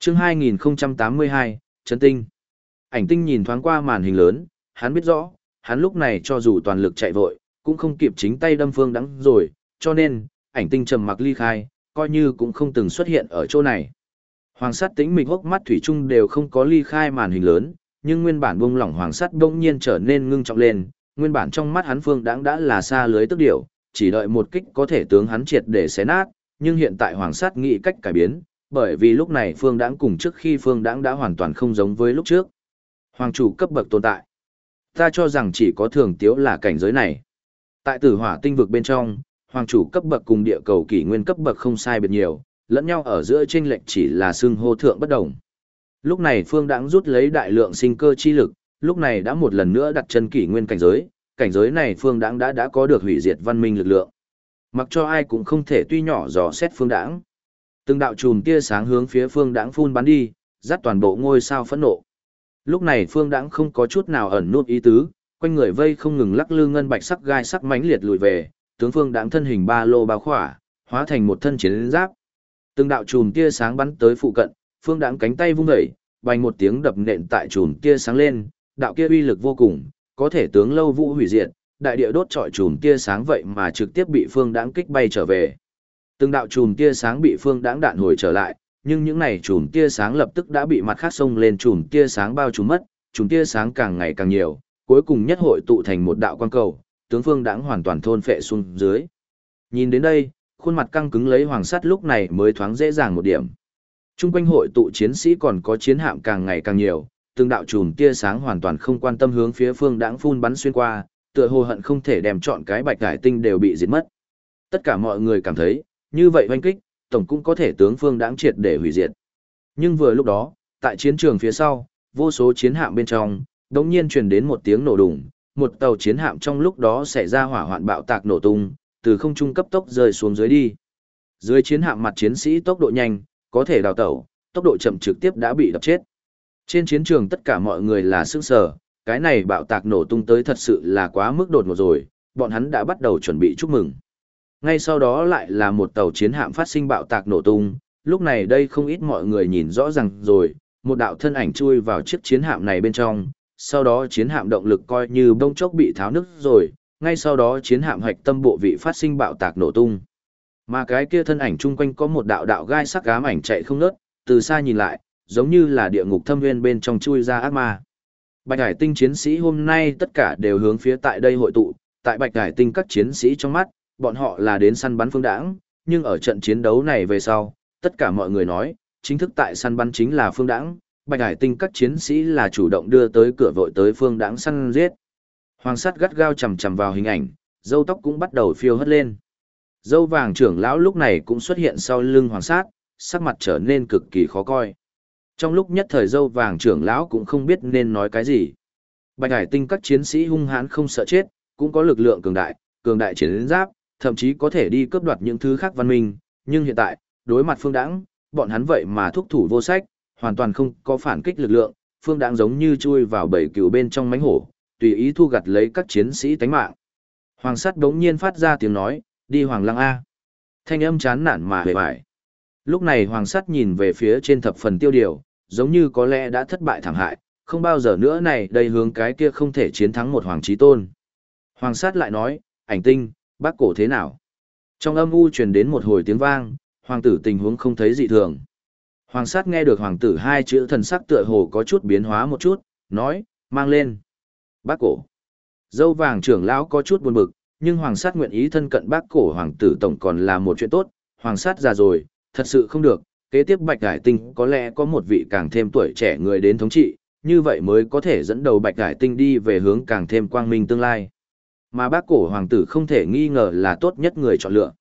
Chương 2082, Trấn Tinh. Ảnh Tinh nhìn thoáng qua màn hình lớn, hắn biết rõ, hắn lúc này cho dù toàn lực chạy vội, cũng không kịp chính tay đâm Phương Đãng rồi, cho nên, Ảnh Tinh trầm mặc ly khai, coi như cũng không từng xuất hiện ở chỗ này. Hoàng Sắt tĩnh mịch hốc mắt thủy chung đều không có ly khai màn hình lớn, nhưng nguyên bản buông lỏng Hoàng Sắt bỗng nhiên trở nên ngưng trọng lên, nguyên bản trong mắt hắn Phương Đãng đã là xa lưới tức điểu, chỉ đợi một kích có thể tướng hắn triệt để xé nát, nhưng hiện tại Hoàng Sắt nghĩ cách cải biến, bởi vì lúc này Phương Đãng cùng trước khi Phương Đãng đã hoàn toàn không giống với lúc trước. Hoàng chủ cấp bậc tồn tại. Ta cho rằng chỉ có Thường Tiếu là cảnh giới này. Tại Tử Hỏa tinh vực bên trong, hoàng chủ cấp bậc cùng địa cầu kỷ nguyên cấp bậc không sai biệt nhiều, lẫn nhau ở giữa chênh lệch chỉ là xưng hô thượng bất đồng. Lúc này Phương Đãng rút lấy đại lượng sinh cơ chi lực, lúc này đã một lần nữa đặt chân kỷ nguyên cảnh giới này Phương Đãng đã có được hủy diệt văn minh lực lượng. Mặc cho ai cũng không thể tuy nhỏ dò xét Phương Đãng. Từng đạo chùm tia sáng hướng phía Phương Đãng phun bắn đi, dắt toàn bộ ngôi sao phẫn nộ. Lúc này Phương Đãng không có chút nào ẩn nút ý tứ, quanh người vây không ngừng lắc lư ngân bạch sắc gai sắc mãnh liệt lùi về, tướng Phương Đãng thân hình ba lô bao khỏa, hóa thành một thân chiến giáp. Từng đạo chùm tia sáng bắn tới phụ cận, Phương Đãng cánh tay vung dậy, bành một tiếng đập nện tại chùm tia sáng lên, đạo kia uy lực vô cùng, có thể tướng lâu vũ hủy diệt, đại địa đốt trọi chùm tia sáng vậy mà trực tiếp bị Phương Đãng kích bay trở về. Từng đạo chùm tia sáng bị Phương Đãng đạn hồi trở lại, nhưng những này chùm tia sáng lập tức đã bị mặt khác xông lên chùm tia sáng bao trùm mất, chùm tia sáng càng ngày càng nhiều, cuối cùng nhất hội tụ thành một đạo quang cầu, tướng Phương Đãng hoàn toàn thôn phệ xuống dưới. Nhìn đến đây, khuôn mặt căng cứng lấy Hoàng Sắt lúc này mới thoáng dễ dàng một điểm. Trung quanh hội tụ chiến sĩ còn có chiến hạm càng ngày càng nhiều, từng đạo chùm tia sáng hoàn toàn không quan tâm hướng phía Phương Đãng phun bắn xuyên qua, tựa hồ hận không thể đem trọn cái Bạch Hải Tinh đều bị diệt mất. Tất cả mọi người cảm thấy, như vậy hoành kích, tổng cũng có thể tướng Phương Đãng triệt để hủy diệt. Nhưng vừa lúc đó, tại chiến trường phía sau, vô số chiến hạm bên trong, đột nhiên truyền đến một tiếng nổ đùng, một tàu chiến hạm trong lúc đó xảy ra hỏa hoạn bạo tạc nổ tung, từ không trung cấp tốc rơi xuống dưới đi. Dưới chiến hạm mặt chiến sĩ tốc độ nhanh, có thể đào tẩu, tốc độ chậm trực tiếp đã bị đập chết. Trên chiến trường tất cả mọi người là sững sờ, cái này bạo tạc nổ tung tới thật sự là quá mức đột ngột rồi, bọn hắn đã bắt đầu chuẩn bị chúc mừng. Ngay sau đó lại là một tàu chiến hạm phát sinh bạo tạc nổ tung, lúc này đây không ít mọi người nhìn rõ ràng rồi, một đạo thân ảnh chui vào chiếc chiến hạm này bên trong, sau đó chiến hạm động lực coi như bông chốc bị tháo nứt rồi, ngay sau đó chiến hạm hạch tâm bộ vị phát sinh bạo tạc nổ tung. Mà cái kia thân ảnh chung quanh có một đạo đạo gai sắc ám ảnh chạy không ngớt, từ xa nhìn lại, giống như là địa ngục thâm nguyên bên trong chui ra ác ma. Bạch Hải Tinh chiến sĩ hôm nay tất cả đều hướng phía tại đây hội tụ, tại Bạch Hải Tinh các chiến sĩ trong mắt, bọn họ là đến săn bắn Phương Đãng, nhưng ở trận chiến đấu này về sau, tất cả mọi người nói, chính thức tại săn bắn chính là Phương Đãng, Bạch Hải Tinh các chiến sĩ là chủ động đưa tới cửa vội tới Phương Đãng săn giết. Hoàng Sắt gắt gao chằm chằm vào hình ảnh, râu tóc cũng bắt đầu phiêu hất lên. Dâu vàng trưởng lão lúc này cũng xuất hiện sau lưng Hoàng Sắt, sắc mặt trở nên cực kỳ khó coi. Trong lúc nhất thời dâu vàng trưởng lão cũng không biết nên nói cái gì. Bạch Hải Tinh các chiến sĩ hung hãn không sợ chết, cũng có lực lượng cường đại chiến giáp, thậm chí có thể đi cướp đoạt những thứ khác văn minh, nhưng hiện tại, đối mặt Phương Đãng, bọn hắn vậy mà thúc thủ vô sách, hoàn toàn không có phản kích lực lượng, Phương Đãng giống như chui vào bầy cừu bên trong mánh hổ, tùy ý thu gặt lấy các chiến sĩ tánh mạng. Hoàng Sắt đống nhiên phát ra tiếng nói, đi Hoàng Lăng A. Thanh âm chán nản mà hề bại. Lúc này Hoàng Sắt nhìn về phía trên thập phần tiêu điều, giống như có lẽ đã thất bại thảm hại, không bao giờ nữa này đây hướng cái kia không thể chiến thắng một Hoàng Chí Tôn. Hoàng Sắt lại nói, Ảnh Tinh, Bác Cổ thế nào? Trong âm u truyền đến một hồi tiếng vang, hoàng tử tình huống không thấy dị thường. Hoàng Sắt nghe được hoàng tử hai chữ thần sắc tựa hồ có chút biến hóa một chút, nói, mang lên. Bác Cổ. Dâu vàng trưởng lão có chút buồn bực, nhưng Hoàng Sắt nguyện ý thân cận Bác Cổ hoàng tử tổng còn là một chuyện tốt, Hoàng Sắt già rồi, thật sự không được, kế tiếp Bạch Hải Tinh có lẽ có một vị càng thêm tuổi trẻ người đến thống trị, như vậy mới có thể dẫn đầu Bạch Hải Tinh đi về hướng càng thêm quang minh tương lai. Mà Bác Cổ hoàng tử không thể nghi ngờ là tốt nhất người chọn lựa.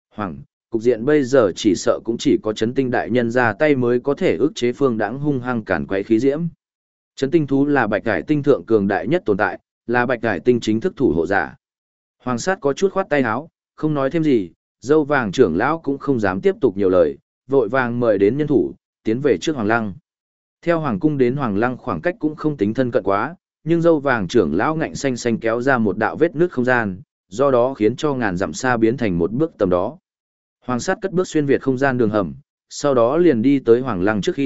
Cục diện bây giờ chỉ sợ cũng chỉ có Trấn Tinh đại nhân ra tay mới có thể ức chế Phương Đãng hung hăng cản quấy khí diễm. Trấn Tinh thú là Bạch Hải Tinh thượng cường đại nhất tồn tại, là Bạch Hải Tinh chính thức thủ hộ giả. Hoàng Sát có chút khoát tay áo, không nói thêm gì, dâu vàng trưởng lão cũng không dám tiếp tục nhiều lời, vội vàng mời đến nhân thủ, tiến về trước Hoàng Lăng. Theo Hoàng cung đến Hoàng Lăng khoảng cách cũng không tính thân cận quá, nhưng dâu vàng trưởng lão ngạnh xanh xanh kéo ra một đạo vết nước không gian, do đó khiến cho ngàn dặm xa biến thành một bước tầm đó. Hoàng Sát cất bước xuyên việt không gian đường hầm, sau đó liền đi tới Hoàng Lăng trước khi,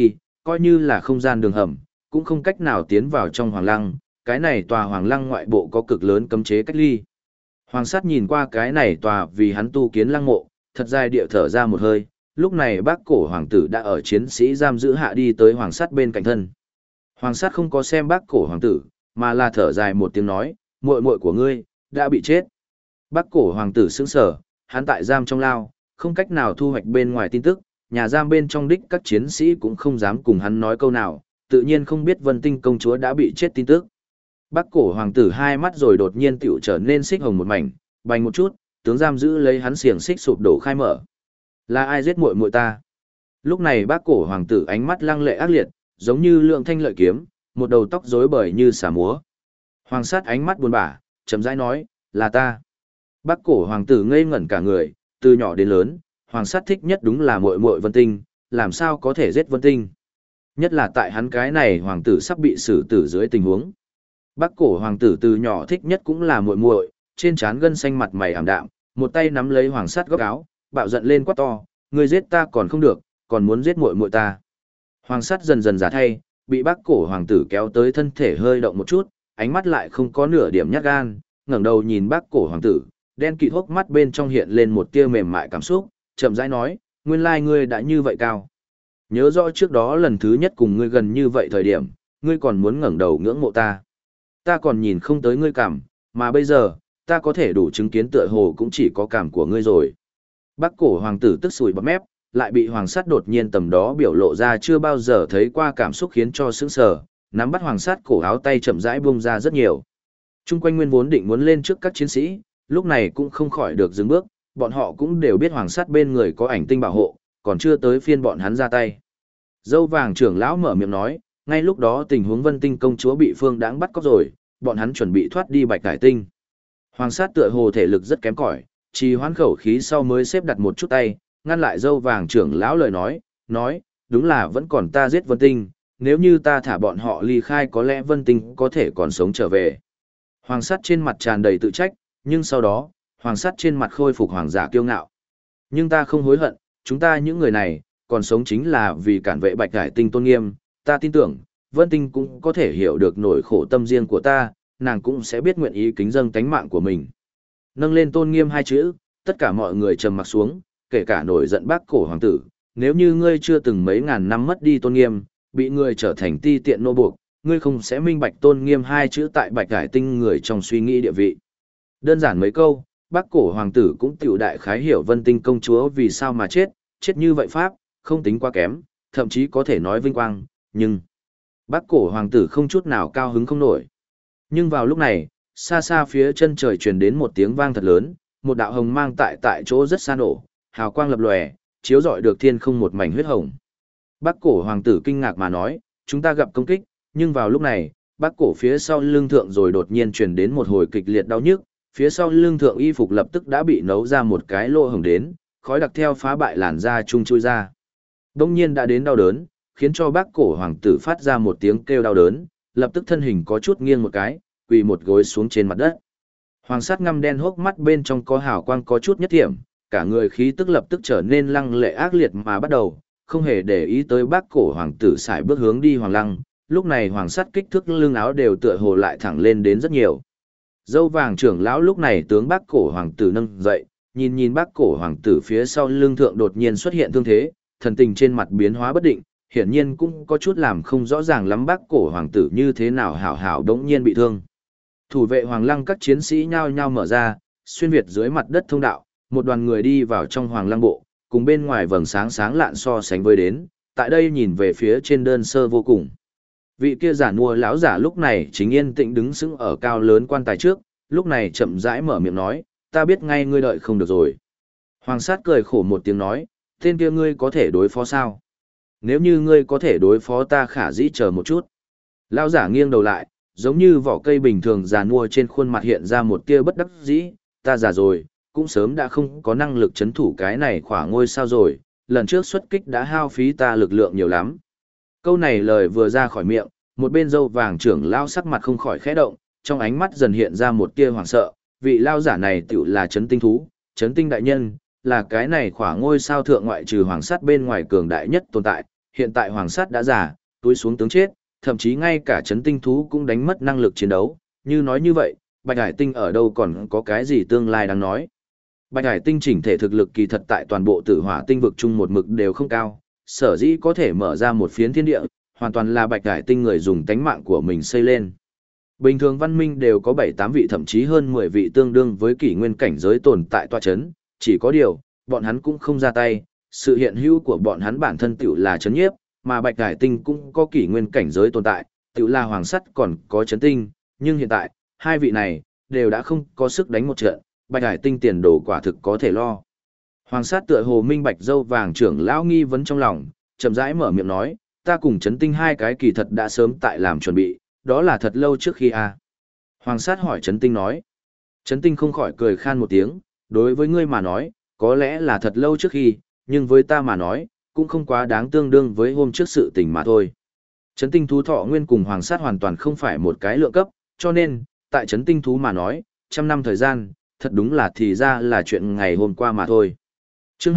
coi như là không gian đường hầm, cũng không cách nào tiến vào trong hoàng lăng, cái này tòa hoàng lăng ngoại bộ có cực lớn cấm chế cách ly. Hoàng sát nhìn qua cái này tòa vì hắn tu kiến lăng mộ, thật dài địa thở ra một hơi, lúc này bác cổ hoàng tử đã ở chiến sĩ giam giữ hạ đi tới hoàng sát bên cạnh thân. Hoàng sát không có xem bác cổ hoàng tử, mà là thở dài một tiếng nói, muội muội của ngươi, đã bị chết. Bác cổ hoàng tử sững sờ, hắn tại giam trong lao, không cách nào thu hoạch bên ngoài tin tức, nhà giam bên trong đích các chiến sĩ cũng không dám cùng hắn nói câu nào, tự nhiên không biết Vân Tinh công chúa đã bị chết tin tức. Bác cổ hoàng tử hai mắt rồi đột nhiên tiểu trở nên xích hồng một mảnh, bành một chút, tướng giam giữ lấy hắn xiềng xích sụp đổ khai mở. Là ai giết muội muội ta? Lúc này bác cổ hoàng tử ánh mắt lăng lệ ác liệt, giống như lượng thanh lợi kiếm, một đầu tóc rối bời như xà múa. Hoàng sát ánh mắt buồn bã, chậm rãi nói, là ta. Bác cổ hoàng tử ngây ngẩn cả người, từ nhỏ đến lớn, hoàng sát thích nhất đúng là muội muội Vân Tinh, làm sao có thể giết Vân Tinh? Nhất là tại hắn cái này hoàng tử sắp bị xử tử dưới tình huống. Bác cổ hoàng tử từ nhỏ thích nhất cũng là muội muội, trên trán gân xanh mặt mày ảm đạm, một tay nắm lấy hoàng sát góc áo, bạo giận lên quát to, ngươi giết ta còn không được, còn muốn giết muội muội ta. Hoàng sát dần dần giả thay, bị bác cổ hoàng tử kéo tới thân thể hơi động một chút, ánh mắt lại không có nửa điểm nhát gan, ngẩng đầu nhìn bác cổ hoàng tử, đen kịt hốc mắt bên trong hiện lên một tia mềm mại cảm xúc, chậm rãi nói, nguyên lai ngươi đã như vậy cao. Nhớ rõ trước đó lần thứ nhất cùng ngươi gần như vậy thời điểm, ngươi còn muốn ngẩng đầu ngưỡng mộ ta. Ta còn nhìn không tới ngươi cảm, mà bây giờ, ta có thể đủ chứng kiến tựa hồ cũng chỉ có cảm của ngươi rồi. Bác cổ hoàng tử tức sùi bọt mép, lại bị hoàng sát đột nhiên tầm đó biểu lộ ra chưa bao giờ thấy qua cảm xúc khiến cho sững sờ, nắm bắt hoàng sát cổ áo tay chậm rãi buông ra rất nhiều. Trung quanh nguyên vốn định muốn lên trước các chiến sĩ, lúc này cũng không khỏi được dừng bước, bọn họ cũng đều biết hoàng sát bên người có ảnh tinh bảo hộ, còn chưa tới phiên bọn hắn ra tay. Dâu vàng trưởng lão mở miệng nói, ngay lúc đó tình huống Vân Tinh công chúa bị Phương Đãng bắt cóc rồi, bọn hắn chuẩn bị thoát đi Bạch Cải Tinh. Hoàng sát tựa hồ thể lực rất kém cỏi, trì hoãn khẩu khí sau mới xếp đặt một chút tay, ngăn lại dâu vàng trưởng lão lời nói, đúng là vẫn còn ta giết Vân Tinh, nếu như ta thả bọn họ ly khai có lẽ Vân Tinh có thể còn sống trở về. Hoàng sát trên mặt tràn đầy tự trách, nhưng sau đó, hoàng sát trên mặt khôi phục hoàng giả kiêu ngạo. Nhưng ta không hối hận, chúng ta những người này, còn sống chính là vì cản vệ Bạch Cải Tinh tôn nghiêm, ta tin tưởng, Vân Tinh cũng có thể hiểu được nỗi khổ tâm riêng của ta, nàng cũng sẽ biết nguyện ý kính dâng tánh mạng của mình. Nâng lên tôn nghiêm hai chữ, tất cả mọi người trầm mặc xuống, kể cả nổi giận bác cổ hoàng tử, nếu như ngươi chưa từng mấy ngàn năm mất đi tôn nghiêm, bị người trở thành ti tiện nô buộc, ngươi không sẽ minh bạch tôn nghiêm hai chữ tại Bạch Cải Tinh người trong suy nghĩ địa vị. Đơn giản mấy câu, bác cổ hoàng tử cũng tiểu đại khái hiểu Vân Tinh công chúa vì sao mà chết như vậy pháp, không tính quá kém, thậm chí có thể nói vinh quang, nhưng bác cổ hoàng tử không chút nào cao hứng không nổi. Nhưng vào lúc này, xa xa phía chân trời truyền đến một tiếng vang thật lớn, một đạo hồng mang tại chỗ rất xa nổ, hào quang lập lòe, chiếu rọi được thiên không một mảnh huyết hồng. Bác cổ hoàng tử kinh ngạc mà nói, chúng ta gặp công kích, nhưng vào lúc này, bác cổ phía sau lưng thượng rồi đột nhiên truyền đến một hồi kịch liệt đau nhức, phía sau lưng thượng y phục lập tức đã bị nấu ra một cái lỗ hồng đến, khói đặc theo phá bại làn da chung chui ra. Đông nhiên đã đến đau đớn, khiến cho bác cổ hoàng tử phát ra một tiếng kêu đau đớn, lập tức thân hình có chút nghiêng một cái, quỳ một gối xuống trên mặt đất. Hoàng sát ngăm đen hốc mắt bên trong có hào quang có chút nhất thiểm, cả người khí tức lập tức trở nên lăng lệ ác liệt mà bắt đầu, không hề để ý tới bác cổ hoàng tử sải bước hướng đi hoàng lăng, lúc này hoàng sát kích thước lưng áo đều tựa hồ lại thẳng lên đến rất nhiều. Dâu vàng trưởng lão lúc này tướng bác cổ hoàng tử nâng dậy, nhìn bác cổ hoàng tử phía sau lưng thượng đột nhiên xuất hiện thương thế, thần tình trên mặt biến hóa bất định, hiển nhiên cũng có chút làm không rõ ràng lắm bác cổ hoàng tử như thế nào hảo đống nhiên bị thương. Thủ vệ hoàng lăng các chiến sĩ nhao nhao mở ra, xuyên việt dưới mặt đất thông đạo, một đoàn người đi vào trong hoàng lăng bộ, cùng bên ngoài vầng sáng sáng lạn so sánh với đến, tại đây nhìn về phía trên đơn sơ vô cùng. Vị kia giả mua lão giả lúc này chính yên tĩnh đứng sững ở cao lớn quan tài trước, lúc này chậm rãi mở miệng nói, ta biết ngay ngươi đợi không được rồi. Hoàng sát cười khổ một tiếng nói, tên kia ngươi có thể đối phó sao? Nếu như ngươi có thể đối phó ta khả dĩ chờ một chút. Lão giả nghiêng đầu lại, giống như vỏ cây bình thường già nua trên khuôn mặt hiện ra một tia bất đắc dĩ, ta già rồi, cũng sớm đã không có năng lực chấn thủ cái này khỏa ngôi sao rồi, lần trước xuất kích đã hao phí ta lực lượng nhiều lắm. Câu này lời vừa ra khỏi miệng, một bên dâu vàng trưởng lao sắc mặt không khỏi khẽ động, trong ánh mắt dần hiện ra một tia hoảng sợ, vị lao giả này tiểu là chấn tinh thú, chấn tinh đại nhân, là cái này khỏa ngôi sao thượng ngoại trừ hoàng sát bên ngoài cường đại nhất tồn tại, hiện tại hoàng sát đã già, túi xuống tướng chết, thậm chí ngay cả chấn tinh thú cũng đánh mất năng lực chiến đấu, như nói như vậy, Bạch Hải Tinh ở đâu còn có cái gì tương lai đáng nói. Bạch Hải Tinh chỉnh thể thực lực kỳ thật tại toàn bộ Tử Hỏa Tinh vực chung một mực đều không cao, sở dĩ có thể mở ra một phiến thiên địa, hoàn toàn là Bạch Hải Tinh người dùng tánh mạng của mình xây lên. Bình thường văn minh đều có 7-8 vị thậm chí hơn 10 vị tương đương với kỷ nguyên cảnh giới tồn tại tọa chấn, chỉ có điều, bọn hắn cũng không ra tay, sự hiện hữu của bọn hắn bản thân tiểu là chấn nhiếp, mà Bạch Hải Tinh cũng có kỷ nguyên cảnh giới tồn tại, tiểu là Hoàng Sắt còn có chấn tinh, nhưng hiện tại, hai vị này đều đã không có sức đánh một trận, Bạch Hải Tinh tiền đồ quả thực có thể lo. Hoàng Sát tựa hồ minh bạch dâu vàng trưởng lão nghi vấn trong lòng, chậm rãi mở miệng nói, ta cùng chấn tinh hai cái kỳ thật đã sớm tại làm chuẩn bị, đó là thật lâu trước khi a. Hoàng Sát hỏi chấn tinh nói. Chấn tinh không khỏi cười khan một tiếng, đối với ngươi mà nói, có lẽ là thật lâu trước khi, nhưng với ta mà nói, cũng không quá đáng tương đương với hôm trước sự tình mà thôi. Chấn tinh thú thọ nguyên cùng Hoàng Sát hoàn toàn không phải một cái lượng cấp, cho nên, tại chấn tinh thú mà nói, 100 năm thời gian, thật đúng là thì ra là chuyện ngày hôm qua mà thôi. Chương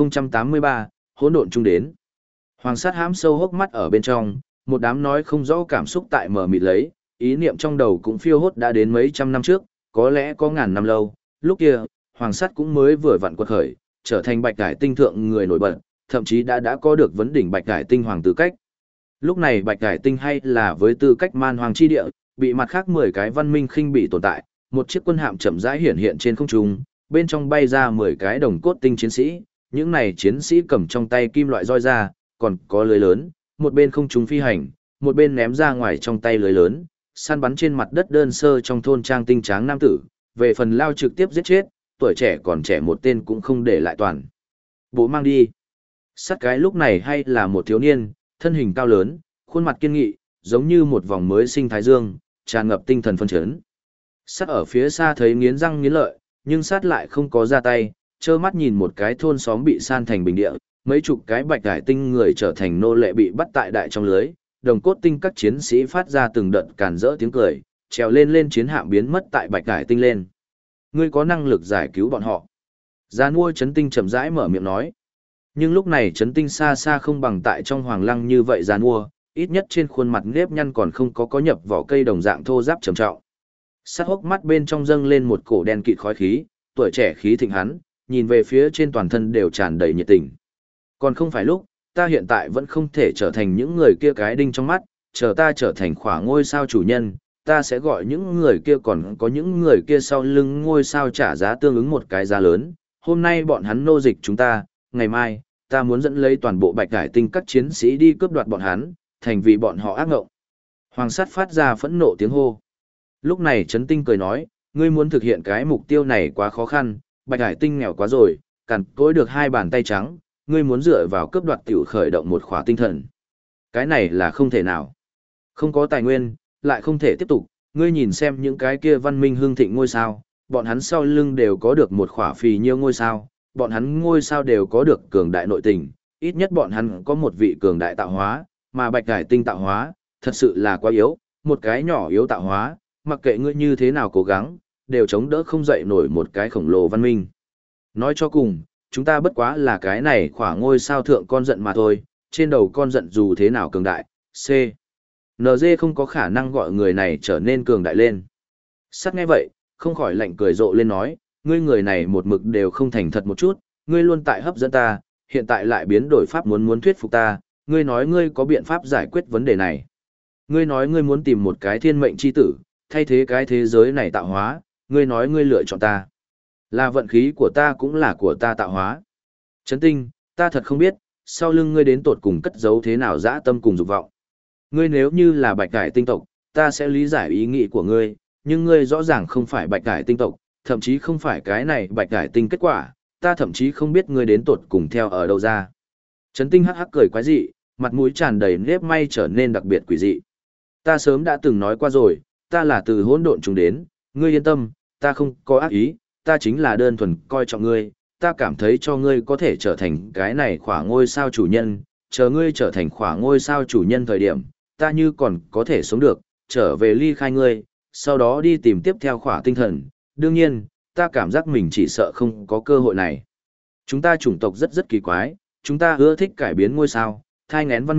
2083, hỗn độn chung đến. Hoàng Sát hãm sâu hốc mắt ở bên trong, một đám nói không rõ cảm xúc tại mờ mịt lấy, ý niệm trong đầu cũng phiêu hốt đã đến mấy trăm năm trước, có lẽ có ngàn năm lâu, lúc kia, Hoàng Sát cũng mới vừa vặn quật khởi, trở thành Bạch Hải Tinh thượng người nổi bật, thậm chí đã có được vấn đỉnh Bạch Hải Tinh hoàng tư cách. Lúc này Bạch Hải Tinh hay là với tư cách man hoàng chi địa, bị mặt khác 10 cái văn minh khinh bị tồn tại, một chiếc quân hạm chậm rãi hiện hiện trên không trung, bên trong bay ra 10 cái đồng cốt tinh chiến sĩ, những này chiến sĩ cầm trong tay kim loại roi ra, còn có lưới lớn, một bên không trung phi hành, một bên ném ra ngoài trong tay lưới lớn, săn bắn trên mặt đất đơn sơ trong thôn trang tinh tráng nam tử, về phần lao trực tiếp giết chết, tuổi trẻ còn trẻ một tên cũng không để lại toàn. Bộ mang đi. Sát cái lúc này hay là một thiếu niên, thân hình cao lớn, khuôn mặt kiên nghị, giống như một vòng mới sinh thái dương, tràn ngập tinh thần phân chấn. Sát ở phía xa thấy nghiến răng nghiến lợi, nhưng sát lại không có ra tay, trơ mắt nhìn một cái thôn xóm bị san thành bình địa, mấy chục cái Bạch Hải Tinh người trở thành nô lệ bị bắt tại đại trong lưới, đồng cốt tinh các chiến sĩ phát ra từng đợt càn rỡ tiếng cười, trèo lên chiến hạm biến mất tại Bạch Hải Tinh lên. Ngươi có năng lực giải cứu bọn họ. Già Nua Chấn Tinh chậm rãi mở miệng nói. Nhưng lúc này Chấn Tinh xa xa không bằng tại trong Hoàng Lăng như vậy Già Nua, ít nhất trên khuôn mặt nếp nhăn còn không có nhập vỏ cây đồng dạng thô ráp trầm trọng. Sát hốc mắt bên trong dâng lên một cổ đen kịt khói khí, tuổi trẻ khí thịnh hắn, nhìn về phía trên toàn thân đều tràn đầy nhiệt tình. Còn không phải lúc, ta hiện tại vẫn không thể trở thành những người kia cái đinh trong mắt, chờ ta trở thành khỏa ngôi sao chủ nhân, ta sẽ gọi những người kia còn có những người kia sau lưng ngôi sao trả giá tương ứng một cái giá lớn. Hôm nay bọn hắn nô dịch chúng ta, ngày mai, ta muốn dẫn lấy toàn bộ Bạch Hải Tinh các chiến sĩ đi cướp đoạt bọn hắn, thành vì bọn họ ác ngộng. Hoàng Sát phát ra phẫn nộ tiếng hô. Lúc này Trấn Tinh cười nói, ngươi muốn thực hiện cái mục tiêu này quá khó khăn, Bạch Hải Tinh nghèo quá rồi, cằn cỗi được 2 bàn tay trắng, ngươi muốn dựa vào cướp đoạt tiểu khởi động một khỏa tinh thần. Cái này là không thể nào. Không có tài nguyên, lại không thể tiếp tục, ngươi nhìn xem những cái kia văn minh hương thịnh ngôi sao, bọn hắn sau lưng đều có được một khỏa phì nhiêu ngôi sao, bọn hắn ngôi sao đều có được cường đại nội tình, ít nhất bọn hắn có một vị cường đại tạo hóa, mà Bạch Hải Tinh tạo hóa, thật sự là quá yếu, một cái nhỏ yếu tạo hóa, mặc kệ ngươi như thế nào cố gắng, đều chống đỡ không dậy nổi một cái khổng lồ văn minh. Nói cho cùng, chúng ta bất quá là cái này khỏa ngôi sao thượng con giận mà thôi, trên đầu con giận dù thế nào cường đại, C. NG không có khả năng gọi người này trở nên cường đại lên. Sắt nghe vậy, không khỏi lạnh cười rộ lên nói, ngươi người này một mực đều không thành thật một chút, ngươi luôn tại hấp dẫn ta, hiện tại lại biến đổi pháp muốn thuyết phục ta, ngươi nói ngươi có biện pháp giải quyết vấn đề này. Ngươi nói ngươi muốn tìm một cái thiên mệnh chi tử, thay thế cái thế giới này tạo hóa, ngươi nói ngươi lựa chọn ta. Là vận khí của ta cũng là của ta tạo hóa. Trấn Tinh, ta thật không biết, sau lưng ngươi đến tột cùng cất giấu thế nào dã tâm cùng dục vọng. Ngươi nếu như là Bạch Hải Tinh tộc, ta sẽ lý giải ý nghĩ của ngươi, nhưng ngươi rõ ràng không phải Bạch Hải Tinh tộc, thậm chí không phải cái này Bạch Hải Tinh kết quả, ta thậm chí không biết ngươi đến tột cùng theo ở đâu ra. Trấn Tinh hắc hắc cười quái dị, mặt mũi tràn đầy nếp may trở nên đặc biệt quỷ dị. Ta sớm đã từng nói qua rồi, ta là từ hỗn độn chúng đến, ngươi yên tâm, ta không có ác ý, ta chính là đơn thuần coi trọng ngươi, ta cảm thấy cho ngươi có thể trở thành cái này khỏa ngôi sao chủ nhân, chờ ngươi trở thành khỏa ngôi sao chủ nhân thời điểm, ta như còn có thể sống được, trở về ly khai ngươi, sau đó đi tìm tiếp theo khỏa tinh thần, đương nhiên, ta cảm giác mình chỉ sợ không có cơ hội này. Chúng ta chủng tộc rất kỳ quái, chúng ta ưa thích cải biến ngôi sao, thai ngén văn minh,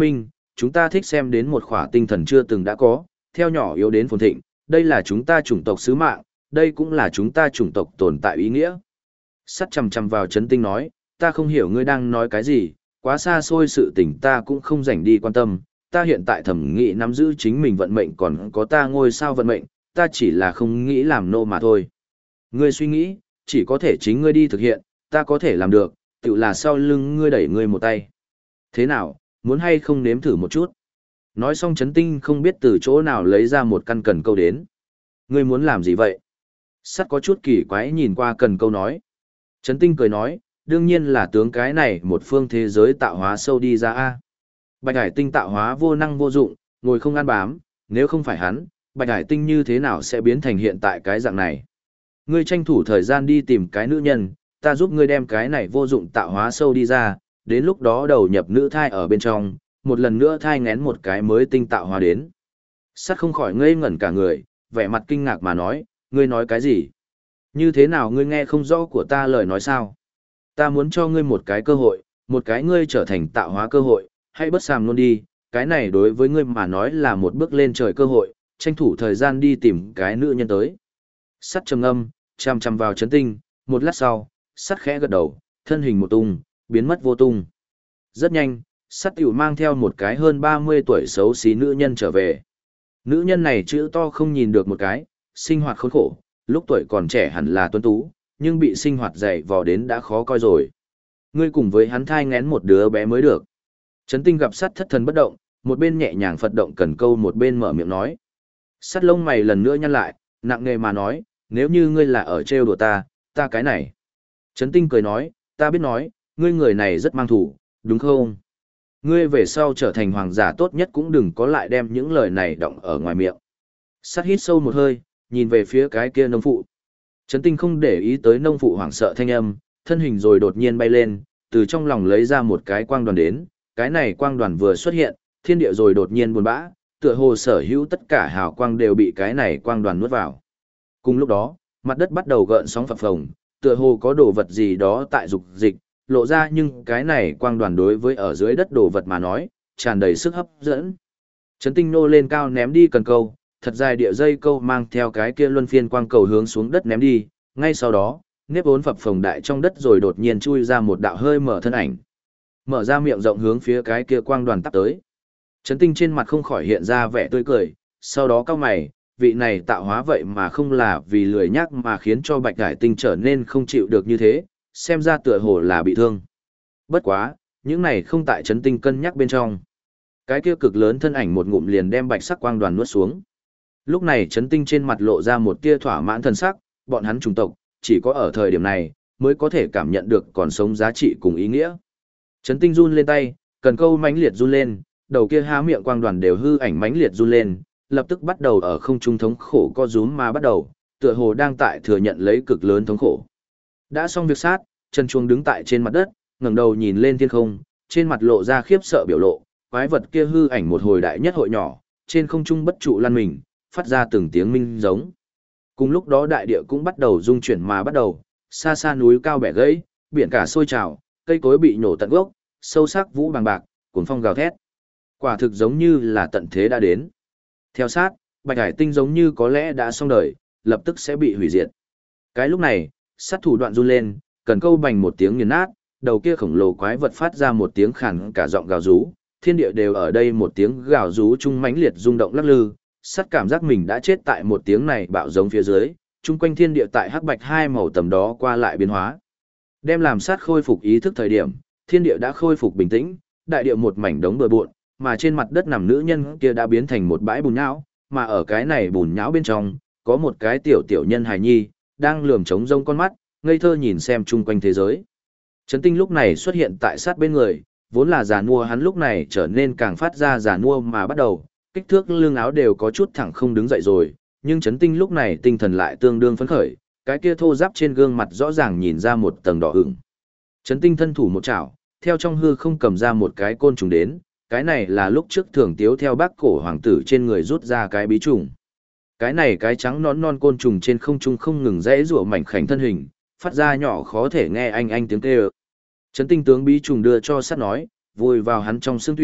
chúng ta thích xem đến một khỏa tinh thần chưa từng đã có, theo nhỏ yếu đến phồn thịnh, đây là chúng ta chủng tộc sứ mạng, đây cũng là chúng ta chủng tộc tồn tại ý nghĩa. Sắt chằm chằm vào Trấn Tinh nói, ta không hiểu ngươi đang nói cái gì, quá xa xôi sự tình ta cũng không rảnh đi quan tâm, ta hiện tại thẩm nghĩ nắm giữ chính mình vận mệnh còn có ta ngôi sao vận mệnh, ta chỉ là không nghĩ làm nô mà thôi. Ngươi suy nghĩ, chỉ có thể chính ngươi đi thực hiện, ta có thể làm được, tự là sau lưng ngươi đẩy ngươi một tay. Thế nào, muốn hay không nếm thử một chút? Nói xong Trấn Tinh không biết từ chỗ nào lấy ra một căn cần câu đến. Ngươi muốn làm gì vậy? Sắt có chút kỳ quái nhìn qua cần câu nói. Trấn Tinh cười nói, đương nhiên là tướng cái này một phương thế giới tạo hóa sâu đi ra a. Bạch Hải Tinh tạo hóa vô năng vô dụng, ngồi không ăn bám, nếu không phải hắn, Bạch Hải Tinh như thế nào sẽ biến thành hiện tại cái dạng này? Ngươi tranh thủ thời gian đi tìm cái nữ nhân, ta giúp ngươi đem cái này vô dụng tạo hóa sâu đi ra, đến lúc đó đầu nhập nữ thai ở bên trong, một lần nữa thai ngén một cái mới tinh tạo hóa đến. Sắt không khỏi ngây ngẩn cả người, vẻ mặt kinh ngạc mà nói, ngươi nói cái gì? Như thế nào ngươi nghe không rõ của ta lời nói sao? Ta muốn cho ngươi một cái cơ hội, một cái ngươi trở thành tạo hóa cơ hội, hãy bất sàm luôn đi, cái này đối với ngươi mà nói là một bước lên trời cơ hội, tranh thủ thời gian đi tìm cái nữ nhân tới. Sắt trầm ngâm, chăm chăm vào Trấn Tinh, một lát sau, sắt khẽ gật đầu, thân hình một tung, biến mất vô tung. Rất nhanh, sắt tiểu mang theo một cái hơn 30 tuổi xấu xí nữ nhân trở về. Nữ nhân này chữ to không nhìn được một cái, sinh hoạt khốn khổ, lúc tuổi còn trẻ hẳn là tuấn tú, nhưng bị sinh hoạt dày vò đến đã khó coi rồi. Ngươi cùng với hắn thai ngén một đứa bé mới được. Trấn Tinh gặp sắt thất thần bất động, một bên nhẹ nhàng phật động cần câu một bên mở miệng nói. Sắt lông mày lần nữa nhăn lại, nặng nề mà nói, nếu như ngươi là ở trêu đùa ta, ta cái này. Trấn Tinh cười nói, ta biết nói, ngươi người này rất mang thủ, đúng không? Ngươi về sau trở thành hoàng giả tốt nhất cũng đừng có lại đem những lời này đọng ở ngoài miệng. Sắt hít sâu một hơi, nhìn về phía cái kia nông phụ. Trấn Tinh không để ý tới nông phụ hoảng sợ thanh âm, thân hình rồi đột nhiên bay lên, từ trong lòng lấy ra một cái quang đoàn đến, cái này quang đoàn vừa xuất hiện, thiên địa rồi đột nhiên buồn bã, tựa hồ sở hữu tất cả hào quang đều bị cái này quang đoàn nuốt vào. Cùng lúc đó, mặt đất bắt đầu gợn sóng phập phồng, tựa hồ có đồ vật gì đó tại dục dịch, lộ ra nhưng cái này quang đoàn đối với ở dưới đất đồ vật mà nói, tràn đầy sức hấp dẫn. Trấn Tinh nô lên cao ném đi cần câu, thật dài địa dây câu mang theo cái kia luân phiên quang cầu hướng xuống đất ném đi, ngay sau đó, nếp vốn phập phồng đại trong đất rồi đột nhiên chui ra một đạo hơi mở thân ảnh. Mở ra miệng rộng hướng phía cái kia quang đoàn tắp tới. Trấn Tinh trên mặt không khỏi hiện ra vẻ tươi cười, sau đó cau mày, vị này tạo hóa vậy mà không là vì lười nhác mà khiến cho Bạch Hải Tinh trở nên không chịu được như thế, xem ra tựa hồ là bị thương. Bất quá, những này không tại Trấn Tinh cân nhắc bên trong. Cái kia cực lớn thân ảnh một ngụm liền đem bạch sắc quang đoàn nuốt xuống. Lúc này Trấn Tinh trên mặt lộ ra một tia thỏa mãn thần sắc, bọn hắn chủng tộc, chỉ có ở thời điểm này, mới có thể cảm nhận được còn sống giá trị cùng ý nghĩa. Trấn Tinh run lên tay, cần câu mãnh liệt run lên, đầu kia há miệng quang đoàn đều hư ảnh mãnh liệt run lên, lập tức bắt đầu ở không trung thống khổ co rúm mà bắt đầu, tựa hồ đang tại thừa nhận lấy cực lớn thống khổ. Đã xong việc sát, Trần Chuông đứng tại trên mặt đất, ngẩng đầu nhìn lên thiên không, trên mặt lộ ra khiếp sợ biểu lộ, quái vật kia hư ảnh một hồi đại nhất hội nhỏ, trên không trung bất trụ lăn mình, phát ra từng tiếng minh giống. Cùng lúc đó đại địa cũng bắt đầu rung chuyển mà bắt đầu, xa xa núi cao bẻ gãy, biển cả sôi trào, cây cối bị nổ tận gốc, sâu sắc vũ bằng bạc, cuồng phong gào thét. Quả thực giống như là tận thế đã đến. Theo sát, Bạch Hải Tinh giống như có lẽ đã xong đời, lập tức sẽ bị hủy diệt. Cái lúc này, sát thủ đoạn run lên, cần câu bành một tiếng nghiền nát, đầu kia khổng lồ quái vật phát ra một tiếng khàn cả giọng gào rú, thiên địa đều ở đây một tiếng gào rú chung mãnh liệt rung động lắc lư, sắt cảm giác mình đã chết tại một tiếng này bạo giống phía dưới, chung quanh thiên địa tại hắc bạch hai màu tầm đó qua lại biến hóa. Đem làm sát khôi phục ý thức thời điểm, thiên địa đã khôi phục bình tĩnh, đại địa một mảnh đống bừa bộn, mà trên mặt đất nằm nữ nhân kia đã biến thành một bãi bùn nhão, mà ở cái này bùn nhão bên trong, có một cái tiểu tiểu nhân hài nhi, đang lườm trống rông con mắt, ngây thơ nhìn xem chung quanh thế giới. Trấn Tinh lúc này xuất hiện tại sát bên người, vốn là già nua hắn lúc này trở nên càng phát ra già nua mà bắt đầu, kích thước lưng áo đều có chút thẳng không đứng dậy rồi, nhưng Trấn Tinh lúc này tinh thần lại tương đương phấn khởi, cái kia thô ráp trên gương mặt rõ ràng nhìn ra một tầng đỏ ửng. Trấn Tinh thân thủ một chảo, theo trong hư không cầm ra một cái côn trùng đến, cái này là lúc trước Thường Tiếu theo bác cổ hoàng tử trên người rút ra cái bí trùng. Cái này cái trắng nón non côn trùng trên không trung không ngừng rẽ rủa mảnh khảnh thân hình, phát ra nhỏ khó thể nghe anh tiếng kêu. Trấn Tinh tướng bí trùng đưa cho sát nói, vùi vào hắn trong xương thủy,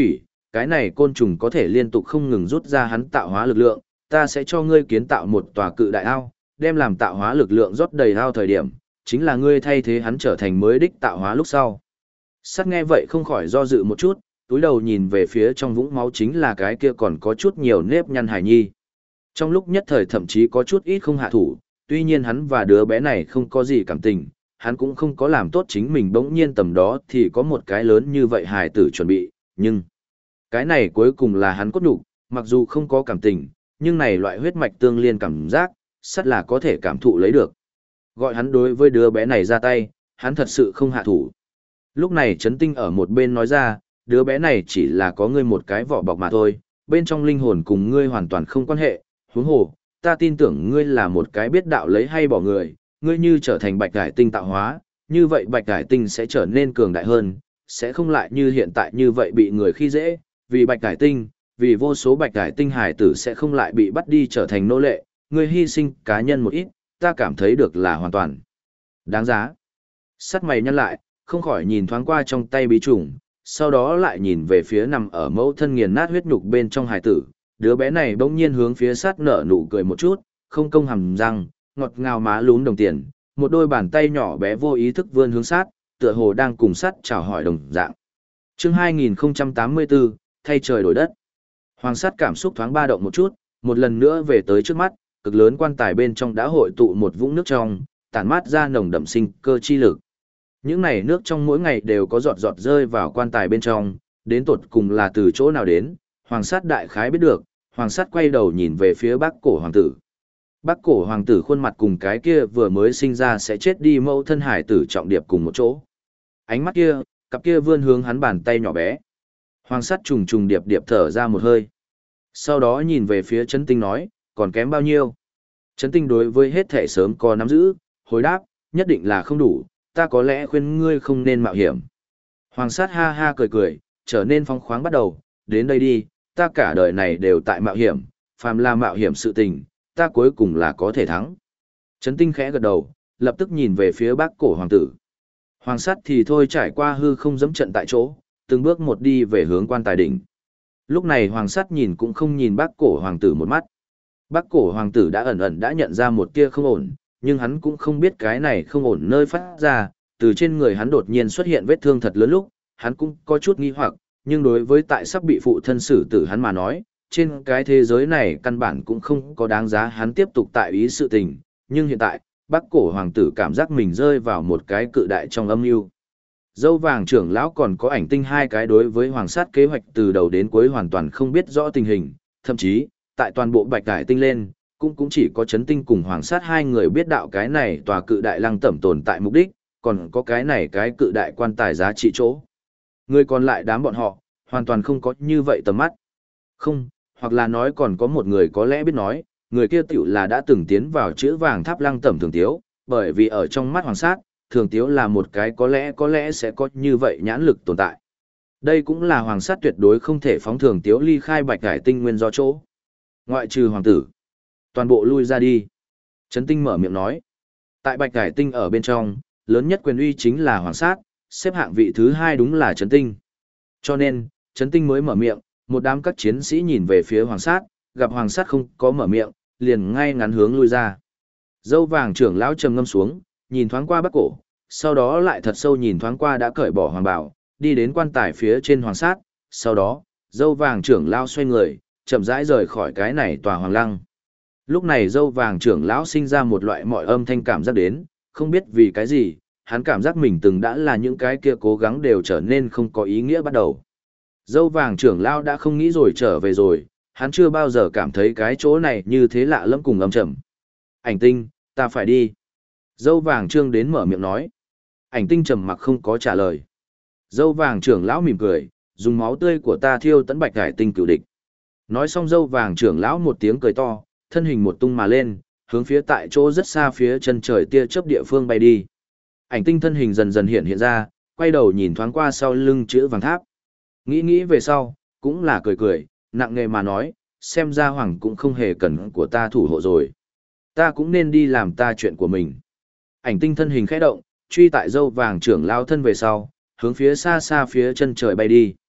cái này côn trùng có thể liên tục không ngừng rút ra hắn tạo hóa lực lượng, ta sẽ cho ngươi kiến tạo một tòa cự đại ao, đem làm tạo hóa lực lượng rót đầy ao thời điểm, chính là ngươi thay thế hắn trở thành mới đích tạo hóa lúc sau. Sắt nghe vậy không khỏi do dự một chút, túi đầu nhìn về phía trong vũng máu chính là cái kia còn có chút nhiều nếp nhăn hài nhi. Trong lúc nhất thời thậm chí có chút ít không hạ thủ, tuy nhiên hắn và đứa bé này không có gì cảm tình, hắn cũng không có làm tốt chính mình bỗng nhiên tầm đó thì có một cái lớn như vậy hài tử chuẩn bị, nhưng cái này cuối cùng là hắn cốt nhục, mặc dù không có cảm tình, nhưng này loại huyết mạch tương liên cảm giác, sắt là có thể cảm thụ lấy được. Gọi hắn đối với đứa bé này ra tay, hắn thật sự không hạ thủ. Lúc này Trấn Tinh ở một bên nói ra, đứa bé này chỉ là có ngươi một cái vỏ bọc mà thôi, bên trong linh hồn cùng ngươi hoàn toàn không quan hệ, huống hồ, ta tin tưởng ngươi là một cái biết đạo lấy hay bỏ người, ngươi như trở thành bạch cải tinh tạo hóa, như vậy bạch cải tinh sẽ trở nên cường đại hơn, sẽ không lại như hiện tại như vậy bị người khi dễ, vì bạch cải tinh, vì vô số bạch cải tinh hải tử sẽ không lại bị bắt đi trở thành nô lệ, ngươi hy sinh cá nhân một ít, ta cảm thấy được là hoàn toàn đáng giá. Sắt mày nhăn lại, không khỏi nhìn thoáng qua trong tay bí trùng, sau đó lại nhìn về phía nằm ở mẫu thân nghiền nát huyết nhục bên trong hải tử, đứa bé này bỗng nhiên hướng phía sát nở nụ cười một chút, không công hàm răng, ngọt ngào má lún đồng tiền, một đôi bàn tay nhỏ bé vô ý thức vươn hướng sát, tựa hồ đang cùng sát chào hỏi đồng dạng. Chương 2084, thay trời đổi đất. Hoàng sát cảm xúc thoáng ba động một chút, một lần nữa về tới trước mắt, cực lớn quan tài bên trong đã hội tụ một vũng nước trong, tản mát ra nồng đậm sinh cơ chi lực. Những này nước trong mỗi ngày đều có giọt giọt rơi vào quan tài bên trong, đến tột cùng là từ chỗ nào đến, Hoàng sát đại khái biết được, Hoàng sát quay đầu nhìn về phía Bắc Cổ hoàng tử. Bắc Cổ hoàng tử khuôn mặt cùng cái kia vừa mới sinh ra sẽ chết đi mẫu thân hải tử trọng điệp cùng một chỗ. Ánh mắt kia, cặp kia vươn hướng hắn bàn tay nhỏ bé. Hoàng sát trùng trùng điệp điệp thở ra một hơi. Sau đó nhìn về phía Trấn Tinh nói, còn kém bao nhiêu? Trấn Tinh đối với hết thể sớm có nắm giữ, hồi đáp, nhất định là không đủ, ta có lẽ khuyên ngươi không nên mạo hiểm. Hoàng sát ha ha cười cười, trở nên phóng khoáng bắt đầu, đến đây đi, ta cả đời này đều tại mạo hiểm, phàm là mạo hiểm sự tình, ta cuối cùng là có thể thắng. Trấn Tinh khẽ gật đầu, lập tức nhìn về phía Bắc Cổ hoàng tử. Hoàng sát thì thôi trải qua hư không dẫm trận tại chỗ, từng bước một đi về hướng quan tài đỉnh. Lúc này Hoàng sát nhìn cũng không nhìn Bắc Cổ hoàng tử một mắt. Bắc Cổ hoàng tử đã ẩn ẩn đã nhận ra một tia không ổn, nhưng hắn cũng không biết cái này không ổn nơi phát ra, từ trên người hắn đột nhiên xuất hiện vết thương thật lớn lúc, hắn cũng có chút nghi hoặc, nhưng đối với tại sắp bị phụ thân xử tử hắn mà nói, trên cái thế giới này căn bản cũng không có đáng giá hắn tiếp tục tại ý sự tình, nhưng hiện tại, Bắc Cổ hoàng tử cảm giác mình rơi vào một cái cự đại trong âm mưu. Dâu vàng trưởng lão còn có ảnh tinh hai cái đối với hoàng sát kế hoạch từ đầu đến cuối hoàn toàn không biết rõ tình hình, thậm chí, tại toàn bộ bạch cải tinh lên, cũng chỉ có Trấn Tinh cùng hoàng sát hai người biết đạo cái này tòa cự đại lăng tẩm tồn tại mục đích, còn có cái này cái cự đại quan tài giá trị chỗ. Người còn lại đám bọn họ, hoàn toàn không có như vậy tầm mắt. Không, hoặc là nói còn có một người có lẽ biết nói, người kia tiểu là đã từng tiến vào chữ vàng tháp lăng tẩm thường tiếu, bởi vì ở trong mắt hoàng sát, thường tiếu là một cái có lẽ sẽ có như vậy nhãn lực tồn tại. Đây cũng là hoàng sát tuyệt đối không thể phóng thường tiếu ly khai bạch cải tinh nguyên do chỗ. Ngoại trừ hoàng tử, toàn bộ lui ra đi. Trấn Tinh mở miệng nói. Tại bạch cải tinh ở bên trong, lớn nhất quyền uy chính là hoàng sát, xếp hạng vị thứ hai đúng là Trấn Tinh. Cho nên, Trấn Tinh mới mở miệng, một đám các chiến sĩ nhìn về phía hoàng sát, gặp hoàng sát không có mở miệng, liền ngay ngắn hướng lui ra. Dâu vàng trưởng lão trầm ngâm xuống, nhìn thoáng qua Bắc Cổ, sau đó lại thật sâu nhìn thoáng qua đã cởi bỏ hoàng bào, đi đến quan tài phía trên hoàng sát, sau đó, dâu vàng trưởng lão xoay người, chậm rãi rời khỏi cái này tòa hoàng lăng. Lúc này dâu vàng trưởng lão sinh ra một loại mọi âm thanh cảm giác đến, không biết vì cái gì, hắn cảm giác mình từng đã là những cái kia cố gắng đều trở nên không có ý nghĩa bắt đầu. Dâu vàng trưởng lão đã không nghĩ rồi trở về rồi, hắn chưa bao giờ cảm thấy cái chỗ này như thế lạ lẫm cùng âm trầm. Ảnh tinh, ta phải đi. Dâu vàng trương đến mở miệng nói. Ảnh tinh trầm mặc không có trả lời. Dâu vàng trưởng lão mỉm cười, dùng máu tươi của ta thiêu tấn bạch cải tinh cửu địch. Nói xong dâu vàng trưởng lão một tiếng cười to, thân hình một tung mà lên, hướng phía tại chỗ rất xa phía chân trời tia chớp địa phương bay đi. Ảnh tinh thân hình dần dần hiện ra, quay đầu nhìn thoáng qua sau lưng chữ vàng tháp. Nghĩ về sau, cũng là cười cười, nặng nề mà nói, xem ra hoàng cũng không hề cần của ta thủ hộ rồi. Ta cũng nên đi làm ta chuyện của mình. Ảnh tinh thân hình khẽ động, truy tại dâu vàng trưởng lao thân về sau, hướng phía xa xa phía chân trời bay đi.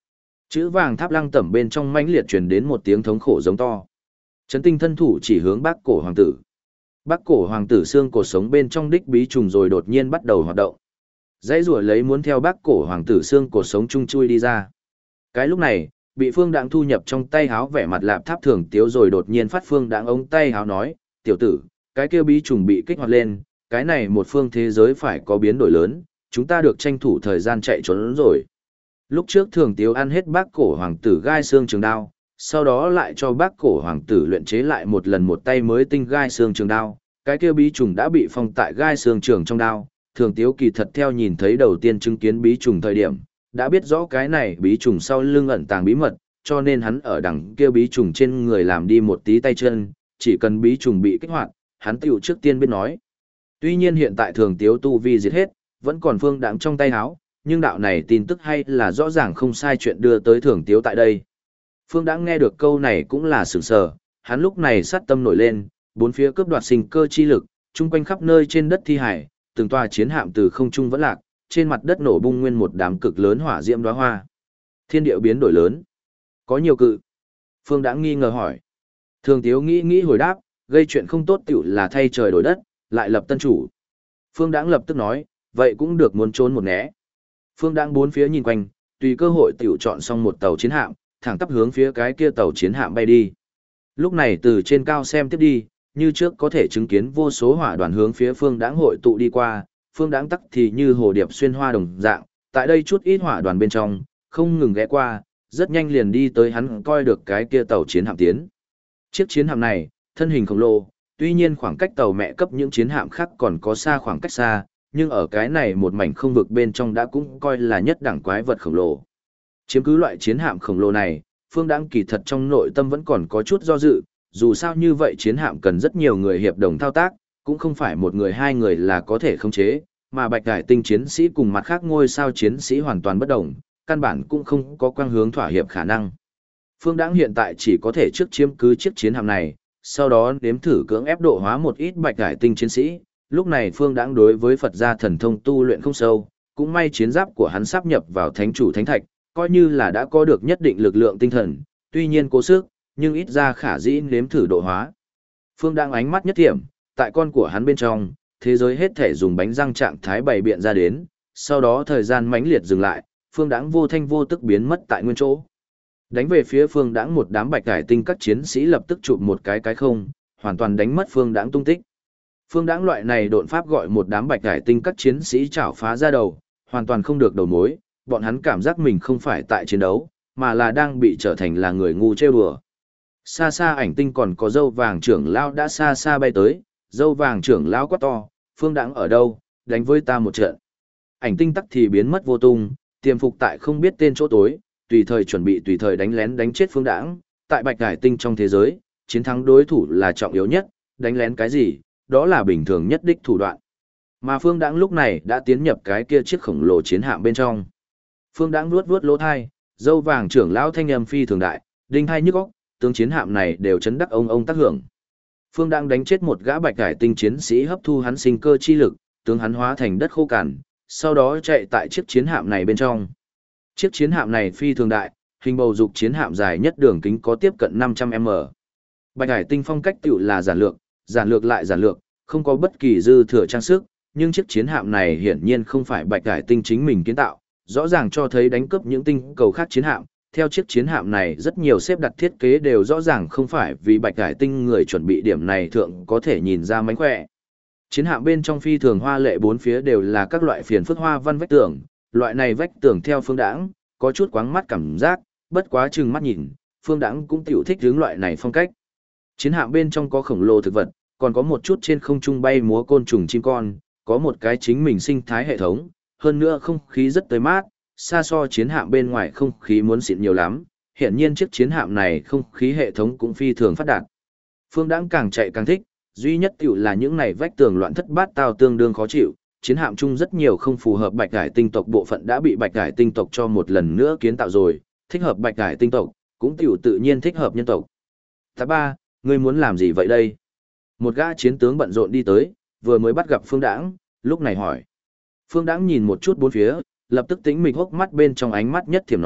Chữ vàng tháp lăng tẩm bên trong mãnh liệt truyền đến một tiếng thống khổ giống to. Trấn Tinh thân thủ chỉ hướng Bác Cổ hoàng tử. Bác Cổ hoàng tử xương cột sống bên trong đích bí trùng rồi đột nhiên bắt đầu hoạt động. Dãy rủa lấy muốn theo Bác Cổ hoàng tử xương cột sống chung chui đi ra. Cái lúc này, bị Phương Đãng thu nhập trong tay háo vẻ mặt Lạp Tháp Thường Tiếu rồi đột nhiên phát Phương Đãng ống tay háo nói, tiểu tử, cái kia bí trùng bị kích hoạt lên, cái này một phương thế giới phải có biến đổi lớn, chúng ta được tranh thủ thời gian chạy trốn rồi. Lúc trước Thường Tiếu ăn hết Bác Cổ hoàng tử gai xương trường đao, sau đó lại cho Bác Cổ hoàng tử luyện chế lại một lần một tay mới tinh gai xương trường đao, cái kia bí trùng đã bị phong tại gai xương trường trong đao. Thường Tiếu kỳ thật theo nhìn thấy đầu tiên chứng kiến bí trùng thời điểm, đã biết rõ cái này bí trùng sau lưng ẩn tàng bí mật, cho nên hắn ở đằng kia bí trùng trên người làm đi một tí tay chân, chỉ cần bí trùng bị kích hoạt, hắn tiểu trước tiên biết nói. Tuy nhiên hiện tại Thường Tiếu tu vi diệt hết, vẫn còn Phương Đãng trong tay háo, nhưng đạo này tin tức hay là rõ ràng không sai chuyện đưa tới Thường Tiếu tại đây. Phương Đãng nghe được câu này cũng là sửng sờ, hắn lúc này sát tâm nổi lên, bốn phía cướp đoạt sinh cơ chi lực, chung quanh khắp nơi trên đất thi hải, từng tòa chiến hạm từ không trung vẫn lạc, trên mặt đất nổ bung nguyên một đám cực lớn hỏa diễm đóa hoa. Thiên địa biến đổi lớn. Có nhiều cự. Phương Đãng nghi ngờ hỏi. Thường Tiếu nghĩ hồi đáp, gây chuyện không tốt tiểu là thay trời đổi đất, lại lập tân chủ. Phương Đãng lập tức nói, vậy cũng được muốn trốn một né. Phương Đãng bốn phía nhìn quanh, tùy cơ hội tiểu chọn xong một tàu chiến hạm, thẳng tắp hướng phía cái kia tàu chiến hạm bay đi. Lúc này từ trên cao xem tiếp đi, như trước có thể chứng kiến vô số hỏa đoàn hướng phía Phương Đãng hội tụ đi qua, Phương Đãng tắc thì như hồ điệp xuyên hoa đồng dạng, tại đây chút ít hỏa đoàn bên trong, không ngừng ghé qua, rất nhanh liền đi tới hắn coi được cái kia tàu chiến hạm tiến. Chiếc chiến hạm này, thân hình khổng lồ, tuy nhiên khoảng cách tàu mẹ cấp những chiến hạm khác còn có xa khoảng cách xa, nhưng ở cái này một mảnh không vực bên trong đã cũng coi là nhất đẳng quái vật khổng lồ. Chiếm cứ loại chiến hạm khổng lồ này, Phương Đãng kỳ thật trong nội tâm vẫn còn có chút do dự, dù sao như vậy chiến hạm cần rất nhiều người hiệp đồng thao tác, cũng không phải một người hai người là có thể khống chế, mà Bạch Hải Tinh chiến sĩ cùng mặt khác ngôi sao chiến sĩ hoàn toàn bất đồng, căn bản cũng không có quang hướng thỏa hiệp khả năng. Phương Đãng hiện tại chỉ có thể trước chiếm cứ chiếc chiến hạm này, sau đó nếm thử cưỡng ép độ hóa một ít Bạch Hải Tinh chiến sĩ. Lúc này Phương Đãng đối với Phật gia thần thông tu luyện không sâu, cũng may chiến giáp của hắn sáp nhập vào Thánh chủ Thánh Thạch, coi như là đã có được nhất định lực lượng tinh thần, tuy nhiên cố sức, nhưng ít ra khả dĩ nếm thử độ hóa. Phương Đãng ánh mắt nhất thiểm, tại con của hắn bên trong, thế giới hết thể dùng bánh răng trạng thái bày biện ra đến, sau đó thời gian mãnh liệt dừng lại, Phương Đãng vô thanh vô tức biến mất tại nguyên chỗ. Đánh về phía Phương Đãng một đám Bạch Hải Tinh các chiến sĩ lập tức chụp một cái không, hoàn toàn đánh mất Phương Đãng tung tích. Phương Đãng loại này độn pháp gọi một đám Bạch Hải Tinh các chiến sĩ chảo phá ra đầu, hoàn toàn không được đầu mối, bọn hắn cảm giác mình không phải tại chiến đấu, mà là đang bị trở thành là người ngu trêu đùa. Xa xa Ảnh Tinh còn có dâu vàng trưởng lão đã xa xa bay tới, dâu vàng trưởng lão quát to, Phương Đãng ở đâu, đánh với ta một trận. Ảnh Tinh tắc thì biến mất vô tung, tiềm phục tại không biết tên chỗ tối, tùy thời chuẩn bị tùy thời đánh lén đánh chết Phương Đãng. Tại Bạch Hải Tinh trong thế giới, chiến thắng đối thủ là trọng yếu nhất, đánh lén cái gì, đó là bình thường nhất đích thủ đoạn. Mà Phương Đãng lúc này đã tiến nhập cái kia chiếc khổng lồ chiến hạm bên trong. Phương Đãng vuốt lỗ thai, dâu vàng trưởng lão thanh âm phi thường đại, đinh hai nhức óc, tướng chiến hạm này đều chấn đắc ông tác hưởng. Phương Đãng đánh chết một gã Bạch Hải Tinh chiến sĩ hấp thu hắn sinh cơ chi lực, tướng hắn hóa thành đất khô cằn, sau đó chạy tại chiếc chiến hạm này bên trong. Chiếc chiến hạm này phi thường đại, hình bầu dục chiến hạm dài nhất đường kính có tiếp cận 500m. Bạch Hải Tinh phong cách tựu là giản lược lại giản lược, không có bất kỳ dư thừa trang sức, nhưng chiếc chiến hạm này hiển nhiên không phải Bạch Hải Tinh chính mình kiến tạo, rõ ràng cho thấy đánh cướp những tinh cầu khác chiến hạm. Theo chiếc chiến hạm này rất nhiều xếp đặt thiết kế đều rõ ràng không phải vì Bạch Hải Tinh người chuẩn bị điểm này thượng có thể nhìn ra mánh khỏe. Chiến hạm bên trong phi thường hoa lệ bốn phía đều là các loại phiền phức hoa văn vách tường, loại này vách tường theo Phương Đãng có chút quáng mắt cảm giác, bất quá chừng mắt nhìn, Phương Đãng cũng tiểu thích hướng loại này phong cách. Chiến hạm bên trong có khổng lồ thực vật, còn có một chút trên không trung bay múa côn trùng chim con, có một cái chính mình sinh thái hệ thống, hơn nữa không khí rất tươi mát, xa so chiến hạm bên ngoài không khí muốn xịn nhiều lắm, hiện nhiên chiếc chiến hạm này không khí hệ thống cũng phi thường phát đạt. Phương Đãng càng chạy càng thích, duy nhất tiểu là những này vách tường loạn thất bát tao tương đương khó chịu, chiến hạm chung rất nhiều không phù hợp Bạch Hải Tinh tộc bộ phận đã bị Bạch Hải Tinh tộc cho một lần nữa kiến tạo rồi, thích hợp Bạch Hải Tinh tộc, cũng tiểu tự nhiên thích hợp nhân tộc. Tá ba, ngươi muốn làm gì vậy đây? Một gã chiến tướng bận rộn đi tới, vừa mới bắt gặp Phương Đãng, lúc này hỏi. Phương Đãng nhìn một chút bốn phía, lập tức tĩnh mịch hốc mắt bên trong ánh mắt nhất thiểm nói,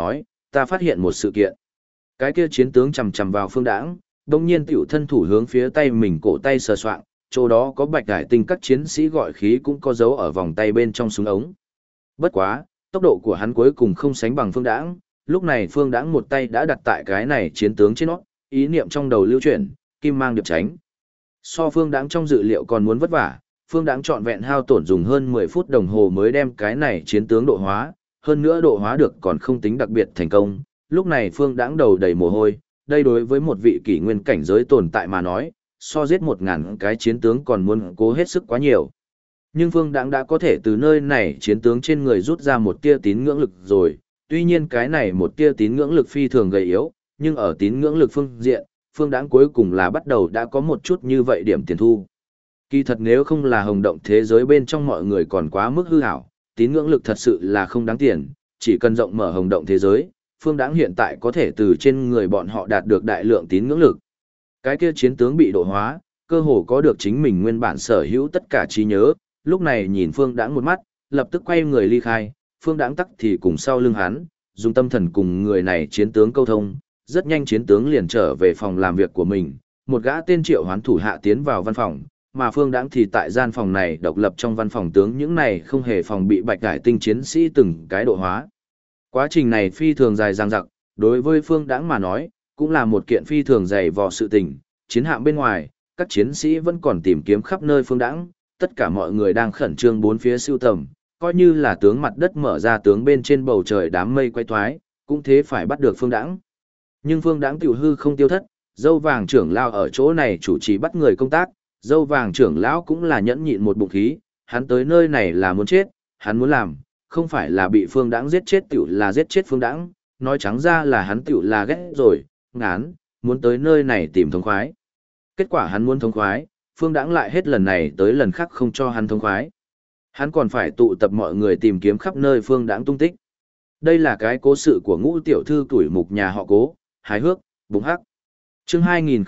ta phát hiện một sự kiện. Cái kia chiến tướng chầm chầm vào Phương Đãng, đồng nhiên tiểu thân thủ hướng phía tay mình cổ tay sờ soạng, chỗ đó có bạch hải tinh các chiến sĩ gọi khí cũng có dấu ở vòng tay bên trong súng ống. Bất quá, tốc độ của hắn cuối cùng không sánh bằng Phương Đãng, lúc này Phương Đãng một tay đã đặt tại cái này chiến tướng trên nó, ý niệm trong đầu lưu chuyển, kim mang điệp tránh. So Phương Đãng trong dự liệu còn muốn vất vả, Phương Đãng trọn vẹn hao tổn dùng hơn 10 phút đồng hồ mới đem cái này chiến tướng độ hóa, hơn nữa độ hóa được còn không tính đặc biệt thành công. Lúc này Phương Đãng đầu đầy mồ hôi, đây đối với một vị kỷ nguyên cảnh giới tồn tại mà nói, so giết 1000 cái chiến tướng còn muốn cố hết sức quá nhiều. Nhưng Phương Đãng đã có thể từ nơi này chiến tướng trên người rút ra một tia tín ngưỡng lực rồi, tuy nhiên cái này một tia tín ngưỡng lực phi thường gầy yếu, nhưng ở tín ngưỡng lực phương diện, Phương Đãng cuối cùng là bắt đầu đã có một chút như vậy điểm tiền thu. Kỳ thật nếu không là hồng động thế giới bên trong mọi người còn quá mức hư hảo, tín ngưỡng lực thật sự là không đáng tiền, chỉ cần rộng mở hồng động thế giới, Phương Đãng hiện tại có thể từ trên người bọn họ đạt được đại lượng tín ngưỡng lực. Cái kia chiến tướng bị độ hóa, cơ hồ có được chính mình nguyên bản sở hữu tất cả trí nhớ, lúc này nhìn Phương Đãng một mắt, lập tức quay người ly khai, Phương Đãng tắc thì cùng sau lưng hắn, dùng tâm thần cùng người này chiến tướng câu thông, rất nhanh chiến tướng liền trở về phòng làm việc của mình, một gã tên Triệu Hoán thủ hạ tiến vào văn phòng, mà Phương Đãng thì tại gian phòng này độc lập trong văn phòng tướng những này không hề phòng bị bạch hải tinh chiến sĩ từng cái độ hóa. Quá trình này phi thường dài dằng dặc, đối với Phương Đãng mà nói, cũng là một kiện phi thường dày vò sự tình, chiến hạm bên ngoài, các chiến sĩ vẫn còn tìm kiếm khắp nơi Phương Đãng, tất cả mọi người đang khẩn trương bốn phía sưu tầm, coi như là tướng mặt đất mở ra tướng bên trên bầu trời đám mây quay thoái, cũng thế phải bắt được Phương Đãng. Nhưng Phương Đãng tiểu hư không tiêu thất, dâu vàng trưởng lão ở chỗ này chủ trì bắt người công tác, dâu vàng trưởng lão cũng là nhẫn nhịn một bụng khí, hắn tới nơi này là muốn chết, hắn muốn làm, không phải là bị Phương Đãng giết chết tiểu là giết chết Phương Đãng, nói trắng ra là hắn tiểu là ghét rồi, ngán, muốn tới nơi này tìm thống khoái. Kết quả hắn muốn thống khoái, Phương Đãng lại hết lần này tới lần khác không cho hắn thống khoái. Hắn còn phải tụ tập mọi người tìm kiếm khắp nơi Phương Đãng tung tích. Đây là cái cố sự của Ngũ tiểu thư tuổi mục nhà họ Cố, hài hước, bùng hắc. Chương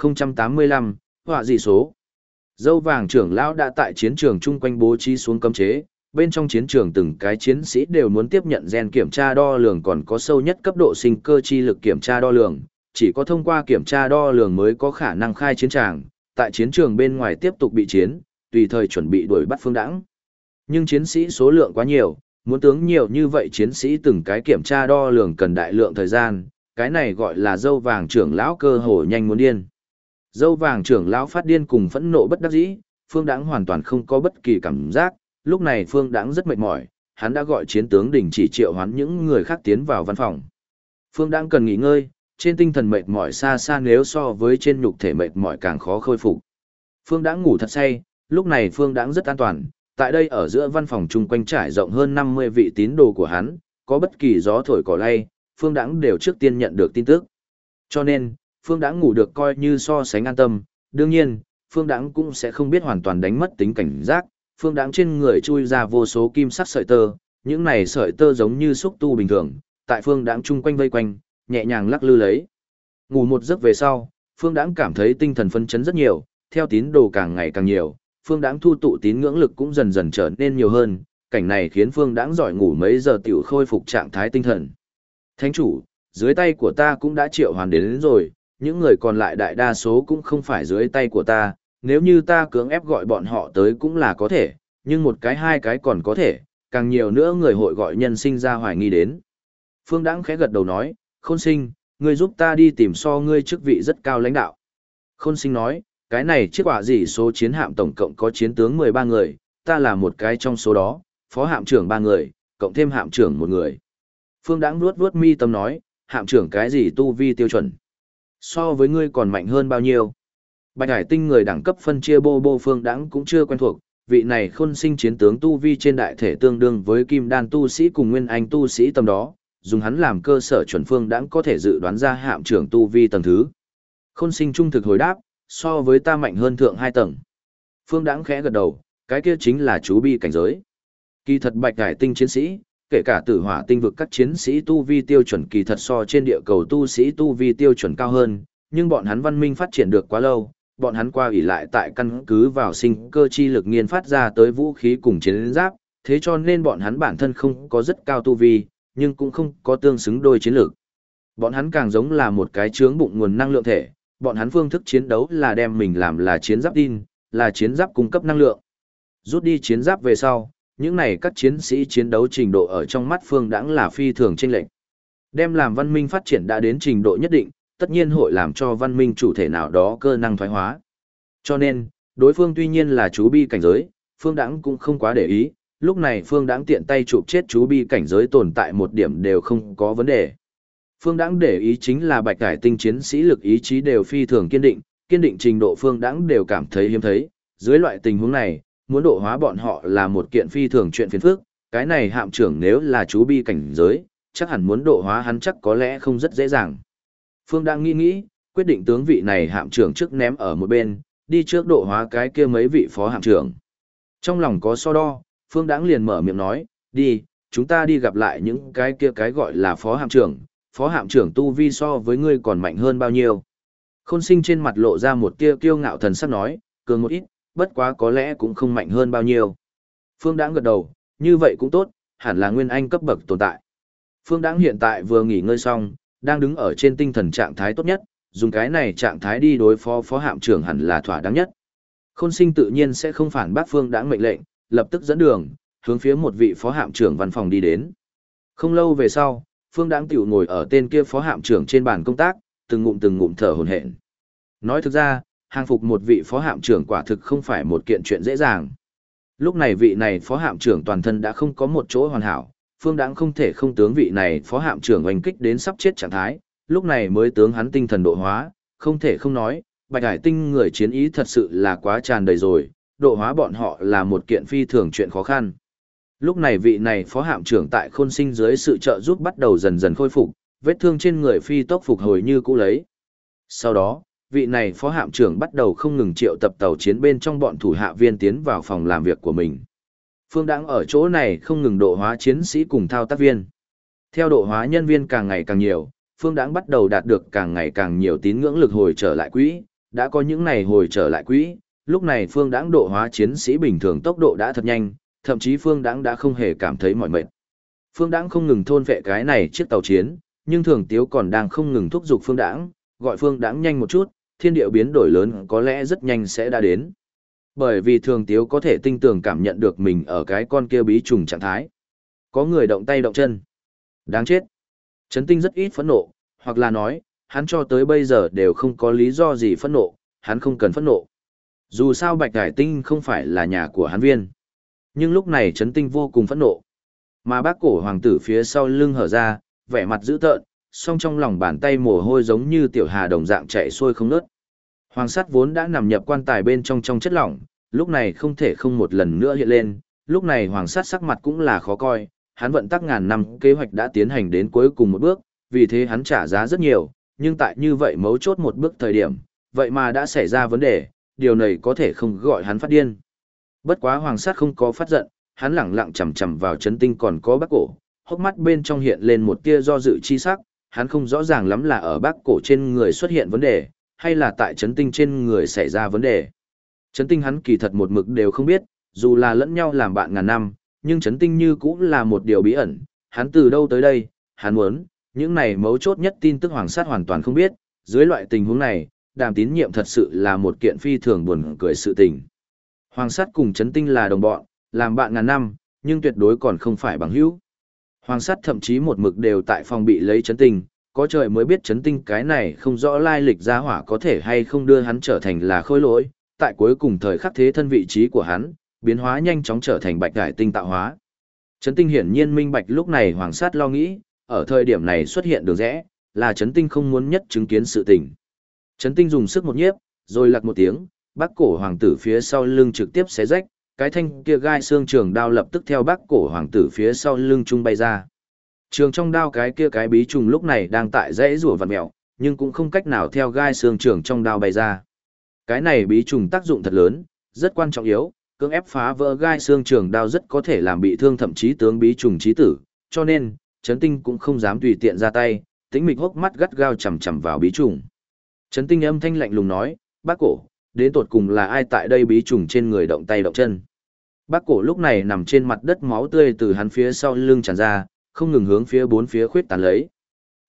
2085, họa dị số. Dâu vàng trưởng lão đã tại chiến trường chung quanh bố trí xuống cấm chế, bên trong chiến trường từng cái chiến sĩ đều muốn tiếp nhận gen kiểm tra đo lường còn có sâu nhất cấp độ sinh cơ chi lực kiểm tra đo lường, chỉ có thông qua kiểm tra đo lường mới có khả năng khai chiến tràng, tại chiến trường bên ngoài tiếp tục bị chiến, tùy thời chuẩn bị đuổi bắt Phương Đãng. Nhưng chiến sĩ số lượng quá nhiều, muốn tướng nhiều như vậy chiến sĩ từng cái kiểm tra đo lường cần đại lượng thời gian, cái này gọi là dâu vàng trưởng lão cơ hồ nhanh muốn điên. Dâu vàng trưởng lão phát điên cùng phẫn nộ bất đắc dĩ, Phương Đãng hoàn toàn không có bất kỳ cảm giác, lúc này Phương Đãng rất mệt mỏi, hắn đã gọi chiến tướng đình chỉ triệu hoán những người khác tiến vào văn phòng. Phương Đãng cần nghỉ ngơi, trên tinh thần mệt mỏi xa xa nếu so với trên nhục thể mệt mỏi càng khó khôi phục. Phương Đãng ngủ thật say, lúc này Phương Đãng rất an toàn, tại đây ở giữa văn phòng chung quanh trải rộng hơn 50 vị tín đồ của hắn, có bất kỳ gió thổi cỏ lay, Phương Đãng đều trước tiên nhận được tin tức. Cho nên, Phương Đãng ngủ được coi như so sánh an tâm, đương nhiên, Phương Đãng cũng sẽ không biết hoàn toàn đánh mất tính cảnh giác, Phương Đãng trên người chui ra vô số kim sắc sợi tơ, những này sợi tơ giống như xúc tu bình thường, tại Phương Đãng chung quanh vây quanh, nhẹ nhàng lắc lư lấy. Ngủ một giấc về sau, Phương Đãng cảm thấy tinh thần phấn chấn rất nhiều, theo tín đồ càng ngày càng nhiều, Phương Đãng thu tụ tín ngưỡng lực cũng dần dần trở nên nhiều hơn, cảnh này khiến Phương Đãng giỏi ngủ mấy giờ tiểu khôi phục trạng thái tinh thần. Thánh chủ, dưới tay của ta cũng đã triệu hoàn đến rồi, những người còn lại đại đa số cũng không phải dưới tay của ta, nếu như ta cưỡng ép gọi bọn họ tới cũng là có thể, nhưng một cái hai cái còn có thể, càng nhiều nữa người hội gọi nhân sinh ra hoài nghi đến. Phương Đãng khẽ gật đầu nói, Khôn Sinh, ngươi giúp ta đi tìm so ngươi chức vị rất cao lãnh đạo. Khôn Sinh nói, cái này chiếc quả gì số chiến hạm tổng cộng có chiến tướng 13 người, ta là một cái trong số đó, phó hạm trưởng 3 người, cộng thêm hạm trưởng 1 người. Phương Đãng vuốt vuốt mi tâm nói, hạm trưởng cái gì tu vi tiêu chuẩn? So với ngươi còn mạnh hơn bao nhiêu? Bạch Hải Tinh người đẳng cấp phân chia bô Phương Đãng cũng chưa quen thuộc, vị này Khôn Sinh chiến tướng tu vi trên đại thể tương đương với kim đan tu sĩ cùng nguyên anh tu sĩ tầm đó, dùng hắn làm cơ sở chuẩn Phương Đãng có thể dự đoán ra hạm trưởng tu vi tầng thứ. Khôn Sinh trung thực hồi đáp, so với ta mạnh hơn thượng 2 tầng. Phương Đãng khẽ gật đầu, cái kia chính là chú bi cảnh giới. Kỳ thật Bạch Hải Tinh chiến sĩ, kể cả Tử Hỏa Tinh vực các chiến sĩ tu vi tiêu chuẩn kỳ thật so trên địa cầu tu sĩ tu vi tiêu chuẩn cao hơn, nhưng bọn hắn văn minh phát triển được quá lâu, bọn hắn qua ủy lại tại căn cứ vào sinh cơ chi lực nghiên phát ra tới vũ khí cùng chiến giáp, thế cho nên bọn hắn bản thân không có rất cao tu vi, nhưng cũng không có tương xứng đôi chiến lược. Bọn hắn càng giống là một cái chướng bụng nguồn năng lượng thể, bọn hắn phương thức chiến đấu là đem mình làm là chiến giáp tin, là chiến giáp cung cấp năng lượng. Rút đi chiến giáp về sau, những này các chiến sĩ chiến đấu trình độ ở trong mắt Phương Đãng là phi thường chênh lệch. Đem làm văn minh phát triển đã đến trình độ nhất định, tất nhiên hội làm cho văn minh chủ thể nào đó cơ năng thoái hóa. Cho nên, đối phương tuy nhiên là chú bi cảnh giới, Phương Đãng cũng không quá để ý, lúc này Phương Đãng tiện tay chụp chết chú bi cảnh giới tồn tại một điểm đều không có vấn đề. Phương Đãng để ý chính là Bạch Hải Tinh chiến sĩ lực ý chí đều phi thường kiên định trình độ Phương Đãng đều cảm thấy hiếm thấy, dưới loại tình huống này, muốn độ hóa bọn họ là một kiện phi thường chuyện phiền phức, cái này hạm trưởng nếu là chú bi cảnh giới, chắc hẳn muốn độ hóa hắn chắc có lẽ không rất dễ dàng. Phương Đãng nghĩ, quyết định tướng vị này hạm trưởng trước ném ở một bên, đi trước độ hóa cái kia mấy vị phó hạm trưởng. Trong lòng có so đo, Phương Đãng liền mở miệng nói, đi, chúng ta đi gặp lại những cái kia cái gọi là phó hạm trưởng tu vi so với ngươi còn mạnh hơn bao nhiêu. Khôn Sinh trên mặt lộ ra một tia kiêu ngạo thần sắc nói, cường một ít, bất quá có lẽ cũng không mạnh hơn bao nhiêu. Phương Đãng gật đầu, như vậy cũng tốt, hẳn là nguyên anh cấp bậc tồn tại. Phương Đãng hiện tại vừa nghỉ ngơi xong, đang đứng ở trên tinh thần trạng thái tốt nhất, dùng cái này trạng thái đi đối phó phó hạm trưởng hẳn là thỏa đáng nhất. Khôn Sinh tự nhiên sẽ không phản bác Phương Đãng mệnh lệnh, lập tức dẫn đường, hướng phía một vị phó hạm trưởng văn phòng đi đến. Không lâu về sau, Phương Đãng tiểu ngồi ở tên kia phó hạm trưởng trên bàn công tác, từng ngụm thở hổn hển. Nói thực ra, hàng phục một vị phó hạm trưởng quả thực không phải một kiện chuyện dễ dàng. Lúc này vị này phó hạm trưởng toàn thân đã không có một chỗ hoàn hảo, Phương Đãng không thể không tướng vị này phó hạm trưởng oanh kích đến sắp chết trạng thái, lúc này mới tướng hắn tinh thần độ hóa, không thể không nói, Bạch Hải Tinh người chiến ý thật sự là quá tràn đầy rồi, độ hóa bọn họ là một kiện phi thường chuyện khó khăn. Lúc này vị này phó hạm trưởng tại Khôn Sinh dưới sự trợ giúp bắt đầu dần dần khôi phục, vết thương trên người phi tốc phục hồi như cũ lấy. Sau đó, vị này phó hạm trưởng bắt đầu không ngừng triệu tập tàu chiến bên trong bọn thủ hạ viên tiến vào phòng làm việc của mình. Phương Đãng ở chỗ này không ngừng độ hóa chiến sĩ cùng thao tác viên. Theo độ hóa nhân viên càng ngày càng nhiều, Phương Đãng bắt đầu đạt được càng ngày càng nhiều tín ngưỡng lực hồi trở lại quỹ, đã có những này hồi trở lại quỹ, lúc này Phương Đãng độ hóa chiến sĩ bình thường tốc độ đã thật nhanh, thậm chí Phương Đãng đã không hề cảm thấy mỏi mệt. Phương Đãng không ngừng thôn vệ cái này chiếc tàu chiến, nhưng Thường Tiếu còn đang không ngừng thúc giục Phương Đãng, gọi Phương Đãng nhanh một chút, thiên địa biến đổi lớn có lẽ rất nhanh sẽ đã đến. Bởi vì Thường Tiếu có thể tinh tường cảm nhận được mình ở cái con kia bí trùng trạng thái. Có người động tay động chân. Đáng chết. Trấn Tinh rất ít phẫn nộ, hoặc là nói, hắn cho tới bây giờ đều không có lý do gì phẫn nộ, hắn không cần phẫn nộ. Dù sao Bạch Hải Tinh không phải là nhà của hắn viên. Nhưng lúc này Trấn Tinh vô cùng phẫn nộ. Mà bác cổ hoàng tử phía sau lưng hở ra, vẻ mặt dữ tợn, song trong lòng bàn tay mồ hôi giống như tiểu hà đồng dạng chạy xuôi không ngớt. Hoàng sắt vốn đã nằm nhập quan tài bên trong chất lỏng, lúc này không thể không một lần nữa hiện lên, lúc này hoàng sắt sắc mặt cũng là khó coi, hắn vận tắc ngàn năm kế hoạch đã tiến hành đến cuối cùng một bước, vì thế hắn trả giá rất nhiều, nhưng tại như vậy mấu chốt một bước thời điểm, vậy mà đã xảy ra vấn đề, điều này có thể không gọi hắn phát điên. Bất quá hoàng sắt không có phát giận, hắn lẳng lặng chầm chầm vào Trấn Tinh còn có bác cổ, hốc mắt bên trong hiện lên một tia do dự chi sắc, hắn không rõ ràng lắm là ở bác cổ trên người xuất hiện vấn đề, hay là tại Trấn Tinh trên người xảy ra vấn đề. Trấn Tinh hắn kỳ thật một mực đều không biết, dù là lẫn nhau làm bạn ngàn năm, nhưng Trấn Tinh như cũng là một điều bí ẩn, hắn từ đâu tới đây, hắn muốn, những này mấu chốt nhất tin tức hoàng sát hoàn toàn không biết, dưới loại tình huống này, Đàm Tín Nhiệm thật sự là một kiện phi thường buồn cười sự tình. Hoàng sát cùng Trấn Tinh là đồng bọn, làm bạn ngàn năm, nhưng tuyệt đối còn không phải bằng hữu. Hoàng sát thậm chí một mực đều tại phòng bị lấy Trấn Tinh, có trời mới biết Trấn Tinh cái này không rõ lai lịch gia hỏa có thể hay không đưa hắn trở thành là khôi lỗi, tại cuối cùng thời khắc thế thân vị trí của hắn, biến hóa nhanh chóng trở thành Bạch Hải Tinh tạo hóa. Trấn Tinh hiển nhiên minh bạch lúc này Hoàng sát lo nghĩ, ở thời điểm này xuất hiện đường rẽ, là Trấn Tinh không muốn nhất chứng kiến sự tình. Trấn Tinh dùng sức một nhiếp, rồi lặc một tiếng, bác cổ hoàng tử phía sau lưng trực tiếp xé rách, cái thanh kia gai xương trường đao lập tức theo bác cổ hoàng tử phía sau lưng trung bay ra. Trường trong đao cái kia cái bí trùng lúc này đang tại dãy rùa vặn mèo, nhưng cũng không cách nào theo gai xương trường trong đao bay ra. Cái này bí trùng tác dụng thật lớn, rất quan trọng yếu, cưỡng ép phá vỡ gai xương trường đao rất có thể làm bị thương thậm chí tướng bí trùng chí tử, cho nên, Trấn Tinh cũng không dám tùy tiện ra tay, tĩnh mịch hốc mắt gắt gao chằm chằm vào bí trùng. Trấn Tinh âm thanh lạnh lùng nói, bác cổ, đến tột cùng là ai tại đây bí trùng trên người động tay động chân. Bác cổ lúc này nằm trên mặt đất máu tươi từ hắn phía sau lưng tràn ra, không ngừng hướng phía bốn phía khuyết tán lấy.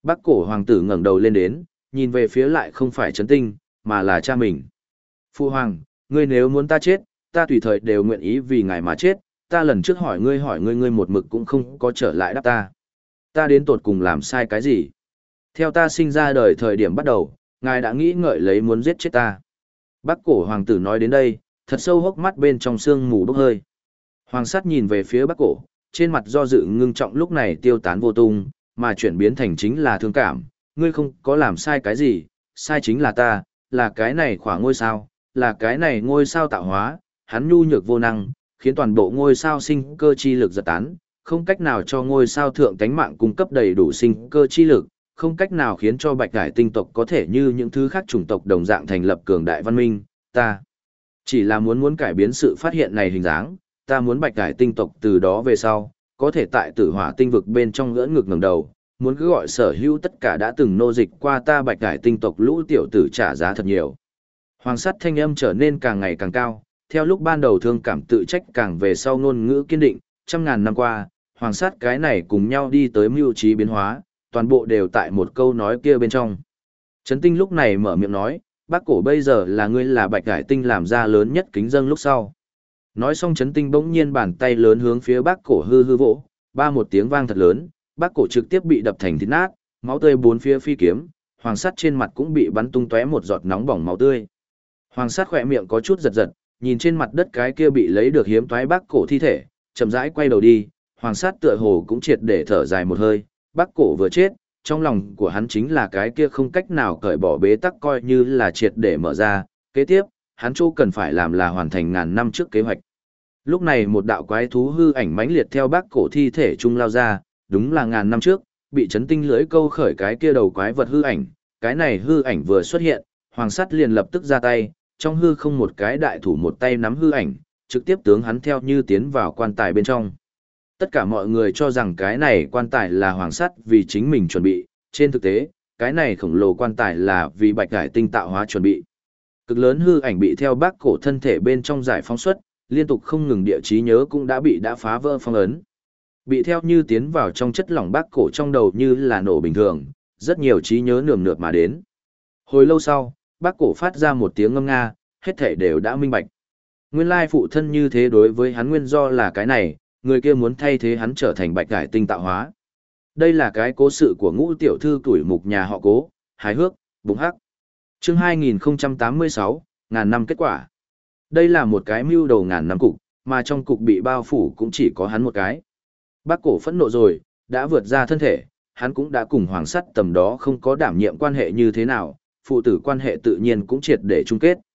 Bắc cổ hoàng tử ngẩng đầu lên đến, nhìn về phía lại không phải Trấn Tinh, mà là cha mình. Phu hoàng, ngươi nếu muốn ta chết, ta tùy thời đều nguyện ý vì ngài mà chết, ta lần trước hỏi ngươi, ngươi một mực cũng không có trở lại đáp ta. Ta đến tột cùng làm sai cái gì? Theo ta sinh ra đời thời điểm bắt đầu, ngài đã nghĩ ngợi lấy muốn giết chết ta. Bắc cổ hoàng tử nói đến đây, thật sâu hốc mắt bên trong sương mù bốc hơi. Hoàng sát nhìn về phía Bắc cổ, trên mặt do dự ngưng trọng lúc này tiêu tán vô tung, mà chuyển biến thành chính là thương cảm. Ngươi không có làm sai cái gì, sai chính là ta, là cái này khỏa ngôi sao, là cái này ngôi sao tạo hóa, hắn nhu nhược vô năng, khiến toàn bộ ngôi sao sinh cơ chi lực giật tán, không cách nào cho ngôi sao thượng tánh mạng cung cấp đầy đủ sinh cơ chi lực, không cách nào khiến cho bạch cải tinh tộc có thể như những thứ khác chủng tộc đồng dạng thành lập cường đại văn minh, ta chỉ là muốn cải biến sự phát hiện này hình dáng, ta muốn bạch cải tinh tộc từ đó về sau, có thể tại tử hỏa tinh vực bên trong ngỡ ngực ngẩng đầu, muốn cứ gọi sở hữu tất cả đã từng nô dịch qua ta bạch cải tinh tộc lũ tiểu tử trả giá thật nhiều. Hoàng sắt thanh âm trở nên càng ngày càng cao, theo lúc ban đầu thương cảm tự trách càng về sau ngôn ngữ kiên định, trăm ngàn năm qua, hoàng sắt cái này cùng nhau đi tới mưu trí biến hóa, toàn bộ đều tại một câu nói kia bên trong. Trấn Tinh lúc này mở miệng nói, bác cổ bây giờ là ngươi là bạch cải tinh làm ra lớn nhất kính dâng lúc sau. Nói xong Trấn Tinh bỗng nhiên bàn tay lớn hướng phía bác cổ hư hư vỗ, ba một tiếng vang thật lớn, bác cổ trực tiếp bị đập thành thịt nát, máu tươi bốn phía phi kiếm, hoàng sắt trên mặt cũng bị bắn tung tóe một giọt nóng bỏng máu tươi. Hoàng sắt khỏe miệng có chút giật giật, nhìn trên mặt đất cái kia bị lấy được hiếm toái bác cổ thi thể, chậm rãi quay đầu đi, hoàng sắt tựa hồ cũng triệt để thở dài một hơi, bác cổ vừa chết, trong lòng của hắn chính là cái kia không cách nào cởi bỏ bế tắc coi như là triệt để mở ra, kế tiếp, hắn chỗ cần phải làm là hoàn thành ngàn năm trước kế hoạch. Lúc này một đạo quái thú hư ảnh mãnh liệt theo bác cổ thi thể trung lao ra, đúng là ngàn năm trước, bị Trấn Tinh lưỡi câu khởi cái kia đầu quái vật hư ảnh, cái này hư ảnh vừa xuất hiện, hoàng sắt liền lập tức ra tay, trong hư không một cái đại thủ một tay nắm hư ảnh, trực tiếp tướng hắn theo như tiến vào quan tài bên trong. Tất cả mọi người cho rằng cái này quan tài là hoàng sắt vì chính mình chuẩn bị, trên thực tế, cái này khổng lồ quan tài là vì bạch cải tinh tạo hóa chuẩn bị. Cực lớn hư ảnh bị theo bác cổ thân thể bên trong giải phóng xuất, liên tục không ngừng địa trí nhớ cũng đã phá vỡ phong ấn. Bị theo như tiến vào trong chất lỏng bác cổ trong đầu như là nổ bình thường, rất nhiều trí nhớ nườm nượp mà đến. Hồi lâu sau, bác cổ phát ra một tiếng ngâm nga, hết thể đều đã minh bạch. Nguyên lai phụ thân như thế đối với hắn nguyên do là cái này, người kia muốn thay thế hắn trở thành bạch cải tinh tạo hóa. Đây là cái cố sự của ngũ tiểu thư tuổi mục nhà họ Cố, hài hước, bùng hắc. Chương 2086, ngàn năm kết quả. Đây là một cái mưu đầu ngàn năm cục, mà trong cục bị bao phủ cũng chỉ có hắn một cái. Bác cổ phẫn nộ rồi, đã vượt ra thân thể, hắn cũng đã cùng hoàng sắt tầm đó không có đảm nhiệm quan hệ như thế nào, phụ tử quan hệ tự nhiên cũng triệt để chung kết.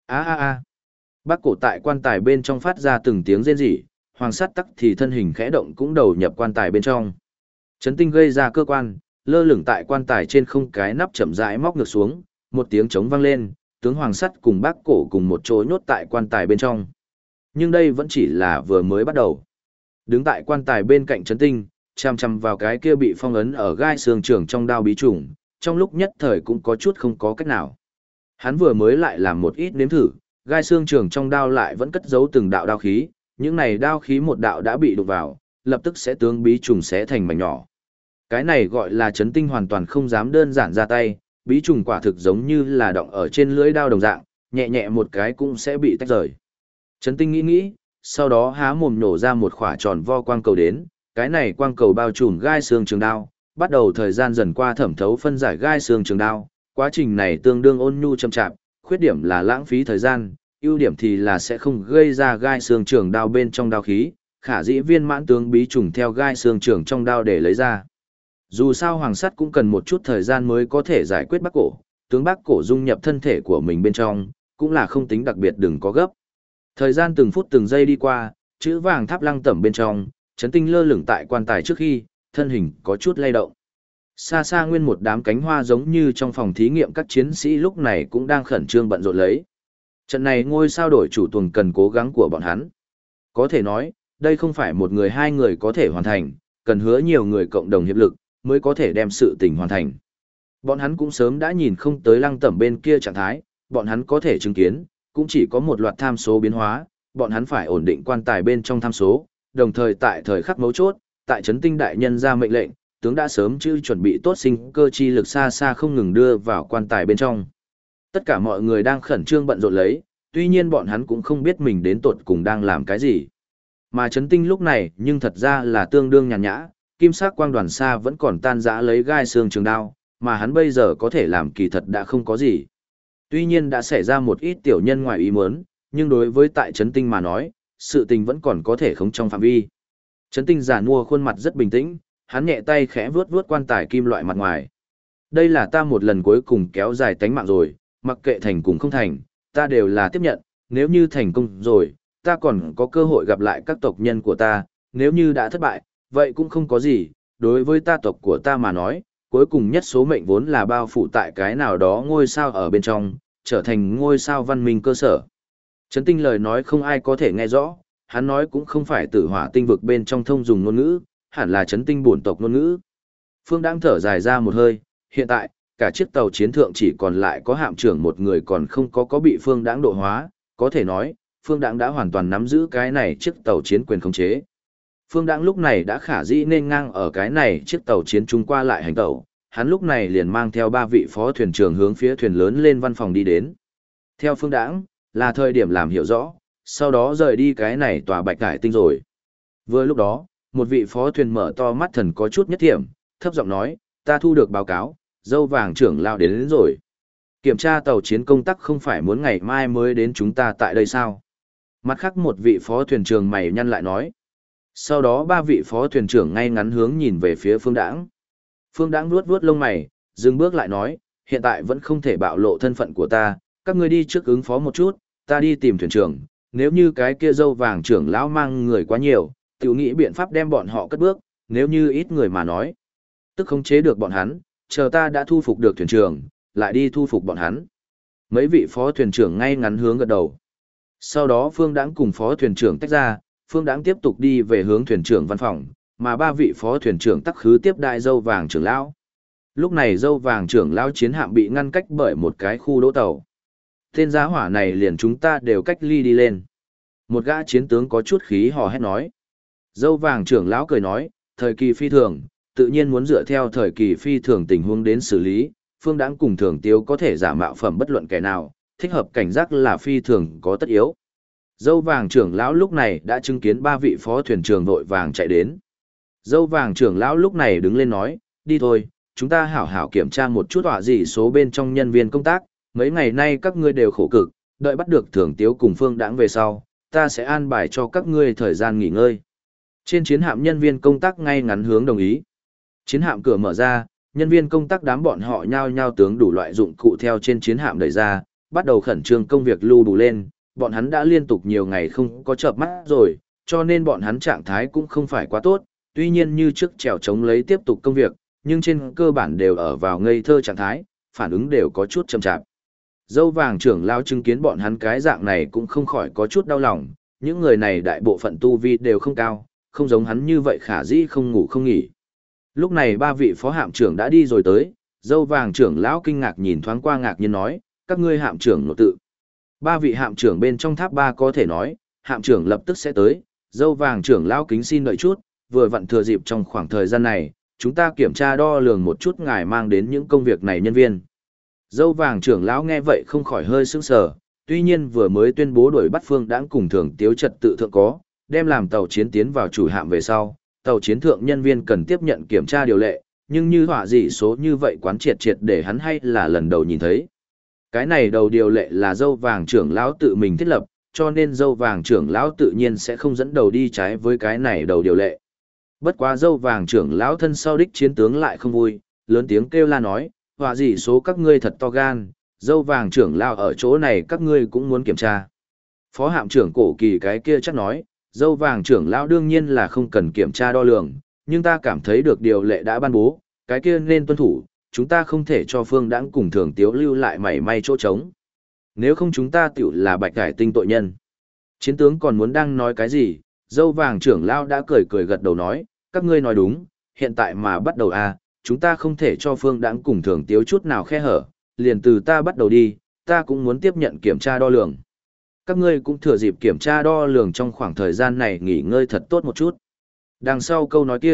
Bác cổ tại quan tài bên trong phát ra từng tiếng rên rỉ, hoàng sắt tắc thì thân hình khẽ động cũng đầu nhập quan tài bên trong. Trấn Tinh gây ra cơ quan, lơ lửng tại quan tài trên không cái nắp chậm rãi móc ngược xuống, một tiếng trống vang lên, tướng hoàng sắt cùng bác cổ cùng một chỗ nhốt tại quan tài bên trong. Nhưng đây vẫn chỉ là vừa mới bắt đầu. Đứng tại quan tài bên cạnh Trấn Tinh, chằm chằm vào cái kia bị phong ấn ở gai xương trường trong đao bí trùng, trong lúc nhất thời cũng có chút không có cách nào. Hắn vừa mới lại làm một ít nếm thử, gai xương trường trong đao lại vẫn cất giấu từng đạo đao khí, những này đao khí một đạo đã bị đụng vào, lập tức sẽ tướng bí trùng xé thành mảnh nhỏ. Cái này gọi là Trấn Tinh hoàn toàn không dám đơn giản ra tay, bí trùng quả thực giống như là đọng ở trên lưỡi đao đồng dạng, nhẹ nhẹ một cái cũng sẽ bị tách rời. Trấn Tinh nghĩ, sau đó há mồm nổ ra một quả tròn vo quang cầu đến, cái này quang cầu bao trùm gai xương trường đao, bắt đầu thời gian dần qua thẩm thấu phân giải gai xương trường đao, quá trình này tương đương ôn nhu chậm chạp, khuyết điểm là lãng phí thời gian, ưu điểm thì là sẽ không gây ra gai xương trường đao bên trong đao khí, khả dĩ viên mãn tướng bí trùng theo gai xương trường trong đao để lấy ra. Dù sao hoàng sắt cũng cần một chút thời gian mới có thể giải quyết bác cổ, tướng bác cổ dung nhập thân thể của mình bên trong, cũng là không tính đặc biệt đừng có gấp. Thời gian từng phút từng giây đi qua, chữ vàng tháp lăng tẩm bên trong, Trấn Tinh lơ lửng tại quan tài trước khi, thân hình có chút lay động. Xa xa nguyên một đám cánh hoa giống như trong phòng thí nghiệm các chiến sĩ lúc này cũng đang khẩn trương bận rộn lấy. Trận này ngôi sao đổi chủ tuần cần cố gắng của bọn hắn. Có thể nói, đây không phải một người hai người có thể hoàn thành, cần hứa nhiều người cộng đồng hiệp lực, mới có thể đem sự tình hoàn thành. Bọn hắn cũng sớm đã nhìn không tới lăng tẩm bên kia trạng thái, bọn hắn có thể chứng kiến, cũng chỉ có một loạt tham số biến hóa, bọn hắn phải ổn định quan tài bên trong tham số, đồng thời tại thời khắc mấu chốt, tại Trấn Tinh đại nhân ra mệnh lệnh, tướng đã sớm chữ chuẩn bị tốt sinh cơ chi lực xa xa không ngừng đưa vào quan tài bên trong. Tất cả mọi người đang khẩn trương bận rộn lấy, tuy nhiên bọn hắn cũng không biết mình đến tột cùng đang làm cái gì. Mà Trấn Tinh lúc này nhưng thật ra là tương đương nhàn nhã, kim sắc quang đoàn xa vẫn còn tan rã lấy gai xương trường đao, mà hắn bây giờ có thể làm kỳ thật đã không có gì. Tuy nhiên đã xảy ra một ít tiểu nhân ngoài ý muốn, nhưng đối với tại Trấn Tinh mà nói, sự tình vẫn còn có thể không trong phạm vi. Trấn Tinh giản mua khuôn mặt rất bình tĩnh, hắn nhẹ tay khẽ vuốt vuốt quan tài kim loại mặt ngoài. Đây là ta một lần cuối cùng kéo dài tánh mạng rồi, mặc kệ thành cùng không thành, ta đều là tiếp nhận, nếu như thành công rồi, ta còn có cơ hội gặp lại các tộc nhân của ta, nếu như đã thất bại, vậy cũng không có gì, đối với ta tộc của ta mà nói, cuối cùng nhất số mệnh vốn là bao phủ tại cái nào đó ngôi sao ở bên trong, trở thành ngôi sao văn minh cơ sở. Trấn Tinh lời nói không ai có thể nghe rõ, hắn nói cũng không phải Tử Hỏa tinh vực bên trong thông dùng ngôn ngữ, hẳn là Trấn Tinh bổn tộc ngôn ngữ. Phương đang thở dài ra một hơi, hiện tại, cả chiếc tàu chiến thượng chỉ còn lại có hạm trưởng một người còn không có bị Phương Đãng độ hóa, có thể nói, Phương Đãng đã hoàn toàn nắm giữ cái này chiếc tàu chiến quyền khống chế. Phương Đãng lúc này đã khả dĩ nên ngang ở cái này chiếc tàu chiến trung qua lại hành tàu, hắn lúc này liền mang theo 3 vị phó thuyền trưởng hướng phía thuyền lớn lên văn phòng đi đến. Theo Phương Đãng, là thời điểm làm hiểu rõ, sau đó rời đi cái này tòa Bạch Cải Tinh rồi. Vừa lúc đó, một vị phó thuyền mở to mắt thần có chút nhất thiểm, thấp giọng nói, ta thu được báo cáo, dâu vàng trưởng lao đến rồi. Kiểm tra tàu chiến công tác không phải muốn ngày mai mới đến chúng ta tại đây sao? Mặt khác một vị phó thuyền trưởng mày nhăn lại nói. Sau đó 3 vị phó thuyền trưởng ngay ngắn hướng nhìn về phía Phương Đãng. Phương Đãng vuốt vuốt lông mày, dừng bước lại nói, hiện tại vẫn không thể bạo lộ thân phận của ta, các ngươi đi trước ứng phó một chút, ta đi tìm thuyền trưởng, nếu như cái kia dâu vàng trưởng lão mang người quá nhiều, tiểu nghĩ biện pháp đem bọn họ cất bước, nếu như ít người mà nói, tức khống chế được bọn hắn, chờ ta đã thu phục được thuyền trưởng, lại đi thu phục bọn hắn. Mấy vị phó thuyền trưởng ngay ngắn hướng gật đầu. Sau đó Phương Đãng cùng phó thuyền trưởng tách ra, Phương Đãng tiếp tục đi về hướng thuyền trưởng văn phòng, mà 3 vị phó thuyền trưởng tắc khứ tiếp đại dâu vàng trưởng lão. Lúc này dâu vàng trưởng lão chiến hạm bị ngăn cách bởi một cái khu đỗ tàu. Tên giá hỏa này liền chúng ta đều cách ly đi lên. Một gã chiến tướng có chút khí hò hét nói. Dâu vàng trưởng lão cười nói, thời kỳ phi thường, tự nhiên muốn dựa theo thời kỳ phi thường tình huống đến xử lý, Phương Đãng cùng Thường Tiếu có thể giả mạo phẩm bất luận kẻ nào, thích hợp cảnh giác là phi thường có tất yếu. Dâu vàng trưởng lão lúc này đã chứng kiến 3 vị phó thuyền trưởng vội vàng chạy đến. Dâu vàng trưởng lão lúc này đứng lên nói, đi thôi, chúng ta hảo hảo kiểm tra một chút họa gì số bên trong nhân viên công tác, mấy ngày nay các ngươi đều khổ cực, đợi bắt được Thường Tiếu cùng Phương Đãng về sau, ta sẽ an bài cho các ngươi thời gian nghỉ ngơi. Trên chiến hạm nhân viên công tác ngay ngắn hướng đồng ý. Chiến hạm cửa mở ra, nhân viên công tác đám bọn họ nhao nhao tướng đủ loại dụng cụ theo trên chiến hạm đẩy ra, bắt đầu khẩn trương công việc lưu đủ lên, bọn hắn đã liên tục nhiều ngày không có chợp mắt rồi, cho nên bọn hắn trạng thái cũng không phải quá tốt, tuy nhiên như trước trèo chống lấy tiếp tục công việc, nhưng trên cơ bản đều ở vào ngây thơ trạng thái, phản ứng đều có chút chậm chạp. Dâu vàng trưởng lao chứng kiến bọn hắn cái dạng này cũng không khỏi có chút đau lòng, những người này đại bộ phận tu vi đều không cao, không giống hắn như vậy khả dĩ không ngủ không nghỉ. Lúc này 3 vị phó hạm trưởng đã đi rồi tới, dâu vàng trưởng lão kinh ngạc nhìn thoáng qua ngạc nhiên nói, các ngươi hạm trưởng nội tự. 3 vị hạm trưởng bên trong tháp 3 có thể nói, hạm trưởng lập tức sẽ tới, dâu vàng trưởng lão kính xin đợi chút, vừa vặn thừa dịp trong khoảng thời gian này, chúng ta kiểm tra đo lường một chút ngài mang đến những công việc này nhân viên. Dâu vàng trưởng lão nghe vậy không khỏi hơi sững sờ, tuy nhiên vừa mới tuyên bố đuổi bắt Phương Đãng cùng Thường Tiếu trật tự thượng có, đem làm tàu chiến tiến vào chủ hạm về sau, tàu chiến thượng nhân viên cần tiếp nhận kiểm tra điều lệ, nhưng như họa dị số như vậy quán triệt triệt để hắn hay là lần đầu nhìn thấy. Cái này đầu điều lệ là dâu vàng trưởng lão tự mình thiết lập, cho nên dâu vàng trưởng lão tự nhiên sẽ không dẫn đầu đi trái với cái này đầu điều lệ. Bất quá dâu vàng trưởng lão thân sau đích chiến tướng lại không vui, lớn tiếng kêu la nói, họa dị số các ngươi thật to gan, dâu vàng trưởng lão ở chỗ này các ngươi cũng muốn kiểm tra. Phó hạm trưởng cổ kỳ cái kia chắc nói, dâu vàng trưởng lão đương nhiên là không cần kiểm tra đo lường, nhưng ta cảm thấy được điều lệ đã ban bố, cái kia nên tuân thủ, chúng ta không thể cho Phương Đãng cùng Thường Tiếu lưu lại mảy may chỗ trống. Nếu không chúng ta tiểu là Bạch Cải Tinh tội nhân. Chiến tướng còn muốn đang nói cái gì, dâu vàng trưởng lão đã cười cười gật đầu nói, các ngươi nói đúng, hiện tại mà bắt đầu chúng ta không thể cho Phương Đãng cùng Thường Tiếu chút nào khe hở, liền từ ta bắt đầu đi, ta cũng muốn tiếp nhận kiểm tra đo lường. Các ngươi cũng thừa dịp kiểm tra đo lường trong khoảng thời gian này nghỉ ngơi thật tốt một chút. Đằng sau câu nói kia,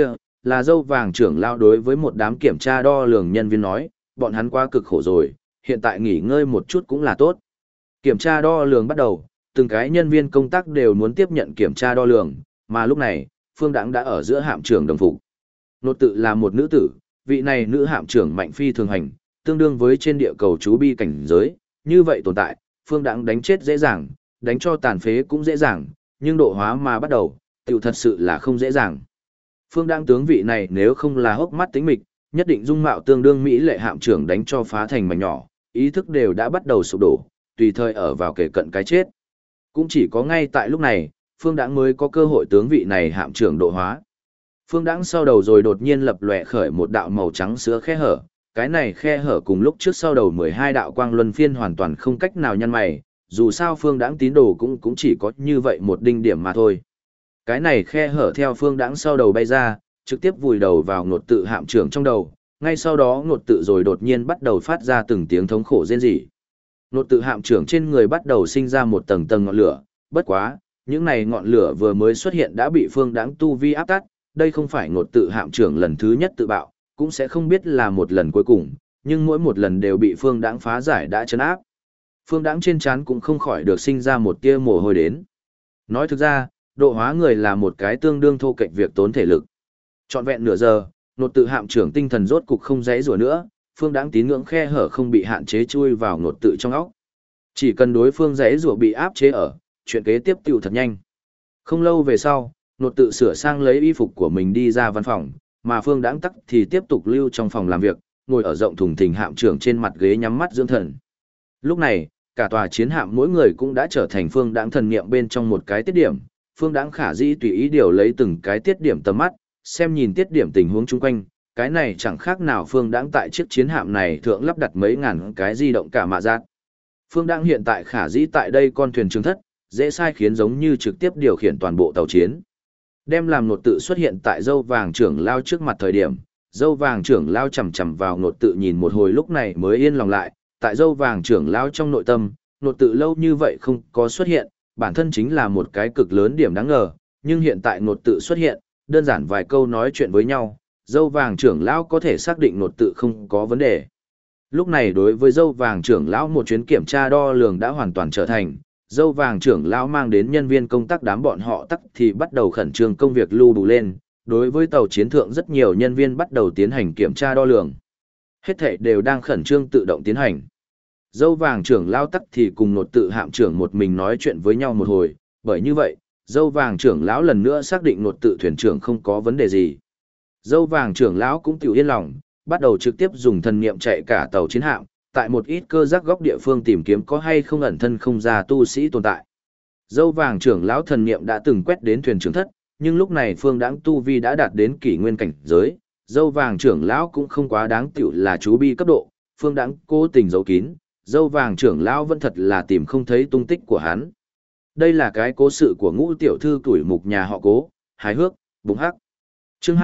là dâu vàng trưởng lao đối với một đám kiểm tra đo lường nhân viên nói, bọn hắn quá cực khổ rồi, hiện tại nghỉ ngơi một chút cũng là tốt. Kiểm tra đo lường bắt đầu, từng cái nhân viên công tác đều muốn tiếp nhận kiểm tra đo lường, mà lúc này, Phương Đãng đã ở giữa hạm trưởng đồng phục. Nột tự là một nữ tử, vị này nữ hạm trưởng mạnh phi thường hành, tương đương với trên địa cầu chú bi cảnh giới, như vậy tồn tại, Phương Đãng đánh chết dễ dàng, đánh cho tàn phế cũng dễ dàng, nhưng độ hóa mà bắt đầu, tiểu thật sự là không dễ dàng. Phương Đãng tướng vị này nếu không là hốc mắt tính mịch, nhất định dung mạo tương đương mỹ lệ hạm trưởng đánh cho phá thành mảnh nhỏ, ý thức đều đã bắt đầu sụp đổ, tùy thời ở vào kề cận cái chết. Cũng chỉ có ngay tại lúc này, Phương Đãng mới có cơ hội tướng vị này hạm trưởng độ hóa. Phương Đãng sau đầu rồi đột nhiên lập lòe khởi một đạo màu trắng sữa khe hở, cái này khe hở cùng lúc trước sau đầu 12 đạo quang luân phiên hoàn toàn không cách nào nhăn mày, dù sao Phương Đãng tín đồ cũng chỉ có như vậy một đinh điểm mà thôi. Cái này khe hở theo Phương Đãng sau đầu bay ra, trực tiếp vùi đầu vào ngột tự hạm trưởng trong đầu, ngay sau đó ngột tự rồi đột nhiên bắt đầu phát ra từng tiếng thống khổ rên rỉ. Ngột tự hạm trưởng trên người bắt đầu sinh ra một tầng tầng ngọn lửa, bất quá, những này ngọn lửa vừa mới xuất hiện đã bị Phương Đãng tu vi áp tắt, đây không phải ngột tự hạm trưởng lần thứ nhất tự bạo, cũng sẽ không biết là một lần cuối cùng, nhưng mỗi một lần đều bị Phương Đãng phá giải đã chấn áp. Phương Đãng trên trán cũng không khỏi được sinh ra một tia mồ hôi đến. Nói thực ra, độ hóa người là một cái tương đương thô kệch việc tốn thể lực. Trọn vẹn nửa giờ, ngột tự hạm trưởng tinh thần rốt cục không dãy rủa nữa, Phương Đãng tín ngưỡng khe hở không bị hạn chế chui vào ngột tự trong óc. Chỉ cần đối phương dãy rủa bị áp chế ở, chuyện kế tiếp tiểu thật nhanh. Không lâu về sau, ngột tự sửa sang lấy y phục của mình đi ra văn phòng, mà Phương Đãng tắc thì tiếp tục lưu trong phòng làm việc, ngồi ở rộng thùng thình hạm trưởng trên mặt ghế nhắm mắt dưỡng thần. Lúc này, cả tòa chiến hạm mỗi người cũng đã trở thành Phương Đãng thần niệm bên trong một cái tiết điểm, Phương Đãng khả dĩ tùy ý điều lấy từng cái tiết điểm tầm mắt, xem nhìn tiết điểm tình huống chung quanh, cái này chẳng khác nào Phương Đãng tại chiếc chiến hạm này thượng lắp đặt mấy ngàn cái di động cả mạ giác. Phương Đãng hiện tại khả dĩ tại đây con thuyền trường thất, dễ sai khiến giống như trực tiếp điều khiển toàn bộ tàu chiến. Đem làm nột tự xuất hiện tại dâu vàng trưởng lao trước mặt thời điểm, dâu vàng trưởng lao chầm chầm vào nột tự nhìn một hồi lúc này mới yên lòng lại, tại dâu vàng trưởng lao trong nội tâm, nột tự lâu như vậy không có xuất hiện, bản thân chính là một cái cực lớn điểm đáng ngờ, nhưng hiện tại nột tự xuất hiện, đơn giản vài câu nói chuyện với nhau, dâu vàng trưởng lão có thể xác định nột tự không có vấn đề. Lúc này đối với dâu vàng trưởng lão một chuyến kiểm tra đo lường đã hoàn toàn trở thành, dâu vàng trưởng lão mang đến nhân viên công tác đám bọn họ tắc thì bắt đầu khẩn trương công việc lưu đủ lên, đối với tàu chiến thượng rất nhiều nhân viên bắt đầu tiến hành kiểm tra đo lường. Hết thảy đều đang khẩn trương tự động tiến hành. Dâu vàng trưởng lão tắc thì cùng nột tự hạm trưởng một mình nói chuyện với nhau một hồi, bởi như vậy, dâu vàng trưởng lão lần nữa xác định nột tự thuyền trưởng không có vấn đề gì. Dâu vàng trưởng lão cũng tiểu yên lòng, bắt đầu trực tiếp dùng thần niệm chạy cả tàu chiến hạm, tại một ít cơ giác góc địa phương tìm kiếm có hay không ẩn thân không ra tu sĩ tồn tại. Dâu vàng trưởng lão thần niệm đã từng quét đến thuyền trưởng thất, nhưng lúc này Phương Đãng tu vi đã đạt đến kỷ nguyên cảnh giới, dâu vàng trưởng lão cũng không quá đáng tiểu là chú bi cấp độ, Phương Đãng cố tình giấu kín, dâu vàng trưởng lão vẫn thật là tìm không thấy tung tích của hắn. Đây là cái cố sự của ngũ tiểu thư tuổi mục nhà họ Cố, hài hước, bùng hắc. Chương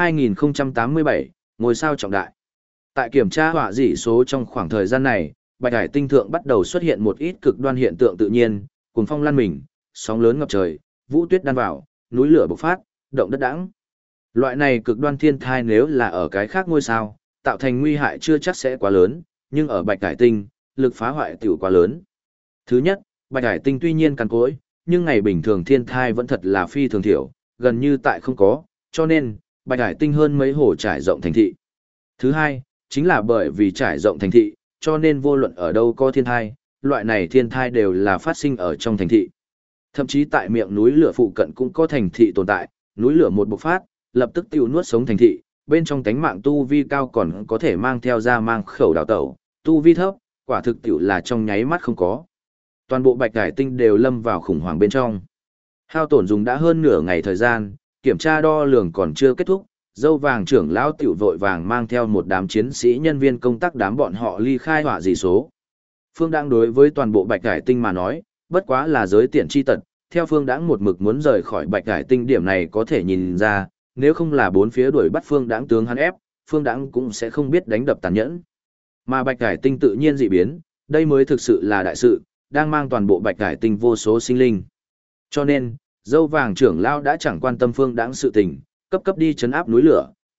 2087, ngôi sao trọng đại. Tại kiểm tra họa dĩ số trong khoảng thời gian này, Bạch Hải tinh thượng bắt đầu xuất hiện một ít cực đoan hiện tượng tự nhiên, cuồng phong lan mình, sóng lớn ngập trời, vũ tuyết đan vào, núi lửa bộc phát, động đất đãng. Loại này cực đoan thiên thai nếu là ở cái khác ngôi sao, tạo thành nguy hại chưa chắc sẽ quá lớn, nhưng ở Bạch Hải tinh, lực phá hoại tiểu quá lớn. Thứ nhất, Bạch Hải tinh tuy nhiên cằn cỗi, nhưng ngày bình thường thiên thai vẫn thật là phi thường thiểu, gần như tại không có, cho nên, Bạch Hải tinh hơn mấy hồ trải rộng thành thị. Thứ hai, chính là bởi vì trải rộng thành thị, cho nên vô luận ở đâu có thiên thai, loại này thiên thai đều là phát sinh ở trong thành thị. Thậm chí tại miệng núi lửa phụ cận cũng có thành thị tồn tại, núi lửa một bộc phát, lập tức tiêu nuốt sống thành thị, bên trong tánh mạng tu vi cao còn có thể mang theo ra mang khẩu đào tẩu, tu vi thấp, quả thực tiểu là trong nháy mắt không có. Toàn bộ Bạch Hải tinh đều lâm vào khủng hoảng bên trong. Hao tổn dùng đã hơn nửa ngày thời gian, kiểm tra đo lường còn chưa kết thúc, dâu vàng trưởng lão tiểu vội vàng mang theo một đám chiến sĩ nhân viên công tác đám bọn họ ly khai họa dị số. Phương Đãng đối với toàn bộ Bạch Hải tinh mà nói, bất quá là giới tiện chi tật, theo Phương Đãng một mực muốn rời khỏi Bạch Hải tinh điểm này có thể nhìn ra, nếu không là bốn phía đuổi bắt Phương Đãng tướng hắn ép, Phương Đãng cũng sẽ không biết đánh đập tàn nhẫn. Mà Bạch Hải tinh tự nhiên dị biến, đây mới thực sự là đại sự, đang mang toàn bộ Bạch Hải tinh vô số sinh linh. Cho nên, dâu vàng trưởng lão đã chẳng quan tâm Phương Đãng sự tình, cấp cấp đi trấn áp núi lửa,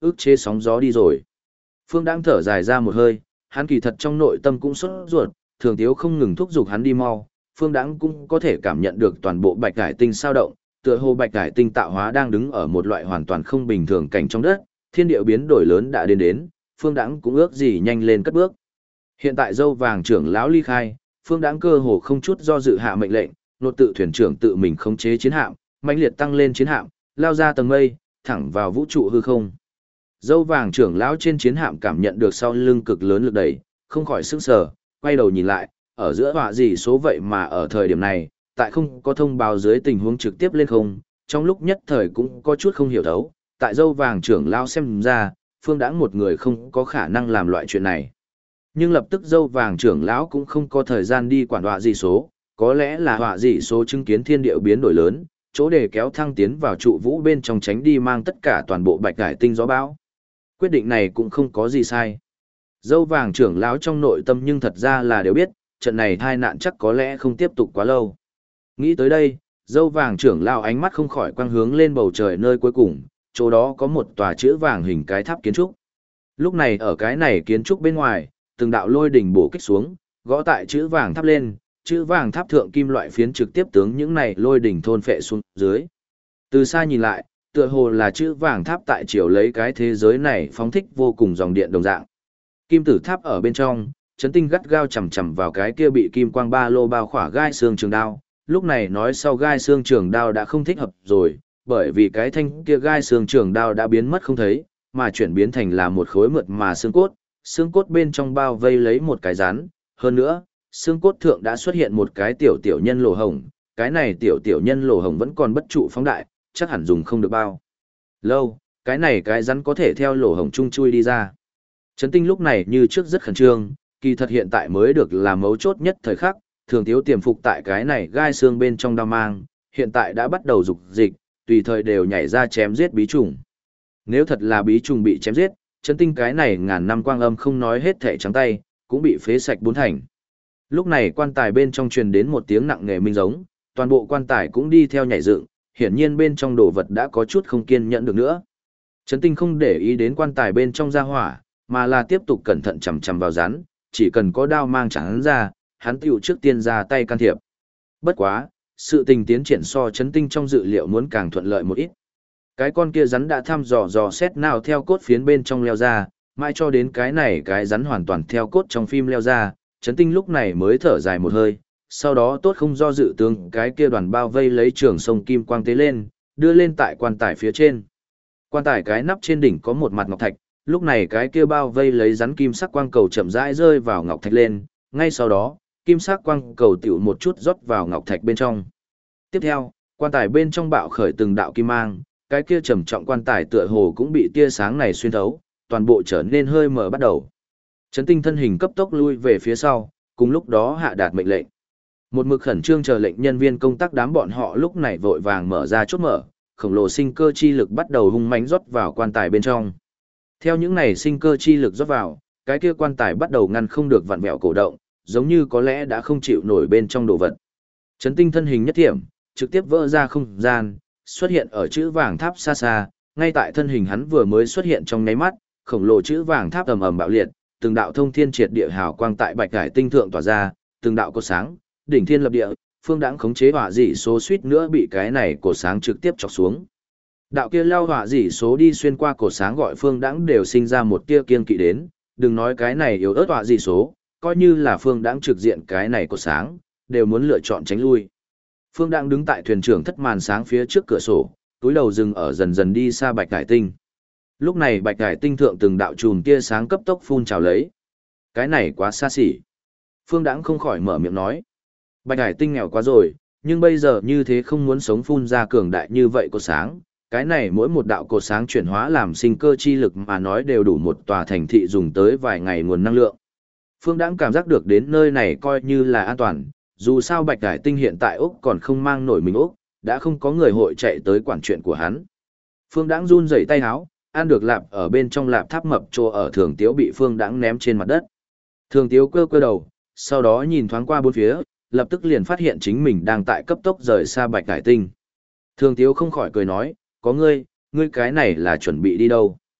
ức chế sóng gió đi rồi. Phương Đãng thở dài ra một hơi, hắn kỳ thật trong nội tâm cũng sốt ruột, Thường Tiếu không ngừng thúc giục hắn đi mau, Phương Đãng cũng có thể cảm nhận được toàn bộ Bạch Hải Tinh sao động, tựa hồ Bạch Hải Tinh tạo hóa đang đứng ở một loại hoàn toàn không bình thường cảnh trong đất, thiên địa biến đổi lớn đã đến, Phương Đãng cũng ước gì nhanh lên cất bước. Hiện tại dâu vàng trưởng lão ly khai, Phương Đãng cơ hồ không chút do dự hạ mệnh lệnh, nột tự thuyền trưởng tự mình khống chế chiến hạm, mãnh liệt tăng lên chiến hạm, lao ra tầng mây, thẳng vào vũ trụ hư không. Dâu vàng trưởng lão trên chiến hạm cảm nhận được sau lưng cực lớn lực đẩy, không khỏi sững sờ, quay đầu nhìn lại, ở giữa họa gì số vậy mà ở thời điểm này, tại không có thông báo dưới tình huống trực tiếp lên không, trong lúc nhất thời cũng có chút không hiểu thấu, tại dâu vàng trưởng lão xem ra, Phương Đãng một người không có khả năng làm loại chuyện này. Nhưng lập tức dâu vàng trưởng lão cũng không có thời gian đi quản họa gì số, có lẽ là họa gì số chứng kiến thiên địa biến đổi lớn, chỗ để kéo thăng tiến vào trụ vũ bên trong tránh đi mang tất cả toàn bộ Bạch Hải Tinh gió bão. Quyết định này cũng không có gì sai. Dâu vàng trưởng lão trong nội tâm nhưng thật ra là đều biết, trận này tai nạn chắc có lẽ không tiếp tục quá lâu. Nghĩ tới đây, dâu vàng trưởng lão ánh mắt không khỏi quang hướng lên bầu trời nơi cuối cùng, chỗ đó có một tòa chữ vàng hình cái tháp kiến trúc. Lúc này ở cái này kiến trúc bên ngoài, từng đạo lôi đỉnh bổ kích xuống, gõ tại chữ vàng tháp lên, chữ vàng tháp thượng kim loại phiến trực tiếp tướng những này lôi đỉnh thôn phệ xuống dưới. Từ xa nhìn lại, tựa hồ là chữ vàng tháp tại chiều lấy cái thế giới này phóng thích vô cùng dòng điện đồng dạng. Kim tử tháp ở bên trong, Trấn Tinh gắt gao chầm chầm vào cái kia bị kim quang ba lô bao khỏa gai xương trường đao, lúc này nói sau gai xương trường đao đã không thích hợp rồi, bởi vì cái thanh kia gai xương trường đao đã biến mất không thấy, mà chuyển biến thành là một khối mượt mà xương cốt bên trong bao vây lấy một cái rắn, hơn nữa, xương cốt thượng đã xuất hiện một cái tiểu tiểu nhân lỗ hổng, cái này tiểu tiểu nhân lỗ hổng vẫn còn bất trụ phóng đại, chắc hẳn dùng không được bao lâu, cái này cái rắn có thể theo lỗ hổng chung chui đi ra. Trấn Tinh lúc này như trước rất khẩn trương, kỳ thật hiện tại mới được là mấu chốt nhất thời khắc, Thường Tiếu tiềm phục tại cái này gai xương bên trong đao mang, hiện tại đã bắt đầu dục dịch, tùy thời đều nhảy ra chém giết bí trùng. Nếu thật là bí trùng bị chém giết, Trấn Tinh cái này ngàn năm quang âm không nói hết thảy trắng tay, cũng bị phế sạch bốn thành. Lúc này quan tài bên trong truyền đến một tiếng nặng nề minh giống, toàn bộ quan tài cũng đi theo nhảy dựng, hiển nhiên bên trong đồ vật đã có chút không kiên nhẫn được nữa. Trấn Tinh không để ý đến quan tài bên trong ra hỏa, mà là tiếp tục cẩn thận chầm chầm vào rắn, chỉ cần có đao mang chẳng ra, hắn tiểu trước tiên ra tay can thiệp. Bất quá, sự tình tiến triển so Trấn Tinh trong dự liệu muốn càng thuận lợi một ít. Cái con kia rắn đã thăm dò xét nào theo cốt phiến bên trong leo ra, mãi cho đến cái này cái rắn hoàn toàn theo cốt trong phim leo ra, Trấn Tinh lúc này mới thở dài một hơi, sau đó tốt không do dự tướng cái kia đoàn bao vây lấy trường sông kim quang tế lên, đưa lên tại quan tài phía trên. Quan tài cái nắp trên đỉnh có một mặt ngọc thạch, lúc này cái kia bao vây lấy rắn kim sắc quang cầu chậm rãi rơi vào ngọc thạch lên, ngay sau đó, kim sắc quang cầu tiểu một chút rót vào ngọc thạch bên trong. Tiếp theo, quan tài bên trong bạo khởi từng đạo kim mang, cái kia trầm trọng quan tài tựa hồ cũng bị tia sáng này xuyên thấu, toàn bộ trở nên hơi mờ bắt đầu. Trấn Tinh thân hình cấp tốc lui về phía sau, cùng lúc đó hạ đạt mệnh lệnh. Một mực khẩn trương chờ lệnh nhân viên công tác đám bọn họ lúc này vội vàng mở ra chốt mở, khổng lồ sinh cơ chi lực bắt đầu hung mãnh rót vào quan tài bên trong. Theo những này sinh cơ chi lực rót vào, cái kia quan tài bắt đầu ngăn không được vặn vẹo cổ động, giống như có lẽ đã không chịu nổi bên trong đồ vật. Trấn Tinh thân hình nhất thiểm, trực tiếp vỡ ra không gian, xuất hiện ở chữ vàng tháp xa xa, ngay tại thân hình hắn vừa mới xuất hiện trong nháy mắt, khổng lồ chữ vàng tháp ầm ầm bạo liệt, từng đạo thông thiên triệt địa hào quang tại Bạch Hải Tinh thượng tỏa ra, từng đạo cột sáng, đỉnh thiên lập địa, Phương Đãng khống chế hỏa dị số suýt nữa bị cái này cột sáng trực tiếp chọc xuống. Đạo kia lao hỏa dị số đi xuyên qua cột sáng gọi Phương Đãng đều sinh ra một tia kiên kỵ đến, đừng nói cái này yếu ớt hỏa dị số, coi như là Phương Đãng trực diện cái này cột sáng, đều muốn lựa chọn tránh lui. Phương Đãng đứng tại thuyền trưởng thất màn sáng phía trước cửa sổ, túi đầu dừng ở dần dần đi xa Bạch Hải Tinh. Lúc này Bạch Hải Tinh thượng từng đạo chùm tia sáng cấp tốc phun trào lấy. Cái này quá xa xỉ. Phương Đãng không khỏi mở miệng nói. Bạch Hải Tinh nghèo quá rồi, nhưng bây giờ như thế không muốn sống phun ra cường đại như vậy cột sáng. Cái này mỗi một đạo cột sáng chuyển hóa làm sinh cơ chi lực mà nói đều đủ một tòa thành thị dùng tới vài ngày nguồn năng lượng. Phương Đãng cảm giác được đến nơi này coi như là an toàn, dù sao Bạch Hải Tinh hiện tại Úc còn không mang nổi mình Úc, đã không có người hội chạy tới quản chuyện của hắn. Phương Đãng run rẩy tay áo, ăn được lạp ở bên trong lạp tháp mập trô ở Thường Tiếu bị Phương Đãng ném trên mặt đất. Thường Tiếu cơ cơ đầu, sau đó nhìn thoáng qua bốn phía, lập tức liền phát hiện chính mình đang tại cấp tốc rời xa Bạch Hải Tinh. Thường Tiếu không khỏi cười nói, có ngươi cái này là chuẩn bị đi đâu?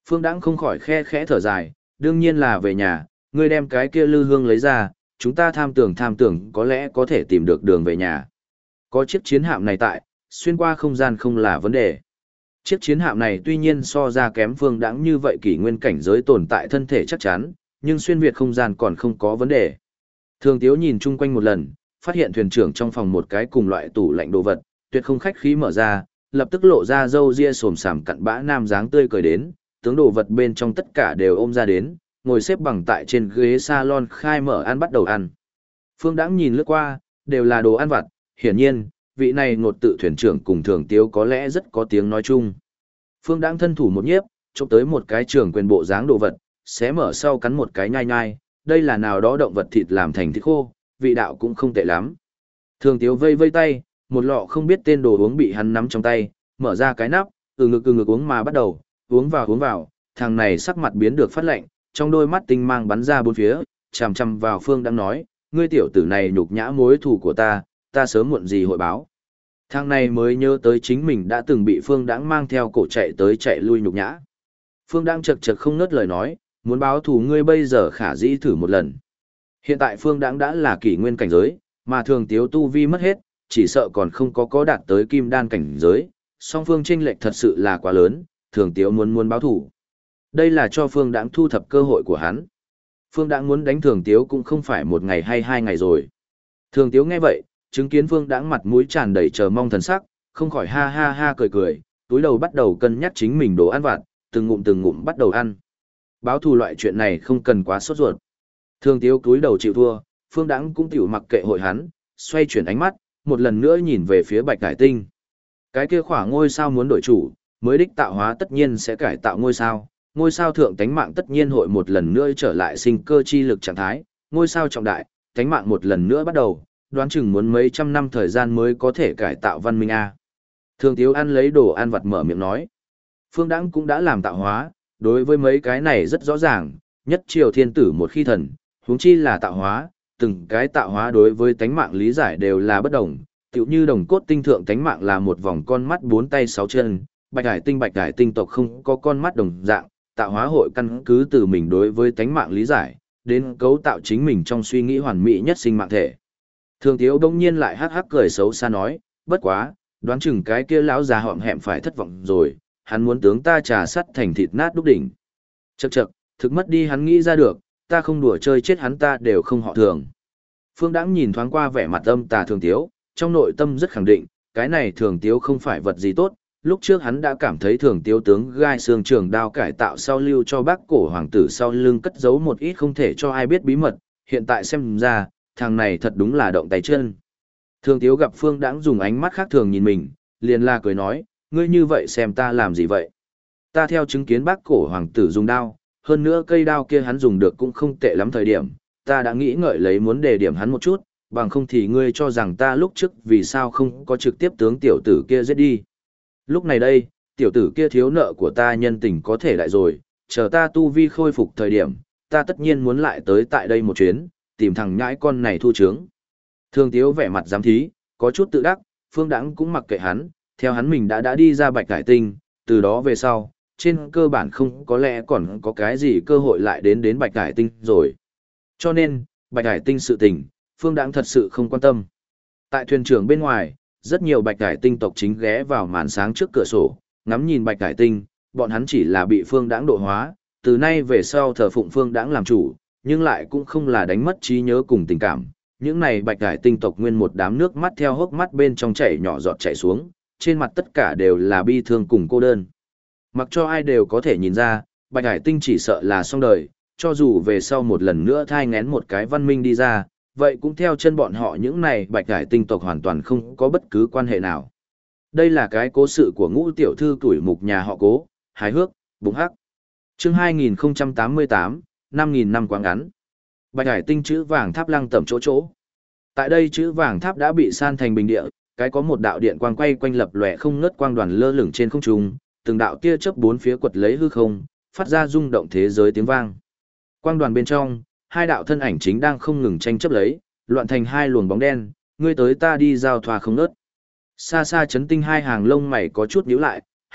Phương Đãng không khỏi khe khẽ thở dài, đương nhiên là về nhà, ngươi đem cái kia lư hương lấy ra, chúng ta tham tưởng có lẽ có thể tìm được đường về nhà. Có chiếc chiến hạm này tại, xuyên qua không gian không là vấn đề. Chiếc chiến hạm này tuy nhiên so ra kém Phương Đãng như vậy kỷ nguyên cảnh giới tồn tại thân thể chắc chắn, nhưng xuyên việt không gian còn không có vấn đề. Thường Tiếu nhìn chung quanh một lần, phát hiện thuyền trưởng trong phòng một cái cùng loại tủ lạnh đồ vật, tuyệt không khách khí mở ra, lập tức lộ ra râu ria xồm xàm cặn bã nam dáng tươi cười đến, tướng đồ vật bên trong tất cả đều ôm ra đến, ngồi xếp bằng tại trên ghế salon khai mở ăn bắt đầu ăn. Phương Đãng nhìn lướt qua, đều là đồ ăn vặt, hiển nhiên, vị này ngột tự thuyền trưởng cùng Thường Tiếu có lẽ rất có tiếng nói chung. Phương Đãng thân thủ một nhiếp, chụp tới một cái trường quyền bộ dáng đồ vật, xé mở sau cắn một cái nhai nhai, đây là nào đó động vật thịt làm thành thịt khô, vị đạo cũng không tệ lắm. Thường Tiếu vây vây tay, một lọ không biết tên đồ uống bị hắn nắm trong tay, mở ra cái nắp, từ ngực uống mà bắt đầu, uống vào, thằng này sắc mặt biến được phát lạnh, trong đôi mắt tinh mang bắn ra bốn phía, chằm chằm vào Phương Đãng nói, ngươi tiểu tử này nhục nhã mối thù của ta sớm muộn gì hội báo. Thằng này mới nhớ tới chính mình đã từng bị Phương Đãng mang theo cổ chạy tới chạy lui nhục nhã. Phương Đãng chật chật không ngớt lời nói, muốn báo thù ngươi bây giờ khả dĩ thử một lần. Hiện tại Phương Đãng đã là kỷ nguyên cảnh giới, mà Thường Tiếu tu vi mất hết, chỉ sợ còn không có đạt tới kim đan cảnh giới, song phương chênh lệch thật sự là quá lớn, Thường Tiếu muốn báo thù. Đây là cho Phương Đãng thu thập cơ hội của hắn. Phương Đãng muốn đánh Thường Tiếu cũng không phải một ngày hay hai ngày rồi. Thường Tiếu nghe vậy, chứng kiến Phương Đãng mặt mũi tràn đầy chờ mong thần sắc, không khỏi ha ha ha cười, túi đầu bắt đầu cân nhắc chính mình đồ ăn vặt, từng ngụm bắt đầu ăn. Báo thù loại chuyện này không cần quá sốt ruột. Thường Tiếu túi đầu chịu thua, Phương Đãng cũng tiểu mặc kệ hội hắn, xoay chuyển ánh mắt, một lần nữa nhìn về phía Bạch Cải Tinh. Cái kia khỏa ngôi sao muốn đổi chủ, mới đích tạo hóa tất nhiên sẽ cải tạo ngôi sao thượng tánh mạng tất nhiên hội một lần nữa trở lại sinh cơ chi lực trạng thái, ngôi sao trọng đại, tánh mạng một lần nữa bắt đầu, đoán chừng muốn mấy trăm năm thời gian mới có thể cải tạo văn minh A. Thường Tiếu ăn lấy đồ ăn vặt mở miệng nói. Phương Đãng cũng đã làm tạo hóa, đối với mấy cái này rất rõ ràng, nhất triều thiên tử một khi thần, huống chi là tạo hóa, từng cái tạo hóa đối với tánh mạng lý giải đều là bất đồng, tựu như đồng cốt tinh thượng tánh mạng là một vòng con mắt bốn tay sáu chân, bạch hải tinh tộc không có con mắt đồng dạng, tạo hóa hội căn cứ từ mình đối với tánh mạng lý giải, đến cấu tạo chính mình trong suy nghĩ hoàn mỹ nhất sinh mạng thể. Thường Tiếu đông nhiên lại hắc hắc cười xấu xa nói, bất quá, đoán chừng cái kia lão già họm hẹm phải thất vọng rồi, hắn muốn tướng ta trà sắt thành thịt nát đúc đỉnh. Chậc, thực mất đi hắn nghĩ ra được, ta không đùa chơi chết hắn ta đều không họ Thường. Phương Đãng nhìn thoáng qua vẻ mặt âm tà Thường Tiếu, trong nội tâm rất khẳng định, cái này Thường Tiếu không phải vật gì tốt, lúc trước hắn đã cảm thấy Thường Tiếu tướng gai xương trường đao cải tạo sau lưu cho bác cổ hoàng tử sau lưng cất giấu một ít không thể cho ai biết bí mật, hiện tại xem ra, thằng này thật đúng là động tay chân. Thường Tiếu gặp Phương Đãng dùng ánh mắt khác thường nhìn mình, liền la cười nói, ngươi như vậy xem ta làm gì vậy? Ta theo chứng kiến bác cổ hoàng tử dùng đao, hơn nữa cây đao kia hắn dùng được cũng không tệ lắm thời điểm, ta đã nghĩ ngợi lấy muốn đề điểm hắn một chút, bằng không thì ngươi cho rằng ta lúc trước vì sao không có trực tiếp tướng tiểu tử kia giết đi. Lúc này đây, tiểu tử kia thiếu nợ của ta nhân tình có thể lại rồi, chờ ta tu vi khôi phục thời điểm, ta tất nhiên muốn lại tới tại đây một chuyến, tìm thằng nhãi con này thu chướng. Thường Tiếu vẻ mặt giám thí, có chút tự đắc, Phương Đãng cũng mặc kệ hắn, theo hắn mình đã đi ra Bạch Cải Tinh, từ đó về sau, trên cơ bản không có lẽ còn có cái gì cơ hội lại đến Bạch Cải Tinh rồi. Cho nên, Bạch Cải Tinh sự tình, Phương Đãng thật sự không quan tâm. Tại thuyền trưởng bên ngoài, rất nhiều Bạch Cải Tinh tộc chính ghé vào màn sáng trước cửa sổ, ngắm nhìn Bạch Cải Tinh, bọn hắn chỉ là bị Phương Đãng độ hóa, từ nay về sau thờ phụng Phương Đãng làm chủ, nhưng lại cũng không là đánh mất trí nhớ cùng tình cảm. Những này Bạch Cải Tinh tộc nguyên một đám nước mắt theo hốc mắt bên trong chảy nhỏ giọt chảy xuống, trên mặt tất cả đều là bi thương cùng cô đơn. Mặc cho ai đều có thể nhìn ra, Bạch Cải Tinh chỉ sợ là xong đời, cho dù về sau một lần nữa thai ngén một cái văn minh đi ra, vậy cũng theo chân bọn họ những này Bạch Cải Tinh tộc hoàn toàn không có bất cứ quan hệ nào. Đây là cái cố sự của Ngũ tiểu thư tuổi mục nhà họ Cố, hài hước, bụng hắc. Chương 2088, 5.000 năm quá ngắn. Bạch Cải Tinh chữ vàng tháp lăng tẩm chỗ. Tại đây chữ vàng tháp đã bị san thành bình địa, cái có một đạo điện quang quay quanh lập lòe không ngớt quang đoàn lơ lửng trên không trung, từng đạo tia chớp bốn phía quật lấy hư không, phát ra rung động thế giới tiếng vang. Quang đoàn bên trong, hai đạo thân ảnh chính đang không ngừng tranh chấp lấy, loạn thành hai luồng bóng đen, ngươi tới ta đi giao thoa không ngớt. Xa xa chấn tinh hai hàng lông mày có chút nhíu lại,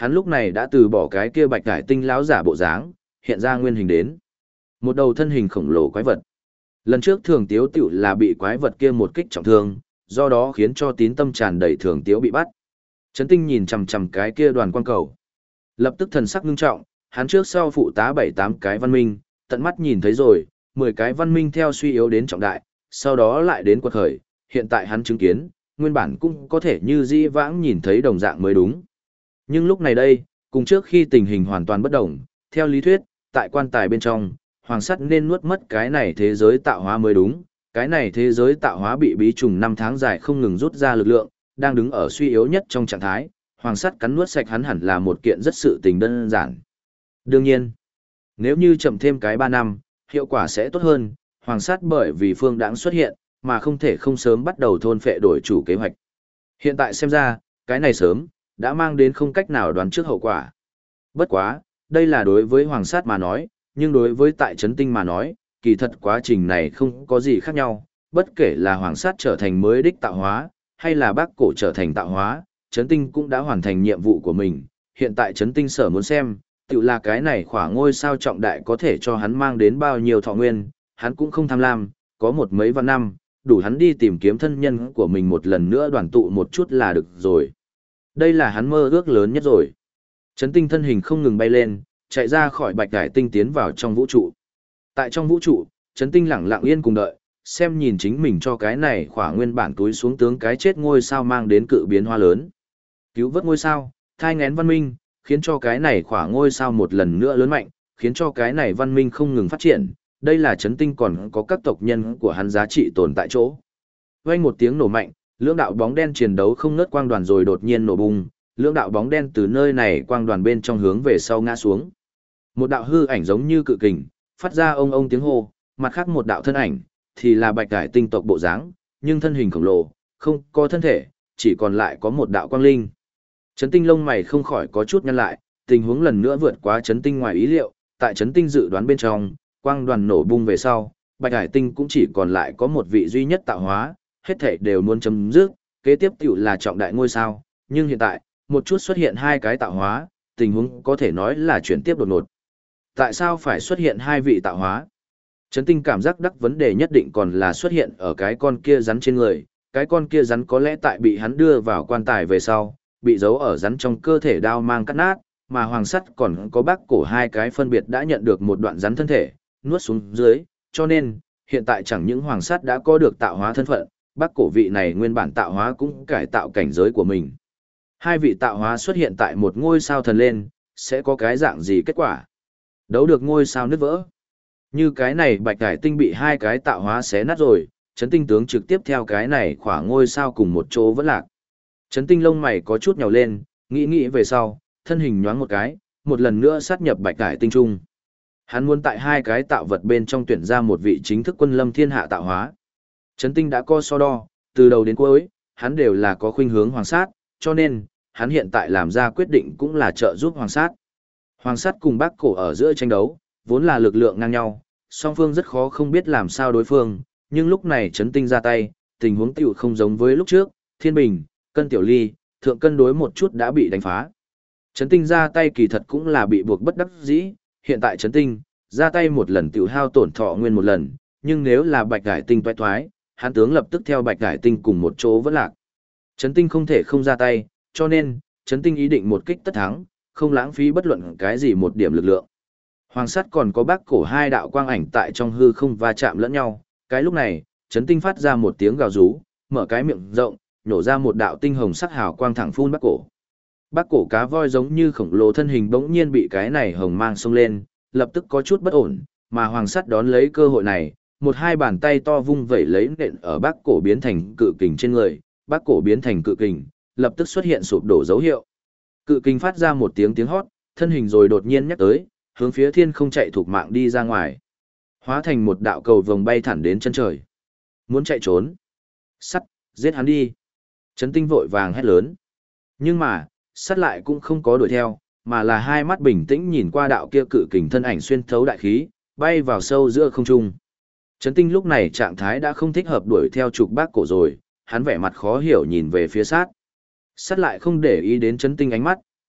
hắn lúc này đã từ bỏ cái kia bạch cải tinh lão giả bộ dáng, hiện ra nguyên hình đến. Một đầu thân hình khổng lồ quái vật. Lần trước Thường Tiếu tiểu là bị quái vật kia một kích trọng thương, do đó khiến cho tín tâm tràn đầy Thường Tiếu bị bắt. Trấn Tinh nhìn chằm chằm cái kia đoàn quang cầu. Lập tức thần sắc ngưng trọng, hắn trước sau phụ tá 7-8 cái văn minh, tận mắt nhìn thấy rồi, 10 cái văn minh theo suy yếu đến trọng đại, sau đó lại đến quật khởi, hiện tại hắn chứng kiến, nguyên bản cũng có thể như dĩ vãng nhìn thấy đồng dạng mới đúng. Nhưng lúc này đây, cùng trước khi tình hình hoàn toàn bất đồng, theo lý thuyết, tại quan tài bên trong, hoàng sắt nên nuốt mất cái này thế giới tạo hóa mới đúng, cái này thế giới tạo hóa bị bí trùng 5 tháng dài không ngừng rút ra lực lượng, đang đứng ở suy yếu nhất trong trạng thái, hoàng sắt cắn nuốt sạch hắn hẳn là một kiện rất sự tình đơn giản. Đương nhiên, nếu như chậm thêm cái 3 năm, hiệu quả sẽ tốt hơn, hoàng sắt bởi vì phương đãng xuất hiện, mà không thể không sớm bắt đầu thôn phệ đổi chủ kế hoạch. Hiện tại xem ra, cái này sớm, đã mang đến không cách nào đoán trước hậu quả. Bất quá, đây là đối với hoàng sát mà nói, nhưng đối với tại Trấn Tinh mà nói, kỳ thật quá trình này không có gì khác nhau, bất kể là hoàng sát trở thành mới đích tạo hóa, hay là bác cổ trở thành tạo hóa, Trấn Tinh cũng đã hoàn thành nhiệm vụ của mình, hiện tại Trấn Tinh sở muốn xem, tự là cái này khỏa ngôi sao trọng đại có thể cho hắn mang đến bao nhiêu thọ nguyên, hắn cũng không tham lam, có một mấy vạn năm, đủ hắn đi tìm kiếm thân nhân của mình một lần nữa đoàn tụ một chút là được rồi. Đây là hắn mơ ước lớn nhất rồi. Trấn Tinh thân hình không ngừng bay lên, chạy ra khỏi bạch cải tinh tiến vào trong vũ trụ. Tại trong vũ trụ, Trấn Tinh lặng lặng yên cùng đợi, xem nhìn chính mình cho cái này khỏa nguyên bản túi xuống tướng cái chết ngôi sao mang đến cự biến hoa lớn. Cứu vớt ngôi sao, thai ngén văn minh, khiến cho cái này khỏa ngôi sao một lần nữa lớn mạnh, khiến cho cái này văn minh không ngừng phát triển. Đây là Trấn Tinh còn có các tộc nhân của hắn giá trị tồn tại chỗ. Vang một tiếng nổ mạnh, lưỡng đạo bóng đen chiến đấu không ngớt quang đoàn rồi đột nhiên nổ bung, lưỡng đạo bóng đen từ nơi này quang đoàn bên trong hướng về sau ngã xuống. Một đạo hư ảnh giống như cự kình, phát ra ông ông tiếng hô, mặt khác một đạo thân ảnh thì là bạch cải tinh tộc bộ dáng, nhưng thân hình khổng lồ, không có thân thể, chỉ còn lại có một đạo quang linh. Trấn Tinh lông mày không khỏi có chút nhăn lại, tình huống lần nữa vượt quá Trấn Tinh ngoài ý liệu, tại Trấn Tinh dự đoán bên trong, quang đoàn nổ bung về sau, bạch cải tinh cũng chỉ còn lại có một vị duy nhất tạo hóa, hết thảy đều muốn chấm dứt, kế tiếp tiểu là trọng đại ngôi sao, nhưng hiện tại, một chút xuất hiện hai cái tạo hóa, tình huống có thể nói là chuyển tiếp đột ngột. Tại sao phải xuất hiện hai vị tạo hóa? Trấn Tinh cảm giác đắc vấn đề nhất định còn là xuất hiện ở cái con kia rắn trên người, cái con kia rắn có lẽ tại bị hắn đưa vào quan tài về sau, bị giấu ở rắn trong cơ thể đao mang cắt nát, mà hoàng sắt còn có bác cổ hai cái phân biệt đã nhận được một đoạn rắn thân thể, nuốt xuống dưới, cho nên, hiện tại chẳng những hoàng sắt đã có được tạo hóa thân phận, bác cổ vị này nguyên bản tạo hóa cũng cải tạo cảnh giới của mình. Hai vị tạo hóa xuất hiện tại một ngôi sao thần lên, sẽ có cái dạng gì kết quả? Đấu được ngôi sao nứt vỡ. Như cái này bạch cải tinh bị hai cái tạo hóa xé nát rồi, Trấn Tinh tướng trực tiếp theo cái này khỏa ngôi sao cùng một chỗ vẫn lạc. Trấn Tinh lông mày có chút nhào lên, nghĩ về sau, thân hình nhoáng một cái, một lần nữa sát nhập bạch cải tinh trung. Hắn muốn tại hai cái tạo vật bên trong tuyển ra một vị chính thức quân lâm thiên hạ tạo hóa. Trấn Tinh đã có so đo, từ đầu đến cuối, hắn đều là có khuynh hướng hoàng sát, cho nên, hắn hiện tại làm ra quyết định cũng là trợ giúp hoàng sát. Hoàng sát cùng bác cổ ở giữa tranh đấu, vốn là lực lượng ngang nhau, song phương rất khó không biết làm sao đối phương, nhưng lúc này Trấn Tinh ra tay, tình huống tiểu không giống với lúc trước, Thiên Bình, Cân Tiểu Ly, thượng cân đối một chút đã bị đánh phá. Trấn Tinh ra tay kỳ thật cũng là bị buộc bất đắc dĩ, hiện tại Trấn Tinh, ra tay một lần tiểu hao tổn thọ nguyên một lần, nhưng nếu là bạch cải tinh toái thoái, hắn tướng lập tức theo bạch cải tinh cùng một chỗ vẫn lạc. Trấn Tinh không thể không ra tay, cho nên, Trấn Tinh ý định một kích tất thắng, không lãng phí bất luận cái gì một điểm lực lượng. Hoàng sắt còn có bác cổ hai đạo quang ảnh tại trong hư không va chạm lẫn nhau, cái lúc này, Trấn Tinh phát ra một tiếng gào rú, mở cái miệng rộng, nhổ ra một đạo tinh hồng sắc hào quang thẳng phun bác cổ. Bác cổ cá voi giống như khổng lồ thân hình bỗng nhiên bị cái này hồng mang xông lên, lập tức có chút bất ổn, mà hoàng sắt đón lấy cơ hội này, một hai bàn tay to vung vẩy lấy nện ở bác cổ biến thành cự kình trên người, bác cổ biến thành cự kình, lập tức xuất hiện sụp đổ dấu hiệu. Cự kình phát ra một tiếng hót, thân hình rồi đột nhiên nhắc tới, hướng phía thiên không chạy thục mạng đi ra ngoài. Hóa thành một đạo cầu vồng bay thẳng đến chân trời. Muốn chạy trốn. Sắt, giết hắn đi. Trấn Tinh vội vàng hét lớn. Nhưng mà, sắt lại cũng không có đuổi theo, mà là hai mắt bình tĩnh nhìn qua đạo kia cự kình thân ảnh xuyên thấu đại khí, bay vào sâu giữa không trung. Trấn Tinh lúc này trạng thái đã không thích hợp đuổi theo trục bác cổ rồi, hắn vẻ mặt khó hiểu nhìn về phía sát. Sát lại không để ý đến Trấn Tinh ánh mắt,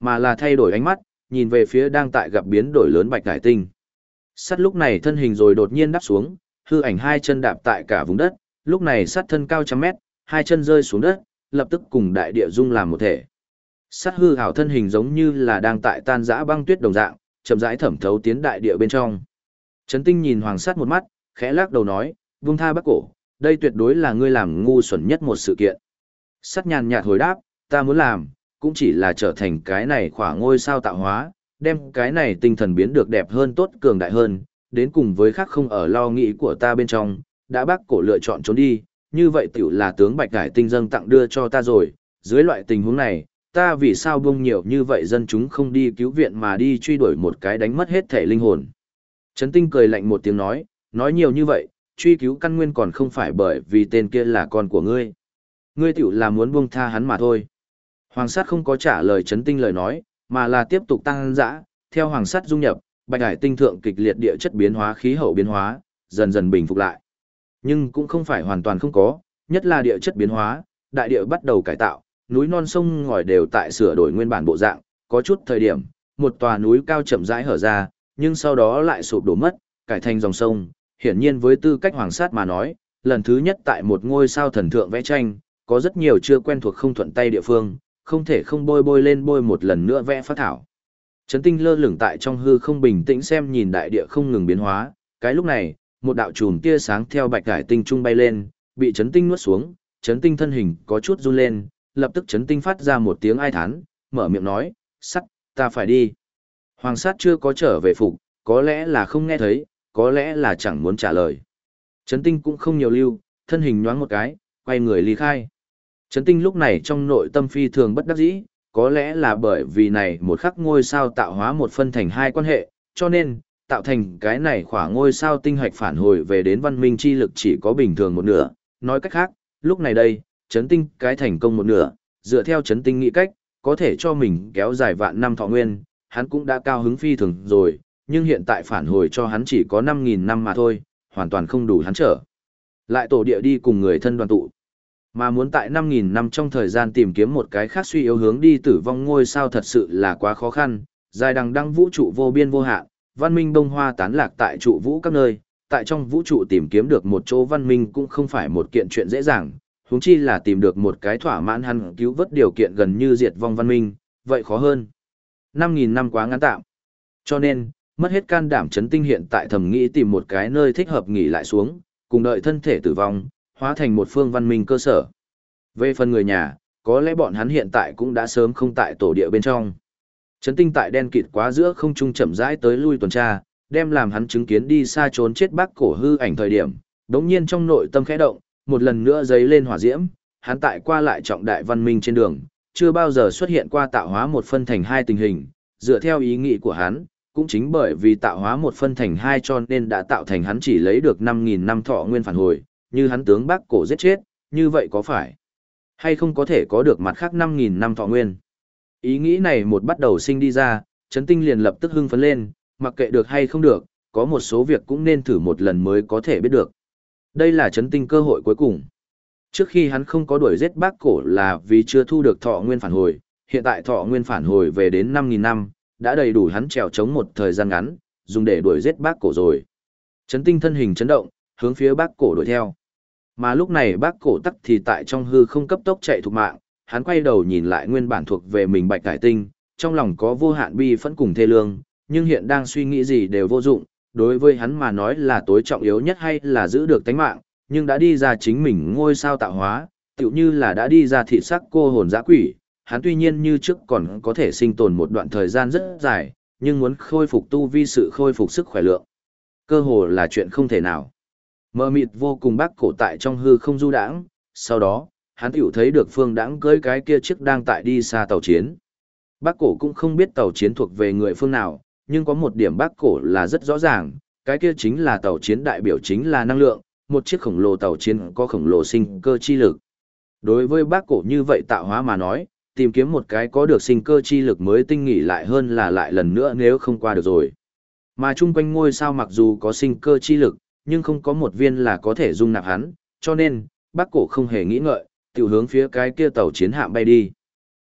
mà là thay đổi ánh mắt, nhìn về phía đang tại gặp biến đổi lớn Bạch Hải Tinh. Sắt lúc này thân hình rồi đột nhiên đáp xuống, hư ảnh hai chân đạp tại cả vùng đất, lúc này sắt thân cao trăm mét, hai chân rơi xuống đất, lập tức cùng đại địa dung làm một thể. Sắt hư hảo thân hình giống như là đang tại tan rã băng tuyết đồng dạng, chậm rãi thẩm thấu tiến đại địa bên trong. Trấn Tinh nhìn Hoàng Sắt một mắt, khẽ lắc đầu nói, "Vung tha Bắc Cổ, đây tuyệt đối là ngươi làm ngu xuẩn nhất một sự kiện." Sắt nhàn nhạt hồi đáp, "Ta muốn làm, cũng chỉ là trở thành cái này khỏa ngôi sao tạo hóa, đem cái này tinh thần biến được đẹp hơn tốt cường đại hơn, đến cùng với khác không ở lo nghĩ của ta bên trong, đã Bắc Cổ lựa chọn trốn đi, như vậy tiểu là tướng Bạch Hải Tinh dâng tặng đưa cho ta rồi, dưới loại tình huống này, ta vì sao buông nhiều như vậy dân chúng không đi cứu viện mà đi truy đuổi một cái đánh mất hết thể linh hồn." Trấn Tinh cười lạnh một tiếng nói nhiều như vậy, truy cứu căn nguyên còn không phải bởi vì tên kia là con của ngươi. Ngươi tiểu là muốn buông tha hắn mà thôi. Hoàng Sát không có trả lời Trấn Tinh lời nói, mà là tiếp tục tăng dã, theo Hoàng Sát dung nhập, Bạch Hải Tinh thượng kịch liệt địa chất biến hóa khí hậu biến hóa, dần dần bình phục lại. Nhưng cũng không phải hoàn toàn không có, nhất là địa chất biến hóa, đại địa bắt đầu cải tạo, núi non sông ngòi đều tại sửa đổi nguyên bản bộ dạng, có chút thời điểm, một tòa núi cao chậm rãi hở ra, nhưng sau đó lại sụp đổ mất, cải thành dòng sông, hiển nhiên với tư cách Hoàng Sát mà nói, lần thứ nhất tại một ngôi sao thần thượng vẽ tranh, có rất nhiều chưa quen thuộc không thuận tay địa phương, không thể không bôi lên bôi một lần nữa vẽ phát thảo. Trấn Tinh lơ lửng tại trong hư không bình tĩnh xem nhìn đại địa không ngừng biến hóa, cái lúc này, một đạo chùm tia sáng theo Bạch Hải Tinh trung bay lên, bị Trấn Tinh nuốt xuống, Trấn Tinh thân hình có chút run lên, lập tức Trấn Tinh phát ra một tiếng ai thán, mở miệng nói, "Sắt, ta phải đi." Hoàng Sát chưa có trở về phục, có lẽ là không nghe thấy, có lẽ là chẳng muốn trả lời. Trấn Tinh cũng không nhiều lưu, thân hình nhoáng một cái, quay người ly khai. Trấn Tinh lúc này trong nội tâm phi thường bất đắc dĩ, có lẽ là bởi vì này một khắc ngôi sao tạo hóa một phân thành hai quan hệ, cho nên, tạo thành cái này khỏa ngôi sao tinh hạch phản hồi về đến văn minh chi lực chỉ có bình thường một nửa. Nói cách khác, lúc này đây, Trấn Tinh cái thành công một nửa, dựa theo Trấn Tinh nghĩ cách, có thể cho mình kéo dài vạn năm thọ nguyên, hắn cũng đã cao hứng phi thường rồi, nhưng hiện tại phản hồi cho hắn chỉ có 5.000 năm mà thôi, hoàn toàn không đủ hắn trở lại tổ địa đi cùng người thân đoàn tụ. Mà muốn tại 5.000 năm trong thời gian tìm kiếm một cái khác suy yếu hướng đi tử vong ngôi sao thật sự là quá khó khăn, dài đằng đăng vũ trụ vô biên vô hạn, văn minh bông hoa tán lạc tại trụ vũ các nơi, tại trong vũ trụ tìm kiếm được một chỗ văn minh cũng không phải một kiện chuyện dễ dàng, huống chi là tìm được một cái thỏa mãn hắn cứu vớt điều kiện gần như diệt vong văn minh, vậy khó hơn. 5.000 năm quá ngắn tạm. Cho nên, mất hết can đảm Trấn Tinh hiện tại thầm nghĩ tìm một cái nơi thích hợp nghỉ lại xuống, cùng đợi thân thể tử vong, hóa thành một phương văn minh cơ sở. Về phần người nhà, có lẽ bọn hắn hiện tại cũng đã sớm không tại tổ địa bên trong. Trấn Tinh tại đen kịt quá giữa không trung chậm rãi tới lui tuần tra, đem làm hắn chứng kiến đi xa trốn chết Bắc Cổ hư ảnh thời điểm, đống nhiên trong nội tâm khẽ động, một lần nữa dấy lên hỏa diễm, hắn tại qua lại trọng đại văn minh trên đường, chưa bao giờ xuất hiện qua tạo hóa một phân thành hai tình hình, dựa theo ý nghĩ của hắn, cũng chính bởi vì tạo hóa một phân thành hai cho nên đã tạo thành hắn chỉ lấy được 5.000 năm thọ nguyên phản hồi, như hắn tướng Bắc Cổ giết chết, như vậy có phải hay không có thể có được mặt khác 5.000 năm thọ nguyên. Ý nghĩ này một bắt đầu sinh đi ra, Trấn Tinh liền lập tức hưng phấn lên, mặc kệ được hay không được, có một số việc cũng nên thử một lần mới có thể biết được. Đây là Trấn Tinh cơ hội cuối cùng. Trước khi hắn không có đuổi giết Bắc Cổ là vì chưa thu được thọ nguyên phản hồi, hiện tại thọ nguyên phản hồi về đến 5.000 năm, đã đầy đủ hắn trèo chống một thời gian ngắn, dùng để đuổi giết Bắc Cổ rồi. Trấn Tinh thân hình chấn động, hướng phía Bắc Cổ đuổi theo. Mà lúc này Bắc Cổ tắc thì tại trong hư không cấp tốc chạy thục mạng, hắn quay đầu nhìn lại nguyên bản thuộc về mình Bạch Hải Tinh, trong lòng có vô hạn bi phẫn cùng thê lương, nhưng hiện đang suy nghĩ gì đều vô dụng, đối với hắn mà nói là tối trọng yếu nhất hay là giữ được tánh mạng, nhưng đã đi ra chính mình ngôi sao tạo hóa, tựu như là đã đi ra thị sắc cô hồn dã quỷ, hắn tuy nhiên như trước còn có thể sinh tồn một đoạn thời gian rất dài, nhưng muốn khôi phục tu vi sự khôi phục sức khỏe lượng, cơ hồ là chuyện không thể nào. Mờ mịt vô cùng Bắc Cổ tại trong hư không du đãng, sau đó, hắn tiểu thấy được Phương Đãng cưỡi cái kia chiếc đang tại đi xa tàu chiến. Bắc Cổ cũng không biết tàu chiến thuộc về người phương nào, nhưng có một điểm Bắc Cổ là rất rõ ràng, cái kia chính là tàu chiến đại biểu chính là năng lượng, một chiếc khổng lồ tàu chiến có khổng lồ sinh cơ chi lực. Đối với Bắc Cổ như vậy tạo hóa mà nói, tìm kiếm một cái có được sinh cơ chi lực mới tinh nghỉ lại hơn là lại lần nữa nếu không qua được rồi. Mà chung quanh ngôi sao mặc dù có sinh cơ chi lực, nhưng không có một viên là có thể dung nạp hắn, cho nên, Bắc Cổ không hề nghĩ ngợi, tiểu hướng phía cái kia tàu chiến hạm bay đi.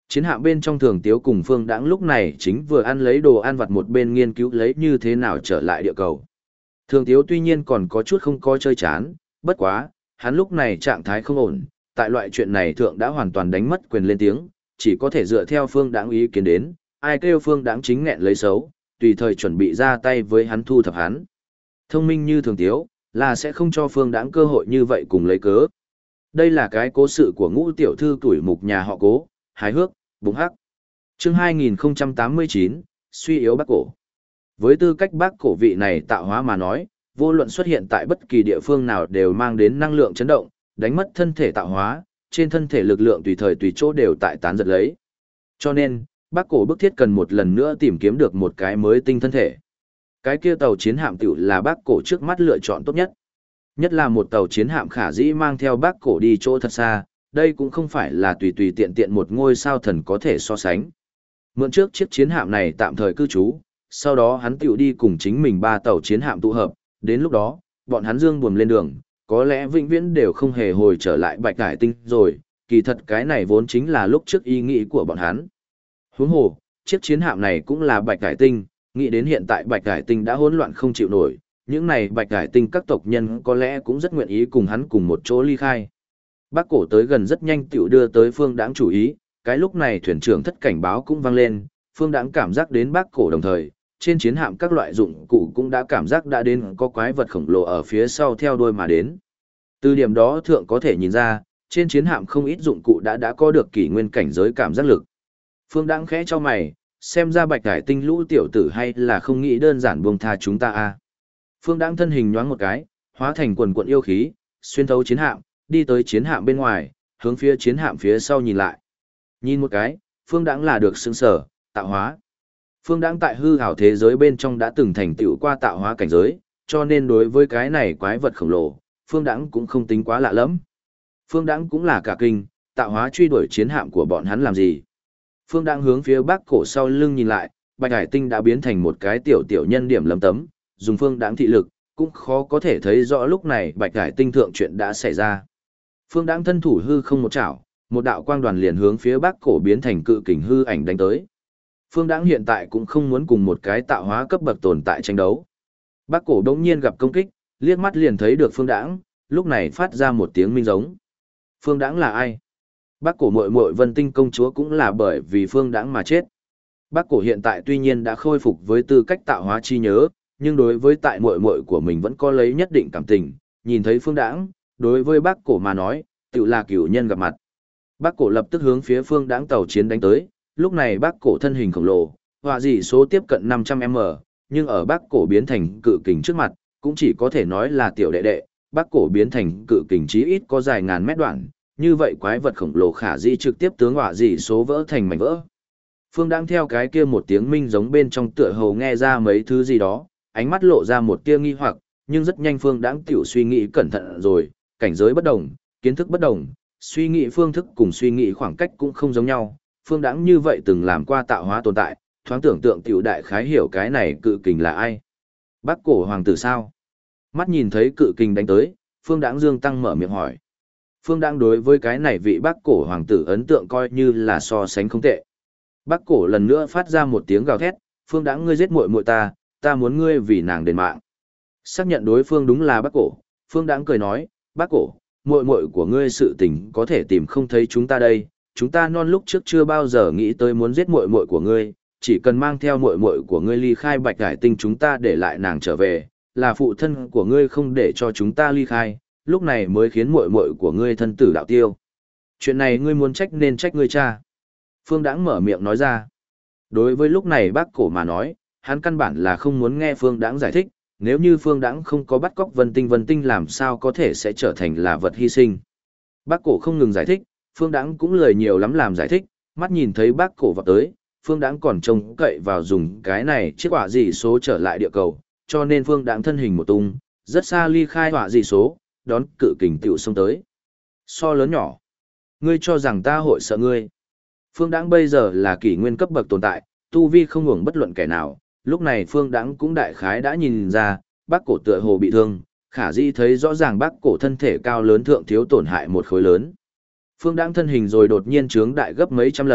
Chiến hạm bên trong Thường Tiếu cùng Phương Đãng lúc này chính vừa ăn lấy đồ ăn vặt một bên nghiên cứu lấy như thế nào trở lại địa cầu. Thường Tiếu tuy nhiên còn có chút không coi chơi chán, bất quá, hắn lúc này trạng thái không ổn, tại loại chuyện này thượng đã hoàn toàn đánh mất quyền lên tiếng, chỉ có thể dựa theo Phương Đãng ý kiến đến, ai kêu Phương Đãng chính nghẹn lấy xấu, tùy thời chuẩn bị ra tay với hắn thu thập hắn. Thông minh như Thường Tiếu, là sẽ không cho Phương Đãng cơ hội như vậy cùng lấy cớ. Đây là cái cố sự của Ngũ tiểu thư tuổi mục nhà họ Cố, hài hước, bùng hắc. Chương 2089, suy yếu Bác Cổ. Với tư cách Bác Cổ vị này tạo hóa mà nói, vô luận xuất hiện tại bất kỳ địa phương nào đều mang đến năng lượng chấn động, đánh mất thân thể tạo hóa, trên thân thể lực lượng tùy thời tùy chỗ đều tại tán giật lấy. Cho nên, Bác Cổ bức thiết cần một lần nữa tìm kiếm được một cái mới tinh thân thể. Cái kia tàu chiến hạm tiểu là Bác Cổ trước mắt lựa chọn tốt nhất. Nhất là một tàu chiến hạm khả dĩ mang theo Bác Cổ đi chỗ thật xa, đây cũng không phải là tùy tùy tiện tiện một ngôi sao thần có thể so sánh. Mượn trước chiếc chiến hạm này tạm thời cư trú, sau đó hắn tiểu đi cùng chính mình 3 tàu chiến hạm tụ hợp, đến lúc đó, bọn hắn dương buồm lên đường, có lẽ vĩnh viễn đều không hề hồi trở lại Bạch Hải Tinh rồi, kỳ thật cái này vốn chính là lúc trước ý nghĩ của bọn hắn. Huống hồ, chiếc chiến hạm này cũng là Bạch Hải Tinh, nghĩ đến hiện tại Bạch Hải Tinh đã hỗn loạn không chịu nổi, những này Bạch Hải Tinh các tộc nhân có lẽ cũng rất nguyện ý cùng hắn cùng một chỗ ly khai. Bác Cổ tới gần rất nhanh tiểu đưa tới Phương Đãng chủ ý, cái lúc này thuyền trưởng thất cảnh báo cũng vang lên, Phương Đãng cảm giác đến Bác Cổ đồng thời, trên chiến hạm các loại dụng cụ cũng đã cảm giác đã đến có quái vật khổng lồ ở phía sau theo đuôi mà đến. Từ điểm đó thượng có thể nhìn ra, trên chiến hạm không ít dụng cụ đã có được kỷ nguyên cảnh giới cảm giác lực. Phương Đãng khẽ cho mày, xem ra Bạch Hải Tinh lũ tiểu tử hay là không nghĩ đơn giản buông tha chúng ta a. Phương Đãng thân hình nhoáng một cái, hóa thành quần quần yêu khí, xuyên thấu chiến hạm, đi tới chiến hạm bên ngoài, hướng phía chiến hạm phía sau nhìn lại. Nhìn một cái, Phương Đãng là được xứng sở, tạo hóa. Phương Đãng tại hư ảo thế giới bên trong đã từng thành tựu qua tạo hóa cảnh giới, cho nên đối với cái này quái vật khổng lồ, Phương Đãng cũng không tính quá lạ lắm. Phương Đãng cũng là cả kinh, tạo hóa truy đuổi chiến hạm của bọn hắn làm gì? Phương Đãng hướng phía Bác Cổ sau lưng nhìn lại, Bạch Hải Tinh đã biến thành một cái tiểu nhân điểm lấm tấm, dùng Phương Đãng thị lực, cũng khó có thể thấy rõ lúc này Bạch Hải Tinh thượng chuyện đã xảy ra. Phương Đãng thân thủ hư không một chảo, một đạo quang đoàn liền hướng phía Bác Cổ biến thành cự kình hư ảnh đánh tới. Phương Đãng hiện tại cũng không muốn cùng một cái tạo hóa cấp bậc tồn tại tranh đấu. Bác Cổ đống nhiên gặp công kích, liếc mắt liền thấy được Phương Đãng, lúc này phát ra một tiếng minh giống. Phương Đãng là ai? Bác Cổ muội muội Vân Tinh công chúa cũng là bởi vì Phương Đãng mà chết. Bác Cổ hiện tại tuy nhiên đã khôi phục với tư cách tạo hóa chi nhớ, nhưng đối với tại muội muội của mình vẫn có lấy nhất định cảm tình, nhìn thấy Phương Đãng, đối với Bác Cổ mà nói, tựu là cửu nhân gặp mặt. Bác Cổ lập tức hướng phía Phương Đãng tàu chiến đánh tới, lúc này Bác Cổ thân hình khổng lồ, họa dị số tiếp cận 500m, nhưng ở Bác Cổ biến thành cự kình trước mặt, cũng chỉ có thể nói là tiểu đệ đệ, Bác Cổ biến thành cự kình chí ít có dài ngàn mét đoạn, như vậy quái vật khổng lồ khả dĩ trực tiếp tướng họa dị số vỡ thành mảnh vỡ. Phương Đãng theo cái kia một tiếng minh giống bên trong tựa hồ nghe ra mấy thứ gì đó, ánh mắt lộ ra một tia nghi hoặc, nhưng rất nhanh Phương Đãng tiểu suy nghĩ cẩn thận rồi, cảnh giới bất đồng, kiến thức bất đồng, suy nghĩ phương thức cùng suy nghĩ khoảng cách cũng không giống nhau. Phương Đãng như vậy từng làm qua tạo hóa tồn tại, thoáng tưởng tượng tiểu đại khái hiểu cái này cự kình là ai. Bác Cổ hoàng tử sao? Mắt nhìn thấy cự kình đánh tới, Phương Đãng dương tăng mở miệng hỏi. Phương Đãng đối với cái này vị Bác Cổ hoàng tử ấn tượng coi như là so sánh không tệ. Bác Cổ lần nữa phát ra một tiếng gào thét, Phương Đãng ngươi giết muội muội ta muốn ngươi vì nàng đền mạng. Xác nhận đối phương đúng là Bác Cổ, Phương Đãng cười nói, Bác Cổ, muội muội của ngươi sự tình có thể tìm không thấy chúng ta đây, chúng ta non lúc trước chưa bao giờ nghĩ tới muốn giết muội muội của ngươi, chỉ cần mang theo muội muội của ngươi ly khai Bạch Hải Tinh chúng ta để lại nàng trở về, là phụ thân của ngươi không để cho chúng ta ly khai, lúc này mới khiến muội muội của ngươi thân tử đạo tiêu. Chuyện này ngươi muốn trách nên trách ngươi cha. Phương Đãng mở miệng nói ra. Đối với lúc này Bác Cổ mà nói, hắn căn bản là không muốn nghe Phương Đãng giải thích, nếu như Phương Đãng không có bắt cóc Vân Tinh làm sao có thể sẽ trở thành là vật hy sinh. Bác Cổ không ngừng giải thích, Phương Đãng cũng lười nhiều lắm làm giải thích, mắt nhìn thấy Bác Cổ vào tới, Phương Đãng còn trông cậy vào dùng cái này chiếc hỏa dị số trở lại địa cầu, cho nên Phương Đãng thân hình một tung, rất xa ly khai hỏa dị số, đón cự kình tiểu xông tới. So lớn nhỏ, ngươi cho rằng ta hội sợ ngươi? Phương Đãng bây giờ là kỷ nguyên cấp bậc tồn tại, tu vi không hưởng bất luận kẻ nào, lúc này Phương Đãng cũng đại khái đã nhìn ra, Bác Cổ tựa hồ bị thương, khả dĩ thấy rõ ràng Bác Cổ thân thể cao lớn thượng thiếu tổn hại một khối lớn. Phương Đãng thân hình rồi đột nhiên trướng đại gấp mấy trăm lần,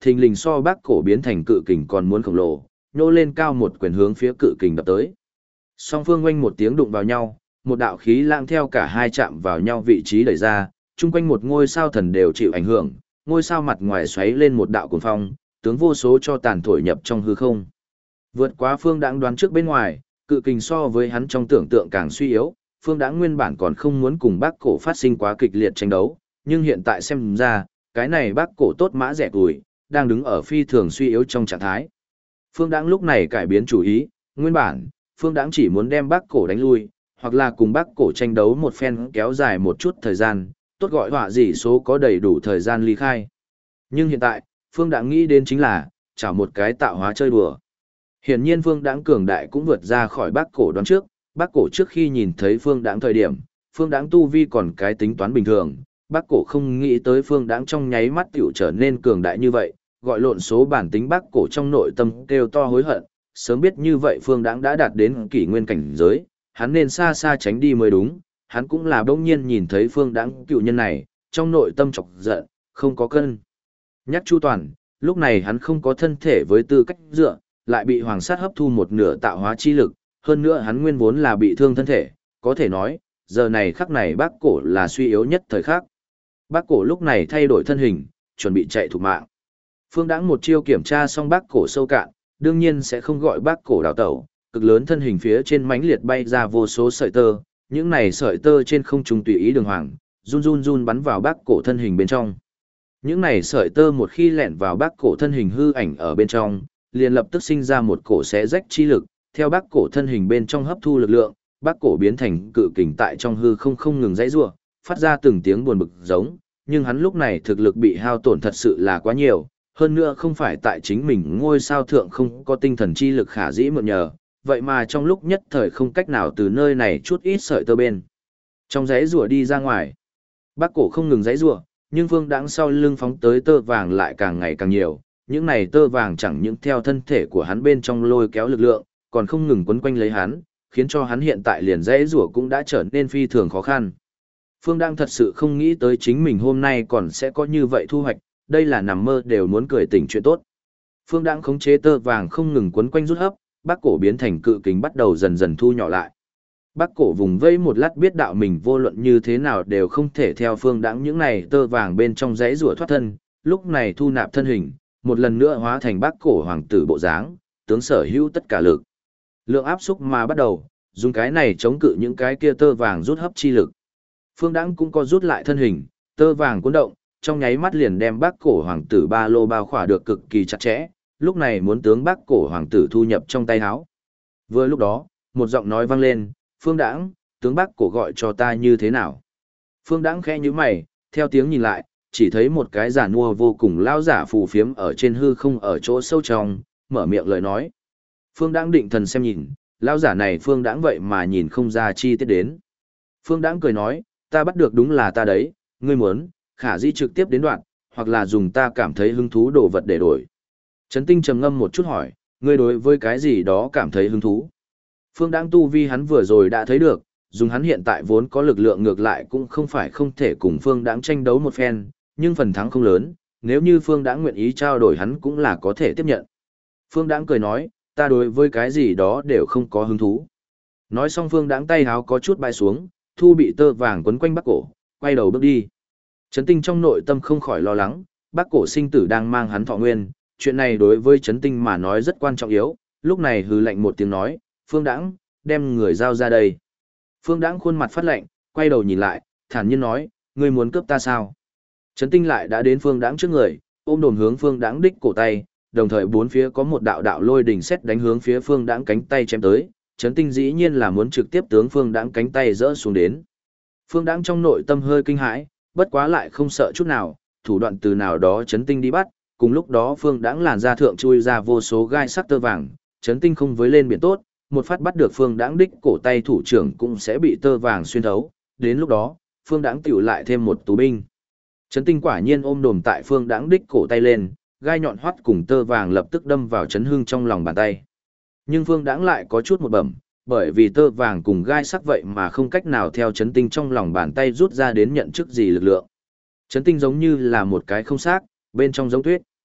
thình lình so bác cổ biến thành cự kình còn muốn khổng lồ, nhô lên cao một quyền hướng phía cự kình đập tới. Song phương oanh một tiếng đụng vào nhau, một đạo khí lãng theo cả hai chạm vào nhau vị trí đẩy ra, chung quanh một ngôi sao thần đều chịu ảnh hưởng, ngôi sao mặt ngoài xoáy lên một đạo cuồng phong, tướng vô số cho tàn thổi nhập trong hư không. Vượt quá Phương Đãng đoán trước bên ngoài, cự kình so với hắn trong tưởng tượng càng suy yếu, Phương Đãng nguyên bản còn không muốn cùng bác cổ phát sinh quá kịch liệt tranh đấu, nhưng hiện tại xem ra, cái này bác cổ tốt mã rẻ tuổi, đang đứng ở phi thường suy yếu trong trạng thái. Phương Đãng lúc này cải biến chủ ý, nguyên bản, Phương Đãng chỉ muốn đem bác cổ đánh lui, hoặc là cùng bác cổ tranh đấu một phen kéo dài một chút thời gian, tốt gọi họa gì số có đầy đủ thời gian ly khai. Nhưng hiện tại, Phương Đãng nghĩ đến chính là, chảo một cái tạo hóa chơi đùa. Hiển nhiên Phương Đãng cường đại cũng vượt ra khỏi bác cổ đoán trước, bác cổ trước khi nhìn thấy Phương Đãng thời điểm, Phương Đãng tu vi còn cái tính toán bình thường, bác cổ không nghĩ tới Phương Đãng trong nháy mắt tiểu trở nên cường đại như vậy, gọi lộn số bản tính bác cổ trong nội tâm kêu to hối hận, sớm biết như vậy Phương Đãng đã đạt đến kỷ nguyên cảnh giới, hắn nên xa xa tránh đi mới đúng, hắn cũng là bỗng nhiên nhìn thấy Phương Đãng cựu nhân này, trong nội tâm chọc giận, không có cân nhắc chu toàn, lúc này hắn không có thân thể với tư cách dựa, lại bị hoàng sát hấp thu một nửa tạo hóa chi lực, hơn nữa hắn nguyên vốn là bị thương thân thể, có thể nói, giờ này khắc này bác cổ là suy yếu nhất thời khắc. Bác cổ lúc này thay đổi thân hình, chuẩn bị chạy thục mạng. Phương Đãng một chiêu kiểm tra xong bác cổ sâu cạn, đương nhiên sẽ không gọi bác cổ đào tẩu, cực lớn thân hình phía trên mãnh liệt bay ra vô số sợi tơ, những này sợi tơ trên không trung tùy ý đường hoàng, run bắn vào bác cổ thân hình bên trong. Những này sợi tơ một khi lẻn vào bác cổ thân hình hư ảnh ở bên trong, liền lập tức sinh ra một cổ xé rách chi lực, theo bác cổ thân hình bên trong hấp thu lực lượng, bác cổ biến thành cự kình tại trong hư không ngừng dãy rủa, phát ra từng tiếng buồn bực giống, nhưng hắn lúc này thực lực bị hao tổn thật sự là quá nhiều, hơn nữa không phải tại chính mình ngôi sao thượng không có tinh thần chi lực khả dĩ mượn nhờ, vậy mà trong lúc nhất thời không cách nào từ nơi này chút ít sợi tơ bên trong dãy rủa đi ra ngoài. Bác cổ không ngừng dãy rủa, nhưng Phương Đãng sau lưng phóng tới tơ vàng lại càng ngày càng nhiều, những này tơ vàng chẳng những theo thân thể của hắn bên trong lôi kéo lực lượng, còn không ngừng quấn quanh lấy hắn, khiến cho hắn hiện tại liền dãy rủa cũng đã trở nên phi thường khó khăn. Phương Đãng thật sự không nghĩ tới chính mình hôm nay còn sẽ có như vậy thu hoạch, đây là nằm mơ đều muốn cười tỉnh chuyện tốt. Phương Đãng khống chế tơ vàng không ngừng quấn quanh rút hấp, bác cổ biến thành cự kính bắt đầu dần dần thu nhỏ lại. Bác cổ vùng vây một lát biết đạo mình vô luận như thế nào đều không thể theo Phương Đãng những này tơ vàng bên trong dãy rủa thoát thân, lúc này thu nạp thân hình, một lần nữa hóa thành bác cổ hoàng tử bộ dáng, tướng sở hữu tất cả lực lượng áp xúc mà bắt đầu, dùng cái này chống cự những cái kia tơ vàng rút hấp chi lực. Phương Đãng cũng có rút lại thân hình, tơ vàng cuốn động, trong nháy mắt liền đem bác cổ hoàng tử ba lô bao khỏa được cực kỳ chặt chẽ, lúc này muốn tướng bác cổ hoàng tử thu nhập trong tay áo. Vừa lúc đó, một giọng nói vang lên, Phương Đãng, tướng bác cổ gọi cho ta như thế nào? Phương Đãng khẽ nhíu mày, theo tiếng nhìn lại, chỉ thấy một cái giả nua vô cùng lao giả phù phiếm ở trên hư không ở chỗ sâu trong, mở miệng lời nói. Phương Đãng định thần xem nhìn, lao giả này Phương Đãng vậy mà nhìn không ra chi tiết đến. Phương Đãng cười nói, ta bắt được đúng là ta đấy, ngươi muốn, khả dĩ trực tiếp đến đoạn, hoặc là dùng ta cảm thấy hứng thú đồ vật để đổi. Trấn Tinh trầm ngâm một chút hỏi, ngươi đối với cái gì đó cảm thấy hứng thú? Phương Đãng tu vi hắn vừa rồi đã thấy được, dùng hắn hiện tại vốn có lực lượng ngược lại cũng không phải không thể cùng Phương Đãng tranh đấu một phen, nhưng phần thắng không lớn, nếu như Phương Đãng nguyện ý trao đổi hắn cũng là có thể tiếp nhận. Phương Đãng cười nói, ta đối với cái gì đó đều không có hứng thú. Nói xong Phương Đãng tay háo có chút bay xuống, thu bị tơ vàng quấn quanh bác cổ, quay đầu bước đi. Trấn Tinh trong nội tâm không khỏi lo lắng, bác cổ sinh tử đang mang hắn thọ nguyên, chuyện này đối với Trấn Tinh mà nói rất quan trọng yếu, lúc này hừ lạnh một tiếng nói, Phương Đãng, đem người giao ra đây. Phương Đãng khuôn mặt phát lạnh, quay đầu nhìn lại, thản nhiên nói, ngươi muốn cướp ta sao? Trấn Tinh lại đã đến Phương Đãng trước người, ôm đồm hướng Phương Đãng đích cổ tay, đồng thời bốn phía có một đạo đạo lôi đình sét đánh hướng phía Phương Đãng cánh tay chém tới, Trấn Tinh dĩ nhiên là muốn trực tiếp tướng Phương Đãng cánh tay rỡ xuống đến. Phương Đãng trong nội tâm hơi kinh hãi, bất quá lại không sợ chút nào, thủ đoạn từ nào đó Trấn Tinh đi bắt, cùng lúc đó Phương Đãng làn ra thượng chui ra vô số gai sắc tơ vàng, Trấn Tinh không với lên biển tốt, một phát bắt được Phương Đãng đích cổ tay thủ trưởng cũng sẽ bị tơ vàng xuyên thấu, đến lúc đó, Phương Đãng tiểu lại thêm một tù binh. Trấn Tinh quả nhiên ôm đồm tại Phương Đãng đích cổ tay lên, gai nhọn hoắt cùng tơ vàng lập tức đâm vào Trấn Hưng trong lòng bàn tay. Nhưng Phương Đãng lại có chút một bẩm, bởi vì tơ vàng cùng gai sắc vậy mà không cách nào theo Trấn Tinh trong lòng bàn tay rút ra đến nhận chức gì lực lượng. Trấn Tinh giống như là một cái không xác, bên trong giống tuyết.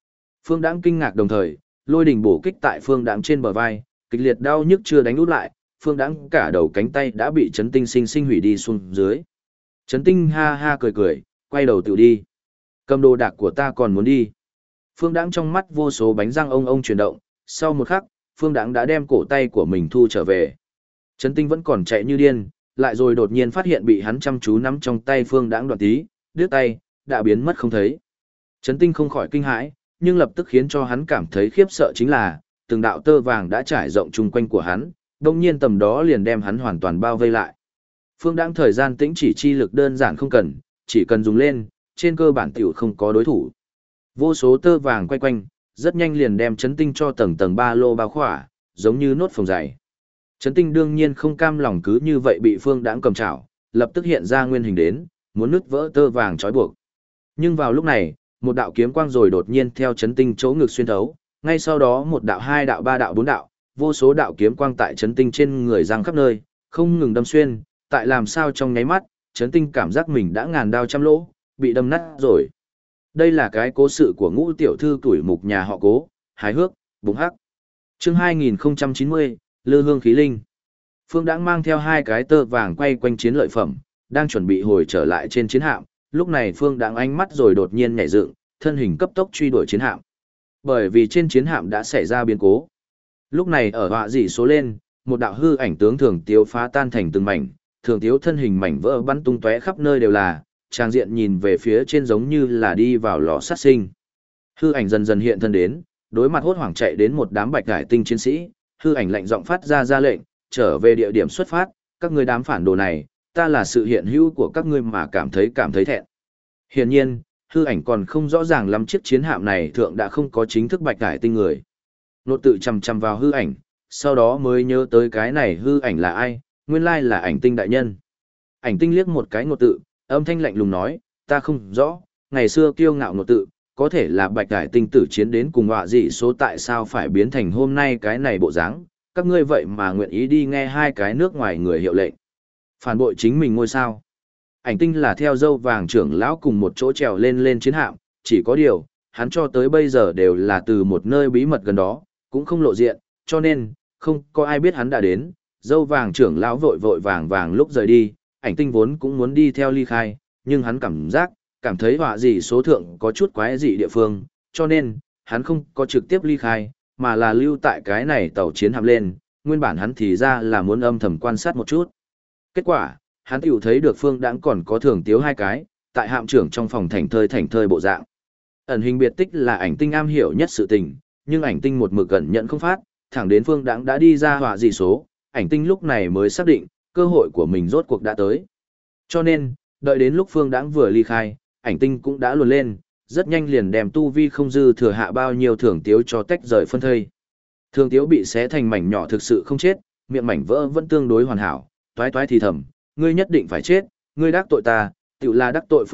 Phương Đãng kinh ngạc đồng thời, lôi đình bổ kích tại Phương Đãng trên bờ vai, kịch liệt đau nhức chưa đánh út lại, Phương Đãng cả đầu cánh tay đã bị Trấn Tinh sinh sinh hủy đi xuống dưới. Trấn Tinh ha ha cười cười, quay đầu tự đi. Cầm đồ đạc của ta còn muốn đi. Phương Đãng trong mắt vô số bánh răng ông chuyển động, sau một khắc, Phương Đãng đã đem cổ tay của mình thu trở về. Trấn Tinh vẫn còn chạy như điên, lại rồi đột nhiên phát hiện bị hắn chăm chú nắm trong tay Phương Đãng đoạn tí, đứt tay, đã biến mất không thấy. Trấn Tinh không khỏi kinh hãi, nhưng lập tức khiến cho hắn cảm thấy khiếp sợ chính là, từng đạo tơ vàng đã trải rộng chung quanh của hắn, đồng nhiên tầm đó liền đem hắn hoàn toàn bao vây lại. Phương Đãng thời gian tĩnh chỉ chi lực đơn giản không cần, chỉ cần dùng lên, trên cơ bản tiểu không có đối thủ. Vô số tơ vàng quay quanh, rất nhanh liền đem Trấn Tinh cho tầng tầng ba lô bao khỏa, giống như nốt phồng dày. Trấn Tinh đương nhiên không cam lòng cứ như vậy bị Phương Đãng cầm chảo, lập tức hiện ra nguyên hình đến, muốn nứt vỡ tơ vàng trói buộc. Nhưng vào lúc này, một đạo kiếm quang rồi đột nhiên theo Trấn Tinh chỗ ngực xuyên thấu, ngay sau đó một đạo, hai đạo, ba đạo, bốn đạo, vô số đạo kiếm quang tại Trấn Tinh trên người giăng khắp nơi, không ngừng đâm xuyên, tại làm sao trong nháy mắt, Trấn Tinh cảm giác mình đã ngàn đao trăm lỗ, bị đâm nát rồi. Đây là cái cố sự của Ngũ tiểu thư tuổi mục nhà họ Cố, hài hước, bùng hắc. Chương 2090, Lư Hương Khí Linh. Phương Đãng mang theo hai cái tơ vàng quay quanh chiến lợi phẩm, đang chuẩn bị hồi trở lại trên chiến hạm, lúc này Phương Đãng ánh mắt rồi đột nhiên nhảy dựng, thân hình cấp tốc truy đuổi chiến hạm. Bởi vì trên chiến hạm đã xảy ra biến cố. Lúc này ở họa dị số lên, một đạo hư ảnh tướng Thường Tiếu phá tan thành từng mảnh, Thường Tiếu thân hình mảnh vỡ bắn tung tóe khắp nơi đều là, trang diện nhìn về phía trên giống như là đi vào lò sát sinh. Hư ảnh dần dần hiện thân đến, đối mặt hốt hoảng chạy đến một đám bạch cải tinh chiến sĩ, hư ảnh lạnh giọng phát ra lệnh, trở về địa điểm xuất phát, các ngươi đám phản đồ này, ta là sự hiện hữu của các ngươi mà cảm thấy thẹn. Hiển nhiên, hư ảnh còn không rõ ràng lắm chiếc chiến hạm này thượng đã không có chính thức bạch cải tinh người. Nốt tự chằm chằm vào hư ảnh, sau đó mới nhớ tới cái này hư ảnh là ai, nguyên lai là ảnh tinh đại nhân. Ảnh tinh liếc một cái ngột tự, âm thanh lạnh lùng nói, ta không rõ, ngày xưa kiêu ngạo ngột tự, có thể là bạch cải tinh tử chiến đến cùng họa dị số tại sao phải biến thành hôm nay cái này bộ dáng, các ngươi vậy mà nguyện ý đi nghe hai cái nước ngoài người hiệu lệnh. Phản bội chính mình ngôi sao. Ảnh tinh là theo dâu vàng trưởng lão cùng một chỗ trèo lên chiến hạm, chỉ có điều, hắn cho tới bây giờ đều là từ một nơi bí mật gần đó, cũng không lộ diện, cho nên, không có ai biết hắn đã đến, dâu vàng trưởng lão vội vàng lúc rời đi, ảnh tinh vốn cũng muốn đi theo ly khai, nhưng hắn cảm thấy họa dị số thượng có chút quái dị địa phương, cho nên, hắn không có trực tiếp ly khai, mà là lưu tại cái này tàu chiến hạm lên, nguyên bản hắn thì ra là muốn âm thầm quan sát một chút. Kết quả, hắn tiểu thấy được Phương Đãng còn có Thường Tiếu hai cái, tại hạm trưởng trong phòng thảnh thơi bộ dạng. Ẩn hình biệt tích là ảnh tinh am hiểu nhất sự tình, nhưng ảnh tinh một mực gần nhận không phát, thẳng đến Phương Đãng đã đi ra họa dị số, ảnh tinh lúc này mới xác định, cơ hội của mình rốt cuộc đã tới. Cho nên, đợi đến lúc Phương Đãng vừa ly khai, ảnh tinh cũng đã luồn lên, rất nhanh liền đem tu vi không dư thừa hạ bao nhiêu Thường Tiếu cho tách rời phân thây. Thường Tiếu bị xé thành mảnh nhỏ thực sự không chết, miệng mảnh vỡ vẫn tương đối hoàn hảo, toái thì thầm, ngươi nhất định phải chết, ngươi đắc tội ta, tự là đắc tội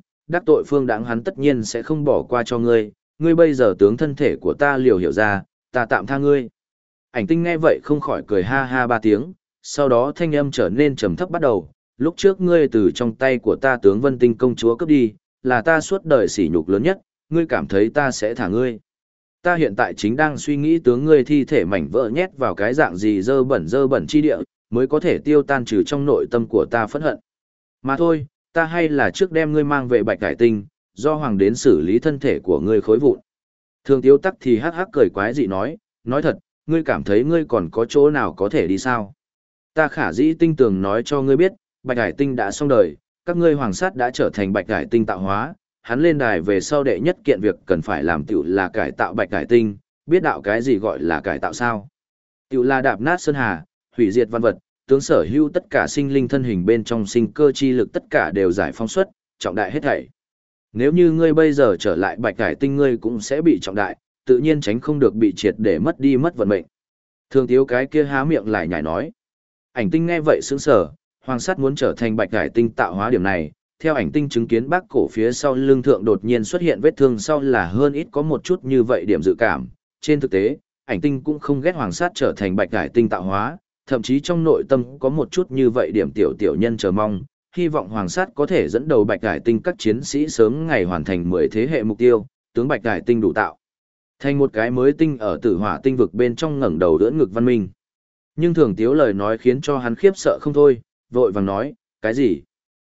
Phương Đãng hắn tất nhiên sẽ không bỏ qua cho ngươi, ngươi bây giờ tướng thân thể của ta liều hiểu ra, ta tạm tha ngươi. Ảnh tinh nghe vậy không khỏi cười ha ha ba tiếng, sau đó thanh âm trở nên trầm thấp bắt đầu, lúc trước ngươi từ trong tay của ta tướng Vân Tinh công chúa cướp đi, là ta suốt đời sỉ nhục lớn nhất, ngươi cảm thấy ta sẽ thả ngươi. Ta hiện tại chính đang suy nghĩ tướng ngươi thi thể mảnh vỡ nhét vào cái dạng gì dơ bẩn chi địa, mới có thể tiêu tan trừ trong nội tâm của ta phẫn hận. Mà thôi, ta hay là trước đem ngươi mang về bạch cải tinh, do hoàng đến xử lý thân thể của ngươi khối vụn. Thường Tiếu tắc thì hắc hắc cười quái dị nói thật, ngươi cảm thấy ngươi còn có chỗ nào có thể đi sao? Ta khả dĩ tinh tường nói cho ngươi biết, bạch cải tinh đã xong đời, các ngươi hoàng sát đã trở thành bạch cải tinh tạo hóa, hắn lên đài về sau đệ nhất kiện việc cần phải làm tiểu là cải tạo bạch cải tinh, biết đạo cái gì gọi là cải tạo sao? Tiểu là đạp nát sơn hà, hủy diệt văn vật, tướng sở hữu tất cả sinh linh thân hình bên trong sinh cơ chi lực tất cả đều giải phóng xuất, trọng đại hết thảy. Nếu như ngươi bây giờ trở lại bạch cải tinh ngươi cũng sẽ bị trọng đại, tự nhiên tránh không được bị triệt để mất vận mệnh. Thường Tiếu cái kia há miệng lại nhảy nói. Ảnh tinh nghe vậy sững sờ, hoàng sát muốn trở thành bạch cải tinh tạo hóa điểm này, theo ảnh tinh chứng kiến bác cổ phía sau lưng thượng đột nhiên xuất hiện vết thương sau là hơn ít có một chút như vậy điểm dự cảm. Trên thực tế, ảnh tinh cũng không ghét hoàng sát trở thành bạch cải tinh tạo hóa, thậm chí trong nội tâm có một chút như vậy điểm tiểu nhân chờ mong, hy vọng hoàng sát có thể dẫn đầu bạch cải tinh các chiến sĩ sớm ngày hoàn thành 10 thế hệ mục tiêu, tướng bạch cải tinh đủ tạo. Thành một cái mới tinh ở Tử Hỏa tinh vực bên trong ngẩng đầu đỡ ngực văn minh. Nhưng Thường Tiếu lời nói khiến cho hắn khiếp sợ không thôi, vội vàng nói, cái gì?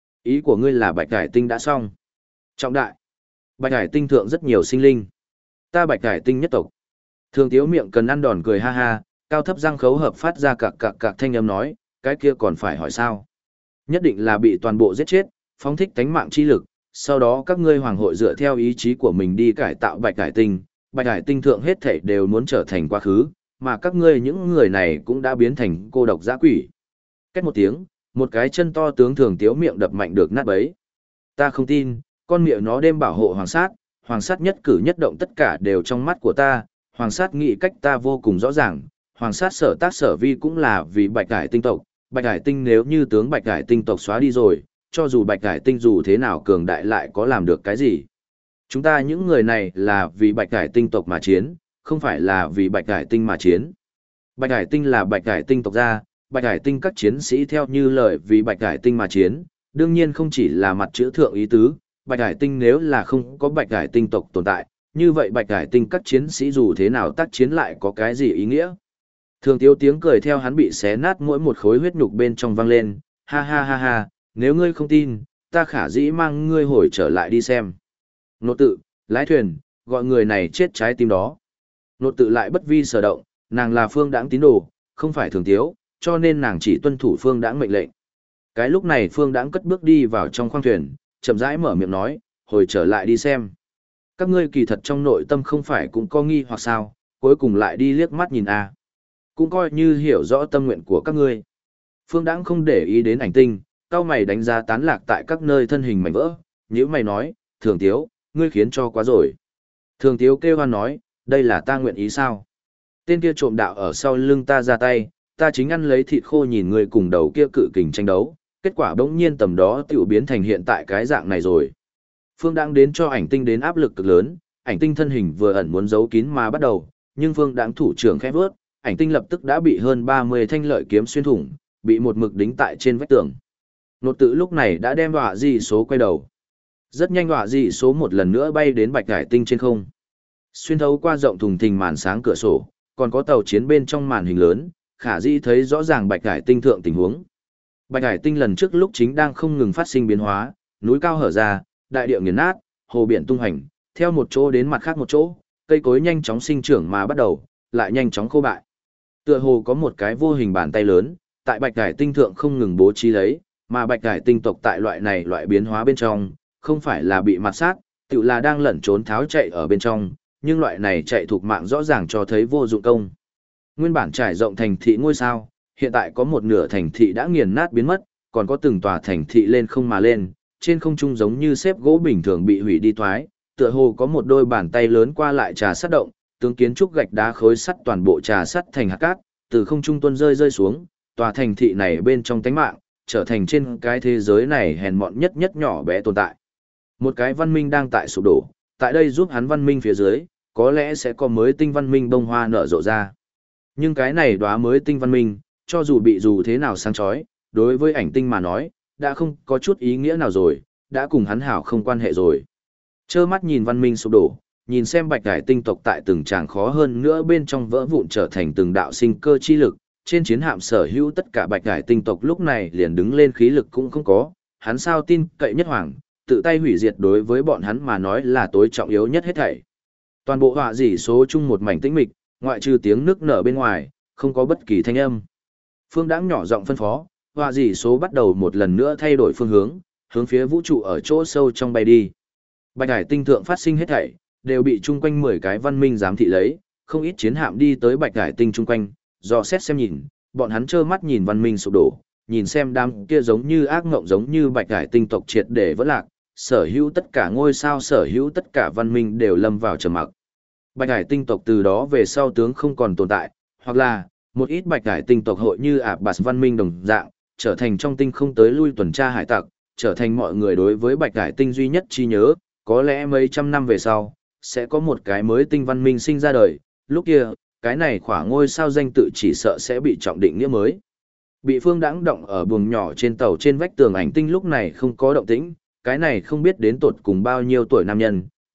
Ý của ngươi là Bạch Hải tinh đã xong. Trọng đại. Bạch Hải tinh thượng rất nhiều sinh linh. Ta Bạch Hải tinh nhất tộc. Thường Tiếu miệng cần ăn đòn cười ha ha, cao thấp răng khấu hợp phát ra cạc thanh âm nói, cái kia còn phải hỏi sao? Nhất định là bị toàn bộ giết chết, phóng thích tánh mạng chi lực, sau đó các ngươi hoàng hội dựa theo ý chí của mình đi cải tạo Bạch Hải tinh. Bạch Hải tinh thượng hết thảy đều muốn trở thành quá khứ, mà các ngươi những người này cũng đã biến thành cô độc dã quỷ. Két một tiếng, một cái chân to tướng Thường Tiếu miệng đập mạnh được nát bấy. Ta không tin, con miệng nó đêm bảo hộ hoàng sát nhất cử nhất động tất cả đều trong mắt của ta, hoàng sát nghĩ cách ta vô cùng rõ ràng, hoàng sát sở tác sở vi cũng là vì Bạch Hải tinh tộc, Bạch Hải tinh nếu như tướng Bạch Hải tinh tộc xóa đi rồi, cho dù Bạch Hải tinh dù thế nào cường đại lại có làm được cái gì. Chúng ta những người này là vì Bạch Hải tinh tộc mà chiến, không phải là vì Bạch Hải tinh mà chiến. Bạch Hải tinh là Bạch Hải tinh tộc ra, Bạch Hải tinh các chiến sĩ theo như lời vì Bạch Hải tinh mà chiến, đương nhiên không chỉ là mặt chữ thượng ý tứ, Bạch Hải tinh nếu là không có Bạch Hải tinh tộc tồn tại, như vậy Bạch Hải tinh các chiến sĩ dù thế nào tác chiến lại có cái gì ý nghĩa. Thường Tiếu tiếng cười theo hắn bị xé nát mỗi một khối huyết nhục bên trong vang lên, ha ha ha ha, nếu ngươi không tin, ta khả dĩ mang ngươi hồi trở lại đi xem. Nột tự, lái thuyền, gọi người này chết trái tim đó. Nột tự lại bất vi sở động, nàng là Phương Đãng tín đồ, không phải Thường Tiếu, cho nên nàng chỉ tuân thủ Phương Đãng mệnh lệnh. Cái lúc này Phương Đãng cất bước đi vào trong khoang thuyền, chậm rãi mở miệng nói, hồi trở lại đi xem. Các ngươi kỳ thật trong nội tâm không phải cũng có nghi hoặc sao, cuối cùng lại đi liếc mắt nhìn a, cũng coi như hiểu rõ tâm nguyện của các ngươi. Phương Đãng không để ý đến Ảnh Tinh, cao mày đánh giá tán lạc tại các nơi thân hình mảnh vỡ, nhíu mày nói, Thường Tiếu, ngươi khiến cho quá rồi. Thường Tiếu kêu hoan nói, đây là ta nguyện ý sao? Tên kia trộm đạo ở sau lưng ta ra tay, ta chính ăn lấy thịt khô nhìn người cùng đầu kia cự kình tranh đấu, kết quả bỗng nhiên tầm đó tiểu biến thành hiện tại cái dạng này rồi. Phương Đãng đến cho Ảnh Tinh đến áp lực cực lớn, Ảnh Tinh thân hình vừa ẩn muốn giấu kín mà bắt đầu, nhưng Phương Đãng thủ trưởng khẽ vớt, Ảnh Tinh lập tức đã bị hơn 30 thanh lợi kiếm xuyên thủng, bị một mực đính tại trên vách tường. Nột tự lúc này đã đem họa dị số quay đầu. Rất nhanh họa dị số một lần nữa bay đến Bạch Hải tinh trên không. Xuyên thấu qua rộng thùng thình màn sáng cửa sổ, còn có tàu chiến bên trong màn hình lớn, khả dĩ thấy rõ ràng Bạch Hải tinh thượng tình huống. Bạch Hải tinh lần trước lúc chính đang không ngừng phát sinh biến hóa, núi cao hở ra, đại địa nghiền nát, hồ biển tung hành, theo một chỗ đến mặt khác một chỗ, cây cối nhanh chóng sinh trưởng mà bắt đầu, lại nhanh chóng khô bại. Tựa hồ có một cái vô hình bàn tay lớn, tại Bạch Hải tinh thượng không ngừng bố trí lấy, mà Bạch Hải tinh tộc tại loại biến hóa bên trong, không phải là bị mặt sát, tự là đang lẩn trốn tháo chạy ở bên trong, nhưng loại này chạy thuộc mạng rõ ràng cho thấy vô dụng công. Nguyên bản trải rộng thành thị ngôi sao, hiện tại có một nửa thành thị đã nghiền nát biến mất, còn có từng tòa thành thị lên không mà lên, trên không trung giống như xếp gỗ bình thường bị hủy đi thoái, tựa hồ có một đôi bàn tay lớn qua lại trà sắt động, tướng kiến trúc gạch đá khối sắt toàn bộ trà sắt thành hạt cát, từ không trung tuôn rơi xuống, tòa thành thị này bên trong tánh mạng, trở thành trên cái thế giới này hèn mọn nhất nhỏ bé tồn tại. Một cái văn minh đang tại sụp đổ, tại đây giúp hắn văn minh phía dưới, có lẽ sẽ có mới tinh văn minh bông hoa nở rộ ra. Nhưng cái này đóa mới tinh văn minh, cho dù bị dù thế nào sáng chói, đối với Ảnh Tinh mà nói, đã không có chút ý nghĩa nào rồi, đã cùng hắn hảo không quan hệ rồi. Chơ mắt nhìn văn minh sụp đổ, nhìn xem Bạch Hải tinh tộc tại từng tràng khó hơn nữa bên trong vỡ vụn trở thành từng đạo sinh cơ chi lực, trên chiến hạm sở hữu tất cả Bạch Hải tinh tộc lúc này liền đứng lên khí lực cũng không có, hắn sao tin cậy nhất hoàng, tự tay hủy diệt đối với bọn hắn mà nói là tối trọng yếu nhất hết thảy. Toàn bộ họa dị số chung một mảnh tĩnh mịch, ngoại trừ tiếng nước nở bên ngoài, không có bất kỳ thanh âm. Phương Đãng nhỏ giọng phân phó, họa dị số bắt đầu một lần nữa thay đổi phương hướng phía vũ trụ ở chỗ sâu trong bay đi. Bạch Hải tinh thượng phát sinh hết thảy, đều bị chung quanh 10 cái văn minh giám thị lấy, không ít chiến hạm đi tới Bạch Hải tinh chung quanh, dò xét xem nhìn, bọn hắn trơ mắt nhìn văn minh sụp đổ, nhìn xem đám kia giống như ác ngộng giống như Bạch Hải tinh tộc triệt để vỡ lạc, sở hữu tất cả ngôi sao sở hữu tất cả văn minh đều lâm vào trầm mặc. Bạch Hải tinh tộc từ đó về sau tướng không còn tồn tại, hoặc là một ít Bạch Hải tinh tộc hội như ạp bạt văn minh đồng dạng, trở thành trong tinh không tới lui tuần tra hải tặc, trở thành mọi người đối với Bạch Hải tinh duy nhất chi nhớ, có lẽ mấy trăm năm về sau, sẽ có một cái mới tinh văn minh sinh ra đời, lúc kia, cái này khỏa ngôi sao danh tự chỉ sợ sẽ bị trọng định nghĩa mới. Bị Phương Đãng động ở buồng nhỏ trên tàu trên vách tường Ảnh Tinh lúc này không có động tĩnh, cái này không biết đến tột cùng bao nhiêu tuổi nam nhân,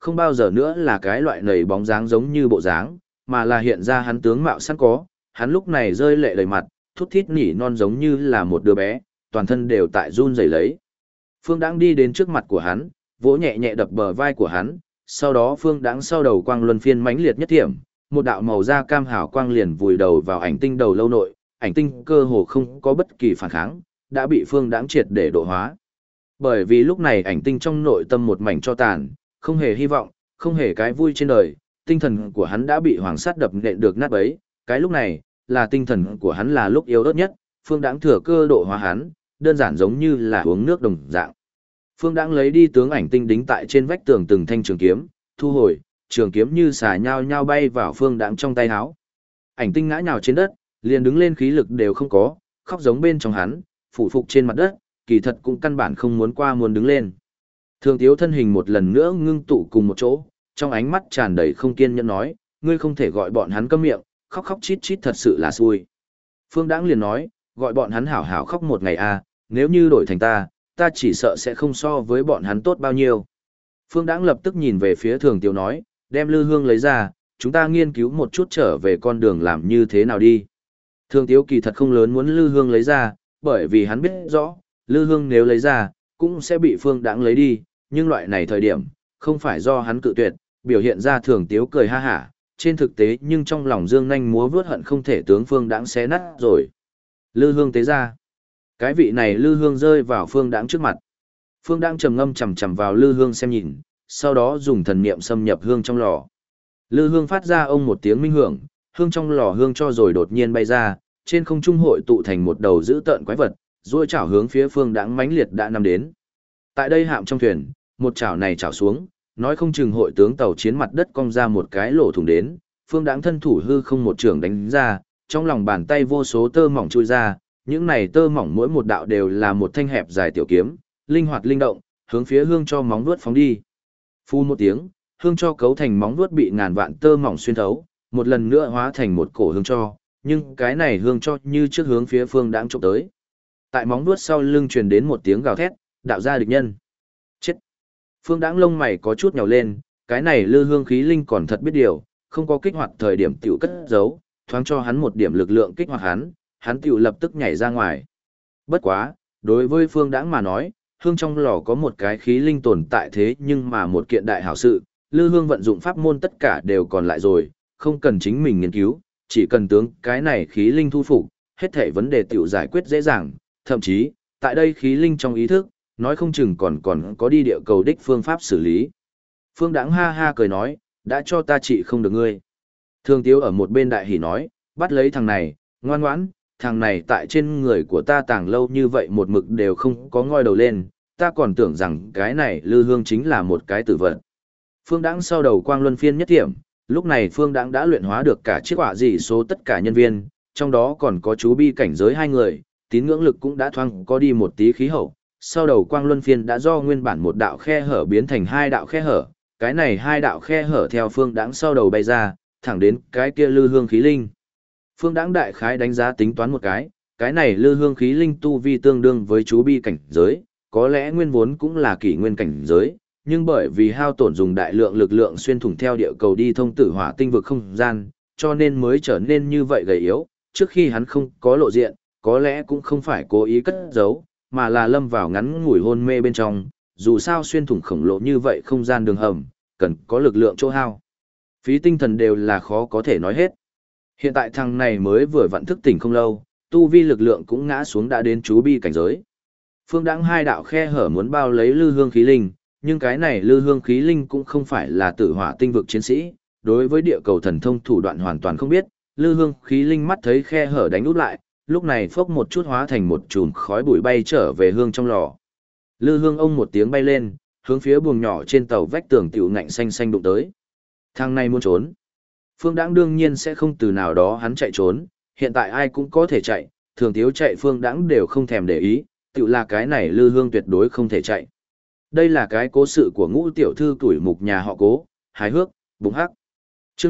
không bao giờ nữa là cái loại nầy bóng dáng giống như bộ dáng, mà là hiện ra hắn tướng mạo sẵn có, hắn lúc này rơi lệ đầy mặt, thút thít nỉ non giống như là một đứa bé, toàn thân đều tại run rẩy lấy. Phương Đãng đi đến trước mặt của hắn, vỗ nhẹ nhẹ đập bờ vai của hắn, sau đó Phương Đãng sau đầu quang luân phiên mãnh liệt nhất thiểm, một đạo màu da cam hào quang liền vùi đầu vào ảnh tinh đầu lâu nội, ảnh tinh cơ hồ không có bất kỳ phản kháng, đã bị Phương Đãng triệt để độ hóa. Bởi vì lúc này ảnh tinh trong nội tâm một mảnh cho tàn, không hề hy vọng, không hề cái vui trên đời, tinh thần của hắn đã bị hoàng sát đập nện được nát bấy, cái lúc này, là tinh thần của hắn là lúc yếu ớt nhất, Phương Đãng thừa cơ độ hóa hắn, đơn giản giống như là uống nước đồng dạng. Phương Đãng lấy đi tướng ảnh tinh đính tại trên vách tường từng thanh trường kiếm, thu hồi, trường kiếm như xà nhao nhao bay vào Phương Đãng trong tay áo. Ảnh tinh ngã nhào trên đất, liền đứng lên khí lực đều không có, khóc giống bên trong hắn, phủ phục trên mặt đất, kỳ thật cũng căn bản không muốn qua muốn đứng lên. Thường Tiếu thân hình một lần nữa ngưng tụ cùng một chỗ, trong ánh mắt tràn đầy không kiên nhẫn nói, ngươi không thể gọi bọn hắn câm miệng, khóc khóc chít chít thật sự là xui. Phương Đãng liền nói, gọi bọn hắn hảo hảo khóc một ngày à, nếu như đổi thành ta chỉ sợ sẽ không so với bọn hắn tốt bao nhiêu. Phương Đãng lập tức nhìn về phía Thường Tiếu nói, đem lư hương lấy ra, chúng ta nghiên cứu một chút trở về con đường làm như thế nào đi. Thường Tiếu kỳ thật không lớn muốn lư hương lấy ra, bởi vì hắn biết rõ, lư hương nếu lấy ra, cũng sẽ bị Phương Đãng lấy đi, nhưng loại này thời điểm, không phải do hắn cự tuyệt, biểu hiện ra Thường Tiếu cười ha hả, trên thực tế nhưng trong lòng dương nhanh múa vướt hận không thể tướng Phương Đãng xé nát rồi. Lư hương tế ra. Cái vị này lư hương rơi vào Phương Đãng trước mặt. Phương Đãng trầm ngâm chằm chằm vào lư hương xem nhìn, sau đó dùng thần niệm xâm nhập hương trong lò. Lư hương phát ra ông một tiếng minh hưởng, hương trong lò hương cho rồi đột nhiên bay ra, trên không trung hội tụ thành một đầu dữ tợn quái vật, duỗi chảo hướng phía Phương Đãng mãnh liệt đã nằm đến. Tại đây hạm trong thuyền, một chảo này chảo xuống, nói không chừng hội tướng tàu chiến mặt đất cong ra một cái lỗ thủng đến, Phương Đãng thân thủ hư không một trường đánh ra, trong lòng bàn tay vô số tơ mỏng chui ra, những này tơ mỏng mỗi một đạo đều là một thanh hẹp dài tiểu kiếm, linh hoạt linh động, hướng phía hương cho móng vuốt phóng đi. Phun một tiếng, hương cho cấu thành móng vuốt bị ngàn vạn tơ mỏng xuyên thấu, một lần nữa hóa thành một cổ hương cho, nhưng cái này hương cho như trước hướng phía Phương Đãng chụp tới. Tại móng vuốt sau lưng truyền đến một tiếng gào thét, đạo ra địch nhân. Chết. Phương Đãng lông mày có chút nhào lên, cái này lư hương khí linh còn thật biết điều, không có kích hoạt thời điểm tiểu cất giấu, thoáng cho hắn một điểm lực lượng kích hoạt hắn tiểu lập tức nhảy ra ngoài. Bất quá, đối với Phương Đãng mà nói, hương trong lò có một cái khí linh tồn tại thế nhưng mà một kiện đại hảo sự, lư hương vận dụng pháp môn tất cả đều còn lại rồi, không cần chính mình nghiên cứu, chỉ cần tướng cái này khí linh thu phục, hết thảy vấn đề tiểu giải quyết dễ dàng, thậm chí, tại đây khí linh trong ý thức, nói không chừng còn có đi địa cầu đích phương pháp xử lý. Phương Đãng ha ha cười nói, đã cho ta trị không được ngươi. Thường Tiếu ở một bên đại hỉ nói, bắt lấy thằng này, ngoan ngoãn, thằng này tại trên người của ta tàng lâu như vậy một mực đều không có ngoi đầu lên, ta còn tưởng rằng cái này lư hương chính là một cái tử vật. Phương Đãng sau đầu quang luân phiên nhất thiểm, lúc này Phương Đãng đã luyện hóa được cả chiếc họa dị số tất cả nhân viên, trong đó còn có chú bi cảnh giới 2 người, tín ngưỡng lực cũng đã thoáng có đi một tí khí hậu. Sau đầu quang luân phiên đã do nguyên bản một đạo khe hở biến thành 2 đạo khe hở, cái này 2 đạo khe hở theo Phương Đãng sau đầu bay ra, thẳng đến cái kia lư hương khí linh. Phương Đãng đại khái đánh giá tính toán một cái này lư hương khí linh tu vi tương đương với chú bi cảnh giới, có lẽ nguyên vốn cũng là kỷ nguyên cảnh giới, nhưng bởi vì hao tổn dùng đại lượng lực lượng xuyên thủng theo địa cầu đi thông tử hỏa tinh vực không gian, cho nên mới trở nên như vậy gầy yếu, trước khi hắn không có lộ diện, có lẽ cũng không phải cố ý cất giấu, mà là lâm vào ngắn ngủi hôn mê bên trong, dù sao xuyên thủng khổng lồ như vậy không gian đường hầm, cần có lực lượng chỗ hao. Phí tinh thần đều là khó có thể nói hết. Hiện tại thằng này mới vừa vặn thức tỉnh không lâu, tu vi lực lượng cũng ngã xuống đã đến chú bi cảnh giới. Phương Đãng 2 đạo khe hở muốn bao lấy lư hương khí linh, nhưng cái này lư hương khí linh cũng không phải là tử hỏa tinh vực chiến sĩ, đối với địa cầu thần thông thủ đoạn hoàn toàn không biết, lư hương khí linh mắt thấy khe hở đánh út lại, lúc này phốc một chút hóa thành một chùm khói bụi bay trở về hương trong lò. Lư hương ông một tiếng bay lên, hướng phía buồng nhỏ trên tàu vách tường tiểu ngạnh xanh xanh đụng tới. Thằng này muốn trốn. Phương Đãng đương nhiên sẽ không từ nào đó hắn chạy trốn, hiện tại ai cũng có thể chạy, Thường Tiếu chạy Phương Đãng đều không thèm để ý, tiểu là cái này lư hương tuyệt đối không thể chạy. Đây là cái cố sự của Ngũ tiểu thư tuổi mục nhà họ Cố, hài hước, bùng hắc. Chương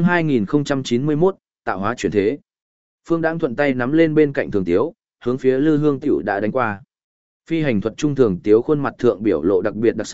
2091, tạo hóa chuyển thế. Phương Đãng thuận tay nắm lên bên cạnh Thường Tiếu, hướng phía lư hương tiểu đã đánh qua. Phi hành thuật trung Thường Tiếu khuôn mặt thượng biểu lộ đặc biệt đặc sắc,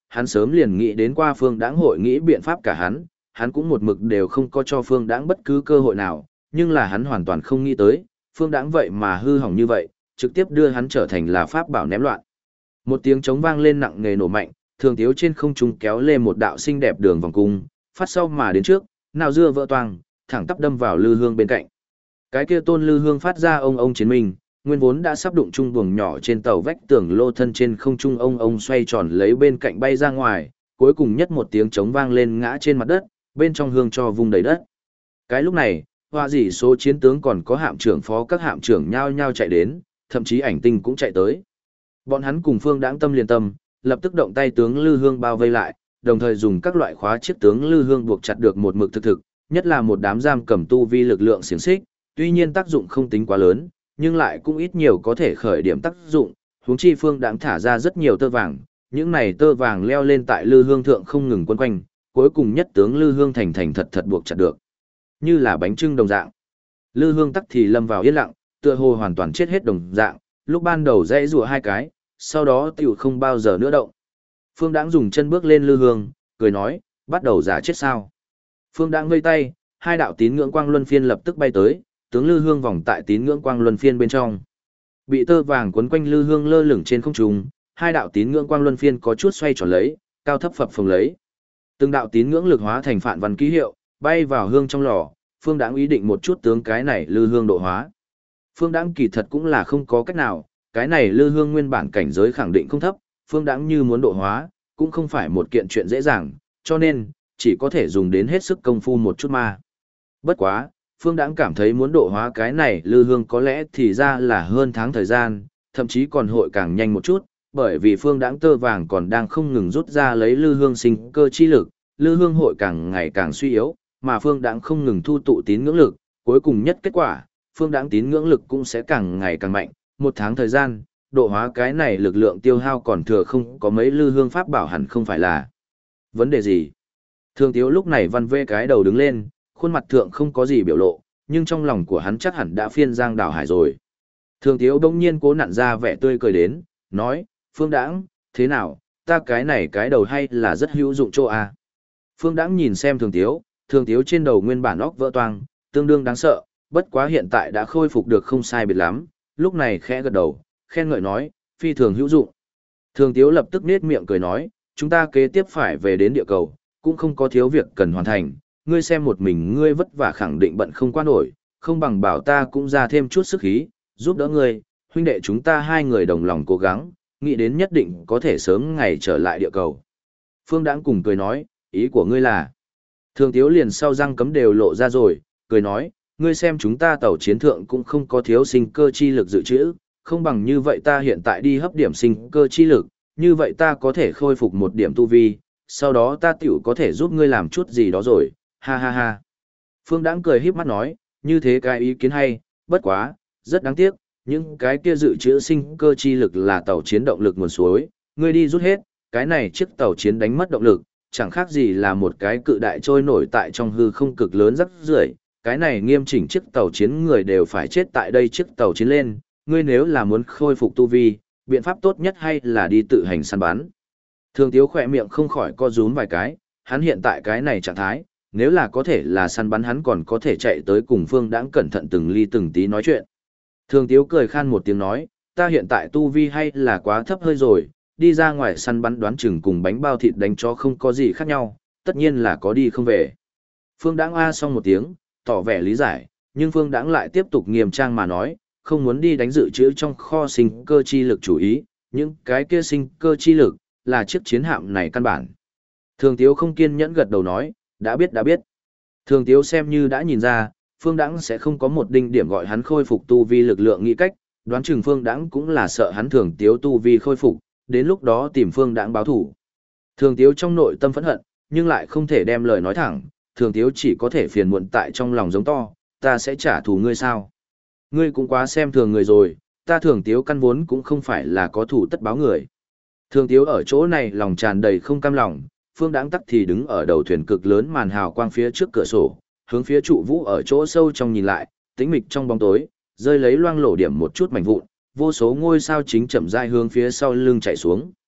hắn sớm liền nghĩ đến qua Phương Đãng hội nghĩ biện pháp cả hắn cũng một mực đều không có cho Phương Đãng bất cứ cơ hội nào, nhưng là hắn hoàn toàn không nghĩ tới, Phương Đãng vậy mà hư hỏng như vậy, trực tiếp đưa hắn trở thành là pháp bảo ném loạn. Một tiếng trống vang lên nặng nề nổ mạnh, Thường Tiếu trên không trung kéo lên một đạo xinh đẹp đường vòng cung, phát sau mà đến trước, nào dưa vỡ toang, thẳng tắp đâm vào lư hương bên cạnh. Cái kia tôn lư hương phát ra ông chiến minh, nguyên vốn đã sắp đụng chung buồng nhỏ trên tàu vách tường lô thân trên không trung ông xoay tròn lấy bên cạnh bay ra ngoài, cuối cùng nhất một tiếng trống vang lên ngã trên mặt đất, bên trong hương cho vung đầy đất. Cái lúc này, hoa dĩ số chiến tướng còn có hạm trưởng phó các hạm trưởng nhao nhao chạy đến, thậm chí Ảnh Tinh cũng chạy tới. Bọn hắn cùng Phương Đãng tâm liền tâm, lập tức động tay tướng lư hương bao vây lại, đồng thời dùng các loại khóa chiếc tướng lư hương buộc chặt được một mực thực, nhất là một đám giam cầm tu vi lực lượng xiềng xích, tuy nhiên tác dụng không tính quá lớn, nhưng lại cũng ít nhiều có thể khởi điểm tác dụng, huống chi Phương Đãng thả ra rất nhiều tơ vàng, những này tơ vàng leo lên tại lư hương thượng không ngừng quấn quanh, cuối cùng nhất tướng lư hương thành thật buộc chặt được. Như là bánh trưng đồng dạng. Lư hương tắc thì lâm vào yên lặng, tựa hồ hoàn toàn chết hết đồng dạng, lúc ban đầu dãy rùa hai cái, sau đó tiểu không bao giờ nữa động. Phương Đãng dùng chân bước lên lư hương, cười nói, bắt đầu giả chết sao. Phương Đãng vây tay, hai đạo tín ngưỡng quang luân phiên lập tức bay tới, tướng lư hương vòng tại tín ngưỡng quang luân phiên bên trong. Bị tơ vàng quấn quanh lư hương lơ lửng trên không trung, hai đạo tín ngưỡng quang luân phiên có chút xoay tròn lấy, cao thấp phập phồng lấy. Từng đạo tín ngưỡng lực hóa thành phản văn ký hiệu, bay vào hương trong lò, Phương Đãng ý định một chút tướng cái này lư hương độ hóa. Phương Đãng kỳ thật cũng là không có cách nào, cái này lư hương nguyên bản cảnh giới khẳng định không thấp, Phương Đãng như muốn độ hóa, cũng không phải một kiện chuyện dễ dàng, cho nên, chỉ có thể dùng đến hết sức công phu một chút mà. Bất quá, Phương Đãng cảm thấy muốn độ hóa cái này lư hương có lẽ thì ra là hơn tháng thời gian, thậm chí còn hội càng nhanh một chút, bởi vì Phương Đãng tơ vàng còn đang không ngừng rút ra lấy lư hương sinh cơ chi lực, lư hương hội càng ngày càng suy yếu, mà Phương Đãng không ngừng thu tụ tín ngưỡng lực, cuối cùng nhất kết quả, Phương Đãng tín ngưỡng lực cũng sẽ càng ngày càng mạnh, một tháng thời gian, độ hóa cái này lực lượng tiêu hao còn thừa không có mấy lư hương pháp bảo hẳn không phải là vấn đề gì. Thường Tiếu lúc này văn vê cái đầu đứng lên, khuôn mặt thượng không có gì biểu lộ, nhưng trong lòng của hắn chắc hẳn đã phiên giang đảo hải rồi. Thường Tiếu bỗng nhiên cố nặn ra vẻ tươi cười đến, nói, Phương Đãng, thế nào, ta cái này cái đầu hay là rất hữu dụng chỗ à? Phương Đãng nhìn xem Thường Tiếu trên đầu nguyên bản óc vỡ toang, tương đương đáng sợ, bất quá hiện tại đã khôi phục được không sai biệt lắm, lúc này khẽ gật đầu, khen ngợi nói, phi thường hữu dụng. Thường Tiếu lập tức nết miệng cười nói, chúng ta kế tiếp phải về đến địa cầu, cũng không có thiếu việc cần hoàn thành, ngươi xem một mình ngươi vất vả khẳng định bận không qua nổi, không bằng bảo ta cũng ra thêm chút sức khí, giúp đỡ ngươi, huynh đệ chúng ta hai người đồng lòng cố gắng, nghĩ đến nhất định có thể sớm ngày trở lại địa cầu. Phương Đãng cùng cười nói, ý của ngươi là, Thường Tiếu liền sau răng cấm đều lộ ra rồi, cười nói, ngươi xem chúng ta tàu chiến thượng cũng không có thiếu sinh cơ chi lực dự trữ, không bằng như vậy ta hiện tại đi hấp điểm sinh cơ chi lực, như vậy ta có thể khôi phục một điểm tu vi, sau đó ta tiểu có thể giúp ngươi làm chút gì đó rồi, ha ha ha. Phương Đãng cười híp mắt nói, như thế cái ý kiến hay, bất quá, rất đáng tiếc, những cái kia dự trữ sinh cơ chi lực là tàu chiến động lực nguồn suối, ngươi đi rút hết, cái này chiếc tàu chiến đánh mất động lực, chẳng khác gì là một cái cự đại trôi nổi tại trong hư không cực lớn rắc rưởi, cái này nghiêm chỉnh chiếc tàu chiến người đều phải chết tại đây chiếc tàu chiến lên, ngươi nếu là muốn khôi phục tu vi, biện pháp tốt nhất hay là đi tự hành săn bắn. Thường Tiếu khỏe miệng không khỏi co rúm vài cái, hắn hiện tại cái này trạng thái, nếu là có thể là săn bắn hắn còn có thể chạy tới cùng Phương Đãng cẩn thận từng ly từng tí nói chuyện. Thường Tiếu cười khan một tiếng nói, ta hiện tại tu vi hay là quá thấp hơi rồi, đi ra ngoài săn bắn đoán chừng cùng bánh bao thịt đánh chó không có gì khác nhau, tất nhiên là có đi không về. Phương Đãng a xong một tiếng, tỏ vẻ lý giải, nhưng Phương Đãng lại tiếp tục nghiêm trang mà nói, không muốn đi đánh dự trữ trong kho sinh cơ chi lực chủ ý, những cái kia sinh cơ chi lực, là chiếc chiến hạm này căn bản. Thường Tiếu không kiên nhẫn gật đầu nói, đã biết. Thường Tiếu xem như đã nhìn ra, Phương Đãng sẽ không có một đinh điểm gọi hắn khôi phục tu vi lực lượng nghĩ cách, đoán chừng Phương Đãng cũng là sợ hắn Thường Tiếu tu vi khôi phục, đến lúc đó tìm Phương Đãng báo thủ. Thường Tiếu trong nội tâm phẫn hận, nhưng lại không thể đem lời nói thẳng, Thường Tiếu chỉ có thể phiền muộn tại trong lòng giống to, ta sẽ trả thù ngươi sao? Ngươi cũng quá xem thường người rồi, ta Thường Tiếu căn vốn cũng không phải là có thủ tất báo người. Thường Tiếu ở chỗ này lòng tràn đầy không cam lòng, Phương Đãng tắc thì đứng ở đầu thuyền cực lớn màn hào quang phía trước cửa sổ, hướng phía trụ vũ ở chỗ sâu trong nhìn lại, tĩnh mịch trong bóng tối, rơi lấy loang lổ điểm một chút mảnh vụn, vô số ngôi sao chính chậm rãi hướng phía sau lưng chạy xuống.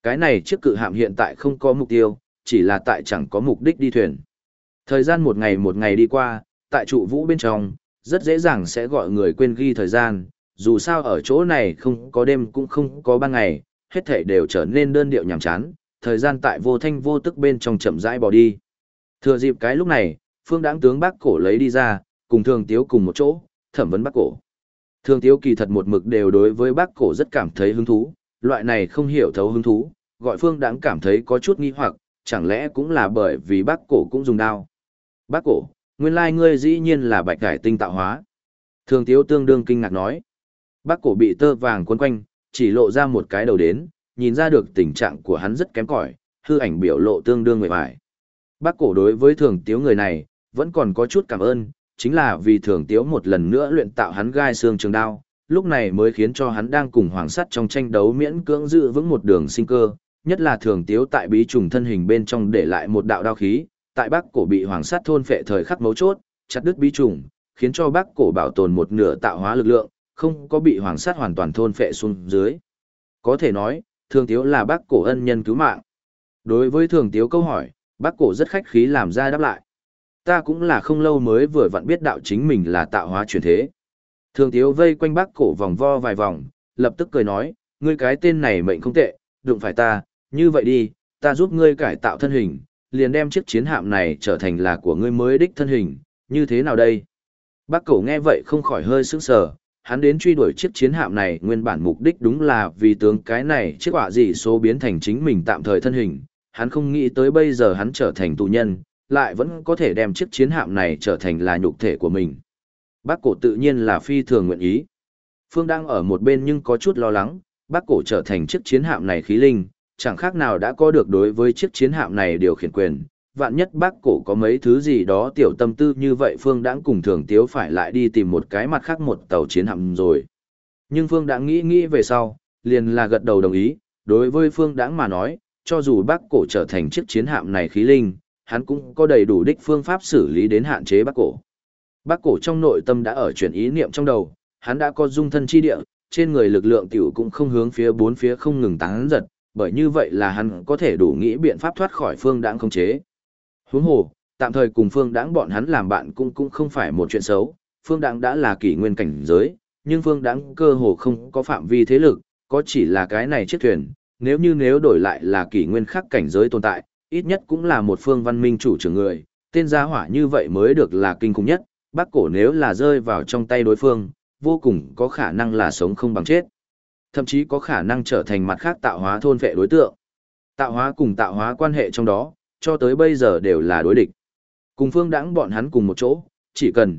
Cái này chiếc cự hạm hiện tại không có mục tiêu, chỉ là tại chẳng có mục đích đi thuyền. Thời gian một ngày đi qua, tại trụ vũ bên trong, rất dễ dàng sẽ gọi người quên ghi thời gian, dù sao ở chỗ này không có đêm cũng không có ban ngày, hết thảy đều trở nên đơn điệu nhàm chán, thời gian tại vô thanh vô tức bên trong chậm rãi bỏ đi. Thừa dịp cái lúc này, Phương Đãng tướng Bác Cổ lấy đi ra, cùng Thường Tiếu cùng một chỗ, thẩm vấn Bác Cổ. Thường Tiếu kỳ thật một mực đều đối với Bác Cổ rất cảm thấy hứng thú, loại này không hiểu thấu hứng thú, gọi Phương Đãng cảm thấy có chút nghi hoặc, chẳng lẽ cũng là bởi vì Bác Cổ cũng dùng đao. Bác Cổ, nguyên lai ngươi dĩ nhiên là Bạch Cải Tinh tạo hóa. Thường Tiếu tương đương kinh ngạc nói. Bác Cổ bị tơ vàng quấn quanh, chỉ lộ ra một cái đầu đến, nhìn ra được tình trạng của hắn rất kém cỏi, hư ảnh biểu lộ tương đương người vải. Bác Cổ đối với Thường Tiếu người này, vẫn còn có chút cảm ơn, chính là vì Thường Tiếu một lần nữa luyện tạo hắn gai xương trường đao, lúc này mới khiến cho hắn đang cùng Hoàng Sắt trong tranh đấu miễn cưỡng giữ vững một đường sinh cơ, nhất là Thường Tiếu tại bí trùng thân hình bên trong để lại một đạo đao khí, tại Bác Cổ bị Hoàng Sắt thôn phệ thời khắc mấu chốt, chặt đứt bí trùng, khiến cho Bác Cổ bảo tồn một nửa tạo hóa lực lượng, không có bị Hoàng Sắt hoàn toàn thôn phệ xuống dưới. Có thể nói, Thường Tiếu là Bác Cổ ân nhân cứu mạng. Đối với Thường Tiếu câu hỏi, Bác Cổ rất khách khí làm ra đáp lại. Ta cũng là không lâu mới vừa vặn biết đạo chính mình là tạo hóa chuyển thế. Thường Tiếu vây quanh Bác Cổ vòng vo vài vòng, lập tức cười nói, ngươi cái tên này mệnh không tệ, đụng phải ta, như vậy đi, ta giúp ngươi cải tạo thân hình, liền đem chiếc chiến hạm này trở thành là của ngươi mới đích thân hình, như thế nào đây? Bác Cổ nghe vậy không khỏi hơi sững sờ, hắn đến truy đuổi chiếc chiến hạm này nguyên bản mục đích đúng là vì tướng cái này chiếc họa dị số biến thành chính mình tạm thời thân hình, hắn không nghĩ tới bây giờ hắn trở thành tù nhân, lại vẫn có thể đem chiếc chiến hạm này trở thành là nhục thể của mình. Bác Cổ tự nhiên là phi thường nguyện ý. Phương đang ở một bên nhưng có chút lo lắng, Bác Cổ trở thành chiếc chiến hạm này khí linh, chẳng khác nào đã có được đối với chiếc chiến hạm này điều khiển quyền. Vạn nhất Bác Cổ có mấy thứ gì đó tiểu tâm tư như vậy Phương Đãng cùng Thường Tiếu phải lại đi tìm một cái mặt khác một tàu chiến hạm rồi. Nhưng Phương Đãng nghĩ về sau, liền là gật đầu đồng ý, đối với Phương Đãng mà nói, cho dù Bác Cổ trở thành chiếc chiến hạm này khí linh, hắn cũng có đầy đủ đích phương pháp xử lý đến hạn chế Bác Cổ. Bác Cổ trong nội tâm đã ở chuyển ý niệm trong đầu, hắn đã có dung thân chi địa, trên người lực lượng tiểu cũng không hướng phía bốn phía không ngừng tán giật, bởi như vậy là hắn có thể đủ nghĩ biện pháp thoát khỏi Phương Đãng khống chế. Huống hồ, tạm thời cùng Phương Đãng bọn hắn làm bạn cũng không phải một chuyện xấu, Phương Đãng đã là kỷ nguyên cảnh giới, nhưng Phương Đãng cơ hồ không có phạm vi thế lực, có chỉ là cái này chiếc thuyền, nếu đổi lại là kỷ nguyên khác cảnh giới tồn tại, ít nhất cũng là một phương văn minh chủ trưởng người, tên gia hỏa như vậy mới được là kinh khủng nhất, Bác Cổ nếu là rơi vào trong tay đối phương, vô cùng có khả năng là sống không bằng chết. Thậm chí có khả năng trở thành mặt khác tạo hóa thôn vệ đối tượng. Tạo hóa cùng tạo hóa quan hệ trong đó, cho tới bây giờ đều là đối địch. Cùng Phương Đãng bọn hắn cùng một chỗ, chỉ cần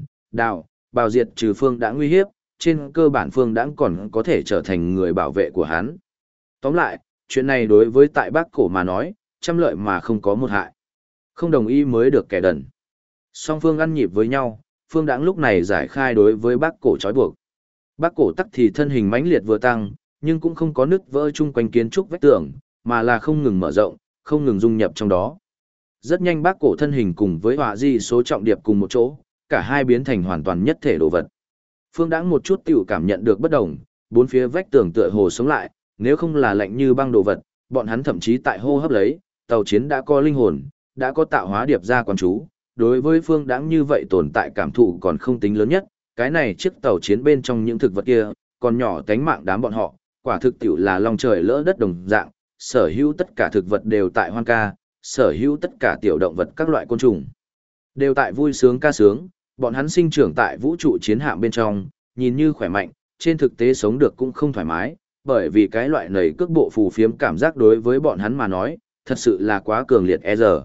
bào diệt trừ Phương Đãng nguy hiếp, trên cơ bản Phương Đãng còn có thể trở thành người bảo vệ của hắn. Tóm lại, chuyện này đối với tại Bác Cổ mà nói, trăm lợi mà không có một hại. Không đồng ý mới được kẻ đần. Song phương ăn nhịp với nhau, Phương Đãng lúc này giải khai đối với Bác Cổ trói buộc. Bác Cổ tắc thì thân hình mãnh liệt vừa tăng, nhưng cũng không có nứt vỡ chung quanh kiến trúc vách tường, mà là không ngừng mở rộng, không ngừng dung nhập trong đó. Rất nhanh Bác Cổ thân hình cùng với họa di số trọng điệp cùng một chỗ, cả hai biến thành hoàn toàn nhất thể đồ vật. Phương Đãng một chút tiểu cảm nhận được bất đồng, bốn phía vách tường tựa hồ sống lại, nếu không là lạnh như băng đồ vật, bọn hắn thậm chí tại hô hấp lấy, tàu chiến đã có linh hồn, đã có tạo hóa điệp ra quán chú. Đối với Phương Đãng như vậy tồn tại cảm thụ còn không tính lớn nhất, cái này chiếc tàu chiến bên trong những thực vật kia, còn nhỏ tánh mạng đám bọn họ, quả thực tiểu là long trời lỡ đất đồng dạng, sở hữu tất cả thực vật đều tại hoan ca, sở hữu tất cả tiểu động vật các loại côn trùng đều tại vui sướng ca sướng, bọn hắn sinh trưởng tại vũ trụ chiến hạm bên trong, nhìn như khỏe mạnh, trên thực tế sống được cũng không thoải mái, bởi vì cái loại nầy cước bộ phù phiếm cảm giác đối với bọn hắn mà nói, thật sự là quá cường liệt giờ.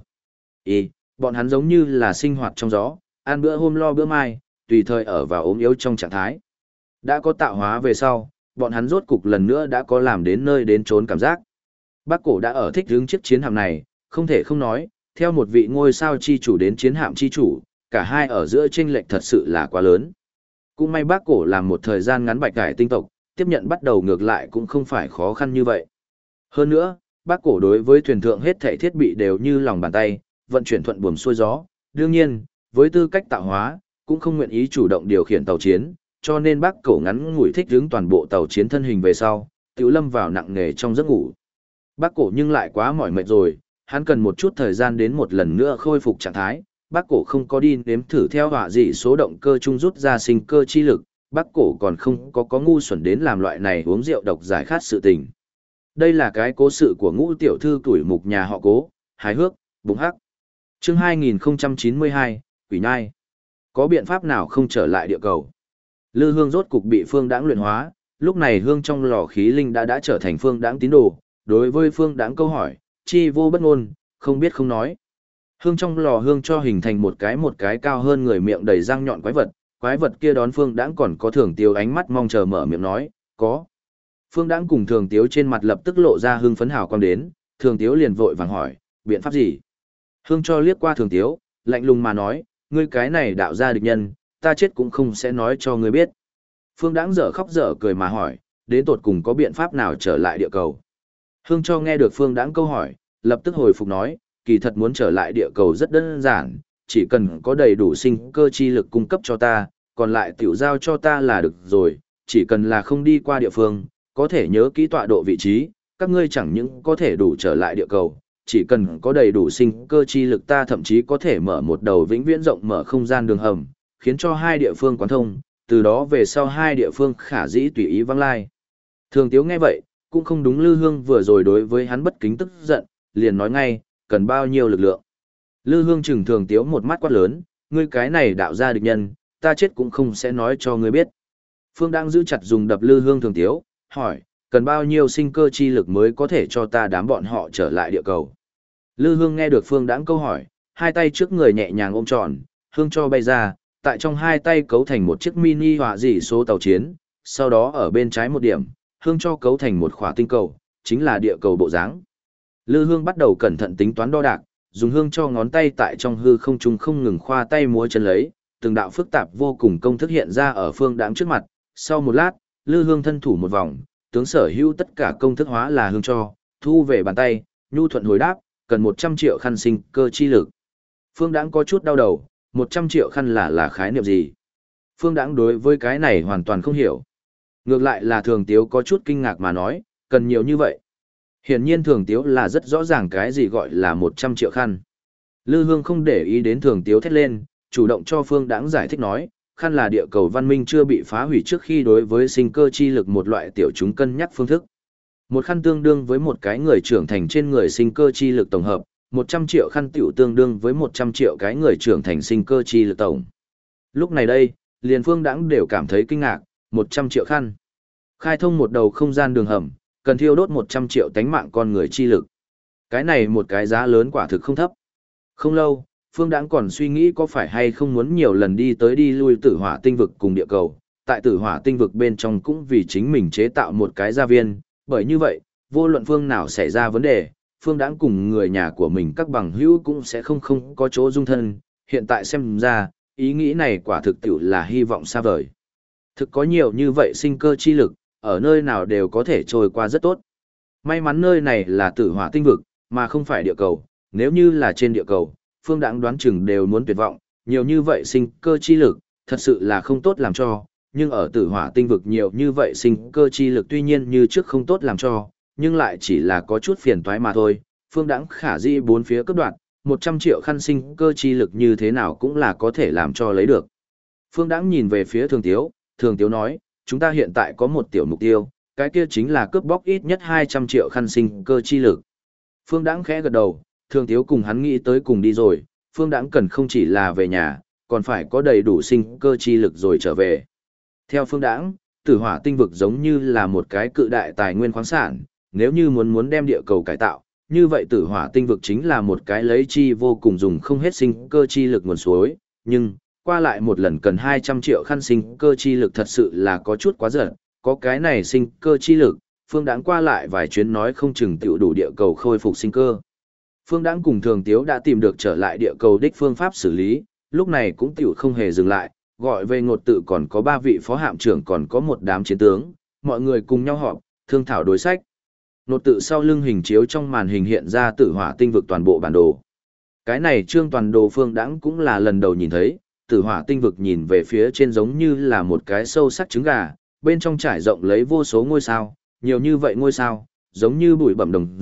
Bọn hắn giống như là sinh hoạt trong gió, ăn bữa hôm lo bữa mai, tùy thời ở vào ốm yếu trong trạng thái. Đã có tạo hóa về sau, bọn hắn rốt cục lần nữa đã có làm đến nơi đến chốn cảm giác. Bác Cổ đã ở thích hướng chiếc chiến hạm này, không thể không nói, theo một vị ngôi sao chi chủ đến chiến hạm chi chủ, cả hai ở giữa chênh lệch thật sự là quá lớn. Cũng may Bác Cổ làm một thời gian ngắn Bạch Cải Tinh tộc, tiếp nhận bắt đầu ngược lại cũng không phải khó khăn như vậy. Hơn nữa, Bác Cổ đối với thuyền thượng hết thảy thiết bị đều như lòng bàn tay, vận chuyển thuận buồm xuôi gió. Đương nhiên, với tư cách tạo hóa, cũng không nguyện ý chủ động điều khiển tàu chiến, cho nên Bác Cổ ngắn ngủi thích ứng toàn bộ tàu chiến thân hình về sau, tiểu lâm vào nặng nề trong giấc ngủ. Bác cổ nhưng lại quá mỏi mệt rồi, hắn cần một chút thời gian đến một lần nữa khôi phục trạng thái. Bác cổ không có đi nếm thử theo hỏa dị số động cơ trung rút ra sinh cơ chi lực, bác cổ còn không có ngu xuẩn đến làm loại này uống rượu độc giải khát sự tình. Đây là cái cố sự của Ngũ tiểu thư tuổi mục nhà họ Cố, hài hước, bụng hắc. Chương 2092, Quỷ Nhai. Có biện pháp nào không trở lại địa cầu? Lư Hương rốt cục bị Phương Đãng luyện hóa, lúc này hương trong lò khí linh đã trở thành Phương Đãng tín đồ, đối với Phương Đãng câu hỏi, chi vô bất ngôn, không biết không nói. Hương trong lò hương cho hình thành một cái cao hơn người miệng đầy răng nhọn quái vật kia đón Phương Đãng còn có Thường Tiếu ánh mắt mong chờ mở miệng nói, có. Phương Đãng cùng Thường Tiếu trên mặt lập tức lộ ra hưng phấn hào quang đến, Thường Tiếu liền vội vàng hỏi, biện pháp gì? Hương cho liếc qua Thường Tiếu, lạnh lùng mà nói, ngươi cái này đạo ra địch nhân, ta chết cũng không sẽ nói cho ngươi biết. Phương Đãng dở khóc dở cười mà hỏi, đến tột cùng có biện pháp nào trở lại địa cầu? Hương cho nghe được Phương Đãng câu hỏi, lập tức hồi phục nói, kỳ thật muốn trở lại địa cầu rất đơn giản, chỉ cần có đầy đủ sinh cơ chi lực cung cấp cho ta, còn lại tiểu giao cho ta là được rồi, chỉ cần là không đi qua địa phương, có thể nhớ kỹ tọa độ vị trí, các ngươi chẳng những có thể đủ trở lại địa cầu, chỉ cần có đầy đủ sinh cơ chi lực ta thậm chí có thể mở một đầu vĩnh viễn rộng mở không gian đường hầm, khiến cho hai địa phương quán thông, từ đó về sau hai địa phương khả dĩ tùy ý vắng lai. Thường Tiếu nghe vậy, cũng không đúng Lư Hương vừa rồi đối với hắn bất kính tức giận, liền nói ngay, cần bao nhiêu lực lượng. Lư Hương chừng Thường Tiếu một mắt quát lớn, ngươi cái này đạo ra địch nhân, ta chết cũng không sẽ nói cho ngươi biết. Phương đang giữ chặt dùng đập Lư Hương Thường Tiếu, hỏi, cần bao nhiêu sinh cơ chi lực mới có thể cho ta đám bọn họ trở lại địa cầu. Lư Hương nghe được Phương Đãng câu hỏi, hai tay trước người nhẹ nhàng ôm tròn, hương cho bay ra, tại trong hai tay cấu thành một chiếc mini hỏa dị số tàu chiến, sau đó ở bên trái một điểm, hương cho cấu thành một khỏa tinh cầu, chính là địa cầu bộ dáng. Lư Hương bắt đầu cẩn thận tính toán đo đạc, dùng hương cho ngón tay tại trong hư không trung không ngừng khoa tay múa chân lấy, từng đạo phức tạp vô cùng công thức hiện ra ở Phương Đãng trước mặt. Sau một lát, Lư Hương thân thủ một vòng, tướng sở hữu tất cả công thức hóa là hương cho, thu về bàn tay, nhu thuận hồi đáp, cần 100 triệu khăn sinh cơ chi lực. Phương Đãng có chút đau đầu, 100 triệu khăn là khái niệm gì? Phương Đãng đối với cái này hoàn toàn không hiểu. Ngược lại là Thường Tiếu có chút kinh ngạc mà nói, cần nhiều như vậy. Hiển nhiên Thường Tiếu là rất rõ ràng cái gì gọi là 100 triệu khăn. Lư Hương không để ý đến Thường Tiếu thét lên, chủ động cho Phương Đãng giải thích nói, khăn là địa cầu văn minh chưa bị phá hủy trước khi đối với sinh cơ chi lực một loại tiểu chúng cân nhắc phương thức. Một khăn tương đương với một cái người trưởng thành trên người sinh cơ chi lực tổng hợp, 100 triệu khăn tiểu tương đương với 100 triệu cái người trưởng thành sinh cơ chi lực tổng. Lúc này đây, liền Phương Đãng đều cảm thấy kinh ngạc, 100 triệu khăn. Khai thông một đầu không gian đường hầm, cần thiêu đốt 100 triệu tánh mạng con người chi lực. Cái này một cái giá lớn quả thực không thấp. Không lâu, Phương Đãng còn suy nghĩ có phải hay không muốn nhiều lần đi tới đi lui tử hỏa tinh vực cùng địa cầu, tại tử hỏa tinh vực bên trong cũng vì chính mình chế tạo một cái gia viên, bởi như vậy, vô luận phương nào xảy ra vấn đề, Phương Đãng cùng người nhà của mình các bằng hữu cũng sẽ không có chỗ dung thân, hiện tại xem ra, ý nghĩ này quả thực tiểu là hy vọng xa vời. Thực có nhiều như vậy sinh cơ chi lực, ở nơi nào đều có thể trôi qua rất tốt. May mắn nơi này là tử hỏa tinh vực, mà không phải địa cầu, nếu như là trên địa cầu, Phương Đãng đoán chừng đều muốn tuyệt vọng, nhiều như vậy sinh cơ chi lực, thật sự là không tốt làm cho, nhưng ở tử hỏa tinh vực nhiều như vậy sinh cơ chi lực tuy nhiên như trước không tốt làm cho, nhưng lại chỉ là có chút phiền toái mà thôi. Phương Đãng khả dĩ bốn phía cấp đoạn, 100 triệu khăn sinh cơ chi lực như thế nào cũng là có thể làm cho lấy được. Phương Đãng nhìn về phía Thường Tiếu nói, chúng ta hiện tại có một tiểu mục tiêu, cái kia chính là cướp bóc ít nhất 200 triệu khăn sinh cơ chi lực. Phương Đãng khẽ gật đầu, Thường Tiếu cùng hắn nghĩ tới cùng đi rồi, Phương Đãng cần không chỉ là về nhà, còn phải có đầy đủ sinh cơ chi lực rồi trở về. Theo Phương Đãng, tử hỏa tinh vực giống như là một cái cự đại tài nguyên khoáng sản, nếu như muốn đem địa cầu cải tạo, như vậy tử hỏa tinh vực chính là một cái lấy chi vô cùng dùng không hết sinh cơ chi lực nguồn suối, nhưng, qua lại một lần cần 200 triệu khăn sinh cơ chi lực thật sự là có chút quá dở, có cái này sinh cơ chi lực, Phương Đãng qua lại vài chuyến nói không chừng tiểu đủ địa cầu khôi phục sinh cơ. Phương Đãng cùng Thường Tiếu đã tìm được trở lại địa cầu đích phương pháp xử lý, lúc này cũng tiểu không hề dừng lại, gọi về ngột tự còn có 3 vị phó hạm trưởng còn có một đám chiến tướng, mọi người cùng nhau họp, thương thảo đối sách. Ngột tự sau lưng hình chiếu trong màn hình hiện ra tử hỏa tinh vực toàn bộ bản đồ. Cái này trương toàn đồ Phương Đãng cũng là lần đầu nhìn thấy, tử hỏa tinh vực nhìn về phía trên giống như là một cái sâu sắc trứng gà, bên trong trải rộng lấy vô số ngôi sao, nhiều như vậy ngôi sao, giống như bụi bẩm đồng dạng,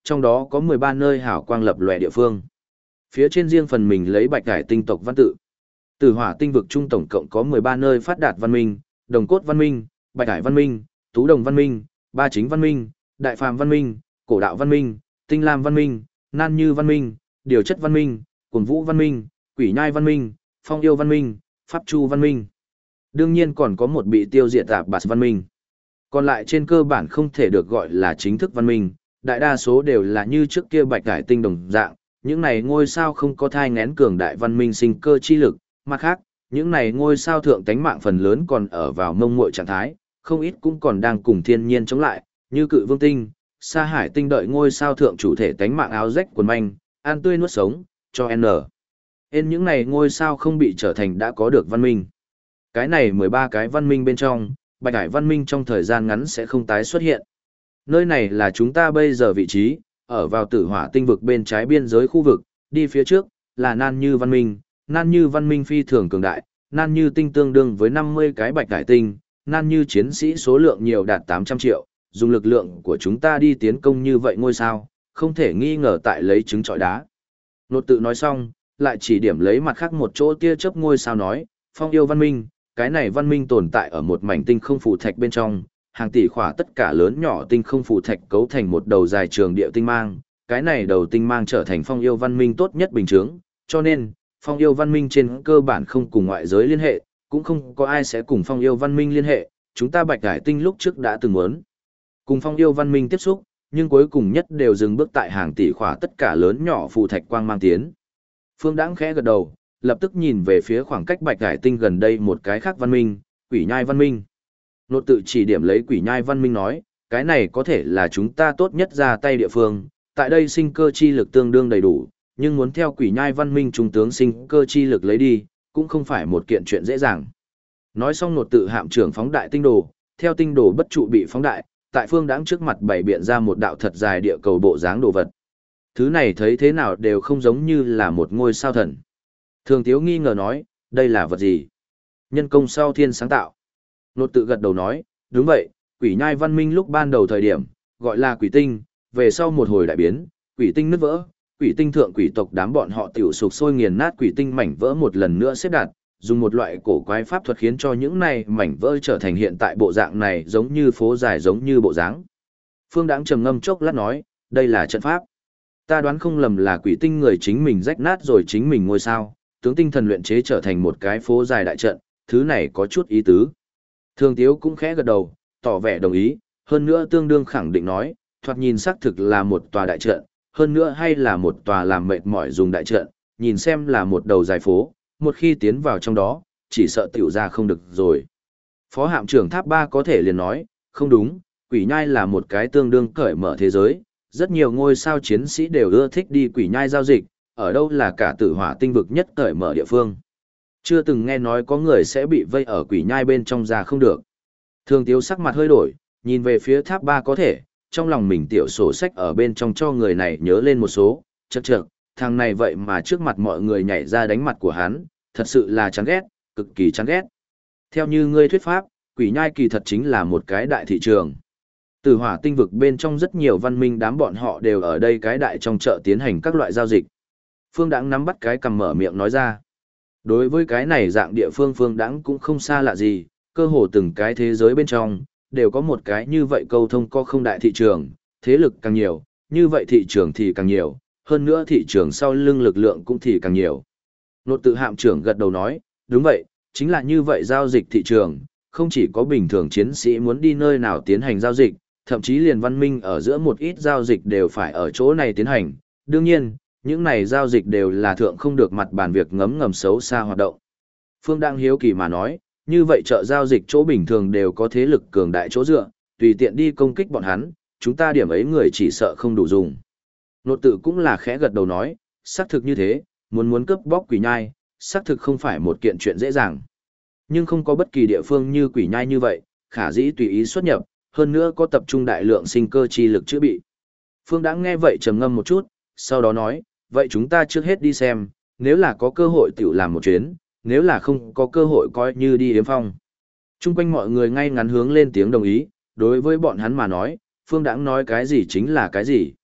trong đó có 13 nơi hảo quang lập lòe địa phương. Phía trên riêng phần mình lấy bạch cải tinh tộc văn tự. Tử hỏa tinh vực trung tổng cộng có 13 nơi phát đạt văn minh, đồng cốt văn minh, bạch cải văn minh, tú đồng văn minh, ba chính văn minh, đại phàm văn minh, cổ đạo văn minh, tinh lam văn minh, nan như văn minh, điều chất văn minh, cuồng vũ văn minh, quỷ nhai văn minh, phong yêu văn minh, pháp chu văn minh. Đương nhiên còn có một bị tiêu diệt tạp bạt văn minh. Còn lại trên cơ bản không thể được gọi là chính thức văn minh, đại đa số đều là như trước kia bạch cải tinh đồng dạng, những này ngôi sao không có thai ngén cường đại văn minh sinh cơ chi lực, mặt khác, những này ngôi sao thượng tánh mạng phần lớn còn ở vào mông muội trạng thái, không ít cũng còn đang cùng thiên nhiên chống lại, như cự vương tinh, sa hải tinh đợi ngôi sao thượng chủ thể tánh mạng áo rách quần manh, ăn tươi nuốt sống, cho N. Nên những này ngôi sao không bị trở thành đã có được văn minh. Cái này 13 cái văn minh bên trong, bạch hải văn minh trong thời gian ngắn sẽ không tái xuất hiện. Nơi này là chúng ta bây giờ vị trí, ở vào tử hỏa tinh vực bên trái biên giới khu vực, đi phía trước, là nan như văn minh phi thường cường đại, nan như tinh tương đương với 50 cái bạch hải tinh, nan như chiến sĩ số lượng nhiều đạt 800 triệu, dùng lực lượng của chúng ta đi tiến công như vậy ngôi sao, không thể nghi ngờ tại lấy trứng trọi đá. Nột tự nói xong, lại chỉ điểm lấy mặt khác một chỗ tia chớp ngôi sao nói, phong yêu văn minh, cái này văn minh tồn tại ở một mảnh tinh không phù thạch bên trong, hàng tỷ khỏa tất cả lớn nhỏ tinh không phù thạch cấu thành một đầu dài trường địa tinh mang, cái này đầu tinh mang trở thành phong yêu văn minh tốt nhất bình chướng, cho nên, phong yêu văn minh trên cơ bản không cùng ngoại giới liên hệ, cũng không có ai sẽ cùng phong yêu văn minh liên hệ, chúng ta bạch cải tinh lúc trước đã từng muốn cùng phong yêu văn minh tiếp xúc, nhưng cuối cùng nhất đều dừng bước tại hàng tỷ khỏa tất cả lớn nhỏ phù thạch quang mang tiến. Phương Đãng khẽ gật đầu, lập tức nhìn về phía khoảng cách bạch cải tinh gần đây một cái khác văn minh, quỷ nhai văn minh. Nột tự chỉ điểm lấy quỷ nhai văn minh nói, cái này có thể là chúng ta tốt nhất ra tay địa phương, tại đây sinh cơ chi lực tương đương đầy đủ, nhưng muốn theo quỷ nhai văn minh trung tướng sinh cơ chi lực lấy đi, cũng không phải một kiện chuyện dễ dàng. Nói xong nột tự hạm trưởng phóng đại tinh đồ, theo tinh đồ bất trụ bị phóng đại, tại Phương Đãng trước mặt bày biện ra một đạo thật dài địa cầu bộ dáng đồ vật. Thứ này thấy thế nào đều không giống như là một ngôi sao thần. Thường Tiếu nghi ngờ nói, đây là vật gì? Nhân công sau thiên sáng tạo. Nột tự gật đầu nói, đúng vậy, quỷ nhai văn minh lúc ban đầu thời điểm, gọi là quỷ tinh, về sau một hồi đại biến, quỷ tinh nứt vỡ, quỷ tinh thượng quỷ tộc đám bọn họ tiểu sục sôi nghiền nát quỷ tinh mảnh vỡ một lần nữa xếp đặt, dùng một loại cổ quái pháp thuật khiến cho những này mảnh vỡ trở thành hiện tại bộ dạng này giống như phố dài giống như bộ dáng. Phương Đãng trầm ngâm chốc lát nói, đây là trận pháp. Ta đoán không lầm là quỷ tinh người chính mình rách nát rồi chính mình ngôi sao, tướng tinh thần luyện chế trở thành một cái phố dài đại trận, thứ này có chút ý tứ. Thường Tiếu cũng khẽ gật đầu, tỏ vẻ đồng ý, hơn nữa tương đương khẳng định nói, thoạt nhìn xác thực là một tòa đại trận, hơn nữa hay là một tòa làm mệt mỏi dùng đại trận, nhìn xem là một đầu dài phố, một khi tiến vào trong đó, chỉ sợ tiểu ra không được rồi. Phó hạm trưởng tháp 3 có thể liền nói, không đúng, quỷ nhai là một cái tương đương cởi mở thế giới, rất nhiều ngôi sao chiến sĩ đều ưa thích đi quỷ nhai giao dịch, ở đâu là cả tử hỏa tinh vực nhất cởi mở địa phương. Chưa từng nghe nói có người sẽ bị vây ở quỷ nhai bên trong ra không được. Thường Tiếu sắc mặt hơi đổi, nhìn về phía tháp 3 có thể, trong lòng mình tiểu sổ sách ở bên trong cho người này nhớ lên một số, chậc chậc, thằng này vậy mà trước mặt mọi người nhảy ra đánh mặt của hắn, thật sự là chán ghét, cực kỳ chán ghét. Theo như ngươi thuyết pháp, quỷ nhai kỳ thật chính là một cái đại thị trường. Tử hỏa tinh vực bên trong rất nhiều văn minh đám bọn họ đều ở đây cái đại trong chợ tiến hành các loại giao dịch. Phương Đãng nắm bắt cái cầm mở miệng nói ra. Đối với cái này dạng địa phương Phương Đãng cũng không xa lạ gì, cơ hồ từng cái thế giới bên trong, đều có một cái như vậy câu thông có không đại thị trường, thế lực càng nhiều, như vậy thị trường thì càng nhiều, hơn nữa thị trường sau lưng lực lượng cũng thì càng nhiều. Nột tự hạm trưởng gật đầu nói, đúng vậy, chính là như vậy giao dịch thị trường, không chỉ có bình thường chiến sĩ muốn đi nơi nào tiến hành giao dịch, thậm chí liền văn minh ở giữa một ít giao dịch đều phải ở chỗ này tiến hành. Đương nhiên, những này giao dịch đều là thượng không được mặt bàn việc ngấm ngầm xấu xa hoạt động. Phương đang hiếu kỳ mà nói, như vậy chợ giao dịch chỗ bình thường đều có thế lực cường đại chỗ dựa, tùy tiện đi công kích bọn hắn, chúng ta điểm ấy người chỉ sợ không đủ dùng. Nột tự cũng là khẽ gật đầu nói, xác thực như thế, muốn cướp bóc quỷ nhai, xác thực không phải một kiện chuyện dễ dàng. Nhưng không có bất kỳ địa phương như quỷ nhai như vậy, khả dĩ tùy ý xuất nhập, hơn nữa có tập trung đại lượng sinh cơ chi lực chữa bị. Phương đã nghe vậy trầm ngâm một chút, sau đó nói, vậy chúng ta trước hết đi xem, nếu là có cơ hội tiểu làm một chuyến, nếu là không có cơ hội coi như đi yếm phong. Trung quanh mọi người ngay ngắn hướng lên tiếng đồng ý, đối với bọn hắn mà nói, Phương Đãng nói cái gì chính là cái gì.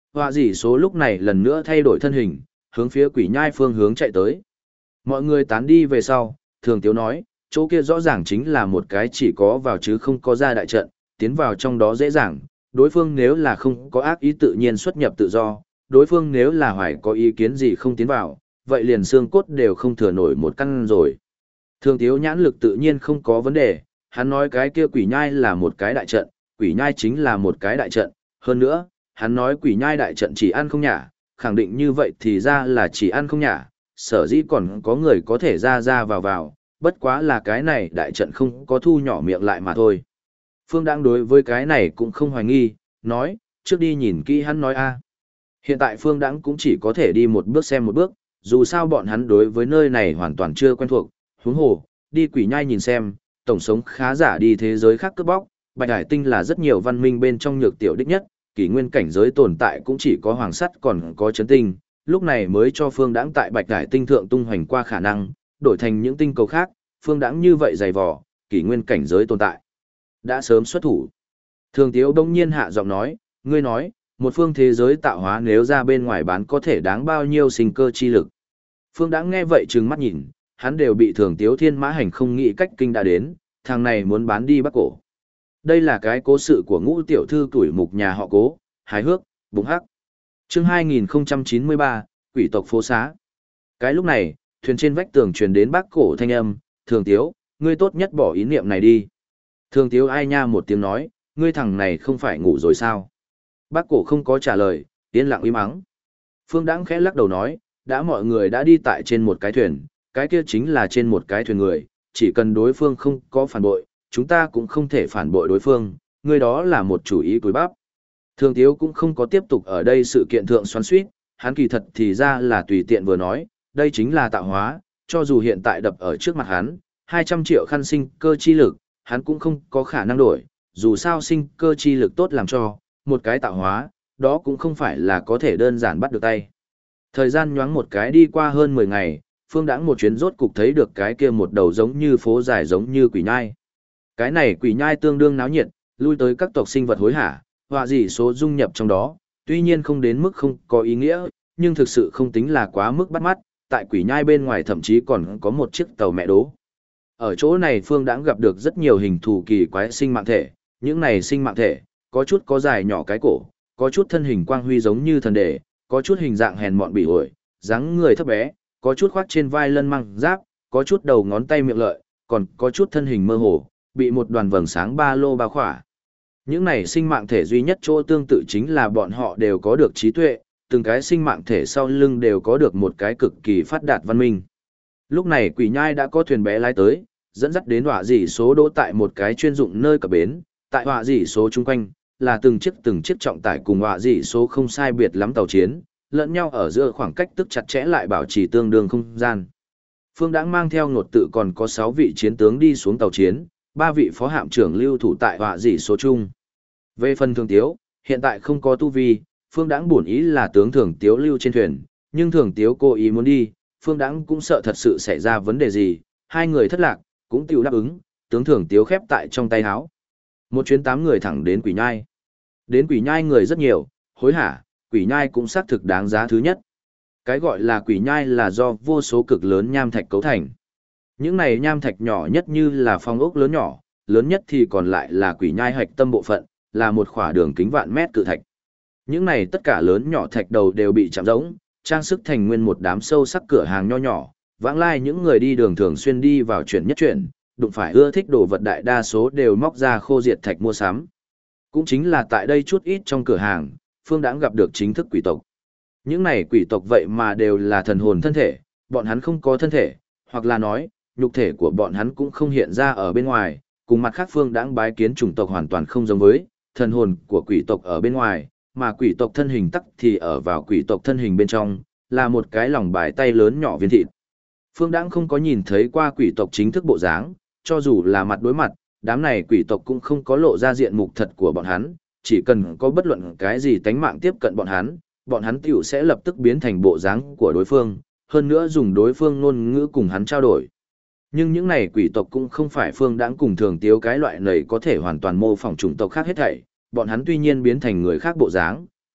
Họa dị số lúc này lần nữa thay đổi thân hình, hướng phía quỷ nhai phương hướng chạy tới. Mọi người tán đi về sau, Thường Tiếu nói, chỗ kia rõ ràng chính là một cái chỉ có vào chứ không có ra đại trận, tiến vào trong đó dễ dàng, đối phương nếu là không có ác ý tự nhiên xuất nhập tự do, đối phương nếu là hoài có ý kiến gì không tiến vào, vậy liền xương cốt đều không thừa nổi một căn rồi. Thường Tiếu nhãn lực tự nhiên không có vấn đề, hắn nói cái kia quỷ nhai là một cái đại trận, quỷ nhai chính là một cái đại trận, hơn nữa, hắn nói quỷ nhai đại trận chỉ ăn không nhả, khẳng định như vậy thì ra là chỉ ăn không nhả, sở dĩ còn có người có thể ra ra vào vào, bất quá là cái này đại trận không có thu nhỏ miệng lại mà thôi. Phương đang đối với cái này cũng không hoài nghi, nói, trước đi nhìn kỹ hắn nói a. Hiện tại Phương Đãng cũng chỉ có thể đi một bước xem một bước, dù sao bọn hắn đối với nơi này hoàn toàn chưa quen thuộc, huống hồ, đi quỷ nhai nhìn xem, tổng sống khá giả đi thế giới khác cướp bóc, Bạch Hải Tinh là rất nhiều văn minh bên trong nhược tiểu đích nhất, kỷ nguyên cảnh giới tồn tại cũng chỉ có hoàng sắt còn có chấn tinh, lúc này mới cho Phương Đãng tại Bạch Hải Tinh thượng tung hoành qua khả năng, đổi thành những tinh cầu khác, Phương Đãng như vậy dày vò, kỷ nguyên cảnh giới tồn tại. Đã sớm xuất thủ. Thường Tiếu đông nhiên hạ giọng nói, ngươi nói, một phương thế giới tạo hóa nếu ra bên ngoài bán có thể đáng bao nhiêu sinh cơ chi lực. Phương Đãng nghe vậy trừng mắt nhìn, hắn đều bị Thường Tiếu Thiên Mã Hành không nghĩ cách kinh đã đến, thằng này muốn bán đi Bắc Cổ. Đây là cái cố sự của Ngũ tiểu thư tuổi mục nhà họ Cố, hài hước, bụng hắc. Chương 2093, Quỷ tộc phố xá. Cái lúc này, thuyền trên vách tường truyền đến Bắc Cổ thanh âm, Thường Tiếu, ngươi tốt nhất bỏ ý niệm này đi. Thường Tiếu ai nha một tiếng nói, ngươi thằng này không phải ngủ rồi sao? Bác Cổ không có trả lời, yên lặng im ắng. Phương Đãng khẽ lắc đầu nói, đã mọi người đã đi tại trên một cái thuyền, cái kia chính là trên một cái thuyền người, chỉ cần đối phương không có phản bội, chúng ta cũng không thể phản bội đối phương, ngươi đó là một chủ ý cúi bắp. Thường Tiếu cũng không có tiếp tục ở đây sự kiện thượng xoắn xuýt, hắn kỳ thật thì ra là tùy tiện vừa nói, đây chính là tạo hóa, cho dù hiện tại đập ở trước mặt hắn, 200 triệu khăn sinh cơ chi lực, hắn cũng không có khả năng đổi, dù sao sinh cơ chi lực tốt làm cho, một cái tạo hóa, đó cũng không phải là có thể đơn giản bắt được tay. Thời gian nhoáng một cái đi qua hơn 10 ngày, Phương Đãng một chuyến rốt cục thấy được cái kia một đầu giống như phố dài giống như quỷ nhai. Cái này quỷ nhai tương đương náo nhiệt, lui tới các tộc sinh vật hối hả, họa dị số dung nhập trong đó, tuy nhiên không đến mức không có ý nghĩa, nhưng thực sự không tính là quá mức bắt mắt, tại quỷ nhai bên ngoài thậm chí còn có một chiếc tàu mẹ đố. Ở chỗ này Phương Đãng gặp được rất nhiều hình thù kỳ quái sinh mạng thể, những này sinh mạng thể, có chút có dài nhỏ cái cổ, có chút thân hình quang huy giống như thần đề, có chút hình dạng hèn mọn bị ổi, dáng người thấp bé, có chút khoác trên vai lân măng giáp, có chút đầu ngón tay miệng lợi, còn có chút thân hình mơ hồ, bị một đoàn vầng sáng ba lô bao khỏa. Những này sinh mạng thể duy nhất chỗ tương tự chính là bọn họ đều có được trí tuệ, từng cái sinh mạng thể sau lưng đều có được một cái cực kỳ phát đạt văn minh. Lúc này quỷ nhai đã có thuyền bé lái tới, dẫn dắt đến họa dị số đỗ tại một cái chuyên dụng nơi cập bến, tại họa dị số chung quanh, là từng chiếc trọng tải cùng họa dị số không sai biệt lắm tàu chiến, lẫn nhau ở giữa khoảng cách tức chặt chẽ lại bảo trì tương đương không gian. Phương Đãng mang theo ngột tự còn có 6 vị chiến tướng đi xuống tàu chiến, 3 vị phó hạm trưởng lưu thủ tại họa dị số chung. Về phần Thường Tiếu, hiện tại không có tu vi, Phương Đãng bổn ý là tướng Thường Tiếu lưu trên thuyền, nhưng Thường Tiếu cố ý muốn đi, Phương Đãng cũng sợ thật sự xảy ra vấn đề gì, hai người thất lạc, cũng tiêu đáp ứng, tướng Thường Tiếu khép tại trong tay áo. Một chuyến 8 người thẳng đến quỷ nhai. Đến quỷ nhai người rất nhiều, hối hả, quỷ nhai cũng xác thực đáng giá thứ nhất. Cái gọi là quỷ nhai là do vô số cực lớn nham thạch cấu thành. Những này nham thạch nhỏ nhất như là phong ốc lớn nhỏ, lớn nhất thì còn lại là quỷ nhai hạch tâm bộ phận, là một khỏa đường kính vạn mét cự thạch. Những này tất cả lớn nhỏ thạch đầu đều bị chạm rỗng, trang sức thành nguyên một đám sâu sắc cửa hàng nho nhỏ, vãng lai những người đi đường thường xuyên đi vào chuyển nhất chuyển, đụng phải ưa thích đồ vật đại đa số đều móc ra khô diệt thạch mua sắm. Cũng chính là tại đây chút ít trong cửa hàng, Phương Đãng gặp được chính thức quỷ tộc. Những này quỷ tộc vậy mà đều là thần hồn thân thể, bọn hắn không có thân thể, hoặc là nói, nhục thể của bọn hắn cũng không hiện ra ở bên ngoài, cùng mặt khác Phương Đãng bái kiến chủng tộc hoàn toàn không giống với, thần hồn của quỷ tộc ở bên ngoài, mà quỷ tộc thân hình tắc thì ở vào quỷ tộc thân hình bên trong, là một cái lòng bài tay lớn nhỏ viên thịt. Phương Đãng không có nhìn thấy qua quỷ tộc chính thức bộ dáng, cho dù là mặt đối mặt, đám này quỷ tộc cũng không có lộ ra diện mục thật của bọn hắn, chỉ cần có bất luận cái gì tánh mạng tiếp cận bọn hắn tiểu sẽ lập tức biến thành bộ dáng của đối phương, hơn nữa dùng đối phương ngôn ngữ cùng hắn trao đổi. Nhưng những này quỷ tộc cũng không phải Phương Đãng cùng Thường Tiếu cái loại này có thể hoàn toàn mô phỏng chủng tộc khác hết thảy, bọn hắn tuy nhiên biến thành người khác bộ dáng,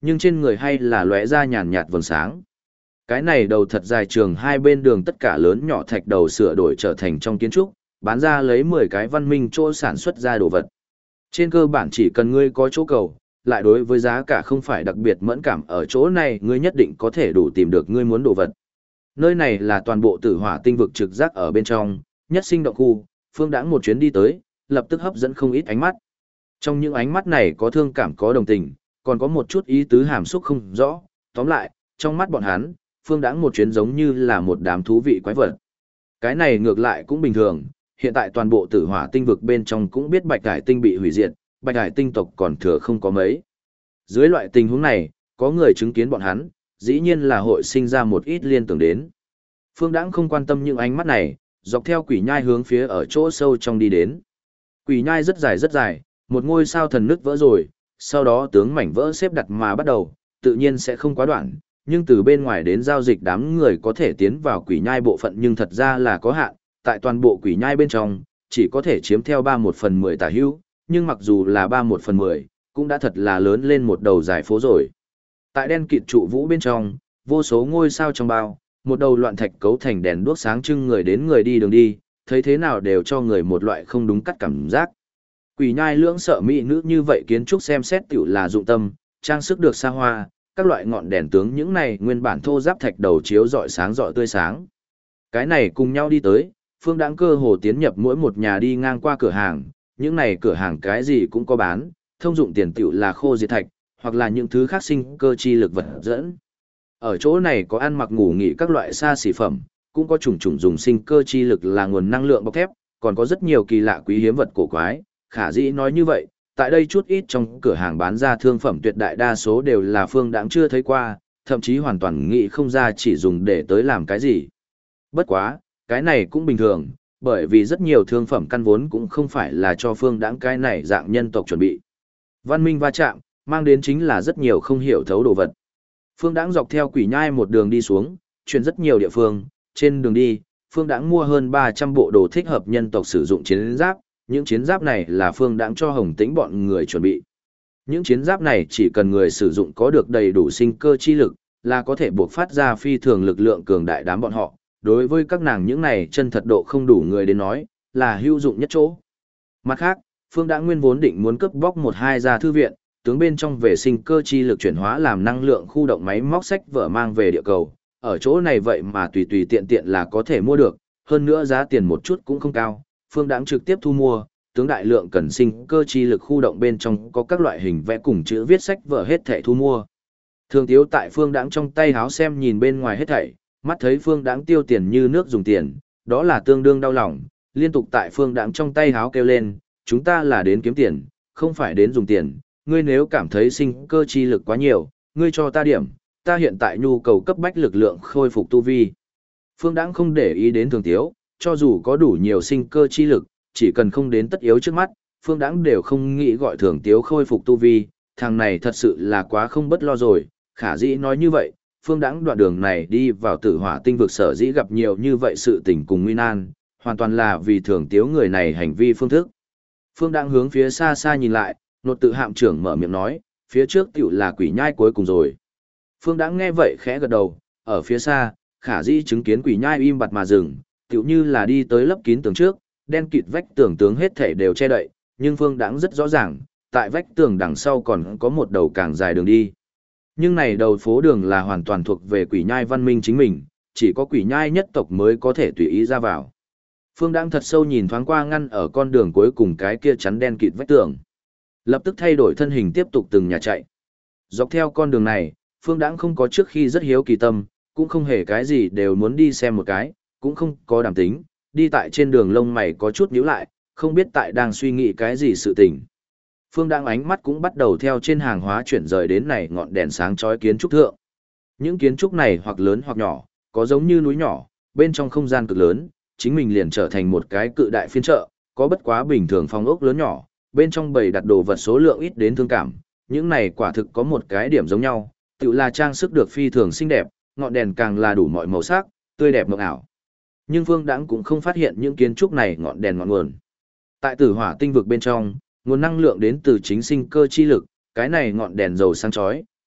nhưng trên người hay là lóe ra nhàn nhạt vầng sáng. Cái này đầu thật dài trường hai bên đường tất cả lớn nhỏ thạch đầu sửa đổi trở thành trong kiến trúc, bán ra lấy 10 cái văn minh chỗ sản xuất ra đồ vật. Trên cơ bản chỉ cần ngươi có chỗ cầu, lại đối với giá cả không phải đặc biệt mẫn cảm ở chỗ này ngươi nhất định có thể đủ tìm được ngươi muốn đồ vật. Nơi này là toàn bộ tử hỏa tinh vực trực giác ở bên trong, nhất sinh động khu, Phương Đãng một chuyến đi tới, lập tức hấp dẫn không ít ánh mắt. Trong những ánh mắt này có thương cảm có đồng tình, còn có một chút ý tứ hàm xúc không rõ, tóm lại, trong mắt bọn hắn, Phương Đãng một chuyến giống như là một đám thú vị quái vật. Cái này ngược lại cũng bình thường, hiện tại toàn bộ tử hỏa tinh vực bên trong cũng biết Bạch Hải tinh bị hủy diệt, Bạch Hải tinh tộc còn thừa không có mấy. Dưới loại tình huống này, có người chứng kiến bọn hắn, dĩ nhiên là hội sinh ra một ít liên tưởng đến. Phương Đãng không quan tâm những ánh mắt này, dọc theo quỷ nhai hướng phía ở chỗ sâu trong đi đến. Quỷ nhai rất dài, một ngôi sao thần nứt vỡ rồi, sau đó tướng mảnh vỡ xếp đặt mà bắt đầu, tự nhiên sẽ không quá đoạn, nhưng từ bên ngoài đến giao dịch đám người có thể tiến vào quỷ nhai bộ phận nhưng thật ra là có hạn, tại toàn bộ quỷ nhai bên trong, chỉ có thể chiếm theo 3/1/10 tả hữu, nhưng mặc dù là 3/1/10, cũng đã thật là lớn lên một đầu dài phố rồi. Tại đen kịt trụ vũ bên trong, vô số ngôi sao trong bao, một đầu loạn thạch cấu thành đèn đuốc sáng trưng người đến người đi đường đi, thấy thế nào đều cho người một loại không đúng cắt cảm giác. Quỷ nhai lưỡng sợ mỹ nữ như vậy kiến trúc xem xét tiểu là dụng tâm, trang sức được xa hoa, các loại ngọn đèn tướng những này nguyên bản thô giáp thạch đầu chiếu rọi sáng rọi tươi sáng. Cái này cùng nhau đi tới, Phương Đãng cơ hồ tiến nhập mỗi một nhà đi ngang qua cửa hàng, những này cửa hàng cái gì cũng có bán, thông dụng tiền tiểu là khô diệt thạch, hoặc là những thứ khác sinh cơ chi lực vật dẫn. Ở chỗ này có ăn mặc ngủ nghỉ các loại xa xỉ phẩm, cũng có chủng chủng dùng sinh cơ chi lực là nguồn năng lượng bọc thép, còn có rất nhiều kỳ lạ quý hiếm vật cổ quái. Khả dĩ nói như vậy, tại đây chút ít trong cửa hàng bán ra thương phẩm tuyệt đại đa số đều là Phương Đãng chưa thấy qua, thậm chí hoàn toàn nghĩ không ra chỉ dùng để tới làm cái gì. Bất quá, cái này cũng bình thường, bởi vì rất nhiều thương phẩm căn vốn cũng không phải là cho Phương Đãng cái này dạng nhân tộc chuẩn bị. Văn minh va chạm, mang đến chính là rất nhiều không hiểu thấu đồ vật. Phương Đãng dọc theo quỷ nhai một đường đi xuống, chuyển rất nhiều địa phương, trên đường đi, Phương Đãng mua hơn 300 bộ đồ thích hợp nhân tộc sử dụng chiến giáp, những chiến giáp này là Phương Đãng cho Hồng Tĩnh bọn người chuẩn bị. Những chiến giáp này chỉ cần người sử dụng có được đầy đủ sinh cơ chi lực, là có thể buộc phát ra phi thường lực lượng cường đại đám bọn họ. Đối với các nàng những này chân thật độ không đủ người đến nói, là hữu dụng nhất chỗ. Mặt khác, Phương Đãng nguyên vốn định muốn cướp bóc một hai gia thư viện, tướng bên trong về sinh cơ chi lực chuyển hóa làm năng lượng khu động máy móc sách vở mang về địa cầu. Ở chỗ này vậy mà tùy tùy tiện tiện là có thể mua được, hơn nữa giá tiền một chút cũng không cao. Phương Đãng trực tiếp thu mua, tướng đại lượng cần sinh cơ chi lực khu động bên trong có các loại hình vẽ cùng chữ viết sách vở hết thảy thu mua. Thường Tiếu tại Phương Đãng trong tay háo xem nhìn bên ngoài hết thảy, mắt thấy Phương Đãng tiêu tiền như nước dùng tiền, đó là tương đương đau lòng, liên tục tại Phương Đãng trong tay háo kêu lên, chúng ta là đến kiếm tiền, không phải đến dùng tiền, ngươi nếu cảm thấy sinh cơ chi lực quá nhiều, ngươi cho ta điểm, ta hiện tại nhu cầu cấp bách lực lượng khôi phục tu vi. Phương Đãng không để ý đến Thường Tiếu, cho dù có đủ nhiều sinh cơ chi lực, chỉ cần không đến tất yếu trước mắt, Phương Đãng đều không nghĩ gọi Thường Tiếu khôi phục tu vi, thằng này thật sự là quá không bất lo rồi, khả dĩ nói như vậy, Phương Đãng đoạn đường này đi vào tử hỏa tinh vực sở dĩ gặp nhiều như vậy sự tình cùng nguy nan, hoàn toàn là vì Thường Tiếu người này hành vi phương thức. Phương Đãng hướng phía xa xa nhìn lại, nột tự hạm trưởng mở miệng nói, phía trước tiểu là quỷ nhai cuối cùng rồi. Phương Đãng nghe vậy khẽ gật đầu, ở phía xa, khả dĩ chứng kiến quỷ nhai im bặt mà dừng, tiểu như là đi tới lấp kín tường trước, đen kịt vách tường tướng hết thể đều che đậy, nhưng Phương Đãng rất rõ ràng, tại vách tường đằng sau còn có một đầu càng dài đường đi. Nhưng này đầu phố đường là hoàn toàn thuộc về quỷ nhai văn minh chính mình, chỉ có quỷ nhai nhất tộc mới có thể tùy ý ra vào. Phương Đãng thật sâu nhìn thoáng qua ngăn ở con đường cuối cùng cái kia chắn đen kịt vách tường. Lập tức thay đổi thân hình tiếp tục từng nhà chạy. Dọc theo con đường này, Phương Đãng không có trước khi rất hiếu kỳ tâm, cũng không hề cái gì đều muốn đi xem một cái, cũng không có đảm tính, đi tại trên đường lông mày có chút nhíu lại, không biết tại đang suy nghĩ cái gì sự tình. Phương Đãng ánh mắt cũng bắt đầu theo trên hàng hóa chuyển rời đến này ngọn đèn sáng chói kiến trúc thượng. Những kiến trúc này hoặc lớn hoặc nhỏ, có giống như núi nhỏ, bên trong không gian cực lớn, chính mình liền trở thành một cái cự đại phiên chợ, có bất quá bình thường phòng ốc lớn nhỏ, bên trong bày đặt đồ vật số lượng ít đến thương cảm, những này quả thực có một cái điểm giống nhau, tự là trang sức được phi thường xinh đẹp, ngọn đèn càng là đủ mọi màu sắc, tươi đẹp mộng ảo. Nhưng Phương Đãng cũng không phát hiện những kiến trúc này ngọn đèn ngọn nguồn. Tại Tử Hỏa tinh vực bên trong, nguồn năng lượng đến từ chính sinh cơ chi lực, cái này ngọn đèn dầu sáng chói,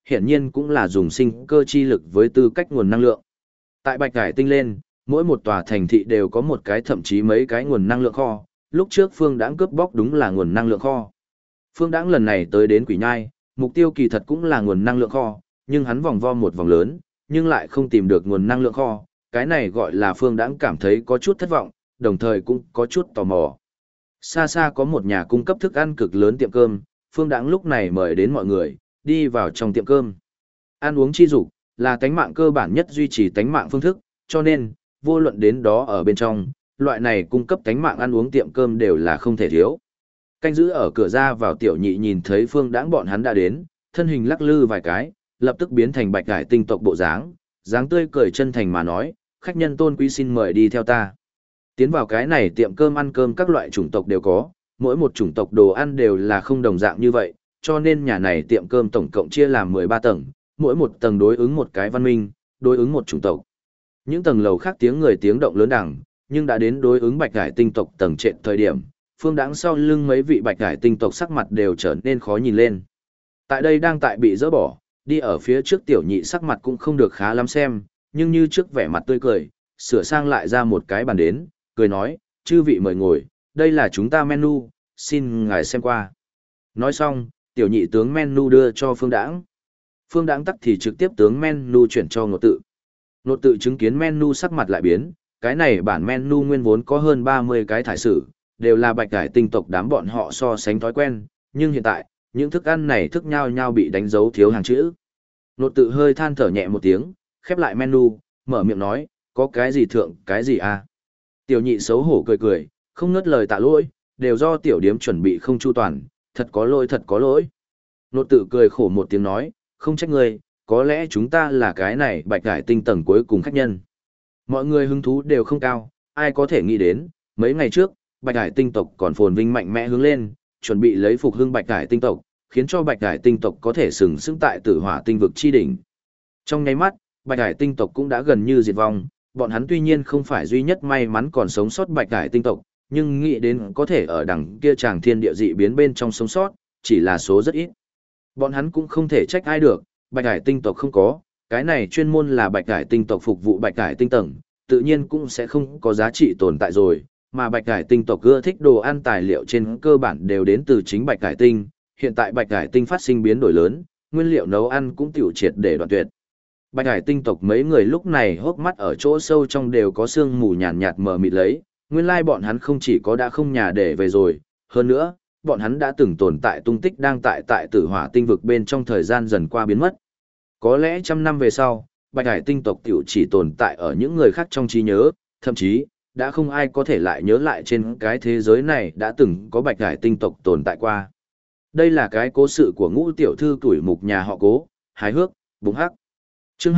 hiển nhiên cũng là dùng sinh cơ chi lực với tư cách nguồn năng lượng. Tại Bạch Hải Tinh lên, mỗi một tòa thành thị đều có một cái thậm chí mấy cái nguồn năng lượng kho, lúc trước Phương Đãng cướp bóc đúng là nguồn năng lượng kho. Phương Đãng lần này tới đến Quỷ Nhai, mục tiêu kỳ thật cũng là nguồn năng lượng kho, nhưng hắn vòng vo một vòng lớn, nhưng lại không tìm được nguồn năng lượng kho, cái này gọi là Phương Đãng cảm thấy có chút thất vọng, đồng thời cũng có chút tò mò. Xa xa có một nhà cung cấp thức ăn cực lớn tiệm cơm, Phương Đãng lúc này mời đến mọi người, đi vào trong tiệm cơm. Ăn uống chi dục là tánh mạng cơ bản nhất duy trì tánh mạng phương thức, cho nên, vô luận đến đó ở bên trong, loại này cung cấp tánh mạng ăn uống tiệm cơm đều là không thể thiếu. Canh giữ ở cửa ra vào tiểu nhị nhìn thấy Phương Đãng bọn hắn đã đến, thân hình lắc lư vài cái, lập tức biến thành Bạch Hải Tinh tộc bộ dáng, dáng tươi cười chân thành mà nói, khách nhân tôn quý xin mời đi theo ta. Tiến vào cái này tiệm cơm ăn cơm các loại chủng tộc đều có, mỗi một chủng tộc đồ ăn đều là không đồng dạng như vậy, cho nên nhà này tiệm cơm tổng cộng chia làm 13 tầng, mỗi một tầng đối ứng một cái văn minh, đối ứng một chủng tộc. Những tầng lầu khác tiếng người tiếng động lớn đằng, nhưng đã đến đối ứng Bạch Hải Tinh tộc tầng trệt thời điểm, Phương Đãng sau lưng mấy vị Bạch Hải Tinh tộc sắc mặt đều trở nên khó nhìn lên. Tại đây đang tại bị dỡ bỏ, đi ở phía trước tiểu nhị sắc mặt cũng không được khá lắm xem, nhưng như trước vẻ mặt tươi cười, sửa sang lại ra một cái bàn đến, cười nói, chư vị mời ngồi, đây là chúng ta menu, xin ngài xem qua. Nói xong, tiểu nhị tướng menu đưa cho Phương Đãng. Phương Đãng tắc thì trực tiếp tướng menu chuyển cho Ngột Tự. Ngột Tự chứng kiến menu sắc mặt lại biến, cái này bản menu nguyên vốn có hơn 30 cái thải sử, đều là Bạch Hải Tinh tộc đám bọn họ so sánh thói quen, nhưng hiện tại, những thức ăn này thức nhau nhau bị đánh dấu thiếu hàng chữ. Ngột Tự hơi than thở nhẹ một tiếng, khép lại menu, mở miệng nói, có cái gì thượng, cái gì à? Tiểu nhị xấu hổ cười cười, không ngớt lời tạ lỗi, đều do tiểu điếm chuẩn bị không chu toàn, thật có lỗi thật có lỗi. Ngột Tự cười khổ một tiếng nói, không trách ngươi, có lẽ chúng ta là cái này Bạch Hải Tinh tầng cuối cùng khách nhân. Mọi người hứng thú đều không cao, ai có thể nghĩ đến, mấy ngày trước, Bạch Hải Tinh tộc còn phồn vinh mạnh mẽ hướng lên, chuẩn bị lấy phục hưng Bạch Hải Tinh tộc, khiến cho Bạch Hải Tinh tộc có thể sừng sững tại Tử Hỏa Tinh vực chi đỉnh. Trong nháy mắt, Bạch Hải Tinh tộc cũng đã gần như diệt vong, bọn hắn tuy nhiên không phải duy nhất may mắn còn sống sót Bạch Hải Tinh tộc, nhưng nghĩ đến có thể ở đằng kia tràng thiên địa dị biến bên trong sống sót, chỉ là số rất ít. Bọn hắn cũng không thể trách ai được, Bạch Hải Tinh tộc không có, cái này chuyên môn là Bạch Hải Tinh tộc phục vụ Bạch Hải Tinh tầng, tự nhiên cũng sẽ không có giá trị tồn tại rồi, mà Bạch Hải Tinh tộc ưa thích đồ ăn tài liệu trên cơ bản đều đến từ chính Bạch Hải Tinh, hiện tại Bạch Hải Tinh phát sinh biến đổi lớn, nguyên liệu nấu ăn cũng tiểu triệt để đoạn tuyệt. Bạch Hải Tinh tộc mấy người lúc này hốc mắt ở chỗ sâu trong đều có sương mù nhàn nhạt mờ mịt lấy, nguyên lai bọn hắn không chỉ có đã không nhà để về rồi, hơn nữa, bọn hắn đã từng tồn tại tung tích đang tại Tử Hỏa Tinh vực bên trong thời gian dần qua biến mất. Có lẽ trăm năm về sau, Bạch Hải Tinh tộc tiểu chỉ tồn tại ở những người khác trong trí nhớ, thậm chí, đã không ai có thể lại nhớ lại trên cái thế giới này đã từng có Bạch Hải Tinh tộc tồn tại qua. Đây là cái cố sự của Ngũ tiểu thư tuổi mục nhà họ Cố, hài hước, bùng hắc. Chương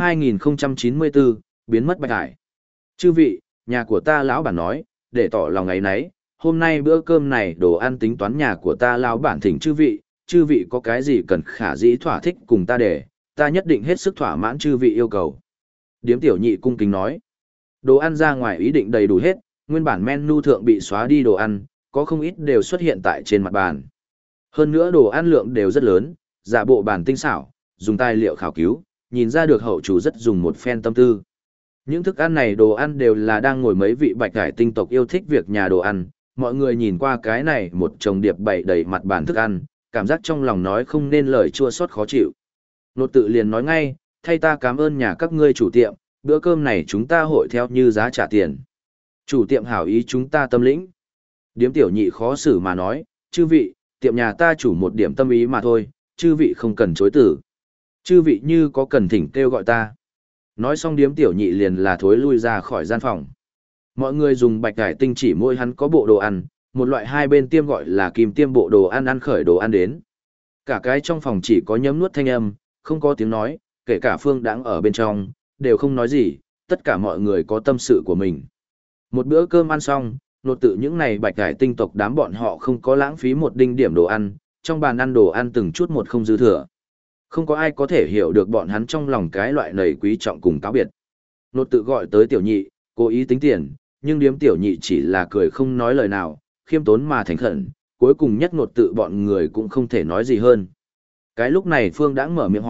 2094, biến mất Bạch Hải. Chư vị, nhà của ta lão bản nói, để tỏ lòng ấy nấy, hôm nay bữa cơm này đồ ăn tính toán nhà của ta lão bản thỉnh chư vị có cái gì cần khả dĩ thỏa thích cùng ta để, ta nhất định hết sức thỏa mãn chư vị yêu cầu. Điếm tiểu nhị cung kính nói, đồ ăn ra ngoài ý định đầy đủ hết, nguyên bản menu thượng bị xóa đi đồ ăn, có không ít đều xuất hiện tại trên mặt bàn. Hơn nữa đồ ăn lượng đều rất lớn, giả bộ bàn tinh xảo, dùng tài liệu khảo cứu, nhìn ra được hậu chủ rất dùng một phen tâm tư. Những thức ăn này đồ ăn đều là đang ngồi mấy vị Bạch Hải Tinh tộc yêu thích việc nhà đồ ăn, mọi người nhìn qua cái này một chồng điệp bày đầy mặt bàn thức ăn, cảm giác trong lòng nói không nên lời chua xót khó chịu. Nột tự liền nói ngay, thay ta cảm ơn nhà các ngươi chủ tiệm, bữa cơm này chúng ta hội theo như giá trả tiền. Chủ tiệm hảo ý chúng ta tâm lĩnh. Điếm tiểu nhị khó xử mà nói, chư vị, tiệm nhà ta chủ một điểm tâm ý mà thôi, chư vị không cần chối tử. Chư vị như có cần thỉnh kêu gọi ta. Nói xong điếm tiểu nhị liền là thối lui ra khỏi gian phòng. Mọi người dùng Bạch Hải Tinh chỉ môi hắn có bộ đồ ăn, một loại hai bên tiêm gọi là kim tiêm bộ đồ ăn ăn khởi đồ ăn đến. Cả cái trong phòng chỉ có nhấm nuốt thanh âm, không có tiếng nói, kể cả Phương Đãng ở bên trong, đều không nói gì, tất cả mọi người có tâm sự của mình. Một bữa cơm ăn xong, nột tự những này Bạch Hải Tinh tộc đám bọn họ không có lãng phí một đinh điểm đồ ăn, trong bàn ăn đồ ăn từng chút một không dư thừa. Không có ai có thể hiểu được bọn hắn trong lòng cái loại nầy quý trọng cùng cáo biệt. Nột tự gọi tới tiểu nhị, cố ý tính tiền, nhưng điếm tiểu nhị chỉ là cười không nói lời nào, khiêm tốn mà thành khẩn, cuối cùng nhất nột tự bọn người cũng không thể nói gì hơn. Cái lúc này Phương Đãng mở miệng hỏi,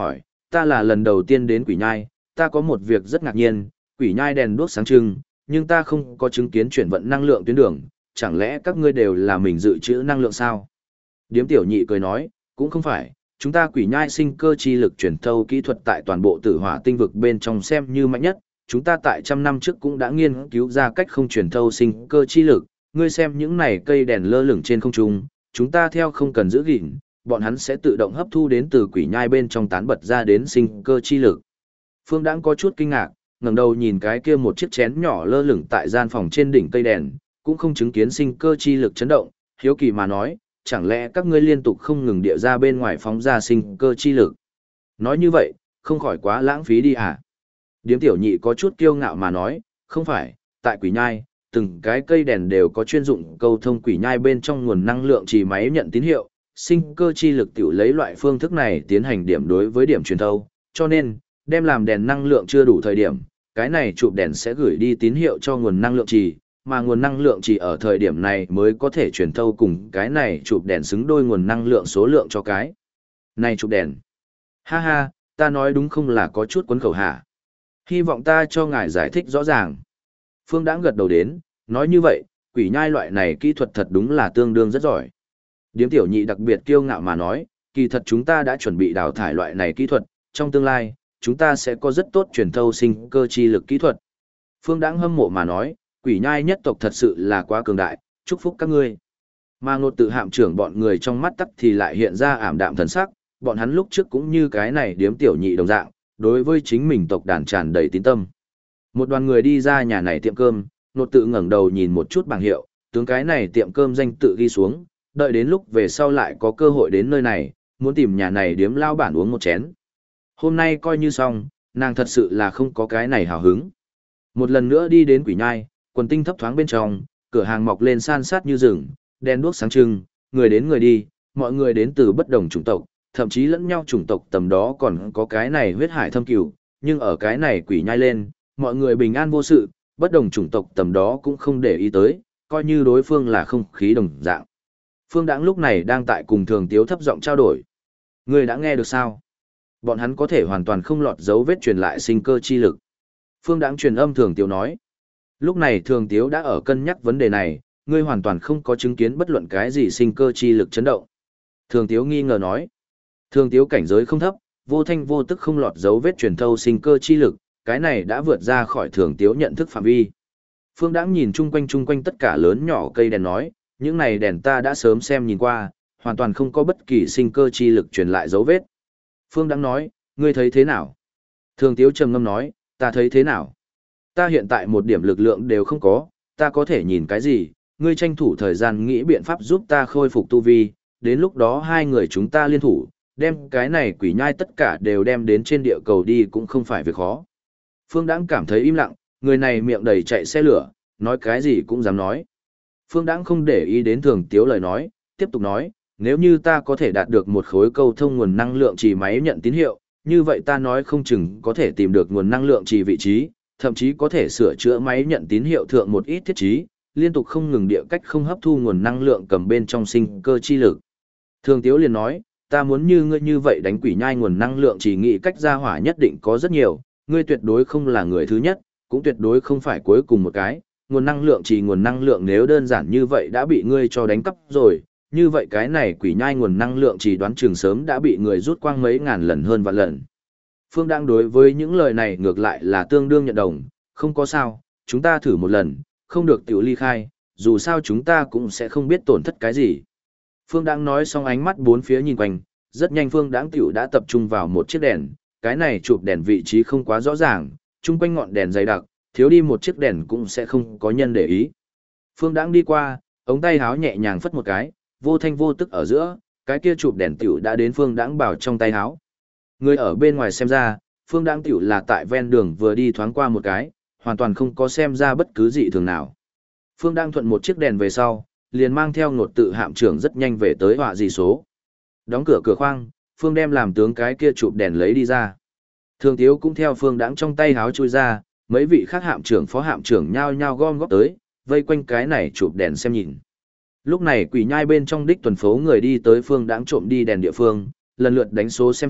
ta là lần đầu tiên đến quỷ nhai, ta có một việc rất ngạc nhiên, quỷ nhai đèn đuốc sáng trưng, nhưng ta không có chứng kiến chuyển vận năng lượng tuyến đường, chẳng lẽ các ngươi đều là mình dự trữ năng lượng sao? Điếm tiểu nhị cười nói, cũng không phải, chúng ta quỷ nhai sinh cơ chi lực truyền thâu kỹ thuật tại toàn bộ tử hỏa tinh vực bên trong xem như mạnh nhất, chúng ta tại trăm năm trước cũng đã nghiên cứu ra cách không truyền thâu sinh cơ chi lực, ngươi xem những này cây đèn lơ lửng trên không trung, chúng ta theo không cần giữ gìn, bọn hắn sẽ tự động hấp thu đến từ quỷ nhai bên trong tán bật ra đến sinh cơ chi lực. Phương Đãng có chút kinh ngạc, ngẩng đầu nhìn cái kia một chiếc chén nhỏ lơ lửng tại gian phòng trên đỉnh cây đèn, cũng không chứng kiến sinh cơ chi lực chấn động, hiếu kỳ mà nói, chẳng lẽ các ngươi liên tục không ngừng địa ra bên ngoài phóng ra sinh cơ chi lực. Nói như vậy, không khỏi quá lãng phí đi à? Điếm tiểu nhị có chút kiêu ngạo mà nói, không phải, tại quỷ nhai, từng cái cây đèn đều có chuyên dụng câu thông quỷ nhai bên trong nguồn năng lượng chỉ máy nhận tín hiệu, sinh cơ chi lực tiểu lấy loại phương thức này tiến hành điểm đối với điểm truyền thâu, cho nên, đem làm đèn năng lượng chưa đủ thời điểm, cái này chụp đèn sẽ gửi đi tín hiệu cho nguồn năng lượng trì, mà nguồn năng lượng chỉ ở thời điểm này mới có thể truyền thâu cùng cái này chụp đèn xứng đôi nguồn năng lượng số lượng cho cái này chụp đèn. Ha ha, ta nói đúng không là có chút quấn khẩu hả? Hy vọng ta cho ngài giải thích rõ ràng. Phương Đãng gật đầu đến, nói như vậy, quỷ nhai loại này kỹ thuật thật đúng là tương đương rất giỏi. Điếm tiểu nhị đặc biệt kiêu ngạo mà nói, kỳ thật chúng ta đã chuẩn bị đào thải loại này kỹ thuật, trong tương lai, chúng ta sẽ có rất tốt truyền thâu sinh cơ chi lực kỹ thuật. Phương Đãng hâm mộ mà nói, quỷ nhai nhất tộc thật sự là quá cường đại, chúc phúc các ngươi. Mà Ngột Tự hạm trưởng bọn người trong mắt tắc thì lại hiện ra ảm đạm thần sắc, bọn hắn lúc trước cũng như cái này điếm tiểu nhị đồng dạng, đối với chính mình tộc đàn tràn đầy tín tâm. Một đoàn người đi ra nhà này tiệm cơm, Ngột Tự ngẩng đầu nhìn một chút bảng hiệu, tướng cái này tiệm cơm danh tự ghi xuống, đợi đến lúc về sau lại có cơ hội đến nơi này, muốn tìm nhà này điếm lao bản uống một chén. Hôm nay coi như xong, nàng thật sự là không có cái này hào hứng. Một lần nữa đi đến quỷ nhai, quần tinh thấp thoáng bên trong, cửa hàng mọc lên san sát như rừng, đèn đuốc sáng trưng, người đến người đi, mọi người đến từ bất đồng chủng tộc, thậm chí lẫn nhau chủng tộc tầm đó còn có cái này huyết hải thâm cửu, nhưng ở cái này quỷ nhai lên, mọi người bình an vô sự, bất đồng chủng tộc tầm đó cũng không để ý tới, coi như đối phương là không khí đồng dạng. Phương Đãng lúc này đang tại cùng Thường Tiếu thấp giọng trao đổi. Người đã nghe được sao? Bọn hắn có thể hoàn toàn không lọt dấu vết truyền lại sinh cơ chi lực. Phương Đãng truyền âm Thường Tiếu nói. Lúc này Thường Tiếu đã ở cân nhắc vấn đề này, ngươi hoàn toàn không có chứng kiến bất luận cái gì sinh cơ chi lực chấn động. Thường Tiếu nghi ngờ nói. Thường Tiếu cảnh giới không thấp, vô thanh vô tức không lọt dấu vết truyền thâu sinh cơ chi lực, cái này đã vượt ra khỏi Thường Tiếu nhận thức phạm vi. Phương Đãng nhìn chung quanh tất cả lớn nhỏ cây đèn nói, những này đèn ta đã sớm xem nhìn qua, hoàn toàn không có bất kỳ sinh cơ chi lực truyền lại dấu vết. Phương Đãng nói, ngươi thấy thế nào? Thường Tiếu trầm ngâm nói, ta thấy thế nào? Ta hiện tại một điểm lực lượng đều không có, ta có thể nhìn cái gì? Ngươi tranh thủ thời gian nghĩ biện pháp giúp ta khôi phục tu vi, đến lúc đó hai người chúng ta liên thủ, đem cái này quỷ nhai tất cả đều đem đến trên địa cầu đi cũng không phải việc khó. Phương Đãng cảm thấy im lặng, người này miệng đầy chạy xe lửa, nói cái gì cũng dám nói. Phương Đãng không để ý đến Thường Tiếu lời nói, tiếp tục nói, nếu như ta có thể đạt được một khối câu thông nguồn năng lượng trì máy nhận tín hiệu, như vậy ta nói không chừng có thể tìm được nguồn năng lượng trì vị trí, thậm chí có thể sửa chữa máy nhận tín hiệu thượng một ít thiết trí, liên tục không ngừng địa cách không hấp thu nguồn năng lượng cầm bên trong sinh cơ chi lực. Thường Tiếu liền nói, ta muốn như ngươi như vậy đánh quỷ nhai nguồn năng lượng chỉ nghĩ cách ra hỏa nhất định có rất nhiều, ngươi tuyệt đối không là người thứ nhất, cũng tuyệt đối không phải cuối cùng một cái, nguồn năng lượng nếu đơn giản như vậy đã bị ngươi cho đánh cắp rồi, như vậy cái này quỷ nhai nguồn năng lượng chỉ đoán chừng sớm đã bị người rút quang mấy ngàn lần hơn vạn lần. Phương đang đối với những lời này ngược lại là tương đương nhận đồng, không có sao, chúng ta thử một lần, không được tiểu ly khai, dù sao chúng ta cũng sẽ không biết tổn thất cái gì. Phương đang nói xong ánh mắt bốn phía nhìn quanh, rất nhanh Phương Đãng tiểu đã tập trung vào một chiếc đèn, cái này chụp đèn vị trí không quá rõ ràng, chung quanh ngọn đèn dày đặc, thiếu đi một chiếc đèn cũng sẽ không có nhân để ý. Phương Đãng đi qua, ống tay háo nhẹ nhàng phất một cái, vô thanh vô tức ở giữa, cái kia chụp đèn tiểu đã đến Phương Đãng bảo trong tay háo. Người ở bên ngoài xem ra, Phương Đãng tiểu là tại ven đường vừa đi thoáng qua một cái, hoàn toàn không có xem ra bất cứ dị thường nào. Phương Đãng thuận một chiếc đèn về sau, liền mang theo Ngột Tự hạm trưởng rất nhanh về tới họa dị số. Đóng cửa cửa khoang, Phương đem làm tướng cái kia chụp đèn lấy đi ra. Thường Tiếu cũng theo Phương Đãng trong tay háo chui ra, mấy vị khác hạm trưởng phó hạm trưởng nhao nhao gom góp tới, vây quanh cái này chụp đèn xem nhìn. Lúc này quỷ nhai bên trong đích tuần phố người đi tới Phương Đãng trộm đi đèn địa phương, lần lượt đánh số xem xét,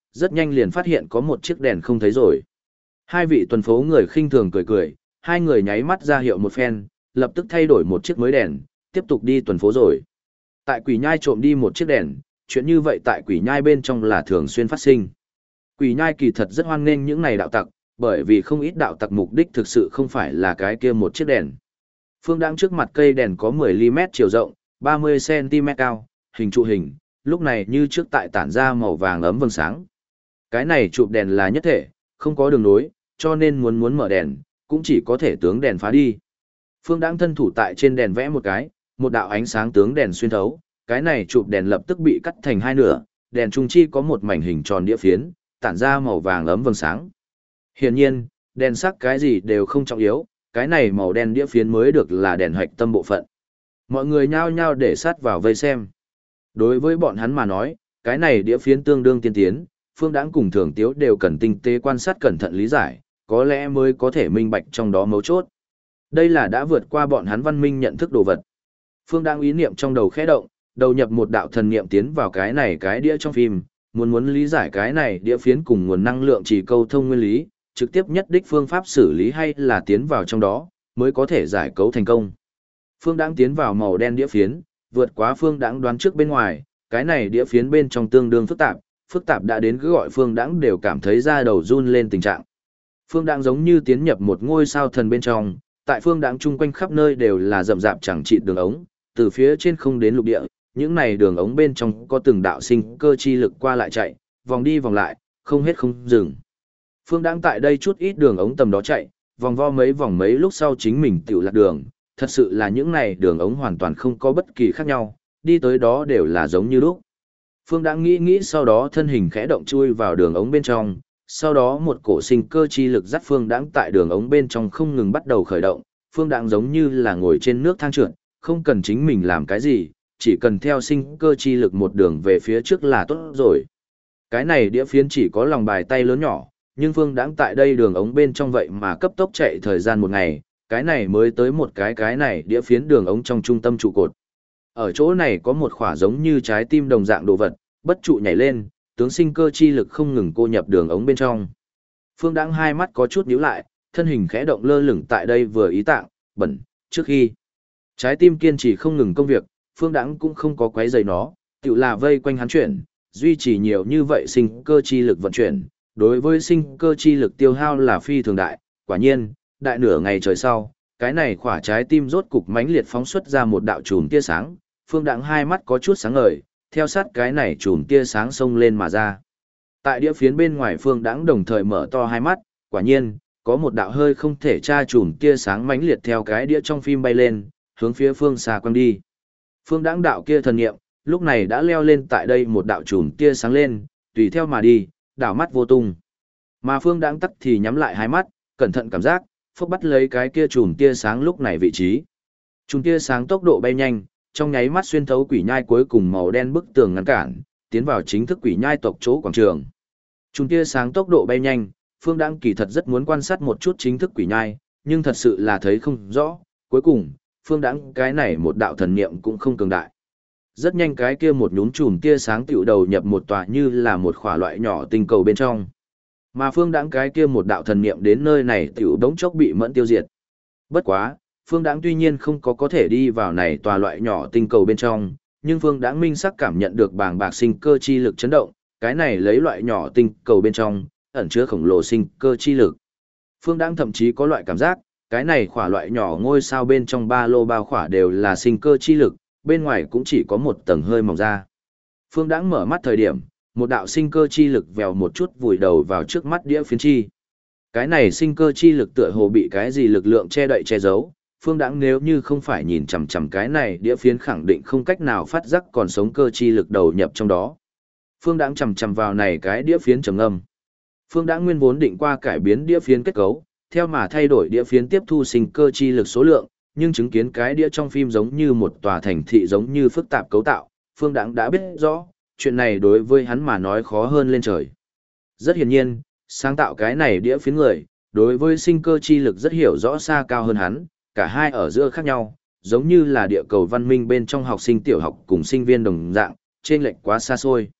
rất nhanh liền phát hiện có một chiếc đèn không thấy rồi. Hai vị tuần phố người khinh thường cười cười, hai người nháy mắt ra hiệu một phen, lập tức thay đổi một chiếc mới đèn, tiếp tục đi tuần phố rồi. Tại Quỷ Nhai trộm đi một chiếc đèn, chuyện như vậy tại Quỷ Nhai bên trong là thường xuyên phát sinh. Quỷ Nhai kỳ thật rất hoan nghênh những này đạo tặc, bởi vì không ít đạo tặc mục đích thực sự không phải là cái kia một chiếc đèn. Phương Đãng trước mặt cây đèn có 10 mm chiều rộng, 30 cm cao, hình trụ hình, lúc này như trước tại tản ra màu vàng ấm vầng sáng. Cái này chụp đèn là nhất thể, không có đường nối, cho nên muốn mở đèn, cũng chỉ có thể tướng đèn phá đi. Phương Đãng thân thủ tại trên đèn vẽ một cái, một đạo ánh sáng tướng đèn xuyên thấu, cái này chụp đèn lập tức bị cắt thành hai nửa, đèn trung chi có một mảnh hình tròn đĩa phiến, tản ra màu vàng ấm vầng sáng. Hiển nhiên, đèn sắc cái gì đều không trọng yếu, cái này màu đen đĩa phiến mới được là đèn hoạch tâm bộ phận. Mọi người nhao nhao để sát vào vây xem. Đối với bọn hắn mà nói, cái này đĩa phiến tương đương tiên tiến, Phương Đãng cùng Thường Tiếu đều cần tinh tế quan sát cẩn thận lý giải, có lẽ mới có thể minh bạch trong đó mấu chốt. Đây là đã vượt qua bọn hắn văn minh nhận thức đồ vật. Phương Đãng ý niệm trong đầu khẽ động, đầu nhập một đạo thần niệm tiến vào cái này cái đĩa trong phim, muốn lý giải cái này đĩa phiến cùng nguồn năng lượng chỉ câu thông nguyên lý, trực tiếp nhất đích phương pháp xử lý hay là tiến vào trong đó, mới có thể giải cấu thành công. Phương Đãng tiến vào màu đen đĩa phiến, vượt quá Phương Đãng đoán trước bên ngoài, cái này đĩa phiến bên trong tương đương phức tạp đã đến cứ gọi Phương Đãng đều cảm thấy da đầu run lên tình trạng. Phương Đãng giống như tiến nhập một ngôi sao thần bên trong, tại Phương Đãng chung quanh khắp nơi đều là rậm rạp chẳng chịt đường ống, từ phía trên không đến lục địa, những này đường ống bên trong có từng đạo sinh cơ chi lực qua lại chạy, vòng đi vòng lại, không hết không dừng. Phương Đãng tại đây chút ít đường ống tầm đó chạy, vòng vo mấy vòng mấy lúc sau chính mình tiểu lạc đường, thật sự là những này đường ống hoàn toàn không có bất kỳ khác nhau, đi tới đó đều là giống như lúc. Phương Đãng nghĩ sau đó thân hình khẽ động chui vào đường ống bên trong, sau đó một cổ sinh cơ chi lực dắt Phương Đãng tại đường ống bên trong không ngừng bắt đầu khởi động, Phương Đãng giống như là ngồi trên nước thang trượt, không cần chính mình làm cái gì, chỉ cần theo sinh cơ chi lực một đường về phía trước là tốt rồi. Cái này đĩa phiến chỉ có lòng bài tay lớn nhỏ, nhưng Phương Đãng tại đây đường ống bên trong vậy mà cấp tốc chạy thời gian một ngày, cái này mới tới một cái này đĩa phiến đường ống trong trung tâm trụ cột. Ở chỗ này có một khỏa giống như trái tim đồng dạng đồ vật, bất trụ nhảy lên, tướng sinh cơ chi lực không ngừng cô nhập đường ống bên trong. Phương Đãng hai mắt có chút nhíu lại, thân hình khẽ động lơ lửng tại đây vừa ý tạng, bẩn, trước khi trái tim kiên trì không ngừng công việc, Phương Đãng cũng không có quấy rầy nó, tự là vây quanh hắn chuyển, duy trì nhiều như vậy sinh cơ chi lực vận chuyển, đối với sinh cơ chi lực tiêu hao là phi thường đại, quả nhiên, đại nửa ngày trời sau, cái này khỏa trái tim rốt cục mãnh liệt phóng xuất ra một đạo chùm tia sáng, Phương Đãng hai mắt có chút sáng ngời, theo sát cái này chùm tia sáng xông lên mà ra. Tại đĩa phiến bên ngoài Phương Đãng đồng thời mở to hai mắt, quả nhiên, có một đạo hơi không thể tra chùm tia sáng mãnh liệt theo cái đĩa trong phim bay lên, hướng phía phương xa quăng đi. Phương Đãng đạo kia thần niệm, lúc này đã leo lên tại đây một đạo chùm tia sáng lên, tùy theo mà đi, đảo mắt vô tung. Mà Phương Đãng tắc thì nhắm lại hai mắt, cẩn thận cảm giác, phốc bắt lấy cái kia chùm tia sáng lúc này vị trí. Chùm tia sáng tốc độ bay nhanh, trong nháy mắt xuyên thấu quỷ nhai cuối cùng màu đen bức tường ngăn cản, tiến vào chính thức quỷ nhai tộc chỗ quảng trường. Chùm tia sáng tốc độ bay nhanh, Phương Đãng kỳ thật rất muốn quan sát một chút chính thức quỷ nhai, nhưng thật sự là thấy không rõ, cuối cùng, Phương Đãng cái này một đạo thần niệm cũng không cường đại. Rất nhanh cái kia một nhún chùm tia sáng tiểu đầu nhập một tòa như là một khỏa loại nhỏ tinh cầu bên trong. Mà Phương Đãng cái kia một đạo thần niệm đến nơi này tiểu đống chốc bị mẫn tiêu diệt. Bất quá, Phương Đãng tuy nhiên không có thể đi vào này tòa loại nhỏ tinh cầu bên trong, nhưng Phương Đãng minh sắc cảm nhận được bàng bạc sinh cơ chi lực chấn động, cái này lấy loại nhỏ tinh cầu bên trong, ẩn chứa khổng lồ sinh cơ chi lực. Phương Đãng thậm chí có loại cảm giác, cái này khỏa loại nhỏ ngôi sao bên trong ba lô bao khỏa đều là sinh cơ chi lực, bên ngoài cũng chỉ có một tầng hơi mỏng ra. Phương Đãng mở mắt thời điểm, một đạo sinh cơ chi lực vèo một chút vùi đầu vào trước mắt đĩa phiến chi. Cái này sinh cơ chi lực tựa hồ bị cái gì lực lượng che đậy che giấu, Phương Đãng nếu như không phải nhìn chằm chằm cái này đĩa phiến khẳng định không cách nào phát giác còn sống cơ chi lực đầu nhập trong đó. Phương Đãng chằm chằm vào này cái đĩa phiến trầm ngâm. Phương Đãng nguyên vốn định qua cải biến đĩa phiến kết cấu, theo mà thay đổi đĩa phiến tiếp thu sinh cơ chi lực số lượng, nhưng chứng kiến cái đĩa trong phim giống như một tòa thành thị giống như phức tạp cấu tạo, Phương Đãng đã biết rõ, chuyện này đối với hắn mà nói khó hơn lên trời. Rất hiển nhiên, sáng tạo cái này đĩa phiến người, đối với sinh cơ chi lực rất hiểu rõ xa cao hơn hắn, cả hai ở giữa khác nhau, giống như là địa cầu văn minh bên trong học sinh tiểu học cùng sinh viên đồng dạng, trên lệch quá xa xôi.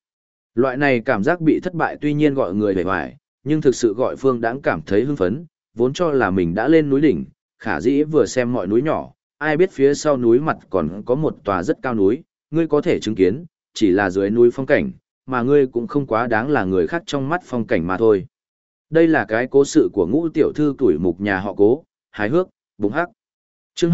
Loại này cảm giác bị thất bại tuy nhiên gọi người hề hoài, nhưng thực sự gọi Phương Đãng cảm thấy hưng phấn, vốn cho là mình đã lên núi đỉnh, khả dĩ vừa xem mọi núi nhỏ, ai biết phía sau núi mặt còn có một tòa rất cao núi, ngươi có thể chứng kiến, chỉ là dưới núi phong cảnh, mà ngươi cũng không quá đáng là người khác trong mắt phong cảnh mà thôi. Đây là cái cố sự của Ngũ tiểu thư tuổi mục nhà họ Cố, hài hước, bùng hắc. Chương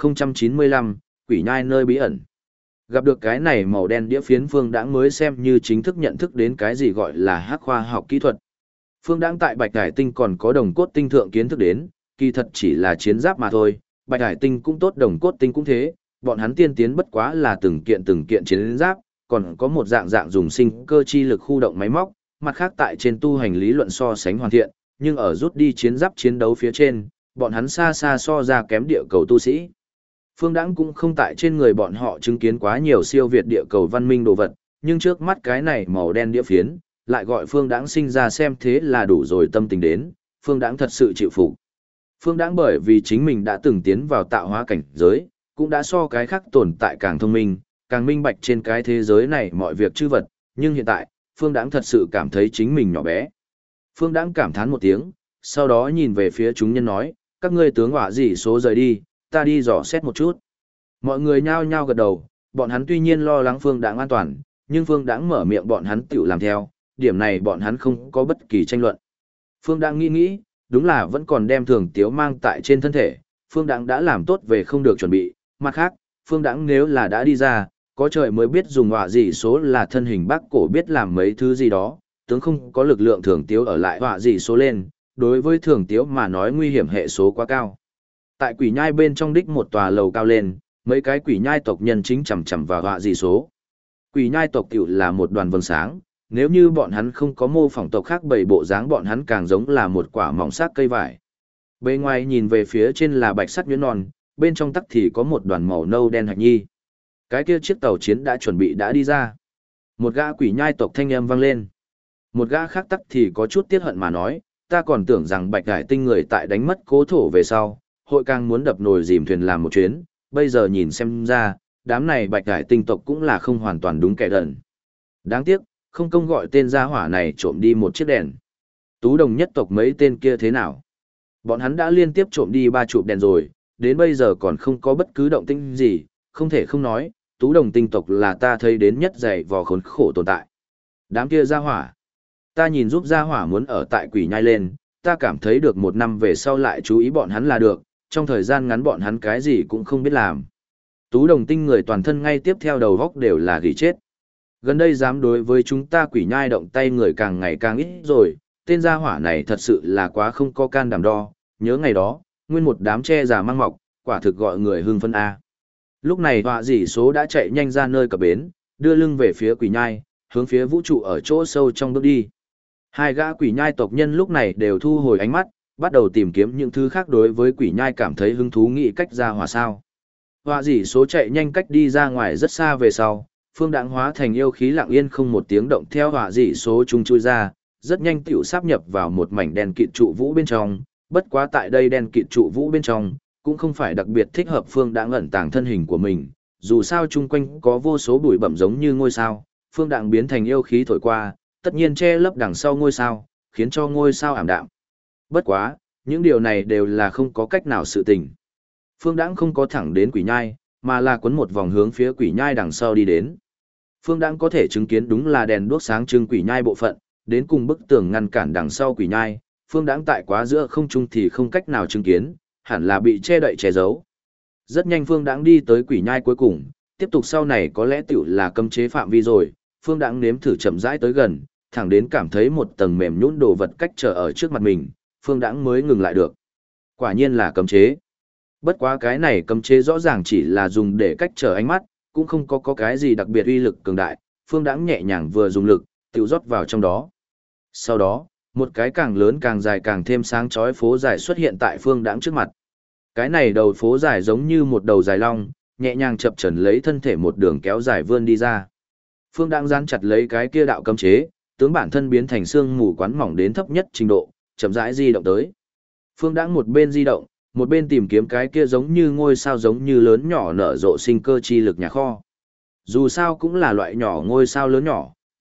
2095, Quỷ nhai nơi bí ẩn. Gặp được cái này màu đen đĩa phiến Phương Đãng mới xem như chính thức nhận thức đến cái gì gọi là hắc khoa học kỹ thuật. Phương Đãng tại Bạch Hải Tinh còn có đồng cốt tinh thượng kiến thức đến, kỳ thật chỉ là chiến giáp mà thôi, Bạch Hải Tinh cũng tốt đồng cốt tinh cũng thế, bọn hắn tiên tiến bất quá là từng kiện chiến giáp, còn có một dạng dùng sinh cơ chi lực khu động máy móc, mặt khác tại trên tu hành lý luận so sánh hoàn thiện, nhưng ở rút đi chiến giáp chiến đấu phía trên, bọn hắn xa xa so ra kém địa cầu tu sĩ. Phương Đãng cũng không tại trên người bọn họ chứng kiến quá nhiều siêu việt địa cầu văn minh đồ vật, nhưng trước mắt cái này màu đen đĩa phiến, lại gọi Phương Đãng sinh ra xem thế là đủ rồi tâm tình đến, Phương Đãng thật sự chịu phục. Phương Đãng bởi vì chính mình đã từng tiến vào tạo hóa cảnh giới, cũng đã so cái khác tồn tại càng thông minh, càng minh bạch trên cái thế giới này mọi việc chư vật, nhưng hiện tại, Phương Đãng thật sự cảm thấy chính mình nhỏ bé. Phương Đãng cảm thán một tiếng, sau đó nhìn về phía chúng nhân nói, các ngươi tướng hỏa gì số rời đi, ta đi dò xét một chút. Mọi người nhao nhao gật đầu, bọn hắn tuy nhiên lo lắng Phương Đãng an toàn, nhưng Phương Đãng mở miệng bọn hắn tự làm theo, điểm này bọn hắn không có bất kỳ tranh luận. Phương Đãng nghĩ, đúng là vẫn còn đem Thường Tiếu mang tại trên thân thể, Phương Đãng đã làm tốt về không được chuẩn bị, mặt khác, Phương Đãng nếu là đã đi ra, có trời mới biết dùng hỏa gì số là thân hình bác cổ biết làm mấy thứ gì đó, tướng không có lực lượng Thường Tiếu ở lại hỏa gì số lên, đối với Thường Tiếu mà nói nguy hiểm hệ số quá cao. Tại quỷ nhai bên trong đích một tòa lầu cao lên, mấy cái quỷ nhai tộc nhân chính chằm chằm vào họa dị số. Quỷ nhai tộc tiểu là một đoàn vầng sáng, nếu như bọn hắn không có mô phỏng tộc khác bảy bộ dáng bọn hắn càng giống là một quả mỏng xác cây vải. Bên ngoài nhìn về phía trên là bạch sắt nhuyễn non, bên trong tắc thì có một đoàn màu nâu đen hạch nhi. Cái kia chiếc tàu chiến đã chuẩn bị đã đi ra. Một gã quỷ nhai tộc thanh âm vang lên. Một gã khác tắc thì có chút tiếc hận mà nói, ta còn tưởng rằng Bạch Hải Tinh người tại đánh mất cố thổ về sau, hội càng muốn đập nồi dìm thuyền làm một chuyến, bây giờ nhìn xem ra, đám này Bạch Hải Tinh tộc cũng là không hoàn toàn đúng kẻ đần. Đáng tiếc, không công gọi tên gia hỏa này trộm đi một chiếc đèn. Tú Đồng nhất tộc mấy tên kia thế nào? Bọn hắn đã liên tiếp trộm đi 3 chụp đèn rồi, đến bây giờ còn không có bất cứ động tĩnh gì, không thể không nói, Tú Đồng tinh tộc là ta thấy đến nhất dày vò khốn khổ tồn tại. Đám kia gia hỏa. Ta nhìn giúp gia hỏa muốn ở tại quỷ nhai lên, ta cảm thấy được 1 năm về sau lại chú ý bọn hắn là được, trong thời gian ngắn bọn hắn cái gì cũng không biết làm. Tú Đồng tinh người toàn thân ngay tiếp theo đầu góc đều là gỉ chết. Gần đây dám đối với chúng ta quỷ nhai động tay người càng ngày càng ít rồi, tên gia hỏa này thật sự là quá không có can đảm đo, nhớ ngày đó, nguyên một đám tre già mang mọc, quả thực gọi người hưng phấn A. Lúc này họa dĩ số đã chạy nhanh ra nơi cập bến, đưa lưng về phía quỷ nhai, hướng phía vũ trụ ở chỗ sâu trong bước đi. Hai gã quỷ nhai tộc nhân lúc này đều thu hồi ánh mắt, bắt đầu tìm kiếm những thứ khác đối với quỷ nhai cảm thấy hứng thú nghĩ cách ra hỏa sao. Họa dĩ số chạy nhanh cách đi ra ngoài rất xa về sau, phương đãng hóa thành yêu khí lặng yên không một tiếng động theo họa dĩ số chung chui ra, rất nhanh tiểu sáp nhập vào một mảnh đen kịt trụ vũ bên trong, bất quá tại đây đen kịt trụ vũ bên trong, cũng không phải đặc biệt thích hợp phương đãng ẩn tàng thân hình của mình, dù sao chung quanh có vô số bụi bặm giống như ngôi sao, phương đãng biến thành yêu khí thổi qua, tất nhiên che lấp đằng sau ngôi sao, khiến cho ngôi sao ảm đạm. Bất quá, những điều này đều là không có cách nào sự tình. Phương đãng không có thẳng đến quỷ nhai, mà là quấn một vòng hướng phía quỷ nhai đằng sau đi đến. Phương đãng có thể chứng kiến đúng là đèn đuốc sáng trưng quỷ nhai bộ phận, đến cùng bức tường ngăn cản đằng sau quỷ nhai, phương đãng tại quá giữa không trung thì không cách nào chứng kiến, hẳn là bị che đậy che giấu. Rất nhanh phương đãng đi tới quỷ nhai cuối cùng, tiếp tục sau này có lẽ tiểu là cấm chế phạm vi rồi, phương đãng nếm thử chậm rãi tới gần, thẳng đến cảm thấy một tầng mềm nhũn đồ vật cách trở ở trước mặt mình, phương đãng mới ngừng lại được. Quả nhiên là cấm chế. Bất quá cái này cấm chế rõ ràng chỉ là dùng để cách trở ánh mắt, cũng không có cái gì đặc biệt uy lực cường đại, phương đãng nhẹ nhàng vừa dùng lực, tiểu rót vào trong đó. Sau đó, một cái càng lớn càng dài càng thêm sáng chói phố dài xuất hiện tại phương đãng trước mặt. Cái này đầu phố dài giống như một đầu dài long, nhẹ nhàng chập chờn lấy thân thể một đường kéo dài vươn đi ra. Phương đãng dán chặt lấy cái kia đạo cấm chế, tướng bản thân biến thành xương mù quắn mỏng đến thấp nhất trình độ, chậm rãi di động tới. Phương đãng một bên di động, một bên tìm kiếm cái kia giống như ngôi sao giống như lớn nhỏ nở rộ sinh cơ chi lực nhà kho. Dù sao cũng là loại nhỏ ngôi sao lớn nhỏ,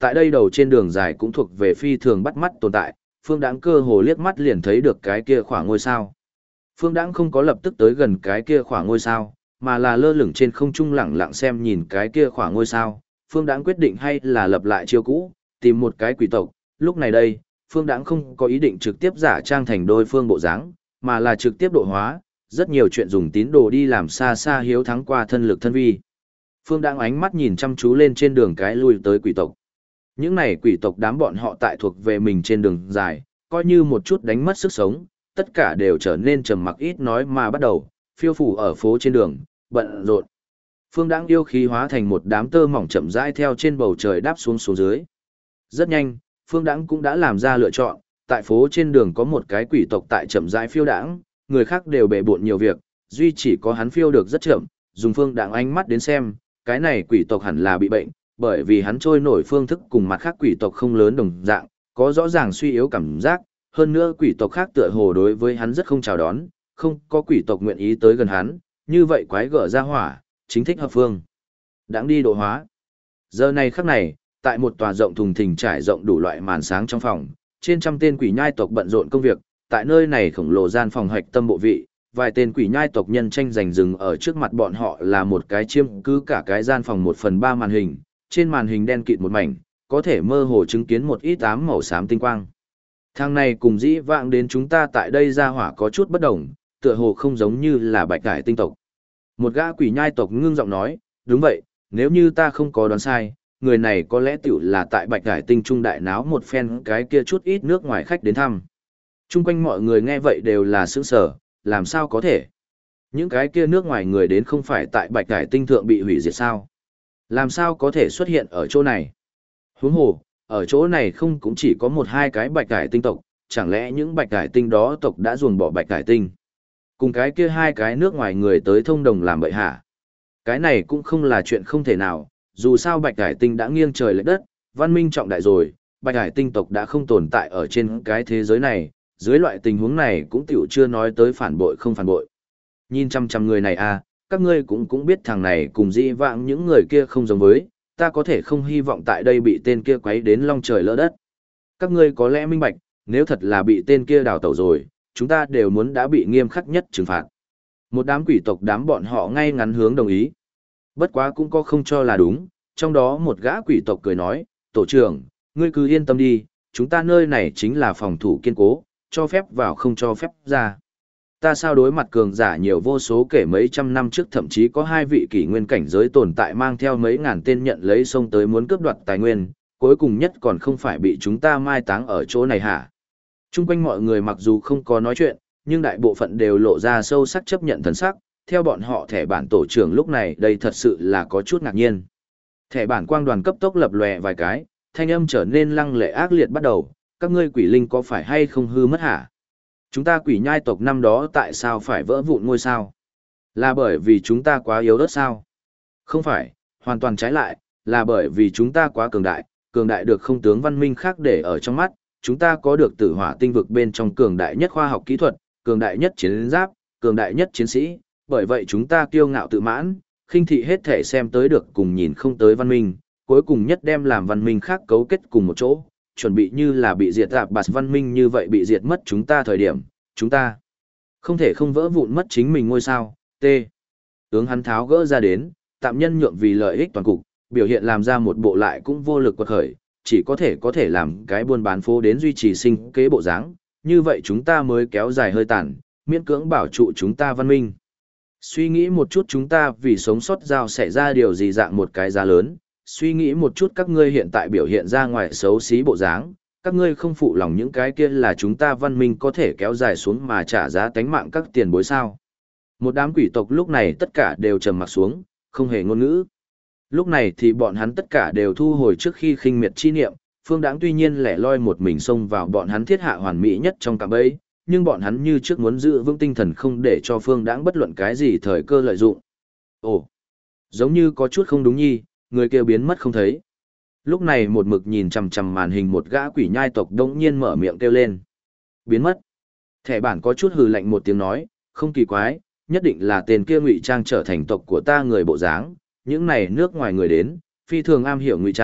tại đây đầu trên đường dài cũng thuộc về phi thường bắt mắt tồn tại, Phương Đãng cơ hồ liếc mắt liền thấy được cái kia khoảng ngôi sao. Phương Đãng không có lập tức tới gần cái kia khoảng ngôi sao, mà là lơ lửng trên không trung lẳng lặng xem nhìn cái kia khoảng ngôi sao. Phương Đãng quyết định hay là lập lại chiêu cũ, tìm một cái quỷ tộc. Lúc này đây, Phương Đãng không có ý định trực tiếp giả trang thành đôi phương bộ dáng, mà là trực tiếp độ hóa, rất nhiều chuyện dùng tín đồ đi làm xa xa hiếu thắng qua thân lực thân vi. Phương Đãng ánh mắt nhìn chăm chú lên trên đường cái lui tới quỷ tộc. Những này quỷ tộc đám bọn họ tại thuộc về mình trên đường dài, coi như một chút đánh mất sức sống, tất cả đều trở nên trầm mặc ít nói mà bắt đầu, phiêu phủ ở phố trên đường, bận rộn. Phương Đãng yêu khí hóa thành một đám tơ mỏng chậm rãi theo trên bầu trời đáp xuống xuống dưới. Rất nhanh, Phương Đãng cũng đã làm ra lựa chọn, tại phố trên đường có một cái quỷ tộc tại chậm rãi phiêu đãng, người khác đều bề bộn nhiều việc, duy chỉ có hắn phiêu được rất chậm, dùng Phương Đãng ánh mắt đến xem, cái này quỷ tộc hẳn là bị bệnh, bởi vì hắn trôi nổi phương thức cùng mặt khác quỷ tộc không lớn đồng dạng, có rõ ràng suy yếu cảm giác, hơn nữa quỷ tộc khác tựa hồ đối với hắn rất không chào đón, không có quỷ tộc nguyện ý tới gần hắn, như vậy quái gở ra hỏa, chính thích hợp Phương Đãng đi độ hóa. Giờ này khắc này, tại một tòa rộng thùng thình trải rộng đủ loại màn sáng trong phòng, trên trăm tên quỷ nhai tộc bận rộn công việc, tại nơi này khổng lồ gian phòng hạch tâm bộ vị, vài tên quỷ nhai tộc nhân tranh giành dừng ở trước mặt bọn họ là một cái chiêm cứ cả cái gian phòng 1/3 màn hình, trên màn hình đen kịt một mảnh, có thể mơ hồ chứng kiến một ít ám màu xám tinh quang. Thang này cùng dĩ vãng đến chúng ta tại đây ra hỏa có chút bất đồng, tựa hồ không giống như là bạch cải tinh tộc. Một gã quỷ nhai tộc ngưng giọng nói, đúng vậy, nếu như ta không có đoán sai, người này có lẽ tiểu là tại bạch cải tinh trung đại náo một phen cái kia chút ít nước ngoài khách đến thăm. Trung quanh mọi người nghe vậy đều là sững sờ, làm sao có thể? Những cái kia nước ngoài người đến không phải tại bạch cải tinh thượng bị hủy diệt sao? Làm sao có thể xuất hiện ở chỗ này? Huống hồ, ở chỗ này không cũng chỉ có một hai cái bạch cải tinh tộc, chẳng lẽ những bạch cải tinh đó tộc đã ruồng bỏ bạch cải tinh? Cùng cái kia hai cái nước ngoài người tới thông đồng làm bậy hả? Cái này cũng không là chuyện không thể nào, dù sao bạch cải tinh đã nghiêng trời lệch đất, văn minh trọng đại rồi, bạch cải tinh tộc đã không tồn tại ở trên cái thế giới này, dưới loại tình huống này cũng tiểu chưa nói tới phản bội không phản bội. Nhìn chăm chăm người này à, các ngươi cũng biết thằng này cùng dĩ vãng những người kia không giống với, ta có thể không hy vọng tại đây bị tên kia quấy đến long trời lỡ đất. Các ngươi có lẽ minh bạch, nếu thật là bị tên kia đào tẩu rồi, chúng ta đều muốn đã bị nghiêm khắc nhất trừng phạt. Một đám quỷ tộc đám bọn họ ngay ngắn hướng đồng ý. Bất quá cũng có không cho là đúng, trong đó một gã quỷ tộc cười nói, tổ trưởng, ngươi cứ yên tâm đi, chúng ta nơi này chính là phòng thủ kiên cố, cho phép vào không cho phép ra. Ta sao đối mặt cường giả nhiều vô số kể mấy trăm năm trước thậm chí có hai vị kỷ nguyên cảnh giới tồn tại mang theo mấy ngàn tên nhận lấy sông tới muốn cướp đoạt tài nguyên, cuối cùng nhất còn không phải bị chúng ta mai táng ở chỗ này hả? Trung quanh mọi người mặc dù không có nói chuyện, nhưng đại bộ phận đều lộ ra sâu sắc chấp nhận thần sắc, theo bọn họ thẻ bản tổ trưởng lúc này đây thật sự là có chút ngạc nhiên. Thẻ bản quang đoàn cấp tốc lập lòe vài cái, thanh âm trở nên lăng lệ ác liệt bắt đầu, các ngươi quỷ linh có phải hay không hư mất hả? Chúng ta quỷ nhai tộc năm đó tại sao phải vỡ vụn ngôi sao? Là bởi vì chúng ta quá yếu ớt sao? Không phải, hoàn toàn trái lại, là bởi vì chúng ta quá cường đại được không tướng văn minh khác để ở trong mắt, chúng ta có được tử hỏa tinh vực bên trong cường đại nhất khoa học kỹ thuật, cường đại nhất chiến giáp, cường đại nhất chiến sĩ, bởi vậy chúng ta kiêu ngạo tự mãn, khinh thị hết thể xem tới được cùng nhìn không tới văn minh, cuối cùng nhất đem làm văn minh khác cấu kết cùng một chỗ, chuẩn bị như là bị diệt rạp bạt văn minh như vậy bị diệt mất chúng ta thời điểm, chúng ta không thể không vỡ vụn mất chính mình ngôi sao, t. Tướng hắn tháo gỡ ra đến, tạm nhân nhượng vì lợi ích toàn cục, biểu hiện làm ra một bộ lại cũng vô lực quật khởi, chỉ có thể làm cái buôn bán phố đến duy trì sinh kế bộ dáng, như vậy chúng ta mới kéo dài hơi tàn, miễn cưỡng bảo trụ chúng ta văn minh. Suy nghĩ một chút chúng ta vì sống sót giao xảy ra điều gì dạng một cái giá lớn, suy nghĩ một chút các ngươi hiện tại biểu hiện ra ngoài xấu xí bộ dáng, các ngươi không phụ lòng những cái kia là chúng ta văn minh có thể kéo dài xuống mà trả giá tánh mạng các tiền bối sao. Một đám quỷ tộc lúc này tất cả đều trầm mặc xuống, không hề ngôn ngữ. Lúc này thì bọn hắn tất cả đều thu hồi trước khi khinh miệt chi niệm, Phương Đãng tuy nhiên lẻ loi một mình xông vào bọn hắn thiết hạ hoàn mỹ nhất trong cạm bẫy, nhưng bọn hắn như trước muốn giữ vững tinh thần không để cho Phương Đãng bất luận cái gì thời cơ lợi dụng. Ồ, giống như có chút không đúng nhi, người kia biến mất không thấy. Lúc này một mực nhìn chằm chằm màn hình một gã quỷ nhai tộc đống nhiên mở miệng kêu lên. Biến mất. Thẻ bản có chút hừ lạnh một tiếng nói, không kỳ quái, nhất định là tên kia ngụy trang trở thành tộc của ta người bộ dáng, những này nước ngoài người đến, phi thường am hiểu ngụy trang,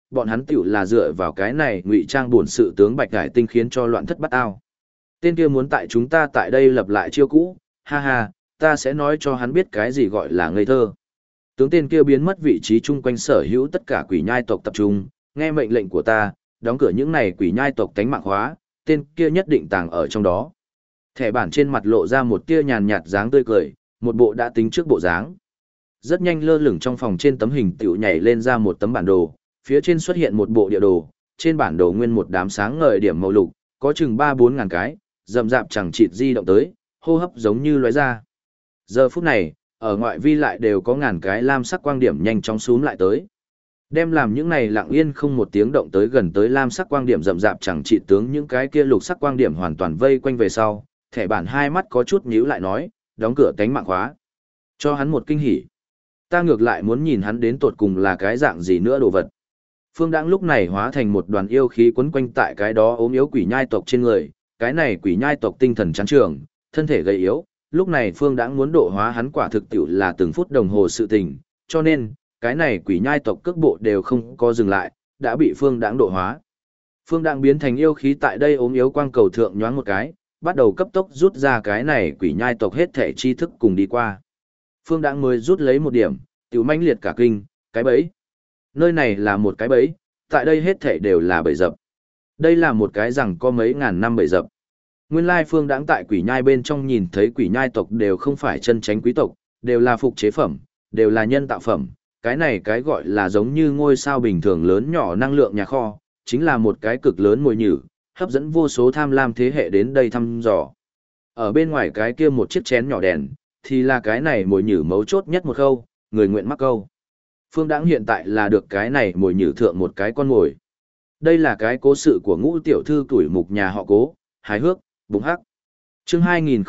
bọn hắn tiểu là dựa vào cái này ngụy trang buồn sự tướng Bạch Hải Tinh khiến cho loạn thất bát ao. Tên kia muốn tại chúng ta tại đây lập lại chiêu cũ, ha ha, ta sẽ nói cho hắn biết cái gì gọi là ngây thơ. Tướng tên kia biến mất vị trí chung quanh sở hữu tất cả quỷ nhai tộc tập trung, nghe mệnh lệnh của ta, đóng cửa những này quỷ nhai tộc tánh mạng hóa, tên kia nhất định tàng ở trong đó. Thẻ bản trên mặt lộ ra một tia nhàn nhạt dáng tươi cười, một bộ đã tính trước bộ dáng. Rất nhanh lơ lửng trong phòng trên tấm hình tiểu nhảy lên ra một tấm bản đồ, phía trên xuất hiện một bộ địa đồ, trên bản đồ nguyên một đám sáng ngời điểm màu lục, có chừng 3-4 ngàn cái, rậm rạp chẳng chịt di động tới, hô hấp giống như lóe ra. Giờ phút này, ở ngoại vi lại đều có ngàn cái lam sắc quang điểm nhanh chóng xúm lại tới. Đem làm những này lặng yên không một tiếng động tới gần tới lam sắc quang điểm rậm rạp chẳng chịt tướng những cái kia lục sắc quang điểm hoàn toàn vây quanh về sau, thẻ bản hai mắt có chút nhíu lại nói, đóng cửa cánh mạng khóa. Cho hắn một kinh hỉ. Ta ngược lại muốn nhìn hắn đến tột cùng là cái dạng gì nữa đồ vật. Phương Đãng lúc này hóa thành một đoàn yêu khí quấn quanh tại cái đó ốm yếu quỷ nhai tộc trên người, cái này quỷ nhai tộc tinh thần chán trường, thân thể gầy yếu, lúc này Phương Đãng muốn độ hóa hắn quả thực tiệu là từng phút đồng hồ sự tình, cho nên, cái này quỷ nhai tộc cước bộ đều không có dừng lại, đã bị Phương Đãng độ hóa. Phương Đãng biến thành yêu khí tại đây ốm yếu quang cầu thượng nhoáng một cái, bắt đầu cấp tốc rút ra cái này quỷ nhai tộc hết thể chi thức cùng đi qua. Phương Đãng mới rút lấy một điểm, tiểu mãnh liệt cả kinh, cái bẫy. Nơi này là một cái bẫy, tại đây hết thể đều là bẫy dập. Đây là một cái rằng có mấy ngàn năm bẫy dập. Nguyên lai Phương Đãng tại quỷ nhai bên trong nhìn thấy quỷ nhai tộc đều không phải chân chánh quý tộc, đều là phục chế phẩm, đều là nhân tạo phẩm. Cái này cái gọi là giống như ngôi sao bình thường lớn nhỏ năng lượng nhà kho, chính là một cái cực lớn mồi nhử, hấp dẫn vô số tham lam thế hệ đến đây thăm dò. Ở bên ngoài cái kia một chiếc chén nhỏ đèn, thì là cái này mồi nhử mấu chốt nhất một khâu, người nguyện mắc câu. Phương Đãng hiện tại là được cái này mồi nhử thượng một cái con mồi. Đây là cái cố sự của Ngũ tiểu thư tuổi mục nhà họ Cố, hài hước, bụng hắc. Chương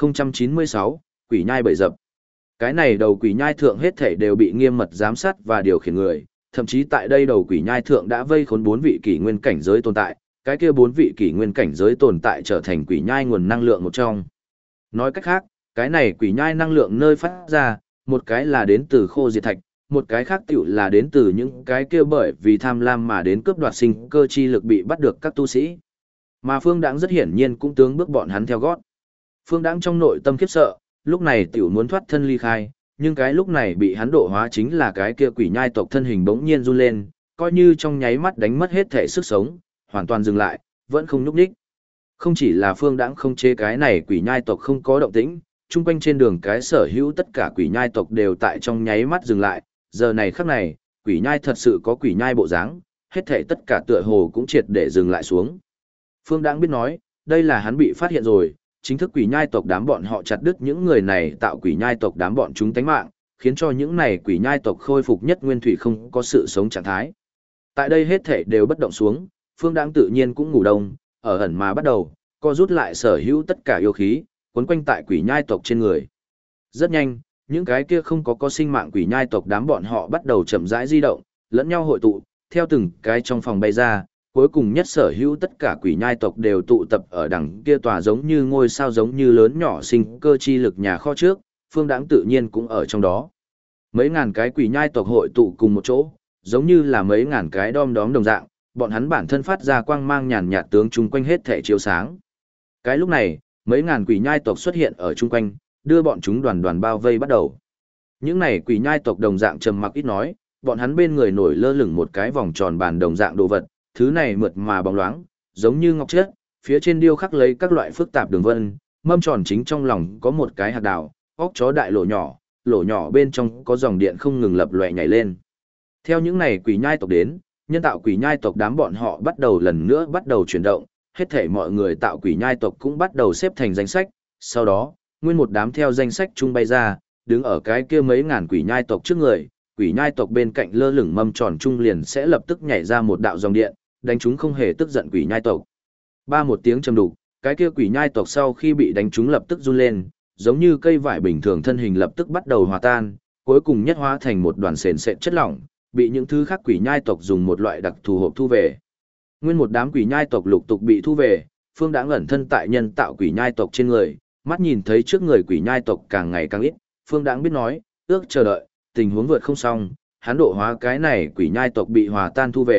2096, quỷ nhai bẫy dập. Cái này đầu quỷ nhai thượng hết thảy đều bị nghiêm mật giám sát và điều khiển người, thậm chí tại đây đầu quỷ nhai thượng đã vây khốn 4 vị kỷ nguyên cảnh giới tồn tại, cái kia 4 vị kỷ nguyên cảnh giới tồn tại trở thành quỷ nhai nguồn năng lượng một trong. Nói cách khác, cái này quỷ nhai năng lượng nơi phát ra, một cái là đến từ khô diệt thạch, một cái khác tiểu là đến từ những cái kia bởi vì tham lam mà đến cướp đoạt sinh cơ chi lực bị bắt được các tu sĩ. Mà Phương Đãng rất hiển nhiên cũng tướng bước bọn hắn theo gót. Phương Đãng trong nội tâm khiếp sợ, lúc này tiểu muốn thoát thân ly khai, nhưng cái lúc này bị hắn độ hóa chính là cái kia quỷ nhai tộc thân hình bỗng nhiên run lên, coi như trong nháy mắt đánh mất hết thể sức sống, hoàn toàn dừng lại, vẫn không nhúc nhích. Không chỉ là Phương Đãng không chế cái này quỷ nhai tộc không có động tĩnh, chung quanh trên đường cái sở hữu tất cả quỷ nhai tộc đều tại trong nháy mắt dừng lại, giờ này khắc này, quỷ nhai thật sự có quỷ nhai bộ dáng, hết thể tất cả tựa hồ cũng triệt để dừng lại xuống. Phương Đãng biết nói, đây là hắn bị phát hiện rồi, chính thức quỷ nhai tộc đám bọn họ chặt đứt những người này tạo quỷ nhai tộc đám bọn chúng tánh mạng, khiến cho những này quỷ nhai tộc khôi phục nhất nguyên thủy không có sự sống trạng thái. Tại đây hết thể đều bất động xuống, Phương Đãng tự nhiên cũng ngủ đông, ở ẩn mà bắt đầu, co rút lại sở hữu tất cả yêu khí, quấn quanh tại quỷ nhai tộc trên người. Rất nhanh, những cái kia không có sinh mạng quỷ nhai tộc đám bọn họ bắt đầu chậm rãi di động, lẫn nhau hội tụ, theo từng cái trong phòng bay ra, cuối cùng nhất sở hữu tất cả quỷ nhai tộc đều tụ tập ở đằng kia tòa giống như ngôi sao giống như lớn nhỏ sinh cơ chi lực nhà kho trước, Phương Đãng tự nhiên cũng ở trong đó. Mấy ngàn cái quỷ nhai tộc hội tụ cùng một chỗ, giống như là mấy ngàn cái đom đóm đồng dạng, bọn hắn bản thân phát ra quang mang nhàn nhạt tướng chung quanh hết thể chiếu sáng. Cái lúc này, mấy ngàn quỷ nhai tộc xuất hiện ở chung quanh, đưa bọn chúng đoàn đoàn bao vây bắt đầu. Những này quỷ nhai tộc đồng dạng trầm mặc ít nói, bọn hắn bên người nổi lơ lửng một cái vòng tròn bàn đồng dạng đồ vật, thứ này mượt mà bóng loáng, giống như ngọc chất, phía trên điêu khắc lấy các loại phức tạp đường vân, mâm tròn chính trong lòng có một cái hạt đào, óc chó đại lỗ nhỏ bên trong có dòng điện không ngừng lập lòe nhảy lên. Theo những này quỷ nhai tộc đến, nhân tạo quỷ nhai tộc đám bọn họ bắt đầu lần nữa bắt đầu chuyển động, hết thảy mọi người tạo quỷ nhai tộc cũng bắt đầu xếp thành danh sách, sau đó, nguyên một đám theo danh sách chung bay ra, đứng ở cái kia mấy ngàn quỷ nhai tộc trước người, quỷ nhai tộc bên cạnh lơ lửng mâm tròn trung liền sẽ lập tức nhảy ra một đạo dòng điện, đánh chúng không hề tức giận quỷ nhai tộc. Ba một tiếng trầm đục, cái kia quỷ nhai tộc sau khi bị đánh chúng lập tức run lên, giống như cây vải bình thường thân hình lập tức bắt đầu hòa tan, cuối cùng nhất hóa thành một đoàn sền sệt chất lỏng, bị những thứ khác quỷ nhai tộc dùng một loại đặc thù hộp thu về. Nguyên một đám quỷ nhai tộc lục tục bị thu về, Phương Đãng ẩn thân tại nhân tạo quỷ nhai tộc trên người, mắt nhìn thấy trước người quỷ nhai tộc càng ngày càng ít, Phương Đãng biết nói, ước chờ đợi, tình huống vượt không xong, hắn độ hóa cái này quỷ nhai tộc bị hòa tan thu về,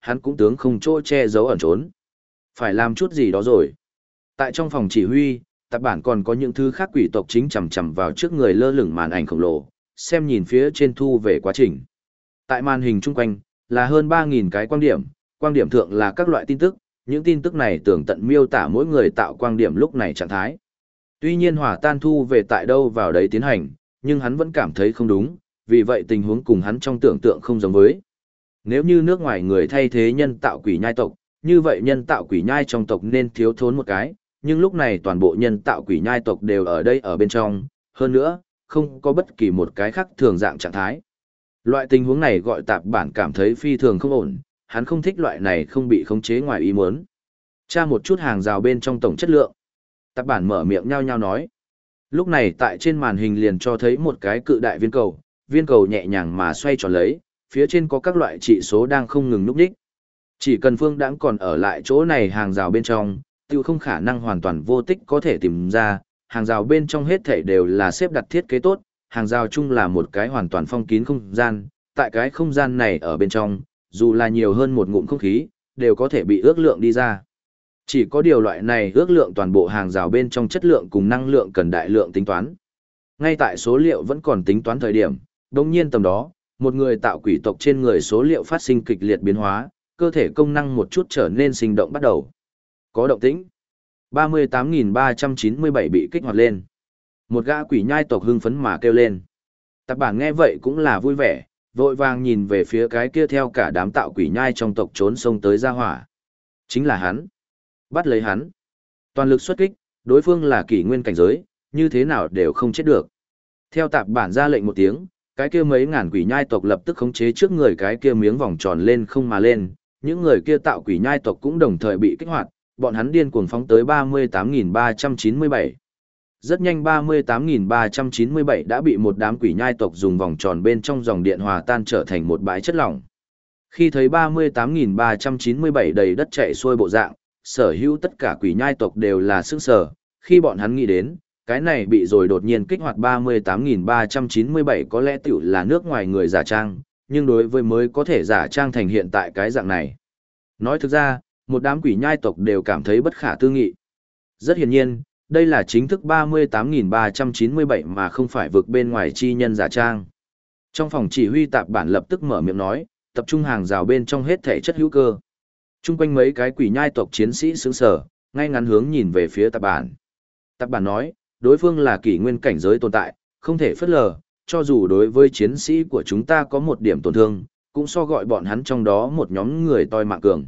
hắn cũng tướng không chỗ che giấu ẩn trốn. Phải làm chút gì đó rồi. Tại trong phòng chỉ huy, tạp bản còn có những thứ khác quỷ tộc chính chằm chằm vào trước người lơ lửng màn ảnh khổng lồ, xem nhìn phía trên thu về quá trình. Tại màn hình chung quanh, là hơn 3.000 cái quang điểm thượng là các loại tin tức, những tin tức này tường tận miêu tả mỗi người tạo quang điểm lúc này trạng thái. Tuy nhiên hỏa tan thu về tại đâu vào đấy tiến hành, nhưng hắn vẫn cảm thấy không đúng, vì vậy tình huống cùng hắn trong tưởng tượng không giống với. Nếu như nước ngoài người thay thế nhân tạo quỷ nhai tộc, như vậy nhân tạo quỷ nhai trong tộc nên thiếu thốn một cái, nhưng lúc này toàn bộ nhân tạo quỷ nhai tộc đều ở đây ở bên trong, hơn nữa, không có bất kỳ một cái khác thường dạng trạng thái. Loại tình huống này gọi tạp bản cảm thấy phi thường không ổn, hắn không thích loại này không bị khống chế ngoài ý muốn. Tra một chút hàng rào bên trong tổng chất lượng. Tạp bản mở miệng nhao nhao nói. Lúc này tại trên màn hình liền cho thấy một cái cự đại viên cầu nhẹ nhàng mà xoay tròn lấy, phía trên có các loại trị số đang không ngừng núp đích. Chỉ cần Phương Đãng còn ở lại chỗ này hàng rào bên trong, tiêu không khả năng hoàn toàn vô tích có thể tìm ra, hàng rào bên trong hết thảy đều là xếp đặt thiết kế tốt, hàng rào chung là một cái hoàn toàn phong kín không gian, tại cái không gian này ở bên trong, dù là nhiều hơn một ngụm không khí, đều có thể bị ước lượng đi ra. Chỉ có điều loại này ước lượng toàn bộ hàng rào bên trong chất lượng cùng năng lượng cần đại lượng tính toán. Ngay tại số liệu vẫn còn tính toán thời điểm, đồng nhiên tầm đó, một người tạo quỷ tộc trên người số liệu phát sinh kịch liệt biến hóa, cơ thể công năng một chút trở nên sinh động bắt đầu. Có động tĩnh. 38.397 bị kích hoạt lên. Một gã quỷ nhai tộc hưng phấn mà kêu lên. Tạp bản nghe vậy cũng là vui vẻ, vội vàng nhìn về phía cái kia theo cả đám tạo quỷ nhai trong tộc trốn sông tới ra hỏa. Chính là hắn. Bắt lấy hắn. Toàn lực xuất kích, đối phương là kỷ nguyên cảnh giới, như thế nào đều không chết được. Theo tạp bản ra lệnh một tiếng, cái kia mấy ngàn quỷ nhai tộc lập tức khống chế trước người cái kia miếng vòng tròn lên không mà lên, những người kia tạo quỷ nhai tộc cũng đồng thời bị kích hoạt, bọn hắn điên cuồng phóng tới 38.397. Rất nhanh 38.397 đã bị một đám quỷ nhai tộc dùng vòng tròn bên trong dòng điện hòa tan trở thành một bãi chất lỏng. Khi thấy 38.397 đầy đất chạy xuôi bộ dạng, sở hữu tất cả quỷ nhai tộc đều là sức sở, khi bọn hắn nghĩ đến, cái này bị rồi đột nhiên kích hoạt 38.397 có lẽ tiểu là nước ngoài người giả trang, nhưng đối với mới có thể giả trang thành hiện tại cái dạng này. Nói thực ra, một đám quỷ nhai tộc đều cảm thấy bất khả tư nghị. Rất hiển nhiên, đây là chính thức 38.397 mà không phải vực bên ngoài chi nhân giả trang. Trong phòng chỉ huy tạp bản lập tức mở miệng nói, tập trung hàng rào bên trong hết thể chất hữu cơ. Trung quanh mấy cái quỷ nhai tộc chiến sĩ sững sờ, ngay ngắn hướng nhìn về phía tạp bản. Tạp bản nói, đối phương là kỷ nguyên cảnh giới tồn tại, không thể phớt lờ, cho dù đối với chiến sĩ của chúng ta có một điểm tổn thương, cũng so gọi bọn hắn trong đó một nhóm người toi mạng cường.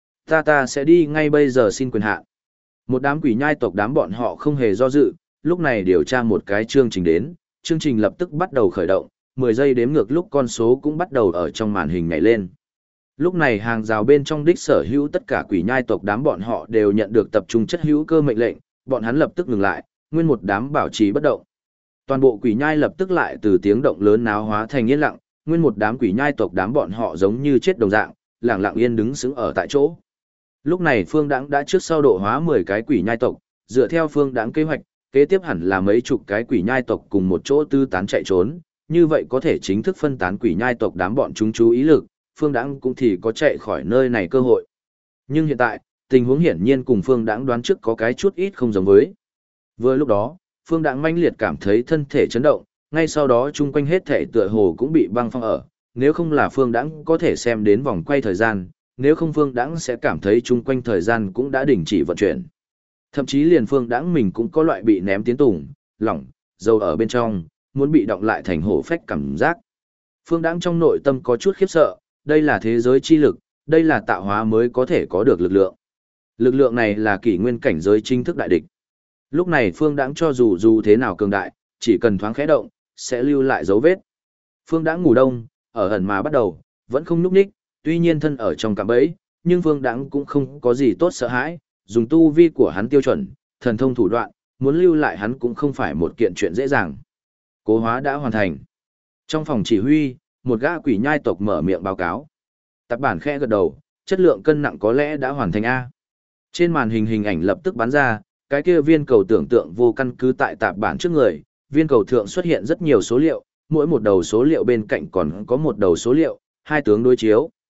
Ta sẽ đi ngay bây giờ xin quyền hạn. Một đám quỷ nhai tộc đám bọn họ không hề do dự, lúc này điều tra một cái chương trình đến, chương trình lập tức bắt đầu khởi động, 10 giây đếm ngược lúc con số cũng bắt đầu ở trong màn hình nhảy lên. Lúc này hàng rào bên trong đích sở hữu tất cả quỷ nhai tộc đám bọn họ đều nhận được tập trung chất hữu cơ mệnh lệnh, bọn hắn lập tức ngừng lại, nguyên một đám bảo trì bất động. Toàn bộ quỷ nhai lập tức lại từ tiếng động lớn náo hóa thành yên lặng, nguyên một đám quỷ nhai tộc đám bọn họ giống như chết đồng dạng, lặng lặng yên đứng sững ở tại chỗ. Lúc này Phương Đãng đã trước sau độ hóa 10 cái quỷ nhai tộc, dựa theo Phương Đãng kế hoạch, kế tiếp hẳn là mấy chục cái quỷ nhai tộc cùng một chỗ tư tán chạy trốn, như vậy có thể chính thức phân tán quỷ nhai tộc đám bọn chúng chú ý lực, Phương Đãng cũng thì có chạy khỏi nơi này cơ hội. Nhưng hiện tại, tình huống hiển nhiên cùng Phương Đãng đoán trước có cái chút ít không giống với. Vừa lúc đó, Phương Đãng mãnh liệt cảm thấy thân thể chấn động, ngay sau đó chung quanh hết thể tựa hồ cũng bị băng phong ở, nếu không là Phương Đãng có thể xem đến vòng quay thời gian, nếu không Phương Đãng sẽ cảm thấy chung quanh thời gian cũng đã đình chỉ vận chuyển. Thậm chí liền Phương Đãng mình cũng có loại bị ném tiến tùng, lỏng, dầu ở bên trong, muốn bị động lại thành hổ phách cảm giác. Phương Đãng trong nội tâm có chút khiếp sợ, đây là thế giới chi lực, đây là tạo hóa mới có thể có được lực lượng. Lực lượng này là kỷ nguyên cảnh giới chính thức đại địch. Lúc này Phương Đãng cho dù thế nào cường đại, chỉ cần thoáng khẽ động, sẽ lưu lại dấu vết. Phương Đãng ngủ đông, ở ẩn mà bắt đầu, vẫn không nhúc nhích, tuy nhiên thân ở trong cạm bẫy, nhưng Phương Đãng cũng không có gì tốt sợ hãi, dùng tu vi của hắn tiêu chuẩn, thần thông thủ đoạn, muốn lưu lại hắn cũng không phải một kiện chuyện dễ dàng. Cố hóa đã hoàn thành. Trong phòng chỉ huy, một gã quỷ nhai tộc mở miệng báo cáo. Tạp bản khẽ gật đầu, chất lượng cân nặng có lẽ đã hoàn thành A. Trên màn hình hình ảnh lập tức bắn ra, cái kia viên cầu tưởng tượng vô căn cứ tại tạp bản trước người, viên cầu thượng xuất hiện rất nhiều số liệu, mỗi một đầu số liệu bên cạnh còn có một đầu số liệu, hai tướng đối chiếu,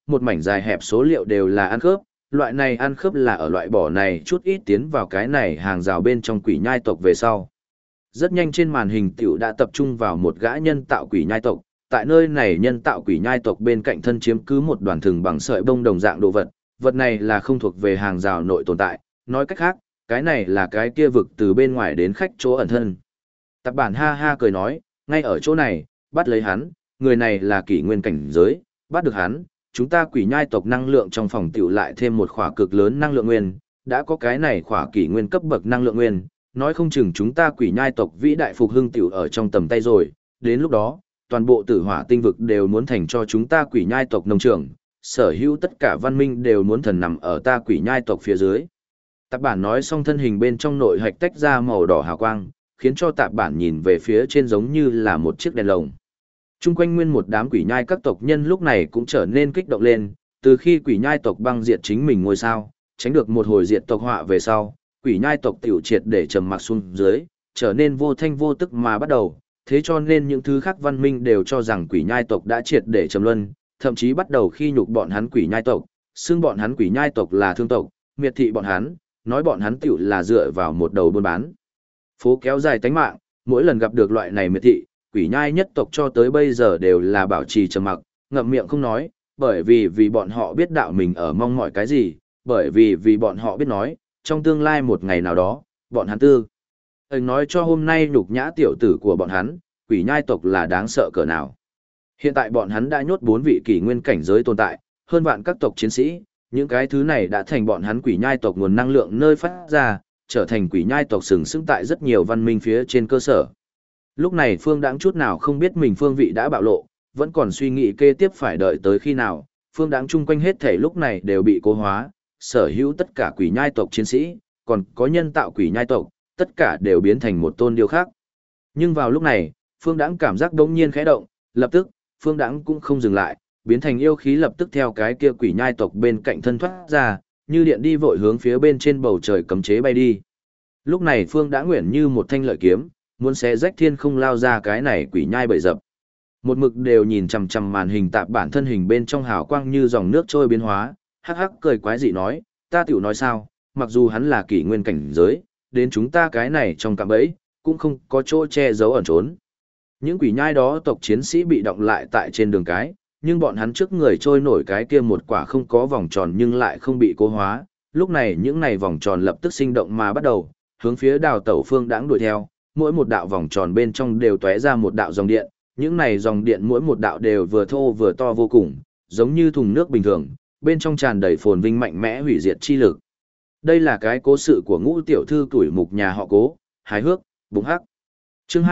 một mảnh dài hẹp số liệu đều là ăn khớp, loại này ăn khớp là ở loại bỏ này chút ít tiến vào cái này hàng rào bên trong quỷ nhai tộc về sau. Rất nhanh trên màn hình tiểu đã tập trung vào một gã nhân tạo quỷ nhai tộc, tại nơi này nhân tạo quỷ nhai tộc bên cạnh thân chiếm cứ một đoàn thừng bằng sợi bông đồng dạng đồ vật, vật này là không thuộc về hàng rào nội tồn tại, nói cách khác, cái này là cái kia vực từ bên ngoài đến khách chỗ ẩn thân. Tạp bản ha ha cười nói, ngay ở chỗ này, bắt lấy hắn, người này là kỷ nguyên cảnh giới, bắt được hắn, chúng ta quỷ nhai tộc năng lượng trong phòng tiểu lại thêm một khỏa cực lớn năng lượng nguyên, đã có cái này khỏa kỷ nguyên cấp bậc năng lượng nguyên, nói không chừng chúng ta quỷ nhai tộc vĩ đại phục hưng tiểu ở trong tầm tay rồi, đến lúc đó, toàn bộ tử hỏa tinh vực đều muốn thành cho chúng ta quỷ nhai tộc nông trường, sở hữu tất cả văn minh đều muốn thần nằm ở ta quỷ nhai tộc phía dưới. Tạp bản nói xong thân hình bên trong nội hạch tách ra màu đỏ hào quang, khiến cho tạp bản nhìn về phía trên giống như là một chiếc đèn lồng. Trung quanh nguyên một đám quỷ nhai các tộc nhân lúc này cũng trở nên kích động lên, từ khi quỷ nhai tộc băng diệt chính mình ngôi sao, tránh được một hồi diệt tộc họa về sau, quỷ nhai tộc tiểu triệt để trầm mặc xuống dưới, trở nên vô thanh vô tức mà bắt đầu, thế cho nên những thứ khác văn minh đều cho rằng quỷ nhai tộc đã triệt để trầm luân, thậm chí bắt đầu khi nhục bọn hắn quỷ nhai tộc, xưng bọn hắn quỷ nhai tộc là thương tộc, miệt thị bọn hắn, nói bọn hắn tiểu là dựa vào một đầu buôn bán. Phố kéo dài tánh mạng, mỗi lần gặp được loại này miệt thị, quỷ nhai nhất tộc cho tới bây giờ đều là bảo trì trầm mặc, ngậm miệng không nói, bởi vì bọn họ biết đạo mình ở mong mỏi cái gì, bởi vì bọn họ biết nói, trong tương lai một ngày nào đó, bọn hắn tư. Anh nói cho hôm nay nhục nhã tiểu tử của bọn hắn, quỷ nhai tộc là đáng sợ cỡ nào. Hiện tại bọn hắn đã nhốt 4 vị kỷ nguyên cảnh giới tồn tại, hơn vạn các tộc chiến sĩ, những cái thứ này đã thành bọn hắn quỷ nhai tộc nguồn năng lượng nơi phát ra, trở thành quỷ nhai tộc sừng sững tại rất nhiều văn minh phía trên cơ sở. Lúc này Phương Đãng chút nào không biết mình phương vị đã bạo lộ, vẫn còn suy nghĩ kế tiếp phải đợi tới khi nào, Phương Đãng chung quanh hết thể lúc này đều bị cố hóa, sở hữu tất cả quỷ nhai tộc chiến sĩ, còn có nhân tạo quỷ nhai tộc, tất cả đều biến thành một tôn điêu khác. Nhưng vào lúc này, Phương Đãng cảm giác đống nhiên khẽ động, lập tức, Phương Đãng cũng không dừng lại, biến thành yêu khí lập tức theo cái kia quỷ nhai tộc bên cạnh thân thoát ra, như điện đi vội hướng phía bên trên bầu trời cấm chế bay đi. Lúc này Phương Đãng nguyện như một thanh lợi kiếm, muốn xé rách thiên không lao ra cái này quỷ nhai bậy dập. Một mực đều nhìn chằm chằm màn hình tạp bản thân hình bên trong hào quang như dòng nước trôi biến hóa, hắc hắc cười quái dị nói, ta tiểu nói sao, mặc dù hắn là kỷ nguyên cảnh giới, đến chúng ta cái này trong cạm bẫy, cũng không có chỗ che giấu ẩn trốn. Những quỷ nhai đó tộc chiến sĩ bị động lại tại trên đường cái, nhưng bọn hắn trước người trôi nổi cái kia một quả không có vòng tròn nhưng lại không bị cố hóa, lúc này những này vòng tròn lập tức sinh động mà bắt đầu, hướng phía đào tẩu Phương Đãng đuổi theo, mỗi một đạo vòng tròn bên trong đều tóe ra một đạo dòng điện, những này dòng điện mỗi một đạo đều vừa thô vừa to vô cùng, giống như thùng nước bình thường, bên trong tràn đầy phồn vinh mạnh mẽ hủy diệt chi lực. Đây là cái cố sự của Ngũ tiểu thư tuổi mục nhà họ Cố, hài hước, bùng hắc. Chương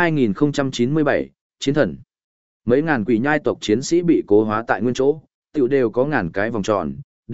2097, Chiến thần. Mấy ngàn quỷ nhai tộc chiến sĩ bị cố hóa tại nguyên chỗ, tiểu đều có ngàn cái vòng tròn,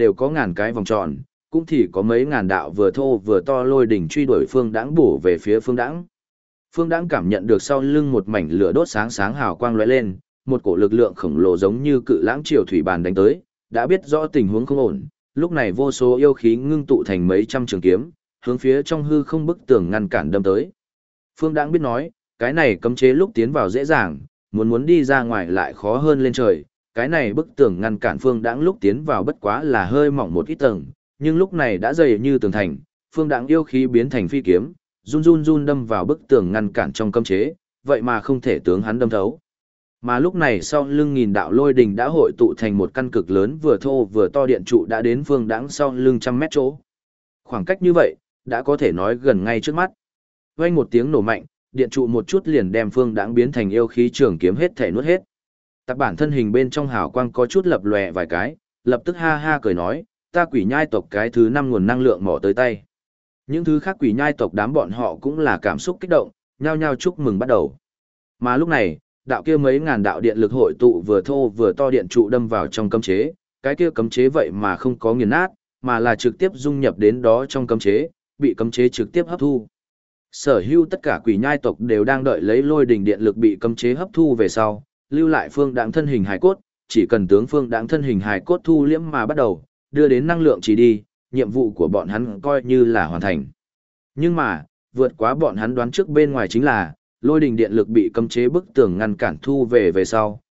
cũng thì có mấy ngàn đạo vừa thô vừa to lôi đỉnh truy đuổi Phương Đãng bổ về phía Phương Đãng. Phương Đãng cảm nhận được sau lưng một mảnh lửa đốt sáng sáng hào quang lóe lên, một cổ lực lượng khổng lồ giống như cự lãng triều thủy bàn đánh tới, đã biết rõ tình huống không ổn, lúc này vô số yêu khí ngưng tụ thành mấy trăm trường kiếm, hướng phía trong hư không bức tường ngăn cản đâm tới. Phương Đãng biết nói, cái này cấm chế lúc tiến vào dễ dàng, muốn đi ra ngoài lại khó hơn lên trời, cái này bức tường ngăn cản Phương Đãng lúc tiến vào bất quá là hơi mỏng một ít tầng, nhưng lúc này đã dày như tường thành, Phương Đãng yêu khí biến thành phi kiếm, run đâm vào bức tường ngăn cản trong cấm chế, vậy mà không thể tướng hắn đâm thấu. Mà lúc này sau lưng nghìn đạo lôi đình đã hội tụ thành một căn cực lớn vừa thô vừa to điện trụ đã đến Phương Đãng sau lưng trăm mét chỗ. Khoảng cách như vậy, đã có thể nói gần ngay trước mắt. Vang một tiếng nổ mạnh, điện trụ một chút liền đem Phương Đãng biến thành yêu khí trường kiếm hết thể nuốt hết. Tạp bản thân hình bên trong hào quang có chút lập lòe vài cái, lập tức ha ha cười nói, ta quỷ nhai tộc cái thứ 5 nguồn năng lượng mỏ tới tay. Những thứ khác quỷ nhai tộc đám bọn họ cũng là cảm xúc kích động, nhao nhao chúc mừng bắt đầu. Mà lúc này, đạo kia mấy ngàn đạo điện lực hội tụ vừa thô vừa to điện trụ đâm vào trong cấm chế, cái kia cấm chế vậy mà không có nghiền nát, mà là trực tiếp dung nhập đến đó trong cấm chế, bị cấm chế trực tiếp hấp thu. Sở hữu tất cả quỷ nhai tộc đều đang đợi lấy lôi đình điện lực bị cấm chế hấp thu về sau, lưu lại Phương Đãng thân hình hài cốt, chỉ cần tướng Phương Đãng thân hình hài cốt thu liễm mà bắt đầu, đưa đến năng lượng chỉ đi, nhiệm vụ của bọn hắn coi như là hoàn thành. Nhưng mà, vượt quá bọn hắn đoán trước bên ngoài chính là, lôi đình điện lực bị cấm chế bức tường ngăn cản thu về sau,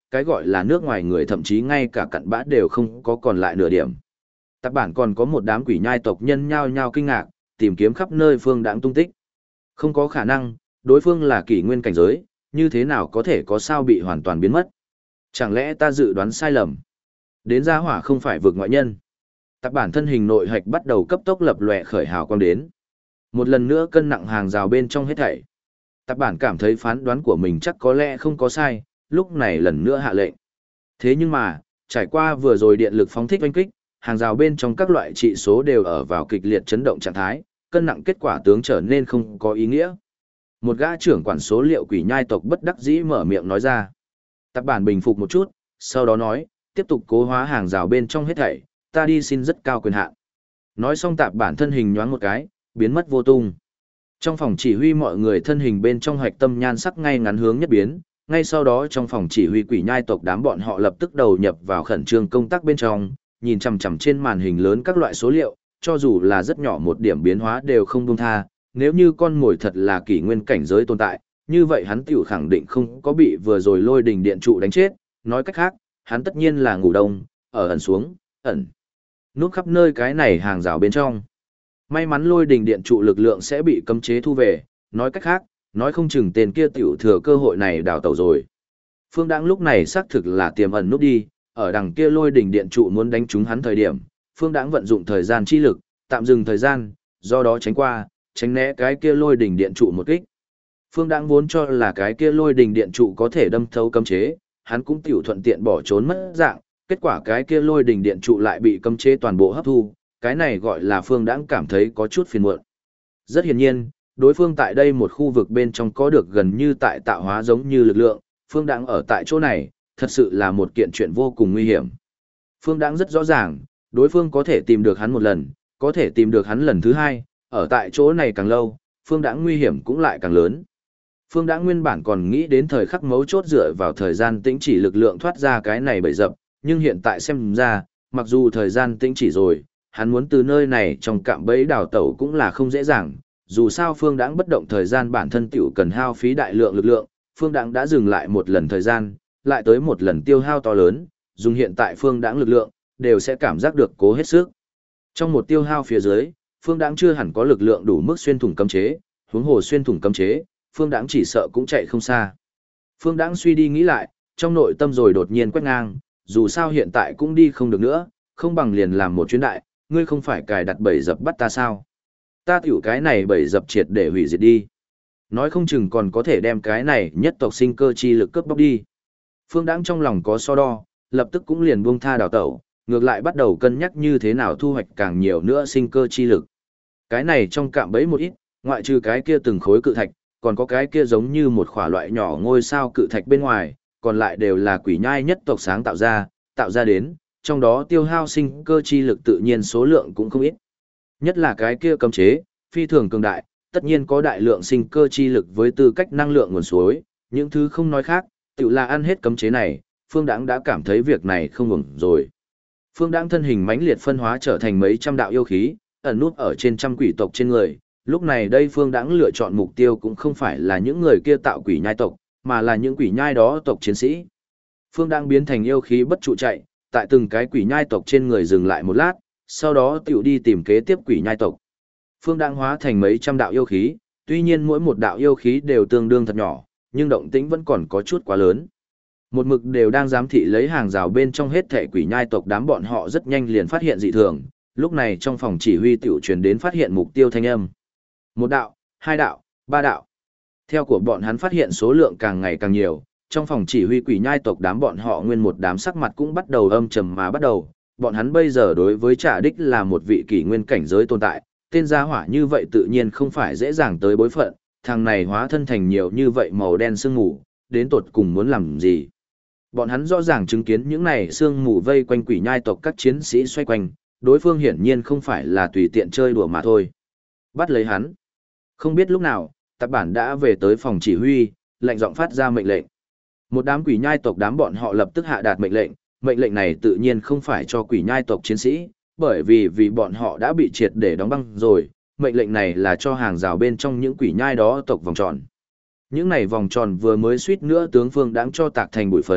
cái gọi là nước ngoài người thậm chí ngay cả cặn bã đều không có còn lại nửa điểm. Tạp bản còn có một đám quỷ nhai tộc nhân nhao nhao kinh ngạc, tìm kiếm khắp nơi Phương Đãng tung tích. Không có khả năng, đối phương là kỷ nguyên cảnh giới, như thế nào có thể có sao bị hoàn toàn biến mất? Chẳng lẽ ta dự đoán sai lầm? Đến gia hỏa không phải vực ngoại nhân. Tạp bản thân hình nội hạch bắt đầu cấp tốc lập lòe khởi hào quang đến. Một lần nữa cân nặng hàng rào bên trong hết thảy. Tạp bản cảm thấy phán đoán của mình chắc có lẽ không có sai, lúc này lần nữa hạ lệnh. Thế nhưng mà, trải qua vừa rồi điện lực phóng thích oanh kích, hàng rào bên trong các loại trị số đều ở vào kịch liệt chấn động trạng thái, cân nặng kết quả tướng trở nên không có ý nghĩa. Một gã trưởng quản số liệu quỷ nhai tộc bất đắc dĩ mở miệng nói ra. Tạp bản bình phục một chút, sau đó nói, tiếp tục cố hóa hàng rào bên trong hết thảy, ta đi xin rất cao quyền hạn. Nói xong tạp bản thân hình nhoáng một cái, biến mất vô tung. Trong phòng chỉ huy mọi người thân hình bên trong hoạch tâm nhan sắc ngay ngắn hướng nhất biến, ngay sau đó trong phòng chỉ huy quỷ nhai tộc đám bọn họ lập tức đầu nhập vào khẩn trương công tác bên trong, nhìn chằm chằm trên màn hình lớn các loại số liệu, cho dù là rất nhỏ một điểm biến hóa đều không buông tha, nếu như con mồi thật là kỷ nguyên cảnh giới tồn tại, như vậy hắn tiểu khẳng định không có bị vừa rồi lôi đình điện trụ đánh chết, nói cách khác, hắn tất nhiên là ngủ đông, ở ẩn xuống, ẩn núp khắp nơi cái này hàng rào bên trong. May mắn lôi đình điện trụ lực lượng sẽ bị cấm chế thu về, nói cách khác, nói không chừng tên kia tiểu thừa cơ hội này đào tẩu rồi. Phương Đãng lúc này xác thực là tiềm ẩn núp đi, ở đằng kia lôi đình điện trụ muốn đánh trúng hắn thời điểm, Phương Đãng vận dụng thời gian chi lực, tạm dừng thời gian, do đó tránh qua, tránh né cái kia lôi đình điện trụ một kích. Phương Đãng vốn cho là cái kia lôi đình điện trụ có thể đâm thấu cấm chế, hắn cũng tiểu thuận tiện bỏ trốn mất dạng, kết quả cái kia lôi đình điện trụ lại bị cấm chế toàn bộ hấp thu, cái này gọi là Phương Đãng cảm thấy có chút phiền muộn. Rất hiển nhiên, đối phương tại đây một khu vực bên trong có được gần như tại tạo hóa giống như lực lượng, Phương Đãng ở tại chỗ này, thật sự là một kiện chuyện vô cùng nguy hiểm. Phương Đãng rất rõ ràng, đối phương có thể tìm được hắn một lần, có thể tìm được hắn lần thứ hai, ở tại chỗ này càng lâu, Phương Đãng nguy hiểm cũng lại càng lớn. Phương Đãng nguyên bản còn nghĩ đến thời khắc mấu chốt dựa vào thời gian tĩnh chỉ lực lượng thoát ra cái này bẫy dập, nhưng hiện tại xem ra, mặc dù thời gian tĩnh chỉ rồi, hắn muốn từ nơi này trong cạm bẫy đào tẩu cũng là không dễ dàng, dù sao Phương Đãng bất động thời gian bản thân tiểu cần hao phí đại lượng lực lượng, Phương Đãng đã dừng lại một lần thời gian, lại tới một lần tiêu hao to lớn, dùng hiện tại Phương Đãng lực lượng, đều sẽ cảm giác được cố hết sức. Trong một tiêu hao phía dưới, Phương Đãng chưa hẳn có lực lượng đủ mức xuyên thủng cấm chế, huống hồ xuyên thủng cấm chế, Phương Đãng chỉ sợ cũng chạy không xa. Phương Đãng suy đi nghĩ lại, trong nội tâm rồi đột nhiên quét ngang, dù sao hiện tại cũng đi không được nữa, không bằng liền làm một chuyến đại, ngươi không phải cài đặt bẫy dập bắt ta sao? Ta tiểu cái này bẫy dập triệt để hủy diệt đi. Nói không chừng còn có thể đem cái này nhất tộc sinh cơ chi lực cướp bóc đi. Phương Đãng trong lòng có so đo, lập tức cũng liền buông tha đào tẩu, ngược lại bắt đầu cân nhắc như thế nào thu hoạch càng nhiều nữa sinh cơ chi lực. Cái này trong cạm bẫy một ít, ngoại trừ cái kia từng khối cự thạch, còn có cái kia giống như một khỏa loại nhỏ ngôi sao cự thạch bên ngoài, còn lại đều là quỷ nhai nhất tộc sáng tạo ra đến, trong đó tiêu hao sinh cơ chi lực tự nhiên số lượng cũng không ít. Nhất là cái kia cấm chế, phi thường cường đại, tất nhiên có đại lượng sinh cơ chi lực với tư cách năng lượng nguồn suối, những thứ không nói khác, tự là ăn hết cấm chế này, Phương Đãng đã cảm thấy việc này không ổn rồi. Phương Đãng thân hình mãnh liệt phân hóa trở thành mấy trăm đạo yêu khí, ẩn nút ở trên trăm quỷ tộc trên người. Lúc này đây Phương Đãng lựa chọn mục tiêu cũng không phải là những người kia tạo quỷ nhai tộc, mà là những quỷ nhai đó tộc chiến sĩ. Phương Đãng biến thành yêu khí bất trụ chạy, tại từng cái quỷ nhai tộc trên người dừng lại một lát, sau đó tiểu đi tìm kế tiếp quỷ nhai tộc. Phương Đãng hóa thành mấy trăm đạo yêu khí, tuy nhiên mỗi một đạo yêu khí đều tương đương thật nhỏ, nhưng động tĩnh vẫn còn có chút quá lớn. Một mực đều đang giám thị lấy hàng rào bên trong hết thảy quỷ nhai tộc đám bọn họ rất nhanh liền phát hiện dị thường, lúc này trong phòng chỉ huy tiểu truyền đến phát hiện mục tiêu thanh âm. Một đạo, hai đạo, ba đạo. Theo của bọn hắn phát hiện số lượng càng ngày càng nhiều, trong phòng chỉ huy quỷ nhai tộc đám bọn họ nguyên một đám sắc mặt cũng bắt đầu âm trầm mà bắt đầu, bọn hắn bây giờ đối với Trà Đích là một vị kỷ nguyên cảnh giới tồn tại, tên gia hỏa như vậy tự nhiên không phải dễ dàng tới bối phận, thằng này hóa thân thành nhiều như vậy màu đen sương mù, đến tột cùng muốn làm gì. Bọn hắn rõ ràng chứng kiến những này sương mù vây quanh quỷ nhai tộc các chiến sĩ xoay quanh, đối phương hiển nhiên không phải là tùy tiện chơi đùa mà thôi. Bắt lấy hắn. Không biết lúc nào, Tạp Bản đã về tới phòng chỉ huy, lệnh giọng phát ra mệnh lệnh. Một đám quỷ nhai tộc đám bọn họ lập tức hạ đạt mệnh lệnh này tự nhiên không phải cho quỷ nhai tộc chiến sĩ, bởi vì bọn họ đã bị triệt để đóng băng rồi, mệnh lệnh này là cho hàng rào bên trong những quỷ nhai đó tộc vòng tròn. Những này vòng tròn vừa mới suýt nữa tướng Phương Đãng cho tạc thành bụi phấn,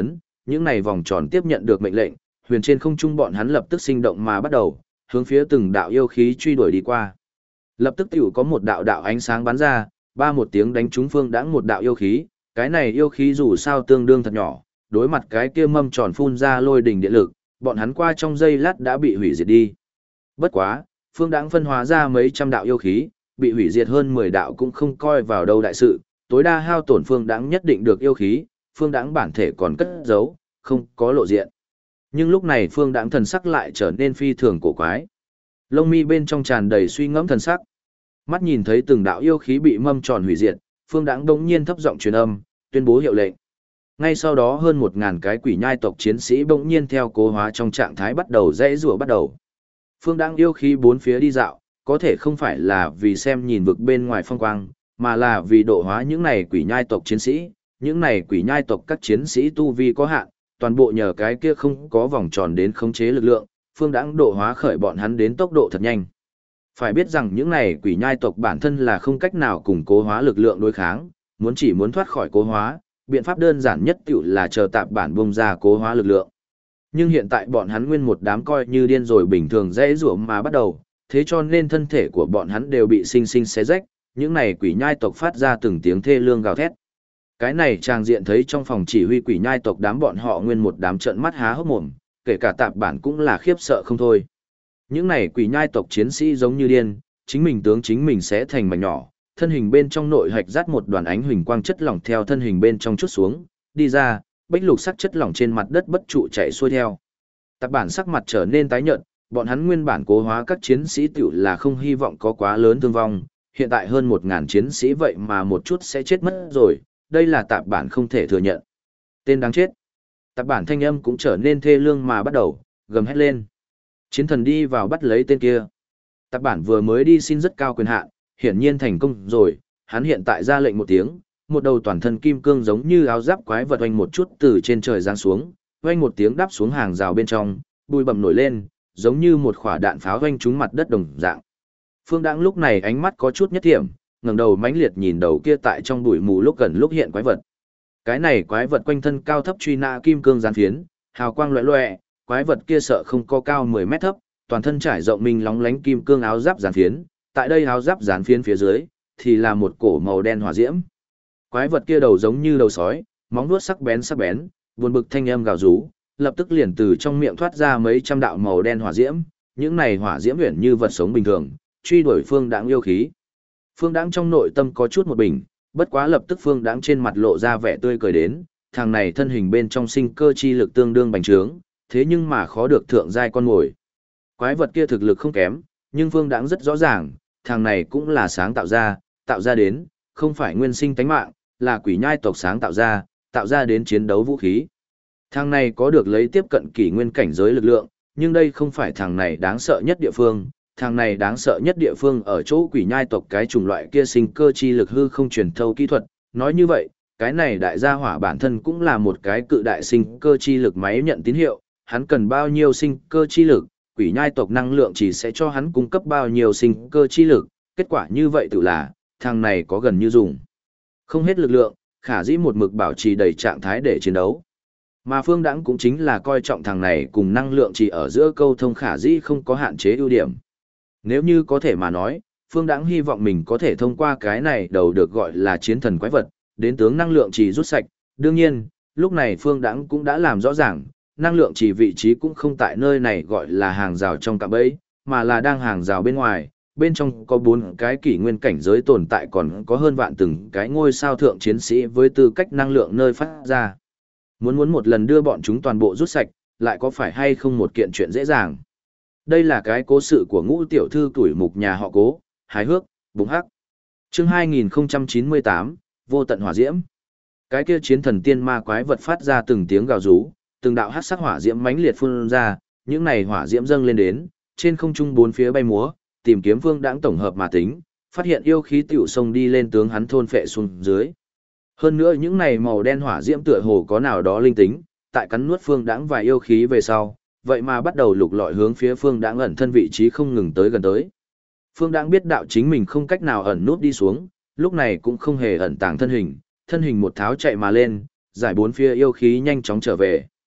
những này vòng tròn tiếp nhận được mệnh lệnh, huyền trên không trung bọn hắn lập tức sinh động mà bắt đầu, hướng phía từng đạo yêu khí truy đuổi đi qua. Lập tức tiểu có một đạo đạo ánh sáng bắn ra, ba một tiếng đánh trúng Phương Đãng một đạo yêu khí, cái này yêu khí dù sao tương đương thật nhỏ, đối mặt cái kia mâm tròn phun ra lôi đỉnh điện lực, bọn hắn qua trong giây lát đã bị hủy diệt đi. Bất quá, Phương Đãng phân hóa ra mấy trăm đạo yêu khí, bị hủy diệt hơn 10 đạo cũng không coi vào đâu đại sự, tối đa hao tổn Phương Đãng nhất định được yêu khí, Phương Đãng bản thể còn cất giấu, không có lộ diện. Nhưng lúc này Phương Đãng thần sắc lại trở nên phi thường cổ quái. Lông mi bên trong tràn đầy suy ngẫm thần sắc. Mắt nhìn thấy từng đạo yêu khí bị mâm tròn hủy diệt, Phương Đãng đống nhiên thấp giọng truyền âm, tuyên bố hiệu lệnh. Ngay sau đó hơn 1000 cái quỷ nhai tộc chiến sĩ bỗng nhiên theo cố hóa trong trạng thái bắt đầu rẽ rủa bắt đầu. Phương Đãng yêu khí bốn phía đi dạo, có thể không phải là vì xem nhìn vực bên ngoài phong quang, mà là vì độ hóa những này quỷ nhai tộc chiến sĩ, những này quỷ nhai tộc các chiến sĩ tu vi có hạn, toàn bộ nhờ cái kia không có vòng tròn đến khống chế lực lượng, Phương Đãng độ hóa khởi bọn hắn đến tốc độ thật nhanh. Phải biết rằng những này quỷ nhai tộc bản thân là không cách nào cùng cố hóa lực lượng đối kháng, muốn thoát khỏi cố hóa, biện pháp đơn giản nhất tiểu là chờ tạp bản bung ra cố hóa lực lượng. Nhưng hiện tại bọn hắn nguyên một đám coi như điên rồi bình thường dễ rủa mà bắt đầu, thế cho nên thân thể của bọn hắn đều bị sinh sinh xé rách, những này quỷ nhai tộc phát ra từng tiếng thê lương gào thét. Cái này trang diện thấy trong phòng chỉ huy quỷ nhai tộc đám bọn họ nguyên một đám trợn mắt há hốc mồm, kể cả tạp bản cũng là khiếp sợ không thôi. Những này quỷ nhai tộc chiến sĩ giống như điên, chính mình tướng chính mình sẽ thành mảnh nhỏ, thân hình bên trong nội hạch dắt một đoàn ánh huỳnh quang chất lỏng theo thân hình bên trong chút xuống, đi ra, bách lục sắc chất lỏng trên mặt đất bất trụ chạy xuôi theo. Tạp bản sắc mặt trở nên tái nhợt, bọn hắn nguyên bản cố hóa các chiến sĩ tiểu là không hy vọng có quá lớn thương vong, hiện tại hơn 1000 chiến sĩ vậy mà một chút sẽ chết mất rồi, đây là tạp bản không thể thừa nhận. Tên đáng chết. Tạp bản thanh âm cũng trở nên thê lương mà bắt đầu, gầm hét lên. Chiến thần đi vào bắt lấy tên kia. Tạp bản vừa mới đi xin rất cao quyền hạn, hiển nhiên thành công rồi, hắn hiện tại ra lệnh một tiếng, một đầu toàn thân kim cương giống như áo giáp quái vật oanh một chút từ trên trời giáng xuống, oanh một tiếng đáp xuống hàng rào bên trong, bụi bặm nổi lên, giống như một quả đạn pháo oanh trúng mặt đất đồng dạng. Phương Đãng lúc này ánh mắt có chút nhất thiểm, ngẩng đầu mãnh liệt nhìn đầu kia tại trong bụi mù lúc gần lúc hiện quái vật. Cái này quái vật quanh thân cao thấp truy nã kim cương gián phiến, hào quang loẹt loẹt, quái vật kia sợ không có cao 10 mét thấp, toàn thân trải rộng mình lóng lánh kim cương áo giáp gián phiến, tại đây áo giáp gián phiến phía dưới thì là một cổ màu đen hỏa diễm. Quái vật kia đầu giống như đầu sói, móng vuốt sắc bén, buồn bực thanh âm gào rú, lập tức liền từ trong miệng thoát ra mấy trăm đạo màu đen hỏa diễm, những này hỏa diễm huyền như vật sống bình thường, truy đuổi Phương Đãng yêu khí. Phương Đãng trong nội tâm có chút một bình, bất quá lập tức Phương Đãng trên mặt lộ ra vẻ tươi cười đến, thằng này thân hình bên trong sinh cơ chi lực tương đương bành trướng, thế nhưng mà khó được thượng giai con mồi. Quái vật kia thực lực không kém, nhưng Phương Đãng rất rõ ràng, thằng này cũng là sáng tạo ra đến, không phải nguyên sinh tánh mạng, là quỷ nhai tộc sáng tạo ra đến chiến đấu vũ khí. Thằng này có được lấy tiếp cận kỷ nguyên cảnh giới lực lượng, nhưng đây không phải thằng này đáng sợ nhất địa phương, thằng này đáng sợ nhất địa phương ở chỗ quỷ nhai tộc cái chủng loại kia sinh cơ chi lực hư không truyền thâu kỹ thuật. Nói như vậy, cái này đại gia hỏa bản thân cũng là một cái cự đại sinh cơ chi lực máy nhận tín hiệu, hắn cần bao nhiêu sinh cơ chi lực, quỷ nhai tộc năng lượng chỉ sẽ cho hắn cung cấp bao nhiêu sinh cơ chi lực, kết quả như vậy tự là, thằng này có gần như dùng không hết lực lượng, khả dĩ một mực bảo trì đầy trạng thái để chiến đấu. Mà Phương Đãng cũng chính là coi trọng thằng này cùng năng lượng chỉ ở giữa câu thông khả dĩ không có hạn chế ưu điểm. Nếu như có thể mà nói, Phương Đãng hy vọng mình có thể thông qua cái này đầu được gọi là chiến thần quái vật, đến tướng năng lượng chỉ rút sạch. Đương nhiên, lúc này Phương Đãng cũng đã làm rõ ràng, năng lượng chỉ vị trí cũng không tại nơi này gọi là hàng rào trong cạm bẫy, mà là đang hàng rào bên ngoài, bên trong có 4 cái kỷ nguyên cảnh giới tồn tại còn có hơn vạn từng cái ngôi sao thượng chiến sĩ với tư cách năng lượng nơi phát ra. Muốn một lần đưa bọn chúng toàn bộ rút sạch, lại có phải hay không một kiện chuyện dễ dàng. Đây là cái cố sự của Ngũ tiểu thư tuổi mục nhà họ Cố, hài hước, bùng hắc. Chương 2098, vô tận hỏa diễm. Cái kia chiến thần tiên ma quái vật phát ra từng tiếng gào rú, từng đạo hắc sắc hỏa diễm mãnh liệt phun ra, những này hỏa diễm dâng lên đến, trên không trung bốn phía bay múa, tìm kiếm Phương Đãng tổng hợp mà tính, phát hiện yêu khí tiểu sông đi lên tướng hắn thôn phệ xuống dưới. Hơn nữa những này màu đen hỏa diễm tựa hồ có nào đó linh tính, tại cắn nuốt Phương Đãng và yêu khí về sau, vậy mà bắt đầu lục lọi hướng phía Phương Đãng ẩn thân vị trí không ngừng tới gần tới. Phương Đãng biết đạo chính mình không cách nào ẩn nút đi xuống, lúc này cũng không hề ẩn tàng thân hình một tháo chạy mà lên, giải bốn phía yêu khí nhanh chóng trở về,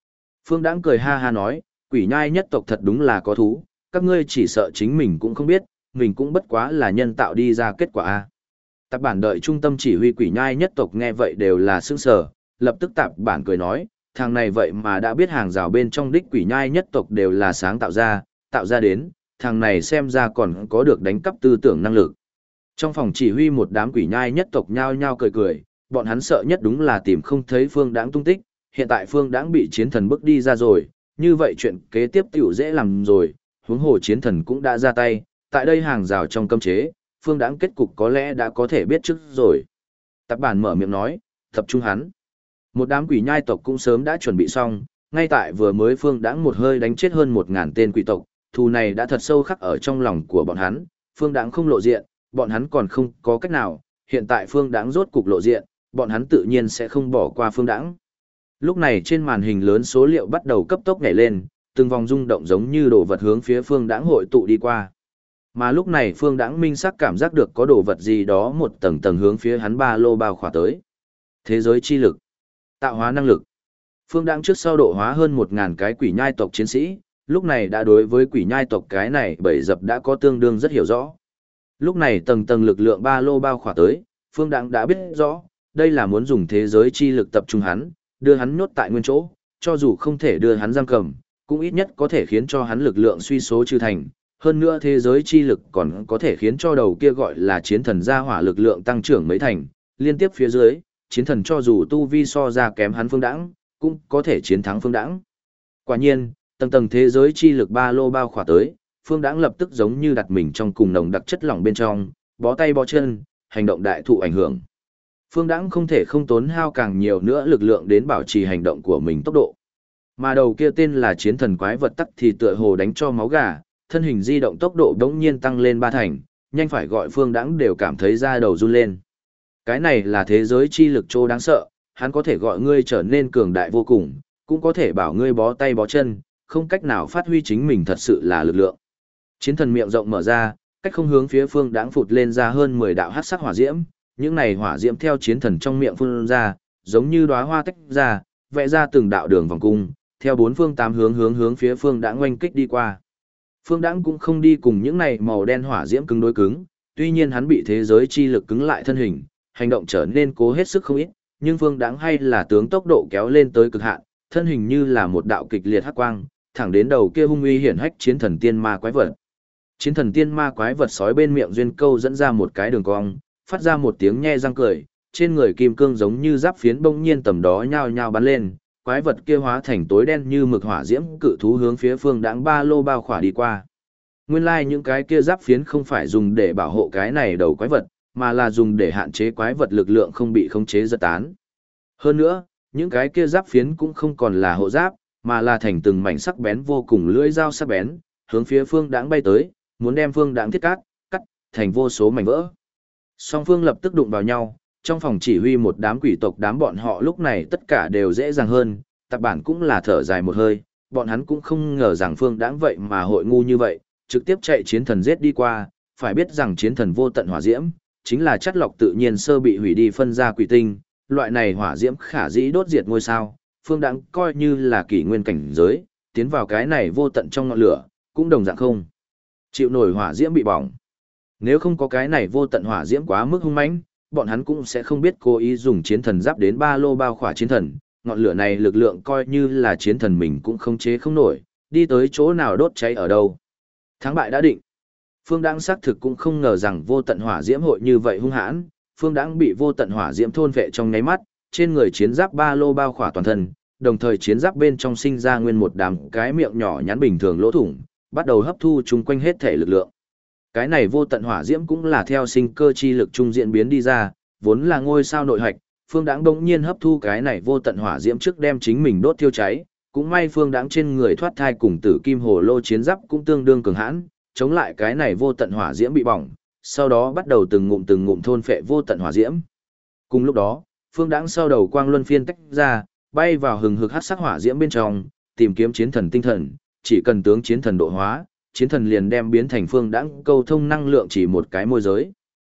Phương Đãng cười ha ha nói, quỷ nhai nhất tộc thật đúng là có thú, các ngươi chỉ sợ chính mình cũng không biết, mình cũng bất quá là nhân tạo đi ra kết quả a. Tạp bản đợi trung tâm chỉ huy quỷ nhai nhất tộc nghe vậy đều là sững sờ, lập tức tạp bản cười nói, thằng này vậy mà đã biết hàng rào bên trong đích quỷ nhai nhất tộc đều là sáng tạo ra đến, thằng này xem ra còn có được đánh cắp tư tưởng năng lực. Trong phòng chỉ huy một đám quỷ nhai nhất tộc nhao nhao cười cười, bọn hắn sợ nhất đúng là tìm không thấy Phương Đãng tung tích, hiện tại Phương Đãng bị chiến thần bước đi ra rồi, như vậy chuyện kế tiếp tiểu dễ làm rồi, huống hồ chiến thần cũng đã ra tay, tại đây hàng rào trong cấm chế, Phương Đãng kết cục có lẽ đã có thể biết trước rồi. Tạp bản mở miệng nói, tập trung hắn. Một đám quỷ nhai tộc cũng sớm đã chuẩn bị xong, ngay tại vừa mới Phương Đãng một hơi đánh chết hơn 1000 tên quỷ tộc, thù này đã thật sâu khắc ở trong lòng của bọn hắn, Phương Đãng không lộ diện, bọn hắn còn không có cách nào, hiện tại Phương Đãng rốt cục lộ diện, bọn hắn tự nhiên sẽ không bỏ qua Phương Đãng. Lúc này trên màn hình lớn số liệu bắt đầu cấp tốc nhảy lên, từng vòng rung động giống như đồ vật hướng phía Phương Đãng hội tụ đi qua. Mà lúc này Phương Đãng minh sắc cảm giác được có đồ vật gì đó một tầng tầng hướng phía hắn ba lô bao khỏa tới. Thế giới chi lực, tạo hóa năng lực. Phương Đãng trước sau độ hóa hơn 1000 cái quỷ nhai tộc chiến sĩ, lúc này đã đối với quỷ nhai tộc cái này bầy dập đã có tương đương rất hiểu rõ. Lúc này tầng tầng lực lượng ba lô bao khỏa tới, Phương Đãng đã biết rõ, đây là muốn dùng thế giới chi lực tập trung hắn, đưa hắn nhốt tại nguyên chỗ, cho dù không thể đưa hắn giam cầm, cũng ít nhất có thể khiến cho hắn lực lượng suy số trừ thành. Hơn nữa thế giới chi lực còn có thể khiến cho đầu kia gọi là chiến thần gia hỏa lực lượng tăng trưởng mấy thành, liên tiếp phía dưới, chiến thần cho dù tu vi so ra kém hắn Phương Đãng, cũng có thể chiến thắng Phương Đãng. Quả nhiên, tầng tầng thế giới chi lực ba lô bao khỏa tới, Phương Đãng lập tức giống như đặt mình trong cùng nồng đặc chất lỏng bên trong, bó tay bó chân, hành động đại thụ ảnh hưởng. Phương Đãng không thể không tốn hao càng nhiều nữa lực lượng đến bảo trì hành động của mình tốc độ. Mà đầu kia tên là chiến thần quái vật tắc thì tựa hồ đánh cho máu gà, thân hình di động tốc độ đống nhiên tăng lên 3 thành, nhanh phải gọi Phương Đãng đều cảm thấy da đầu run lên. Cái này là thế giới chi lực trô đáng sợ, hắn có thể gọi ngươi trở nên cường đại vô cùng, cũng có thể bảo ngươi bó tay bó chân, không cách nào phát huy chính mình thật sự là lực lượng. Chiến thần miệng rộng mở ra, cách không hướng phía Phương Đãng phụt lên ra hơn 10 đạo hắc sắc hỏa diễm, những này hỏa diễm theo chiến thần trong miệng phun ra, giống như đóa hoa tách ra, vẽ ra từng đạo đường vòng cung, theo bốn phương tám hướng phía Phương Đãng oanh kích đi qua. Phương Đãng cũng không đi cùng những này màu đen hỏa diễm cứng đối cứng, tuy nhiên hắn bị thế giới chi lực cứng lại thân hình, hành động trở nên cố hết sức không ít, nhưng Phương Đãng hay là tướng tốc độ kéo lên tới cực hạn, thân hình như là một đạo kịch liệt hắc quang, thẳng đến đầu kia hung uy hiển hách chiến thần tiên ma quái vật. Chiến thần tiên ma quái vật sói bên miệng duyên câu dẫn ra một cái đường cong, phát ra một tiếng nhe răng cười, trên người kim cương giống như giáp phiến bỗng nhiên tầm đó nhao nhao bắn lên, quái vật kia hóa thành tối đen như mực hỏa diễm cự thú hướng phía Phương Đãng ba lô bao khỏa đi qua. Nguyên lai những cái kia giáp phiến không phải dùng để bảo hộ cái này đầu quái vật, mà là dùng để hạn chế quái vật lực lượng không bị khống chế giật tán. Hơn nữa, những cái kia giáp phiến cũng không còn là hộ giáp, mà là thành từng mảnh sắc bén vô cùng lưỡi dao sắc bén, hướng phía Phương Đãng bay tới, muốn đem Phương Đãng thiết cắt thành vô số mảnh vỡ. Song phương lập tức đụng vào nhau, trong phòng chỉ huy một đám quỷ tộc đám bọn họ lúc này tất cả đều dễ dàng hơn, tạp bản cũng là thở dài một hơi, bọn hắn cũng không ngờ rằng Phương Đãng vậy mà hội ngu như vậy, trực tiếp chạy chiến thần giết đi qua, phải biết rằng chiến thần vô tận hỏa diễm, chính là chất lọc tự nhiên sơ bị hủy đi phân ra quỷ tinh, loại này hỏa diễm khả dĩ đốt diệt ngôi sao, Phương Đãng coi như là kỷ nguyên cảnh giới, tiến vào cái này vô tận trong ngọn lửa, cũng đồng dạng không chịu nổi hỏa diễm bị bỏng. Nếu không có cái này vô tận hỏa diễm quá mức hung mãnh, bọn hắn cũng sẽ không biết cố ý dùng chiến thần giáp đến ba lô bao khỏa chiến thần, ngọn lửa này lực lượng coi như là chiến thần mình cũng không chế không nổi, đi tới chỗ nào đốt cháy ở đâu. Thắng bại đã định. Phương Đãng xác thực cũng không ngờ rằng vô tận hỏa diễm hội như vậy hung hãn, Phương Đãng bị vô tận hỏa diễm thôn vệ trong nháy mắt, trên người chiến giáp ba lô bao khỏa toàn thân, đồng thời chiến giáp bên trong sinh ra nguyên một đám cái miệng nhỏ nhắn bình thường lỗ thủng, bắt đầu hấp thu chung quanh hết thể lực lượng. Cái này vô tận hỏa diễm cũng là theo sinh cơ chi lực trung diễn biến đi ra, vốn là ngôi sao nội hạch, Phương Đãng bỗng nhiên hấp thu cái này vô tận hỏa diễm trước đem chính mình đốt thiêu cháy, cũng may Phương Đãng trên người thoát thai cùng tử kim hồ lô chiến giáp cũng tương đương cường hãn, chống lại cái này vô tận hỏa diễm bị bỏng, sau đó bắt đầu từng ngụm thôn phệ vô tận hỏa diễm. Cùng lúc đó, Phương Đãng sau đầu quang luân phiên tách ra, bay vào hừng hực hắc sắc hỏa diễm bên trong, tìm kiếm chiến thần tinh thần, chỉ cần tướng chiến thần độ hóa, chiến thần liền đem biến thành Phương Đãng câu thông năng lượng chỉ một cái môi giới.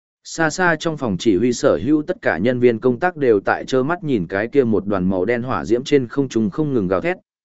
Xa xa trong phòng chỉ huy sở hữu tất cả nhân viên công tác đều tại trơ mắt nhìn cái kia một đoàn màu đen hỏa diễm trên không trung không ngừng gào thét,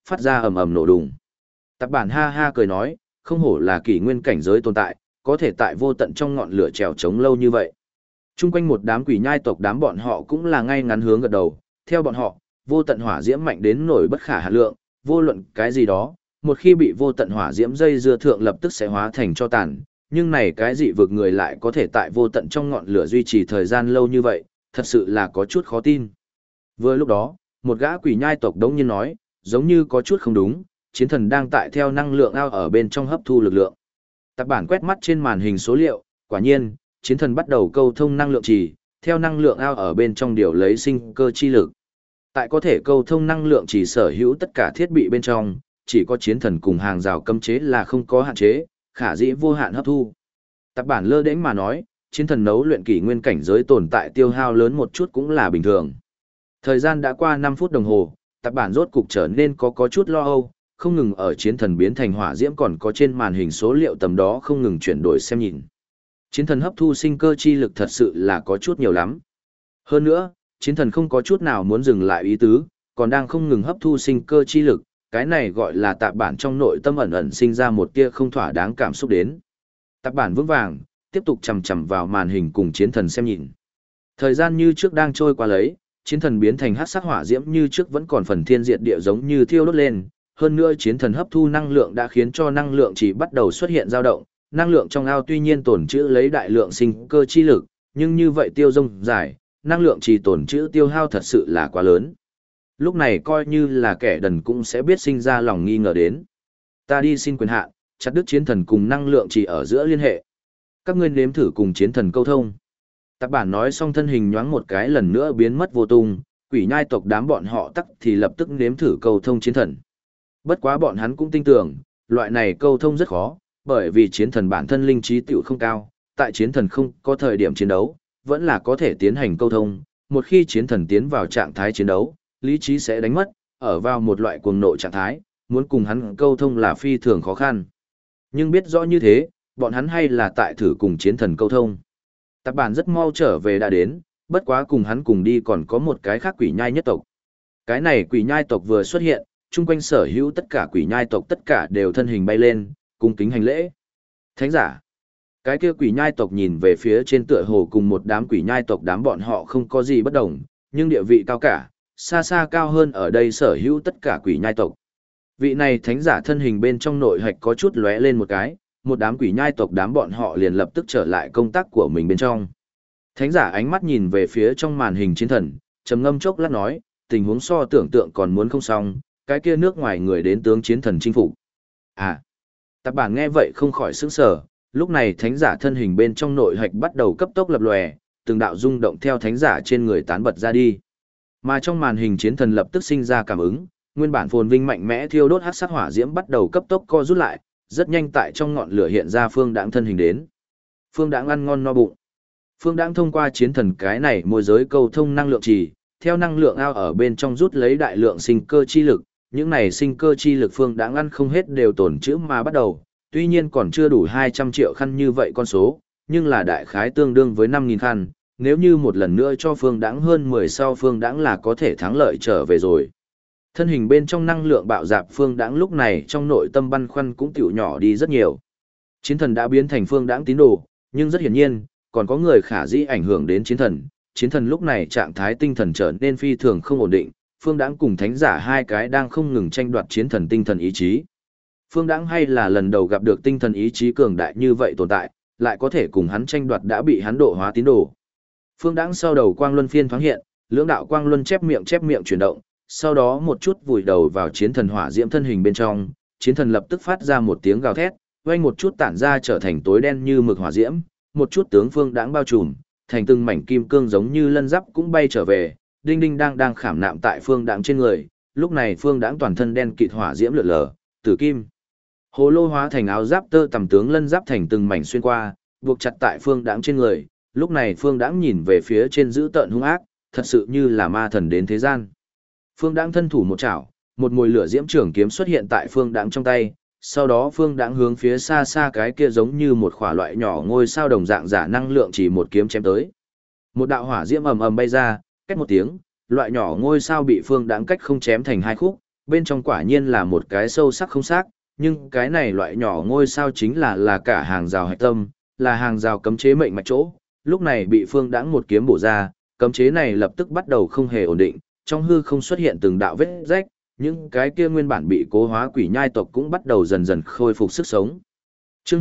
phát ra ầm ầm nổ đùng. Tạp bản ha ha cười nói, không hổ là kỷ nguyên cảnh giới tồn tại, có thể tại vô tận trong ngọn lửa trèo trống lâu như vậy. Trung quanh một đám quỷ nhai tộc đám bọn họ cũng là ngay ngắn hướng gật đầu, theo bọn họ, vô tận hỏa diễm mạnh đến nổi bất khả hạn lượng, vô luận cái gì đó, một khi bị vô tận hỏa diễm dây dưa thượng lập tức sẽ hóa thành cho tàn, nhưng này cái dị vực người lại có thể tại vô tận trong ngọn lửa duy trì thời gian lâu như vậy, thật sự là có chút khó tin. Vừa lúc đó, một gã quỷ nhai tộc đống nhiên nói, giống như có chút không đúng, chiến thần đang tại theo năng lượng ao ở bên trong hấp thu lực lượng. Tạp bản quét mắt trên màn hình số liệu, quả nhiên, chiến thần bắt đầu câu thông năng lượng trì, theo năng lượng ao ở bên trong điều lấy sinh cơ chi lực. Tại có thể câu thông năng lượng trì sở hữu tất cả thiết bị bên trong, chỉ có chiến thần cùng hàng rào cấm chế là không có hạn chế, khả dĩ vô hạn hấp thu. Tạp bản lơ đễnh mà nói, chiến thần nấu luyện kỷ nguyên cảnh giới tồn tại tiêu hao lớn một chút cũng là bình thường. Thời gian đã qua 5 phút đồng hồ, tạp bản rốt cục trở nên có chút lo âu, không ngừng ở chiến thần biến thành hỏa diễm còn có trên màn hình số liệu tầm đó không ngừng chuyển đổi xem nhìn. Chiến thần hấp thu sinh cơ chi lực thật sự là có chút nhiều lắm. Hơn nữa, chiến thần không có chút nào muốn dừng lại ý tứ, còn đang không ngừng hấp thu sinh cơ chi lực, cái này gọi là tạp bản trong nội tâm ẩn ẩn sinh ra một tia không thỏa đáng cảm xúc đến. Tạp bản vững vàng, tiếp tục chầm chầm vào màn hình cùng chiến thần xem nhìn. Thời gian như trước đang trôi qua lấy, chiến thần biến thành hắc sắc hỏa diễm như trước vẫn còn phần thiên diệt địa giống như thiêu đốt lên, hơn nữa chiến thần hấp thu năng lượng đã khiến cho năng lượng chỉ bắt đầu xuất hiện dao động, năng lượng trong ao tuy nhiên tồn trữ lấy đại lượng sinh cơ chi lực, nhưng như vậy tiêu dông dài, năng lượng chỉ tồn trữ tiêu hao thật sự là quá lớn. Lúc này coi như là kẻ đần cũng sẽ biết sinh ra lòng nghi ngờ đến. Ta đi xin quyền hạn, chặt đứt chiến thần cùng năng lượng chỉ ở giữa liên hệ. Các ngươi nếm thử cùng chiến thần câu thông. Tạp bản nói xong thân hình nhoáng một cái lần nữa biến mất vô tung, quỷ nhai tộc đám bọn họ tắc thì lập tức nếm thử câu thông chiến thần. Bất quá bọn hắn cũng tin tưởng, loại này câu thông rất khó, bởi vì chiến thần bản thân linh trí tiểu không cao, tại chiến thần không có thời điểm chiến đấu, vẫn là có thể tiến hành câu thông, một khi chiến thần tiến vào trạng thái chiến đấu, lý trí sẽ đánh mất, ở vào một loại cuồng nộ trạng thái, muốn cùng hắn câu thông là phi thường khó khăn. Nhưng biết rõ như thế, bọn hắn hay là tại thử cùng chiến thần câu thông. Tạp bản rất mau trở về đã đến, bất quá cùng hắn cùng đi còn có một cái khác quỷ nhai nhất tộc. Cái này quỷ nhai tộc vừa xuất hiện, chung quanh sở hữu tất cả quỷ nhai tộc tất cả đều thân hình bay lên, cung kính hành lễ. Thánh giả. Cái kia quỷ nhai tộc nhìn về phía trên tựa hồ cùng một đám quỷ nhai tộc đám bọn họ không có gì bất đồng, nhưng địa vị cao cả, xa xa cao hơn ở đây sở hữu tất cả quỷ nhai tộc. Vị này thánh giả thân hình bên trong nội hạch có chút lóe lên một cái, một đám quỷ nhai tộc đám bọn họ liền lập tức trở lại công tác của mình bên trong. Thánh giả ánh mắt nhìn về phía trong màn hình chiến thần, trầm ngâm chốc lát nói, tình huống so tưởng tượng còn muốn không xong, cái kia nước ngoài người đến tướng chiến thần chinh phục. À, tạp bản nghe vậy không khỏi sững sờ, lúc này thánh giả thân hình bên trong nội hạch bắt đầu cấp tốc lập lòe, từng đạo rung động theo thánh giả trên người tán bật ra đi. Mà trong màn hình chiến thần lập tức sinh ra cảm ứng, nguyên bản phồn vinh mạnh mẽ thiêu đốt hắc sắc hỏa diễm bắt đầu cấp tốc co rút lại, rất nhanh tại trong ngọn lửa hiện ra Phương Đãng thân hình đến. Phương Đãng ăn ngon no bụng. Phương Đãng thông qua chiến thần cái này môi giới câu thông năng lượng trì, theo năng lượng ao ở bên trong rút lấy đại lượng sinh cơ chi lực, những này sinh cơ chi lực Phương Đãng ăn không hết đều tổn trữ mà bắt đầu, tuy nhiên còn chưa đủ 200 triệu khăn như vậy con số, nhưng là đại khái tương đương với 5.000 khăn, nếu như một lần nữa cho Phương Đãng hơn 10 sau Phương Đãng là có thể thắng lợi trở về rồi. Thân hình bên trong năng lượng bạo dạp Phương Đãng lúc này trong nội tâm băn khoăn cũng tiểu nhỏ đi rất nhiều. Chiến thần đã biến thành Phương Đãng tín đồ, nhưng rất hiển nhiên, còn có người khả dĩ ảnh hưởng đến chiến thần. Chiến thần lúc này trạng thái tinh thần trở nên phi thường không ổn định, Phương Đãng cùng thánh giả hai cái đang không ngừng tranh đoạt chiến thần tinh thần ý chí. Phương Đãng hay là lần đầu gặp được tinh thần ý chí cường đại như vậy tồn tại, lại có thể cùng hắn tranh đoạt đã bị hắn độ hóa tín đồ. Phương Đãng sau đầu quang luân phiên thoáng hiện, lưỡng đạo quang luân chép miệng chuyển động, sau đó một chút vùi đầu vào chiến thần hỏa diễm thân hình bên trong, chiến thần lập tức phát ra một tiếng gào thét, vang một chút tản ra trở thành tối đen như mực hỏa diễm, một chút tướng Phương Đãng bao trùm, thành từng mảnh kim cương giống như lân giáp cũng bay trở về, đinh đinh đang khảm nạm tại Phương Đãng trên người. Lúc này Phương Đãng toàn thân đen kịt hỏa diễm lượn lờ, tử kim hồ lô hóa thành áo giáp tơ tằm tướng lân giáp thành từng mảnh xuyên qua, buộc chặt tại Phương Đãng trên người. Lúc này Phương Đãng nhìn về phía trên dữ tợn hung ác, thật sự như là ma thần đến thế gian. Phương Đãng thân thủ một chảo, một mùi lửa diễm trường kiếm xuất hiện tại Phương Đãng trong tay, sau đó Phương Đãng hướng phía xa xa cái kia giống như một khỏa loại nhỏ ngôi sao đồng dạng giả năng lượng chỉ một kiếm chém tới. Một đạo hỏa diễm ầm ầm bay ra, cách một tiếng, loại nhỏ ngôi sao bị Phương Đãng cách không chém thành hai khúc, Bên trong quả nhiên là một cái sâu sắc không xác, nhưng cái này loại nhỏ ngôi sao chính là cả hàng rào hạch tâm, là hàng rào cấm chế mệnh mạch chỗ. Lúc này bị Phương Đãng một kiếm bổ ra, cấm chế này lập tức bắt đầu không hề ổn định, trong hư không xuất hiện từng đạo vết rách, những cái kia nguyên bản bị cố hóa quỷ nhai tộc cũng bắt đầu dần dần khôi phục sức sống. Chương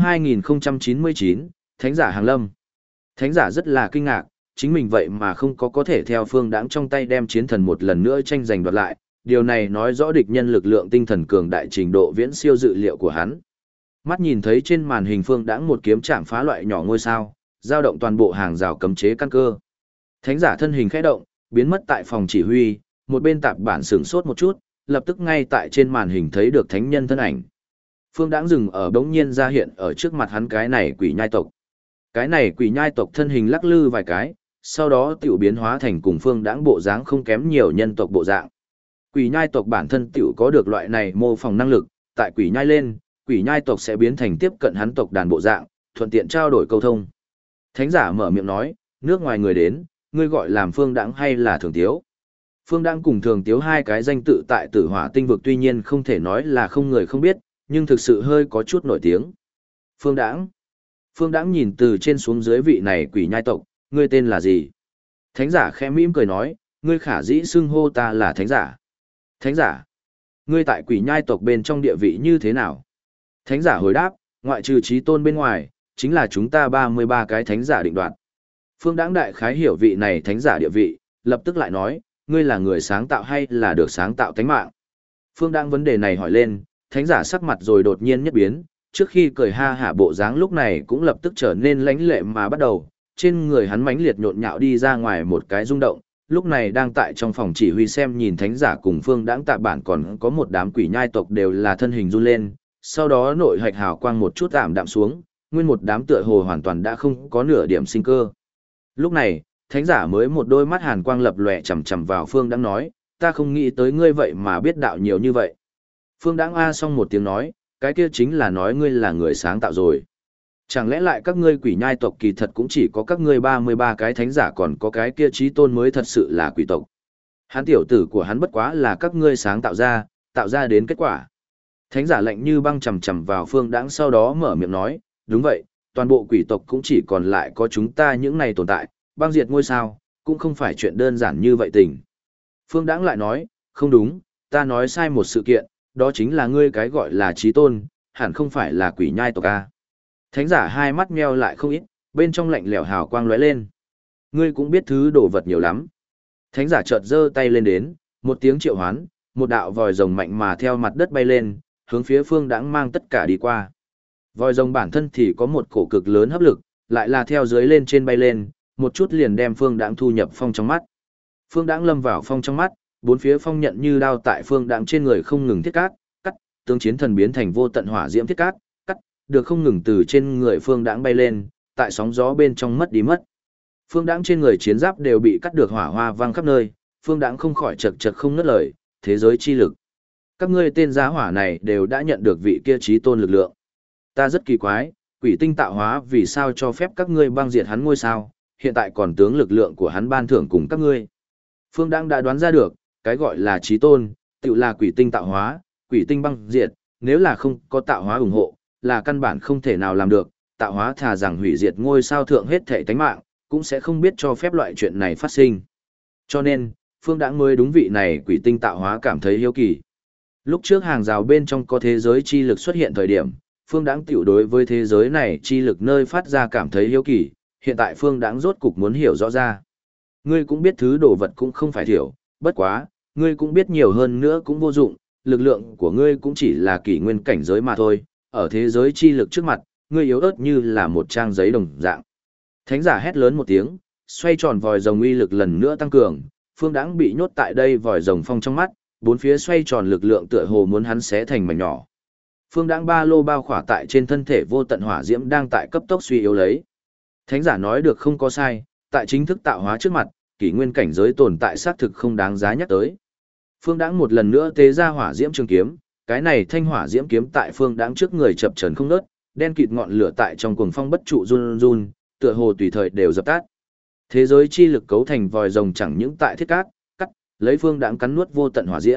2099, Thánh giả hàng lâm. Thánh giả rất là kinh ngạc, chính mình vậy mà không có thể theo Phương Đãng trong tay đem chiến thần một lần nữa tranh giành đoạt lại, điều này nói rõ địch nhân lực lượng tinh thần cường đại trình độ viễn siêu dự liệu của hắn. Mắt nhìn thấy trên màn hình Phương Đãng một kiếm chạm phá loại nhỏ ngôi sao, dao động toàn bộ hàng rào cấm chế căn cơ. Thánh giả thân hình khẽ động, biến mất tại phòng chỉ huy, một bên tạp bản sửng sốt một chút, lập tức ngay tại trên màn hình thấy được thánh nhân thân ảnh. Phương Đãng dừng ở đống nhiên ra hiện ở trước mặt hắn cái này quỷ nhai tộc. Cái này quỷ nhai tộc thân hình lắc lư vài cái, sau đó tiểu biến hóa thành cùng Phương Đãng bộ dáng không kém nhiều nhân tộc bộ dạng. Quỷ nhai tộc bản thân tiểu có được loại này mô phỏng năng lực, tại quỷ nhai lên, quỷ nhai tộc sẽ biến thành tiếp cận hắn tộc đàn bộ dạng, thuận tiện trao đổi câu thông. Thánh giả mở miệng nói, nước ngoài người đến, ngươi gọi làm Phương Đãng hay là Thường Tiếu? Phương Đãng cùng Thường Tiếu hai cái danh tự tại Tử Hỏa tinh vực tuy nhiên không thể nói là không người không biết, nhưng thực sự hơi có chút nổi tiếng. Phương Đãng. Phương Đãng nhìn từ trên xuống dưới vị này quỷ nhai tộc, ngươi tên là gì? Thánh giả khẽ mỉm cười nói, ngươi khả dĩ xưng hô ta là thánh giả. Thánh giả. Ngươi tại quỷ nhai tộc bên trong địa vị như thế nào? Thánh giả hồi đáp, ngoại trừ trí tôn bên ngoài, chính là chúng ta 33 cái thánh giả định đoạt. Phương Đãng đại khái hiểu vị này thánh giả địa vị, lập tức lại nói, ngươi là người sáng tạo hay là được sáng tạo tánh mạng? Phương Đãng vấn đề này hỏi lên, thánh giả sắc mặt rồi đột nhiên nhất biến, trước khi cười ha hả bộ dáng lúc này cũng lập tức trở nên lãnh lệ mà bắt đầu, trên người hắn mãnh liệt nhộn nhạo đi ra ngoài một cái rung động, lúc này đang tại trong phòng chỉ huy xem nhìn thánh giả cùng Phương Đãng tạ bản còn có một đám quỷ nhai tộc đều là thân hình run lên, sau đó nội hạch hào quang một chút tạm đạm xuống, nguyên một đám tựa hồ hoàn toàn đã không có nửa điểm sinh cơ. Lúc này, thánh giả mới một đôi mắt hàn quang lập lòe chằm chằm vào Phương Đãng nói, ta không nghĩ tới ngươi vậy mà biết đạo nhiều như vậy. Phương Đãng a xong một tiếng nói, cái kia chính là nói ngươi là người sáng tạo rồi. Chẳng lẽ lại các ngươi quỷ nhai tộc kỳ thật cũng chỉ có các ngươi 33 cái thánh giả còn có cái kia trí tôn mới thật sự là quỷ tộc. Hắn tiểu tử của hắn bất quá là các ngươi sáng tạo ra đến kết quả. Thánh giả lạnh như băng chằm chằm vào Phương Đãng sau đó mở miệng nói, đúng vậy, toàn bộ quỷ tộc cũng chỉ còn lại có chúng ta những này tồn tại, băng diệt ngôi sao, cũng không phải chuyện đơn giản như vậy tình. Phương Đãng lại nói, không đúng, ta nói sai một sự kiện, đó chính là ngươi cái gọi là trí tôn, hẳn không phải là quỷ nhai tộc a. Thánh giả hai mắt meo lại không ít, bên trong lạnh lẽo hào quang lóe lên. Ngươi cũng biết thứ đồ vật nhiều lắm. Thánh giả chợt giơ tay lên đến, một tiếng triệu hoán, một đạo vòi rồng mạnh mà theo mặt đất bay lên, hướng phía Phương Đãng mang tất cả đi qua. Vòi rồng bản thân thì có một cổ cực lớn hấp lực, lại là theo dưới lên trên bay lên, một chút liền đem Phương Đãng thu nhập phong trong mắt. Phương Đãng lâm vào phong trong mắt, bốn phía phong nhận như đao tại Phương Đãng trên người không ngừng thiết cắt, tướng chiến thần biến thành vô tận hỏa diễm thiết cắt, được không ngừng từ trên người Phương Đãng bay lên, tại sóng gió bên trong mất đi mất. Phương Đãng trên người chiến giáp đều bị cắt được hỏa hoa vang khắp nơi, Phương Đãng không khỏi chật chật không ngớt lời, thế giới chi lực. Các ngươi tên giá hỏa này đều đã nhận được vị kia chí tôn lực lượng. Ta rất kỳ quái, quỷ tinh tạo hóa vì sao cho phép các ngươi băng diệt hắn ngôi sao, hiện tại còn tướng lực lượng của hắn ban thưởng cùng các ngươi. Phương Đãng đã đoán ra được, cái gọi là chí tôn, tự là quỷ tinh tạo hóa, quỷ tinh băng diệt, nếu là không có tạo hóa ủng hộ, là căn bản không thể nào làm được, tạo hóa thà rằng hủy diệt ngôi sao thượng hết thể tánh mạng, cũng sẽ không biết cho phép loại chuyện này phát sinh. Cho nên, Phương Đãng mới đúng vị này quỷ tinh tạo hóa cảm thấy hiếu kỳ. Lúc trước hàng rào bên trong có thế giới chi lực xuất hiện thời điểm, Phương Đãng tiểu đối với thế giới này chi lực nơi phát ra cảm thấy hiếu kỳ, hiện tại Phương Đãng rốt cục muốn hiểu rõ ra. Ngươi cũng biết thứ đồ vật cũng không phải thiểu, bất quá, ngươi cũng biết nhiều hơn nữa cũng vô dụng, lực lượng của ngươi cũng chỉ là kỷ nguyên cảnh giới mà thôi, ở thế giới chi lực trước mặt, ngươi yếu ớt như là một trang giấy đồng dạng. Thánh giả hét lớn một tiếng, xoay tròn vòi rồng uy lực lần nữa tăng cường, Phương Đãng bị nhốt tại đây vòi rồng phong trong mắt, bốn phía xoay tròn lực lượng tựa hồ muốn hắn xé thành mảnh nhỏ. Phương Đãng ba lô bao khỏa tại trên thân thể vô tận hỏa diễm đang tại cấp tốc suy yếu lấy. Thánh giả nói được không có sai, tại chính thức tạo hóa trước mặt, kỷ nguyên cảnh giới tồn tại xác thực không đáng giá nhắc tới. Phương Đãng một lần nữa tế ra hỏa diễm trường kiếm, cái này thanh hỏa diễm kiếm tại Phương Đãng trước người chập chờn không ngớt, đen kịt ngọn lửa tại trong cuồng phong bất trụ run run, tựa hồ tùy thời đều dập tắt. Thế giới chi lực cấu thành vòi rồng chẳng những tại thiết cắt, lấy Phương Đãng cắn nuốt vô tận hỏa diễm,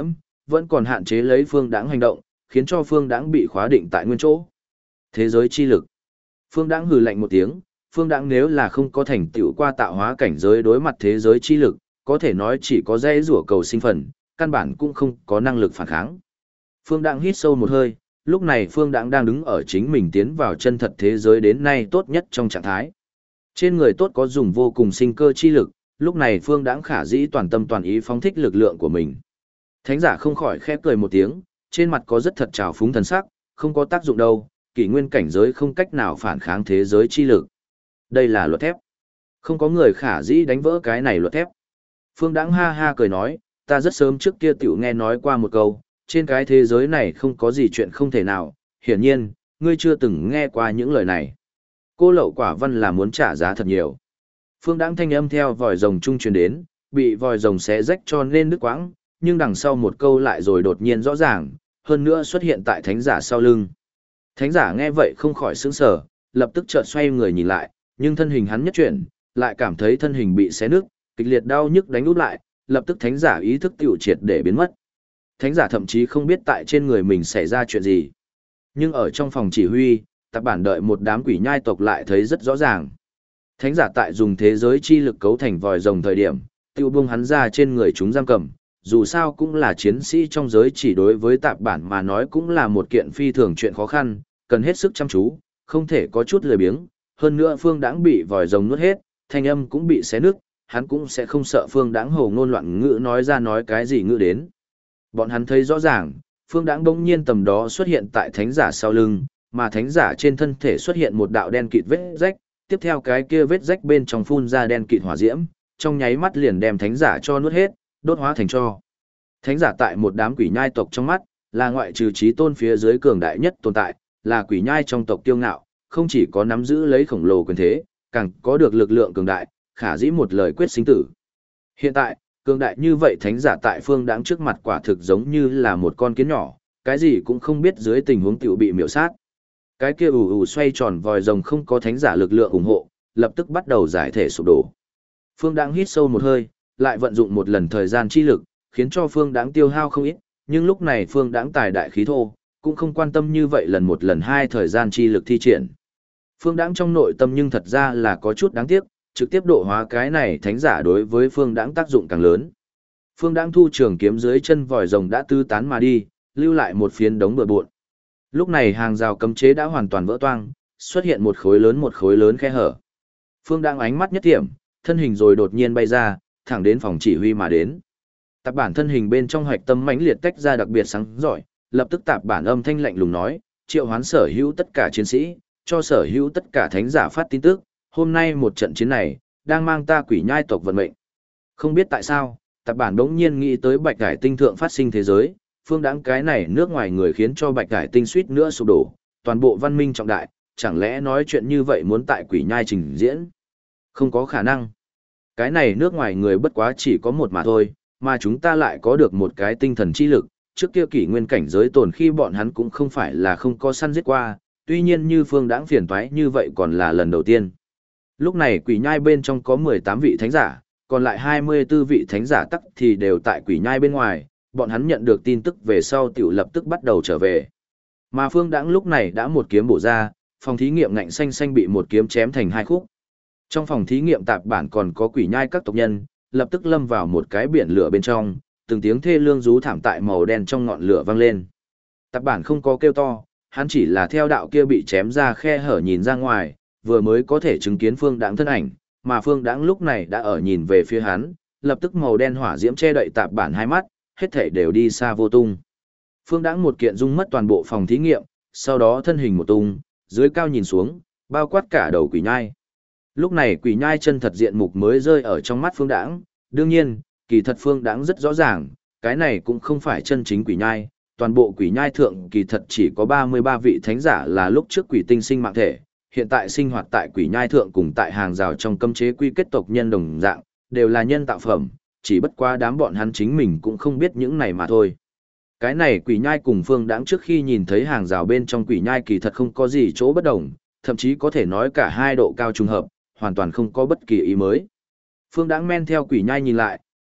vẫn còn hạn chế lấy Phương Đãng hành động, khiến cho Phương Đãng bị khóa định tại nguyên chỗ. Thế giới chi lực. Phương Đãng hừ lạnh một tiếng, Phương Đãng nếu là không có thành tựu qua tạo hóa cảnh giới đối mặt thế giới chi lực, có thể nói chỉ có dễ rủa cầu sinh phần, căn bản cũng không có năng lực phản kháng. Phương Đãng hít sâu một hơi, lúc này Phương Đãng đang đứng ở chính mình tiến vào chân thật thế giới đến nay tốt nhất trong trạng thái. Trên người tốt có dùng vô cùng sinh cơ chi lực, lúc này Phương Đãng khả dĩ toàn tâm toàn ý phóng thích lực lượng của mình. Thánh giả không khỏi khẽ cười một tiếng, trên mặt có rất thật trào phúng thần sắc, không có tác dụng đâu, kỷ nguyên cảnh giới không cách nào phản kháng thế giới chi lực. Đây là luật thép. Không có người khả dĩ đánh vỡ cái này luật thép. Phương Đãng ha ha cười nói, ta rất sớm trước kia tiểu nghe nói qua một câu, trên cái thế giới này không có gì chuyện không thể nào, hiển nhiên, ngươi chưa từng nghe qua những lời này. Cô Lậu Quả Văn là muốn trả giá thật nhiều. Phương Đãng thanh âm theo vòi rồng trung truyền đến, bị vòi rồng xé rách cho nên đứt quãng, nhưng đằng sau một câu lại rồi đột nhiên rõ ràng, hơn nữa xuất hiện tại thánh giả sau lưng. Thánh giả nghe vậy không khỏi sững sờ, lập tức chợt xoay người nhìn lại, nhưng thân hình hắn nhất chuyển, lại cảm thấy thân hình bị xé nứt, kịch liệt đau nhức đánh úp lại, lập tức thánh giả ý thức tiểu triệt để biến mất. Thánh giả thậm chí không biết tại trên người mình xảy ra chuyện gì. Nhưng ở trong phòng chỉ huy, Tạp Bản đợi một đám quỷ nhai tộc lại thấy rất rõ ràng. Thánh giả tại dùng thế giới chi lực cấu thành vòi rồng thời điểm, tiêu buông hắn ra trên người chúng giam cầm, dù sao cũng là chiến sĩ trong giới chỉ đối với Tạp Bản mà nói cũng là một kiện phi thường chuyện khó khăn, cần hết sức chăm chú, không thể có chút lười biếng, hơn nữa Phương Đãng bị vòi rồng nuốt hết, thanh âm cũng bị xé nứt, hắn cũng sẽ không sợ Phương Đãng hồ ngôn loạn ngữ nói ra nói cái gì ngữ đến. Bọn hắn thấy rõ ràng, Phương Đãng bỗng nhiên tầm đó xuất hiện tại thánh giả sau lưng, mà thánh giả trên thân thể xuất hiện một đạo đen kịt vết rách, tiếp theo cái kia vết rách bên trong phun ra đen kịt hỏa diễm, trong nháy mắt liền đem thánh giả cho nuốt hết, đốt hóa thành tro. Thánh giả tại một đám quỷ nhai tộc trong mắt, là ngoại trừ chí tôn phía dưới cường đại nhất tồn tại, là quỷ nhai trong tộc kiêu ngạo, không chỉ có nắm giữ lấy khổng lồ quyền thế, càng có được lực lượng cường đại, khả dĩ một lời quyết sinh tử. Hiện tại, cường đại như vậy thánh giả tại Phương Đãng trước mặt quả thực giống như là một con kiến nhỏ, cái gì cũng không biết dưới tình huống tiểu bị miểu sát. Cái kia ù ù xoay tròn vòi rồng không có thánh giả lực lượng ủng hộ, lập tức bắt đầu giải thể sụp đổ. Phương Đãng hít sâu một hơi, lại vận dụng một lần thời gian chi lực, khiến cho Phương Đãng tiêu hao không ít, nhưng lúc này Phương Đãng tài đại khí thô, cũng không quan tâm như vậy lần một lần hai thời gian chi lực thi triển. Phương Đãng trong nội tâm nhưng thật ra là có chút đáng tiếc, trực tiếp độ hóa cái này thánh giả đối với Phương Đãng tác dụng càng lớn. Phương Đãng thu trường kiếm dưới chân vòi rồng đã tứ tán mà đi, lưu lại một phiến đống bừa bộn. Lúc này hàng rào cấm chế đã hoàn toàn vỡ toang, xuất hiện một khối lớn khe hở. Phương Đãng ánh mắt nhất thiểm, thân hình rồi đột nhiên bay ra, thẳng đến phòng chỉ huy mà đến. Tạp Bản thân hình bên trong hoạch tâm mãnh liệt tách ra đặc biệt sáng giỏi, lập tức Tạp Bản âm thanh lạnh lùng nói, triệu hoán sở hữu tất cả chiến sĩ, cho sở hữu tất cả thánh giả phát tin tức, hôm nay một trận chiến này, đang mang ta quỷ nhai tộc vận mệnh. Không biết tại sao, Tạp Bản đống nhiên nghĩ tới Bạch Cải Tinh thượng phát sinh thế giới, Phương Đãng cái này nước ngoài người khiến cho Bạch Cải Tinh suýt nữa sụp đổ, toàn bộ văn minh trọng đại, chẳng lẽ nói chuyện như vậy muốn tại quỷ nhai trình diễn? Không có khả năng. Cái này nước ngoài người bất quá chỉ có một mà thôi, mà chúng ta lại có được một cái tinh thần chi lực, trước kia kỷ nguyên cảnh giới tồn khi bọn hắn cũng không phải là không có săn giết qua, tuy nhiên như Phương Đãng phiền toái như vậy còn là lần đầu tiên. Lúc này quỷ nhai bên trong có 18 vị thánh giả, còn lại 24 vị thánh giả tắc thì đều tại quỷ nhai bên ngoài, bọn hắn nhận được tin tức về sau tiểu lập tức bắt đầu trở về. Mà Phương Đãng lúc này đã một kiếm bổ ra, phòng thí nghiệm ngạnh xanh xanh bị một kiếm chém thành hai khúc. Trong phòng thí nghiệm Tạp Bản còn có quỷ nhai các tộc nhân, lập tức lâm vào một cái biển lửa bên trong, từng tiếng thê lương rú thảm tại màu đen trong ngọn lửa vang lên. Tạp Bản không có kêu to, hắn chỉ là theo đạo kia bị chém ra khe hở nhìn ra ngoài, vừa mới có thể chứng kiến Phương Đãng thân ảnh, mà Phương Đãng lúc này đã ở nhìn về phía hắn, lập tức màu đen hỏa diễm che đậy Tạp Bản hai mắt, hết thảy đều đi xa vô tung. Phương Đãng một kiện rung mất toàn bộ phòng thí nghiệm, sau đó thân hình một tung, dưới cao nhìn xuống, bao quát cả đầu quỷ nhai. Lúc này quỷ nhai chân thật diện mục mới rơi ở trong mắt Phương Đãng, đương nhiên, kỳ thật Phương Đãng rất rõ ràng, cái này cũng không phải chân chính quỷ nhai, toàn bộ quỷ nhai thượng kỳ thật chỉ có 33 vị thánh giả là lúc trước quỷ tinh sinh mạng thể, hiện tại sinh hoạt tại quỷ nhai thượng cùng tại hàng rào trong cấm chế quy kết tộc nhân đồng dạng, đều là nhân tạo phẩm, chỉ bất quá đám bọn hắn chính mình cũng không biết những này mà thôi. Cái này quỷ nhai cùng Phương Đãng trước khi nhìn thấy hàng rào bên trong quỷ nhai kỳ thật không có gì chỗ bất đồng, thậm chí có thể nói cả hai độ cao trùng hợp, hoàn toàn không có bất kỳ ý mới. Phương Đãng men theo quỷ nhai nhìn lại,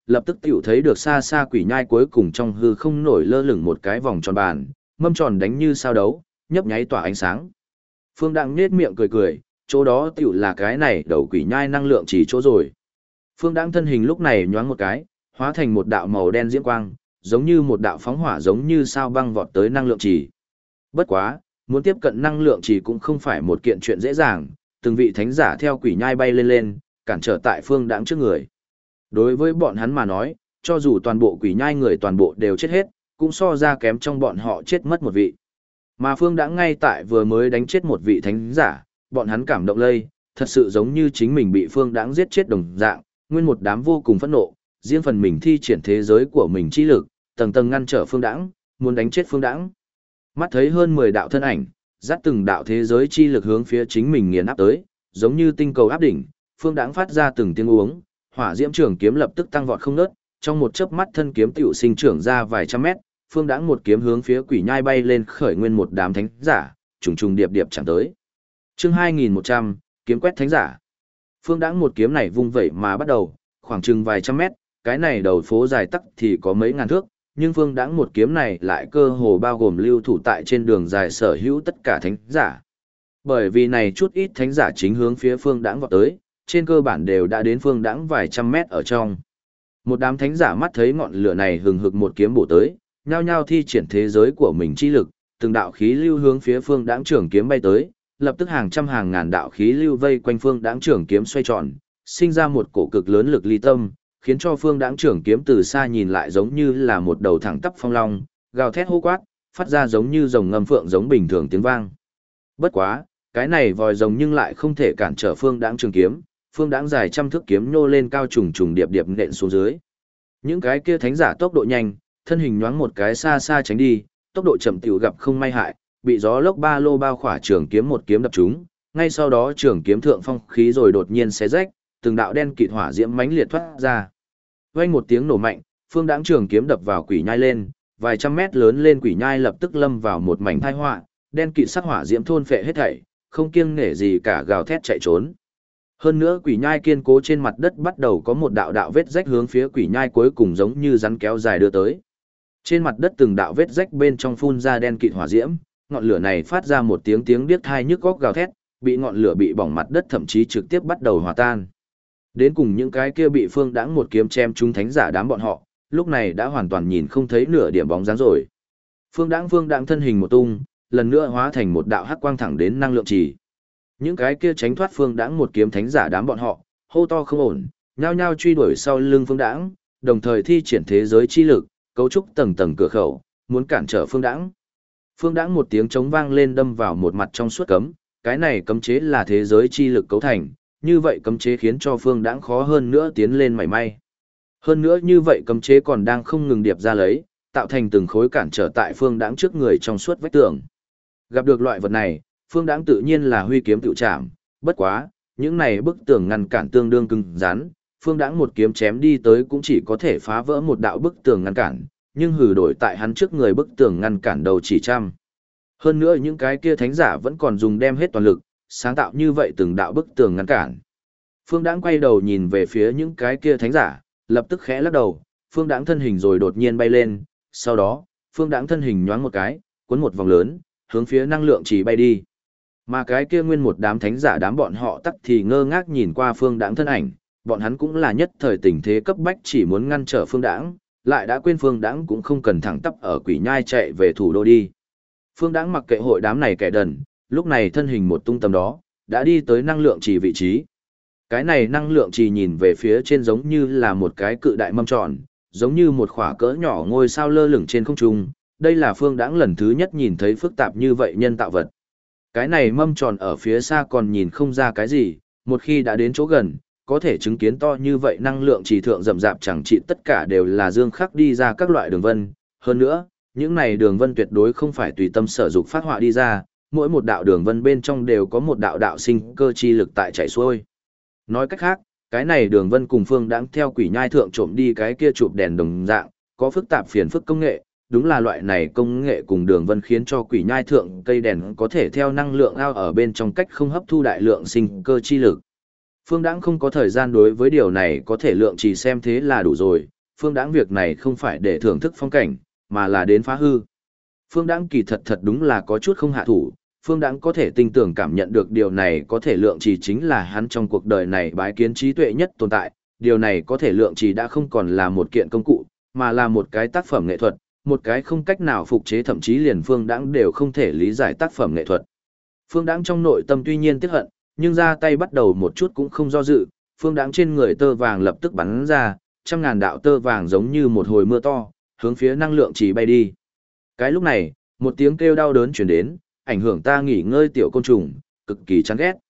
lập tức tiểu thấy được xa xa quỷ nhai cuối cùng trong hư không nổi lơ lửng một cái vòng tròn bàn, mâm tròn đánh như sao đấu, nhấp nháy tỏa ánh sáng. Phương Đãng nhếch miệng cười cười, chỗ đó tiểu là cái này đầu quỷ nhai năng lượng chỉ chỗ rồi. Phương Đãng thân hình lúc này nhoáng một cái, hóa thành một đạo màu đen diễm quang, giống như một đạo phóng hỏa giống như sao băng vọt tới năng lượng chỉ. Bất quá, muốn tiếp cận năng lượng chỉ cũng không phải một kiện chuyện dễ dàng, từng vị thánh giả theo quỷ nhai bay lên lên, cản trở tại Phương Đãng trước người. Đối với bọn hắn mà nói, cho dù toàn bộ quỷ nhai người toàn bộ đều chết hết, cũng so ra kém trong bọn họ chết mất một vị. Mà Phương Đãng ngay tại vừa mới đánh chết một vị thánh giả, bọn hắn cảm động lây, thật sự giống như chính mình bị Phương Đãng giết chết đồng dạng, nguyên một đám vô cùng phẫn nộ, riêng phần mình thi triển thế giới của mình chi lực, tầng tầng ngăn trở Phương Đãng, muốn đánh chết Phương Đãng. Mắt thấy hơn 10 đạo thân ảnh, dắt từng đạo thế giới chi lực hướng phía chính mình nghiền áp tới, giống như tinh cầu áp đỉnh, Phương Đãng phát ra từng tiếng uống, hỏa diễm trường kiếm lập tức tăng vọt không ngớt, trong một chớp mắt thân kiếm tiểu sinh trưởng ra vài trăm mét, Phương Đãng một kiếm hướng phía quỷ nhai bay lên khởi nguyên một đám thánh giả, trùng trùng điệp điệp chẳng tới. Chương 2100, kiếm quét thánh giả. Phương Đãng một kiếm này vung vẩy mà bắt đầu, khoảng chừng vài trăm mét, cái này đầu phố dài tắc thì có mấy ngàn thước, nhưng Phương Đãng một kiếm này lại cơ hồ bao gồm lưu thủ tại trên đường dài sở hữu tất cả thánh giả. Bởi vì này chút ít thánh giả chính hướng phía Phương Đãng vọt tới, trên cơ bản đều đã đến Phương Đãng vài trăm mét ở trong. Một đám thánh giả mắt thấy ngọn lửa này hừng hực một kiếm bổ tới, nhao nhao thi triển thế giới của mình chi lực, từng đạo khí lưu hướng phía Phương Đãng trường kiếm bay tới, lập tức hàng trăm hàng ngàn đạo khí lưu vây quanh Phương Đãng trường kiếm xoay tròn, sinh ra một cổ cực lớn lực ly tâm, khiến cho Phương Đãng trường kiếm từ xa nhìn lại giống như là một đầu thẳng tắp phong long, gào thét hô quát, phát ra giống như rồng ngâm phượng giống bình thường tiếng vang. Bất quá, cái này vòi rồng nhưng lại không thể cản trở Phương Đãng trường kiếm, Phương Đãng dài trăm thước kiếm nhô lên cao trùng trùng điệp điệp nện xuống dưới. Những cái kia thánh giả tốc độ nhanh, thân hình nhoáng một cái xa xa tránh đi, tốc độ chậm tiểu gặp không may hại, bị gió lốc ba lô bao khỏa trường kiếm một kiếm đập trúng, ngay sau đó trường kiếm thượng phong khí rồi đột nhiên xé rách, từng đạo đen kịt hỏa diễm mãnh liệt thoát ra. Vang một tiếng nổ mạnh, Phương Đãng trường kiếm đập vào quỷ nhai lên, vài trăm mét lớn lên quỷ nhai lập tức lâm vào một mảnh tai họa, đen kịt sắc hỏa diễm thôn phệ hết thảy, không kiêng nể gì cả gào thét chạy trốn. Hơn nữa quỷ nhai kiên cố trên mặt đất bắt đầu có một đạo đạo vết rách hướng phía quỷ nhai cuối cùng giống như rắn kéo dài đưa tới. Trên mặt đất từng đạo vết rách bên trong phun ra đen kịt hỏa diễm, ngọn lửa này phát ra một tiếng tiếng điếc tai nhức óc gào thét, bị ngọn lửa bị bỏng mặt đất thậm chí trực tiếp bắt đầu hòa tan. Đến cùng những cái kia bị Phương Đãng một kiếm chém trúng thánh giả đám bọn họ, lúc này đã hoàn toàn nhìn không thấy nửa điểm bóng dáng rồi. Phương Đãng thân hình một tung, lần nữa hóa thành một đạo hắc quang thẳng đến năng lượng trì. Những cái kia tránh thoát Phương Đãng một kiếm thánh giả đám bọn họ, hô to không ổn, nhao nhao truy đuổi sau lưng Phương Đãng, đồng thời thi triển thế giới chi lực, cấu trúc tầng tầng cửa khẩu, muốn cản trở Phương Đãng. Phương Đãng một tiếng trống vang lên đâm vào một mặt trong suốt cấm, cái này cấm chế là thế giới chi lực cấu thành, như vậy cấm chế khiến cho Phương Đãng khó hơn nữa tiến lên mảy may. Hơn nữa như vậy cấm chế còn đang không ngừng điệp ra lấy, tạo thành từng khối cản trở tại Phương Đãng trước người trong suốt vách tường. Gặp được loại vật này, Phương Đãng tự nhiên là huy kiếm tự chạm, bất quá, những này bức tường ngăn cản tương đương cứng rắn, Phương Đãng một kiếm chém đi tới cũng chỉ có thể phá vỡ một đạo bức tường ngăn cản, nhưng hừ đổi tại hắn trước người bức tường ngăn cản đầu chỉ trăm. Hơn nữa những cái kia thánh giả vẫn còn dùng đem hết toàn lực, sáng tạo như vậy từng đạo bức tường ngăn cản. Phương Đãng quay đầu nhìn về phía những cái kia thánh giả, lập tức khẽ lắc đầu, Phương Đãng thân hình rồi đột nhiên bay lên, sau đó, Phương Đãng thân hình nhoáng một cái, cuốn một vòng lớn, hướng phía năng lượng chỉ bay đi. Mà cái kia nguyên một đám thánh giả đám bọn họ tắc thì ngơ ngác nhìn qua Phương Đãng thân ảnh, bọn hắn cũng là nhất thời tình thế cấp bách chỉ muốn ngăn trở Phương Đãng, lại đã quên Phương Đãng cũng không cần thẳng tắp ở quỷ nhai chạy về thủ đô đi. Phương Đãng mặc kệ hội đám này kẻ đần, lúc này thân hình một tung tầm đó, đã đi tới năng lượng trì vị trí. Cái này năng lượng trì nhìn về phía trên giống như là một cái cự đại mâm tròn, giống như một khỏa cỡ nhỏ ngôi sao lơ lửng trên không trung. Đây là Phương Đãng lần thứ nhất nhìn thấy phức tạp như vậy nhân tạo vật. Cái này mâm tròn ở phía xa còn nhìn không ra cái gì, một khi đã đến chỗ gần, có thể chứng kiến to như vậy năng lượng trì thượng rậm rạp chẳng trị tất cả đều là dương khắc đi ra các loại đường vân. Hơn nữa, những này đường vân tuyệt đối không phải tùy tâm sở dục phát họa đi ra, mỗi một đạo đường vân bên trong đều có một đạo đạo sinh cơ chi lực tại chảy xuôi. Nói cách khác, cái này đường vân cùng Phương Đãng theo quỷ nhai thượng trộm đi cái kia chụp đèn đồng dạng, có phức tạp phiền phức công nghệ, đúng là loại này công nghệ cùng đường vân khiến cho quỷ nhai thượng cây đèn có thể theo năng lượng ao ở bên trong cách không hấp thu đại lượng sinh cơ chi lực. Phương Đãng không có thời gian đối với điều này có thể lượng chỉ xem thế là đủ rồi, Phương Đãng việc này không phải để thưởng thức phong cảnh, mà là đến phá hư. Phương Đãng kỳ thật đúng là có chút không hạ thủ, Phương Đãng có thể tinh tường cảm nhận được điều này có thể lượng trì chính là hắn trong cuộc đời này bái kiến trí tuệ nhất tồn tại, điều này có thể lượng trì đã không còn là một kiện công cụ, mà là một cái tác phẩm nghệ thuật, một cái không cách nào phục chế thậm chí liền Phương Đãng đều không thể lý giải tác phẩm nghệ thuật. Phương Đãng trong nội tâm tuy nhiên tiếc hận, nhưng ra tay bắt đầu một chút cũng không do dự, Phương Đãng trên người tơ vàng lập tức bắn ra, trăm ngàn đạo tơ vàng giống như một hồi mưa to, hướng phía năng lượng trì bay đi. Cái lúc này, một tiếng kêu đau đớn truyền đến, ảnh hưởng ta nghỉ ngơi tiểu côn trùng, cực kỳ chán ghét.